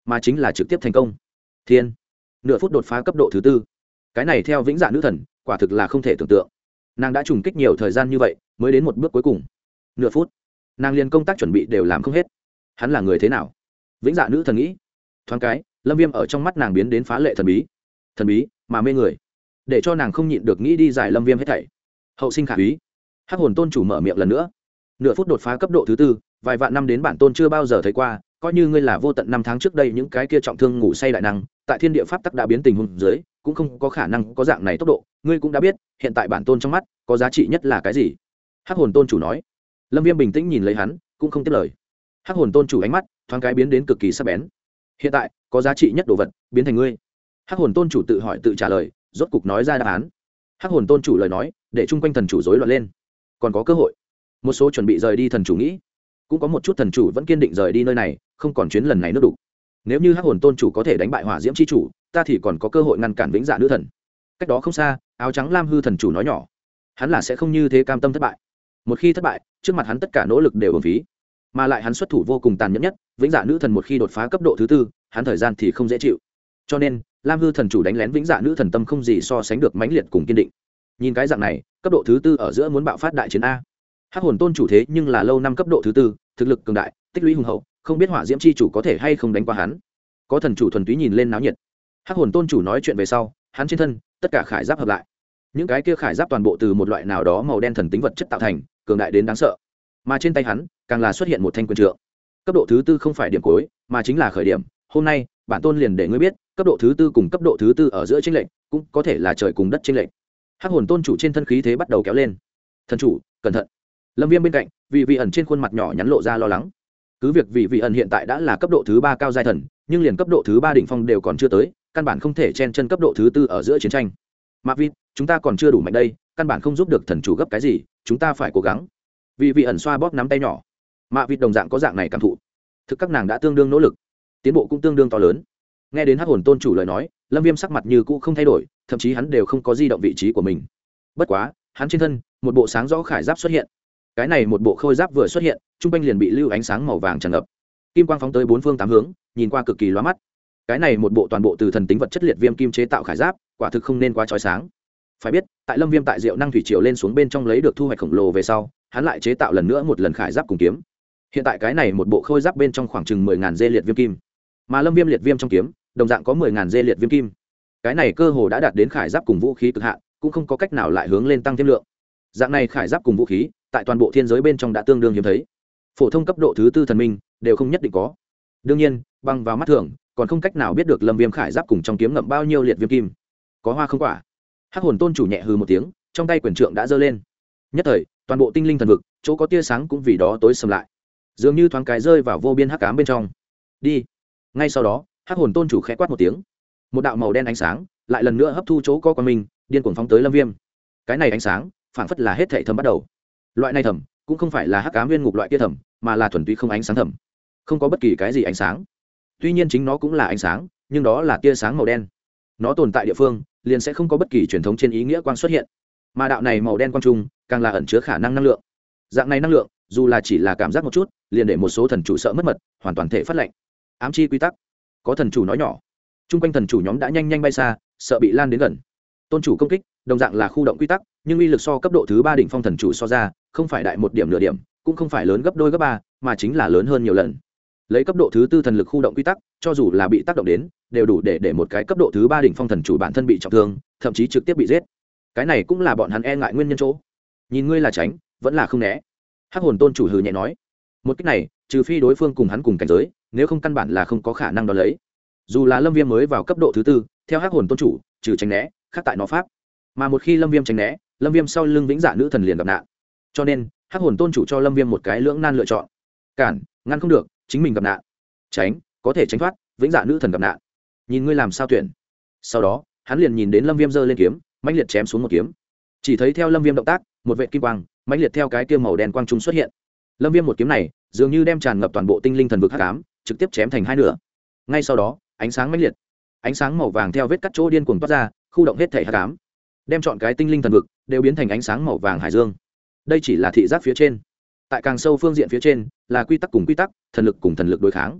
mà chính là trực tiếp thành công. Thiên, nửa phút đột phá cấp độ thứ tư, cái này theo vĩnh dạ nữ thần quả thực là không thể tưởng tượng. Nàng đã trùng kích nhiều thời gian như vậy mới đến một bước cuối cùng. Nửa phút nàng liền công tác chuẩn bị đều làm không hết. Hắn là người thế nào? Vĩnh dạ nữ thần nghĩ. Thoáng cái Lâm Viêm ở trong mắt nàng biến đến phá lệ thần bí mà mê người, để cho nàng không nhịn được nghĩ đi giải Lâm Viêm hết thảy. Hậu sinh khả úy. Hắc hồn tôn chủ mở miệng lần nữa. Nửa phút đột phá cấp độ thứ tư, vài vạn năm đến bản tôn chưa bao giờ thấy qua, coi như ngươi là vô tận năm tháng trước đây những cái kia trọng thương ngủ say đại năng, tại thiên địa pháp tắc đã biến tình huống dưới, cũng không có khả năng có dạng này tốc độ, ngươi cũng đã biết, hiện tại bản tôn trong mắt, có giá trị nhất là cái gì? Hắc hồn tôn chủ nói. Lâm Viêm bình tĩnh nhìn lấy hắn, cũng không tiếp lời. Hắc hồn tôn chủ ánh mắt thoáng cái biến đến cực kỳ sắc bén. Hiện tại, có giá trị nhất đồ vật biến thành ngươi. Hắc hồn tôn chủ tự hỏi tự trả lời, rốt cục nói ra đáp án. Hắc hồn tôn chủ lời nói, để chung quanh thần chủ rối loạn lên. Còn có cơ hội. Một số chuẩn bị rời đi thần chủ nghĩ, cũng có một chút thần chủ vẫn kiên định rời đi nơi này, không còn chuyến lần này nữa đủ. Nếu như Hắc hồn tôn chủ có thể đánh bại Hỏa Diễm chi chủ, ta thì còn có cơ hội ngăn cản Vĩnh Dạ nữ thần. Cách đó không xa, áo trắng lam hư thần chủ nói nhỏ, hắn là sẽ không như thế cam tâm thất bại. Một khi thất bại, trước mặt hắn tất cả nỗ lực đều uổng phí, mà lại hắn xuất thủ vô cùng tàn nhẫn nhất. Vĩnh Dạ nữ thần một khi đột phá cấp độ thứ tư, hắn thời gian thì không dễ chịu. Cho nên lam hư thần chủ đánh lén Vĩnh Dạ nữ thần tâm không gì so sánh được mãnh liệt cùng kiên định. Nhìn cái dạng này, cấp độ thứ tư ở giữa muốn bạo phát đại chiến a. Hắc hồn tôn chủ thế nhưng là lâu năm cấp độ thứ tư, thực lực cường đại, tích lũy hùng hậu, không biết Hỏa Diễm chi chủ có thể hay không đánh qua hắn. Có thần chủ thuần túy nhìn lên náo nhiệt. Hắc hồn tôn chủ nói chuyện về sau, hắn trên thân tất cả khải giáp hợp lại, những cái kia khải giáp toàn bộ từ một loại nào đó màu đen thần tính vật chất tạo thành, cường đại đến đáng sợ. Mà trên tay hắn càng là xuất hiện một thanh quyền trượng. Cấp độ thứ tư không phải điểm cuối, mà chính là khởi điểm. Hôm nay bản tôn liền để ngươi biết, cấp độ thứ tư cùng cấp độ thứ tư ở giữa chênh lệch, cũng có thể là trời cùng đất chênh lệch. Hắc hồn tôn chủ trên thân khí thế bắt đầu kéo lên. Thần chủ, cẩn thận. Lâm Viêm bên cạnh, vị ẩn trên khuôn mặt nhỏ nhắn lộ ra lo lắng. Cứ việc vị ẩn hiện tại đã là cấp độ thứ ba cao giai thần, nhưng liền cấp độ thứ ba đỉnh phong đều còn chưa tới, căn bản không thể chen chân cấp độ thứ tư ở giữa chiến tranh. Mạc Vi, chúng ta còn chưa đủ mạnh đây, căn bản không giúp được thần chủ gấp cái gì, chúng ta phải cố gắng. Vị ẩn xoa bóp nắm tay nhỏ. Mạc Vi đồng dạng có dạng này cảm thụ. Thực các nàng đã tương đương nỗ lực, tiến bộ cũng tương đương to lớn. Nghe đến Hắc hồn tôn chủ lời nói, Lâm Viêm sắc mặt như cũ không thay đổi, thậm chí hắn đều không có di động vị trí của mình. Bất quá, hắn trên thân, một bộ sáng rõ khải giáp xuất hiện. Cái này một bộ khôi giáp vừa xuất hiện, trung quanh liền bị lưu ánh sáng màu vàng tràn ngập. Kim quang phóng tới bốn phương tám hướng, nhìn qua cực kỳ lóa mắt. Cái này một bộ toàn bộ từ thần tính vật chất liệt viêm kim chế tạo khải giáp, quả thực không nên quá chói sáng. Phải biết, tại Lâm Viêm tại Diệu Năng thủy triều lên xuống bên trong lấy được thu hoạch khổng lồ về sau, hắn lại chế tạo lần nữa một lần khải giáp cùng kiếm. Hiện tại cái này một bộ khôi giáp bên trong khoảng chừng 10.000 dê liệt viêm kim, mà Lâm Viêm liệt viêm trong kiếm, đồng dạng có 10.000 dê liệt viêm kim. Cái này cơ hồ đã đạt đến khải giáp cùng vũ khí cực hạn, cũng không có cách nào lại hướng lên tăng thêm lượng. Dạng này khải giáp cùng vũ khí, tại toàn bộ thiên giới bên trong đã tương đương hiếm thấy. Phổ thông cấp độ thứ tư thần minh đều không nhất định có. Đương nhiên, bằng vào mắt thường, còn không cách nào biết được Lâm Viêm khải giáp cùng trong kiếm ngậm bao nhiêu liệt viêm kim. Có hoa không quả. Hắc hồn tôn chủ nhẹ hừ một tiếng, trong tay quyền trượng đã giơ lên. Nhất thời, toàn bộ tinh linh thần vực, chỗ có tia sáng cũng vì đó tối sầm lại. Dường như thoáng cái rơi vào vô biên hắc ám bên trong. Đi. Ngay sau đó, Hắc hồn tôn chủ khẽ quát một tiếng. Một đạo màu đen ánh sáng, lại lần nữa hấp thu chỗ có quang minh, điên cuồng phóng tới Lâm Viêm. Cái này ánh sáng, phảng phất là hết thảy thầm bắt đầu. Loại này thầm, cũng không phải là hắc ám nguyên ngục loại kia thầm, mà là thuần túy không ánh sáng thầm. Không có bất kỳ cái gì ánh sáng. Tuy nhiên chính nó cũng là ánh sáng, nhưng đó là tia sáng màu đen. Nó tồn tại địa phương, liền sẽ không có bất kỳ truyền thống trên ý nghĩa quang xuất hiện. Mà đạo này màu đen quang trung, càng là ẩn chứa khả năng năng lượng. Dạng này năng lượng, dù là chỉ là cảm giác một chút, liền để một số thần chủ sợ mất mật, hoàn toàn thể phát lệnh. Ám chi quy tắc. Có thần chủ nói nhỏ. Trung quanh thần chủ nhóm đã nhanh nhanh bay xa, sợ bị lan đến gần. Tôn chủ công kích, đồng dạng là khu động quy tắc, nhưng uy lực so cấp độ thứ ba đỉnh phong thần chủ so ra, không phải đại một điểm nửa điểm, cũng không phải lớn gấp đôi gấp ba, mà chính là lớn hơn nhiều lần. Lấy cấp độ thứ tư thần lực khu động quy tắc, cho dù là bị tác động đến, đều đủ để một cái cấp độ thứ ba đỉnh phong thần chủ bản thân bị trọng thương, thậm chí trực tiếp bị giết. Cái này cũng là bọn hắn e ngại nguyên nhân chỗ. Nhìn ngươi là tránh, vẫn là không né. Hắc hồn tôn chủ hừ nhẹ nói, một cách này, trừ phi đối phương cùng hắn cùng cảnh giới, nếu không căn bản là không có khả năng đón lấy. Dù là Lâm Viêm mới vào cấp độ thứ tư, theo Hắc hồn tôn chủ, trừ tránh né, khác tại nó pháp. Mà một khi Lâm Viêm tránh né, Lâm Viêm sau lưng Vĩnh Dạ nữ thần liền gặp nạn. Cho nên, Hắc hồn tôn chủ cho Lâm Viêm một cái lưỡng nan lựa chọn. Cản, ngăn không được, chính mình gặp nạn. Tránh, có thể tránh thoát, Vĩnh Dạ nữ thần gặp nạn. Nhìn ngươi làm sao tuyển. Sau đó, hắn liền nhìn đến Lâm Viêm giơ lên kiếm, mãnh liệt chém xuống một kiếm. Chỉ thấy theo Lâm Viêm động tác, một vệt kim quang, mãnh liệt theo cái kia màu đen quang trung xuất hiện. Lâm Viêm một kiếm này, dường như đem tràn ngập toàn bộ tinh linh thần vực hắc ám, trực tiếp chém thành hai nửa. Ngay sau đó, ánh sáng mãnh liệt, ánh sáng màu vàng theo vết cắt chỗ điên cuồng toát ra, khu động hết thể hắc ám, đem chọn cái tinh linh thần vực đều biến thành ánh sáng màu vàng hải dương. Đây chỉ là thị giác phía trên, tại càng sâu phương diện phía trên là quy tắc cùng quy tắc, thần lực cùng thần lực đối kháng.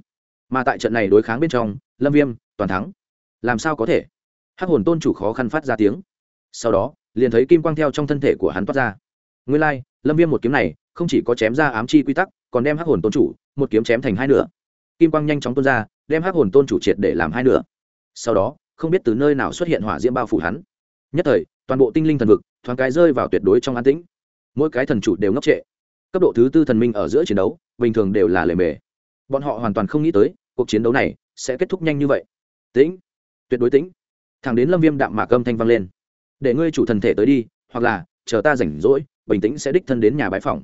mà tại trận này đối kháng bên trong lâm viêm toàn thắng. Làm sao có thể? Hắc hồn tôn chủ khó khăn phát ra tiếng, sau đó liền thấy kim quang theo trong thân thể của hắn toát ra. Nguyên lai lâm viêm một kiếm này không chỉ có chém ra ám chi quy tắc, còn đem hắc hồn tôn chủ một kiếm chém thành hai nửa. Kim quang nhanh chóng tuôn ra, đem hắc hồn tôn chủ triệt để làm hai nửa. Sau đó không biết từ nơi nào xuất hiện hỏa diễm bao phủ hắn. Nhất thời toàn bộ tinh linh thần vực thoáng cái rơi vào tuyệt đối trong an tĩnh. Mỗi cái thần chủ đều ngốc trệ. Cấp độ thứ tư thần minh ở giữa chiến đấu bình thường đều là lề mề, bọn họ hoàn toàn không nghĩ tới cuộc chiến đấu này sẽ kết thúc nhanh như vậy. Tĩnh, tuyệt đối tĩnh. Thẳng đến lâm viêm đạm mạc âm thanh vang lên, để ngươi chủ thần thể tới đi, hoặc là chờ ta rảnh rỗi bình tĩnh sẽ đích thân đến nhà bái phòng.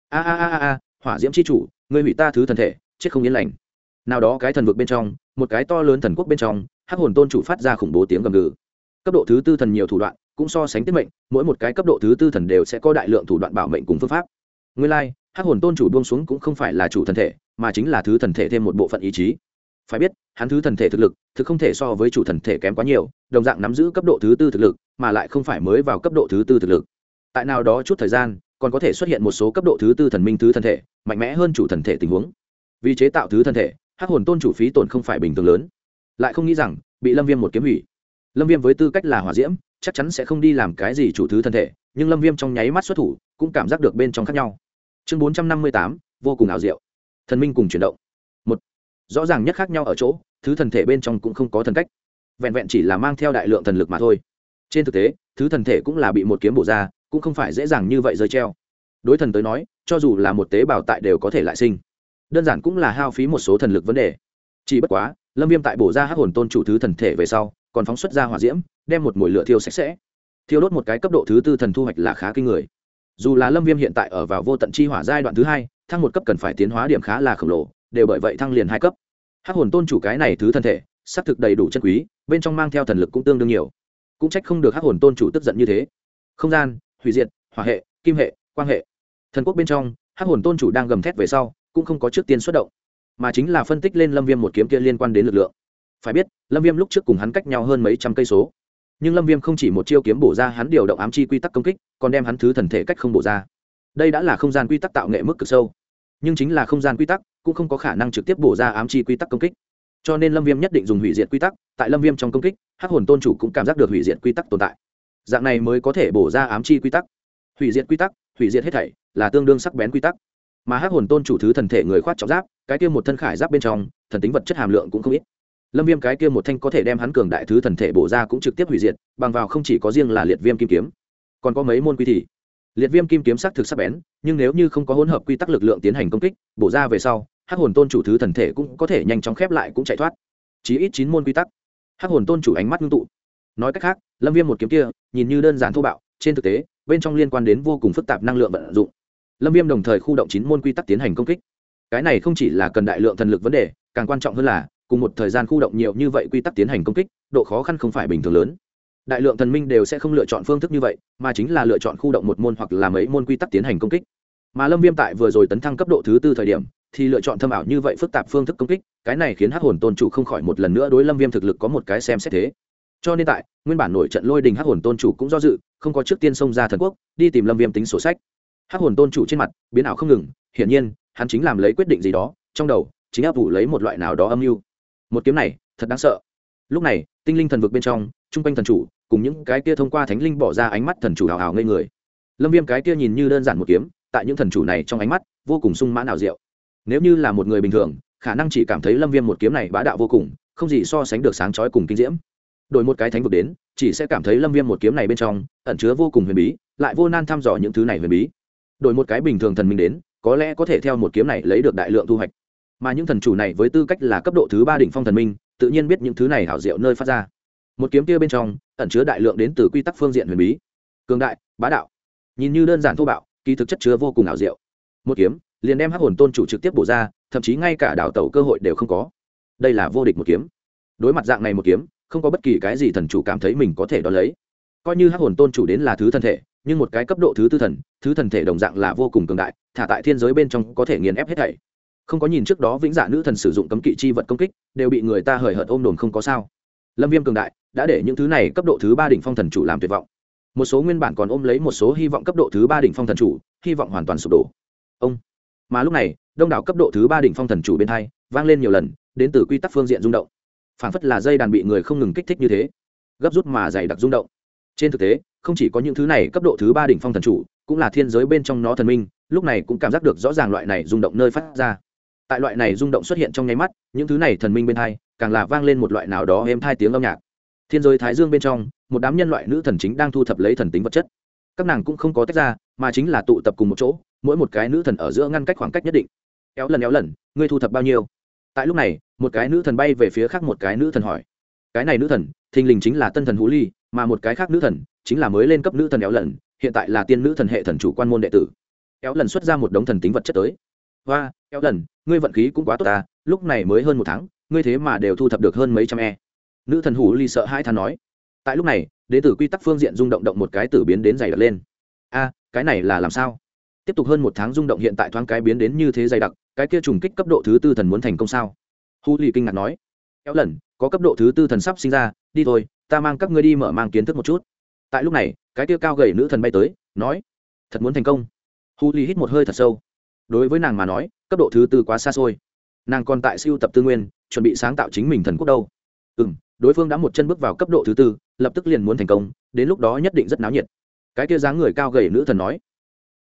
A hỏa diễm chi chủ, ngươi hủy ta thứ thần thể, chết không yên lành. Nào đó cái thần vực bên trong, một cái to lớn thần quốc bên trong, hắc hồn tôn chủ phát ra khủng bố tiếng gầm gừ. Cấp độ thứ tư thần nhiều thủ đoạn, cũng so sánh tiết mệnh, mỗi một cái cấp độ thứ tư thần đều sẽ có đại lượng thủ đoạn bảo mệnh cùng phương pháp. Nguyên lai, hắc hồn tôn chủ buông xuống cũng không phải là chủ thần thể, mà chính là thứ thần thể thêm một bộ phận ý chí. Phải biết, hắn thứ thần thể thực lực thực không thể so với chủ thần thể kém quá nhiều, đồng dạng nắm giữ cấp độ thứ tư thực lực, mà lại không phải mới vào cấp độ thứ tư thực lực. Tại nào đó chút thời gian, còn có thể xuất hiện một số cấp độ thứ tư thần minh thứ thần thể mạnh mẽ hơn chủ thần thể tình huống. Vì chế tạo thứ thần thể, hắc hồn tôn chủ phí tổn không phải bình thường lớn, lại không nghĩ rằng bị lâm viêm một kiếm hủy. Lâm viêm với tư cách là hỏa diễm chắc chắn sẽ không đi làm cái gì chủ thứ thân thể, nhưng lâm viêm trong nháy mắt xuất thủ cũng cảm giác được bên trong khác nhau. Chương 458, vô cùng ảo diệu, thần minh cùng chuyển động. Một, rõ ràng nhất khác nhau ở chỗ thứ thần thể bên trong cũng không có thần cách, vẹn vẹn chỉ là mang theo đại lượng thần lực mà thôi. Trên thực tế thứ thần thể cũng là bị một kiếm bổ ra, cũng không phải dễ dàng như vậy rơi treo. Đối thần tới nói, cho dù là một tế bào tại đều có thể lại sinh, đơn giản cũng là hao phí một số thần lực vấn đề. Chỉ bất quá lâm viêm tại bổ ra hắc hồn tôn chủ thứ thần thể về sau, còn phóng xuất ra hỏa diễm, đem một mùi lửa thiêu sạch sẽ, thiêu đốt một cái cấp độ thứ tư thần thu hoạch là khá kinh người. Dù là lâm viêm hiện tại ở vào vô tận chi hỏa giai đoạn thứ hai, thăng một cấp cần phải tiến hóa điểm khá là khổng lồ, đều bởi vậy thăng liền 2 cấp. Hắc hồn tôn chủ cái này thứ thần thể xác thực đầy đủ chân quý, bên trong mang theo thần lực cũng tương đương nhiều, cũng trách không được hắc hồn tôn chủ tức giận như thế. Không gian, hủy diệt, hỏa hệ, kim hệ, quang hệ. Thần quốc bên trong, hắc hồn tôn chủ đang gầm thét về sau, cũng không có trước tiên xuất động, mà chính là phân tích lên lâm viêm một kiếm kia liên quan đến lực lượng. Phải biết lâm viêm lúc trước cùng hắn cách nhau hơn mấy trăm cây số, nhưng lâm viêm không chỉ một chiêu kiếm bổ ra hắn điều động ám chi quy tắc công kích, còn đem hắn thứ thần thể cách không bổ ra. Đây đã là không gian quy tắc tạo nghệ mức cực sâu, nhưng chính là không gian quy tắc cũng không có khả năng trực tiếp bổ ra ám chi quy tắc công kích, cho nên lâm viêm nhất định dùng hủy diệt quy tắc. Tại lâm viêm trong công kích, hắc hồn tôn chủ cũng cảm giác được hủy diệt quy tắc tồn tại, dạng này mới có thể bổ ra ám chi quy tắc. Hủy diệt quy tắc, hủy diệt hết thảy là tương đương sắc bén quy tắc, mà hắc hồn tôn chủ thứ thần thể người khoác trọng giáp, cái kia một thân khải giáp bên trong thần tính vật chất hàm lượng cũng không ít. Lâm viêm cái kia một thanh có thể đem hắn cường đại thứ thần thể bổ ra cũng trực tiếp hủy diệt, bằng vào không chỉ có riêng là liệt viêm kim kiếm, còn có mấy môn quy thì liệt viêm kim kiếm sắc thực sắc bén, nhưng nếu như không có hỗn hợp quy tắc lực lượng tiến hành công kích, bổ ra về sau hắc hồn tôn chủ thứ thần thể cũng có thể nhanh chóng khép lại cũng chạy thoát. Chí ít 9 môn quy tắc. Hắc hồn tôn chủ ánh mắt ngưng tụ. Nói cách khác, lâm viêm một kiếm kia nhìn như đơn giản thô bạo, trên thực tế bên trong liên quan đến vô cùng phức tạp năng lượng vận dụng. Lâm viêm đồng thời khu động 9 môn quy tắc tiến hành công kích, cái này không chỉ là cần đại lượng thần lực vấn đề, càng quan trọng hơn là cùng một thời gian khu động nhiều như vậy quy tắc tiến hành công kích, độ khó khăn không phải bình thường lớn. Đại lượng thần minh đều sẽ không lựa chọn phương thức như vậy, mà chính là lựa chọn khu động một môn hoặc là mấy môn quy tắc tiến hành công kích. Mà lâm viêm tại vừa rồi tấn thăng cấp độ thứ tư thời điểm thì lựa chọn thâm ảo như vậy phức tạp phương thức công kích, cái này khiến hắc hồn tôn chủ không khỏi một lần nữa đối lâm viêm thực lực có một cái xem xét thế. Cho nên tại nguyên bản nổi trận lôi đình, hắc hồn tôn chủ cũng do dự, không có trước tiên xông ra thần quốc đi tìm lâm viêm tính sổ sách. Hắc hồn tôn chủ trên mặt biến ảo không ngừng, hiển nhiên hắn chính làm lấy quyết định gì đó, trong đầu chính áp vụ lấy một loại nào đó âm mưu. Một kiếm này thật đáng sợ. Lúc này tinh linh thần vực bên trong, trung quanh thần chủ cùng những cái kia thông qua thánh linh bỏ ra ánh mắt thần chủ hào hào ngây người. Lâm viêm cái kia nhìn như đơn giản một kiếm, tại những thần chủ này trong ánh mắt vô cùng sung mãn ảo diệu. Nếu như là một người bình thường, khả năng chỉ cảm thấy lâm viêm một kiếm này bá đạo vô cùng, không gì so sánh được sáng chói cùng kinh diễm. Đổi một cái thánh vực đến, chỉ sẽ cảm thấy lâm viêm một kiếm này bên trong ẩn chứa vô cùng huyền bí, lại vô nan thăm dò những thứ này huyền bí. Đổi một cái bình thường thần minh đến, có lẽ có thể theo một kiếm này lấy được đại lượng thu hoạch. Mà những thần chủ này với tư cách là cấp độ thứ 3 đỉnh phong thần minh, tự nhiên biết những thứ này hảo diệu nơi phát ra. Một kiếm kia bên trong ẩn chứa đại lượng đến từ quy tắc phương diện huyền bí, cường đại, bá đạo. Nhìn như đơn giản thô bạo, kỳ thực chất chứa vô cùng ảo diệu. Một kiếm liền đem hắc hồn tôn chủ trực tiếp bổ ra, thậm chí ngay cả đảo tẩu cơ hội đều không có. Đây là vô địch một kiếm. Đối mặt dạng này một kiếm, không có bất kỳ cái gì thần chủ cảm thấy mình có thể đón lấy. Coi như hắc hồn tôn chủ đến là thứ thân thể, nhưng một cái cấp độ thứ tư thần, thứ thần thể đồng dạng là vô cùng cường đại, thả tại thiên giới bên trong có thể nghiền ép hết thảy. Không có nhìn trước đó vĩnh dạ nữ thần sử dụng cấm kỵ chi vật công kích, đều bị người ta hời hợt ôm đồn không có sao. Lâm viêm cường đại đã để những thứ này cấp độ thứ 3 đỉnh phong thần chủ làm tuyệt vọng. Một số nguyên bản còn ôm lấy một số hy vọng cấp độ thứ 3 đỉnh phong thần chủ, hy vọng hoàn toàn sụp đổ. Mà lúc này đông đảo cấp độ thứ 3 đỉnh phong thần chủ bên hai vang lên nhiều lần đến từ quy tắc phương diện rung động, phảng phất là dây đàn bị người không ngừng kích thích như thế, gấp rút mà dày đặc rung động. Trên thực tế không chỉ có những thứ này cấp độ thứ 3 đỉnh phong thần chủ, cũng là thiên giới bên trong nó thần minh, lúc này cũng cảm giác được rõ ràng loại này rung động nơi phát ra. Tại loại này rung động xuất hiện trong nháy mắt, những thứ này thần minh bên hai càng là vang lên một loại nào đó êm thai tiếng âm nhạc. Thiên giới thái dương bên trong, một đám nhân loại nữ thần chính đang thu thập lấy thần tính vật chất. Các nàng cũng không có tách ra, mà chính là tụ tập cùng một chỗ, mỗi một cái nữ thần ở giữa ngăn cách khoảng cách nhất định. Éo lần, ngươi thu thập bao nhiêu? Tại lúc này, một cái nữ thần bay về phía khác một cái nữ thần hỏi. Cái này nữ thần, thình lình chính là tân thần Hú Ly, mà một cái khác nữ thần chính là mới lên cấp nữ thần Éo lần, hiện tại là tiên nữ thần hệ thần chủ quan môn đệ tử. Éo lần xuất ra một đống thần tính vật chất tới. Hoa, Éo lần, ngươi vận khí cũng quá tốt ta, lúc này mới hơn 1 tháng, ngươi thế mà đều thu thập được hơn mấy trăm e. Nữ thần Hú Ly sợ hãi than nói. Tại lúc này, đệ tử quy tắc phương diện rung động động một cái tử biến đến dày đặc lên. A, cái này là làm sao? Tiếp tục hơn 1 tháng rung động hiện tại thoáng cái biến đến như thế dày đặc, cái kia trùng kích cấp độ thứ 4 thần muốn thành công sao? Hú Ly kinh ngạc nói. Éo lần, có cấp độ thứ 4 thần sắp sinh ra, đi thôi, ta mang các ngươi đi mở mang kiến thức một chút. Tại lúc này, cái kia cao gầy nữ thần bay tới, nói, thật muốn thành công. Hú Ly hít một hơi thật sâu. Đối với nàng mà nói, cấp độ thứ 4 quá xa xôi. Nàng còn tại siêu tập tư nguyên, chuẩn bị sáng tạo chính mình thần quốc đâu. Đối phương đã một chân bước vào cấp độ thứ 4, lập tức liền muốn thành công, đến lúc đó nhất định rất náo nhiệt. Cái kia dáng người cao gầy nữ thần nói.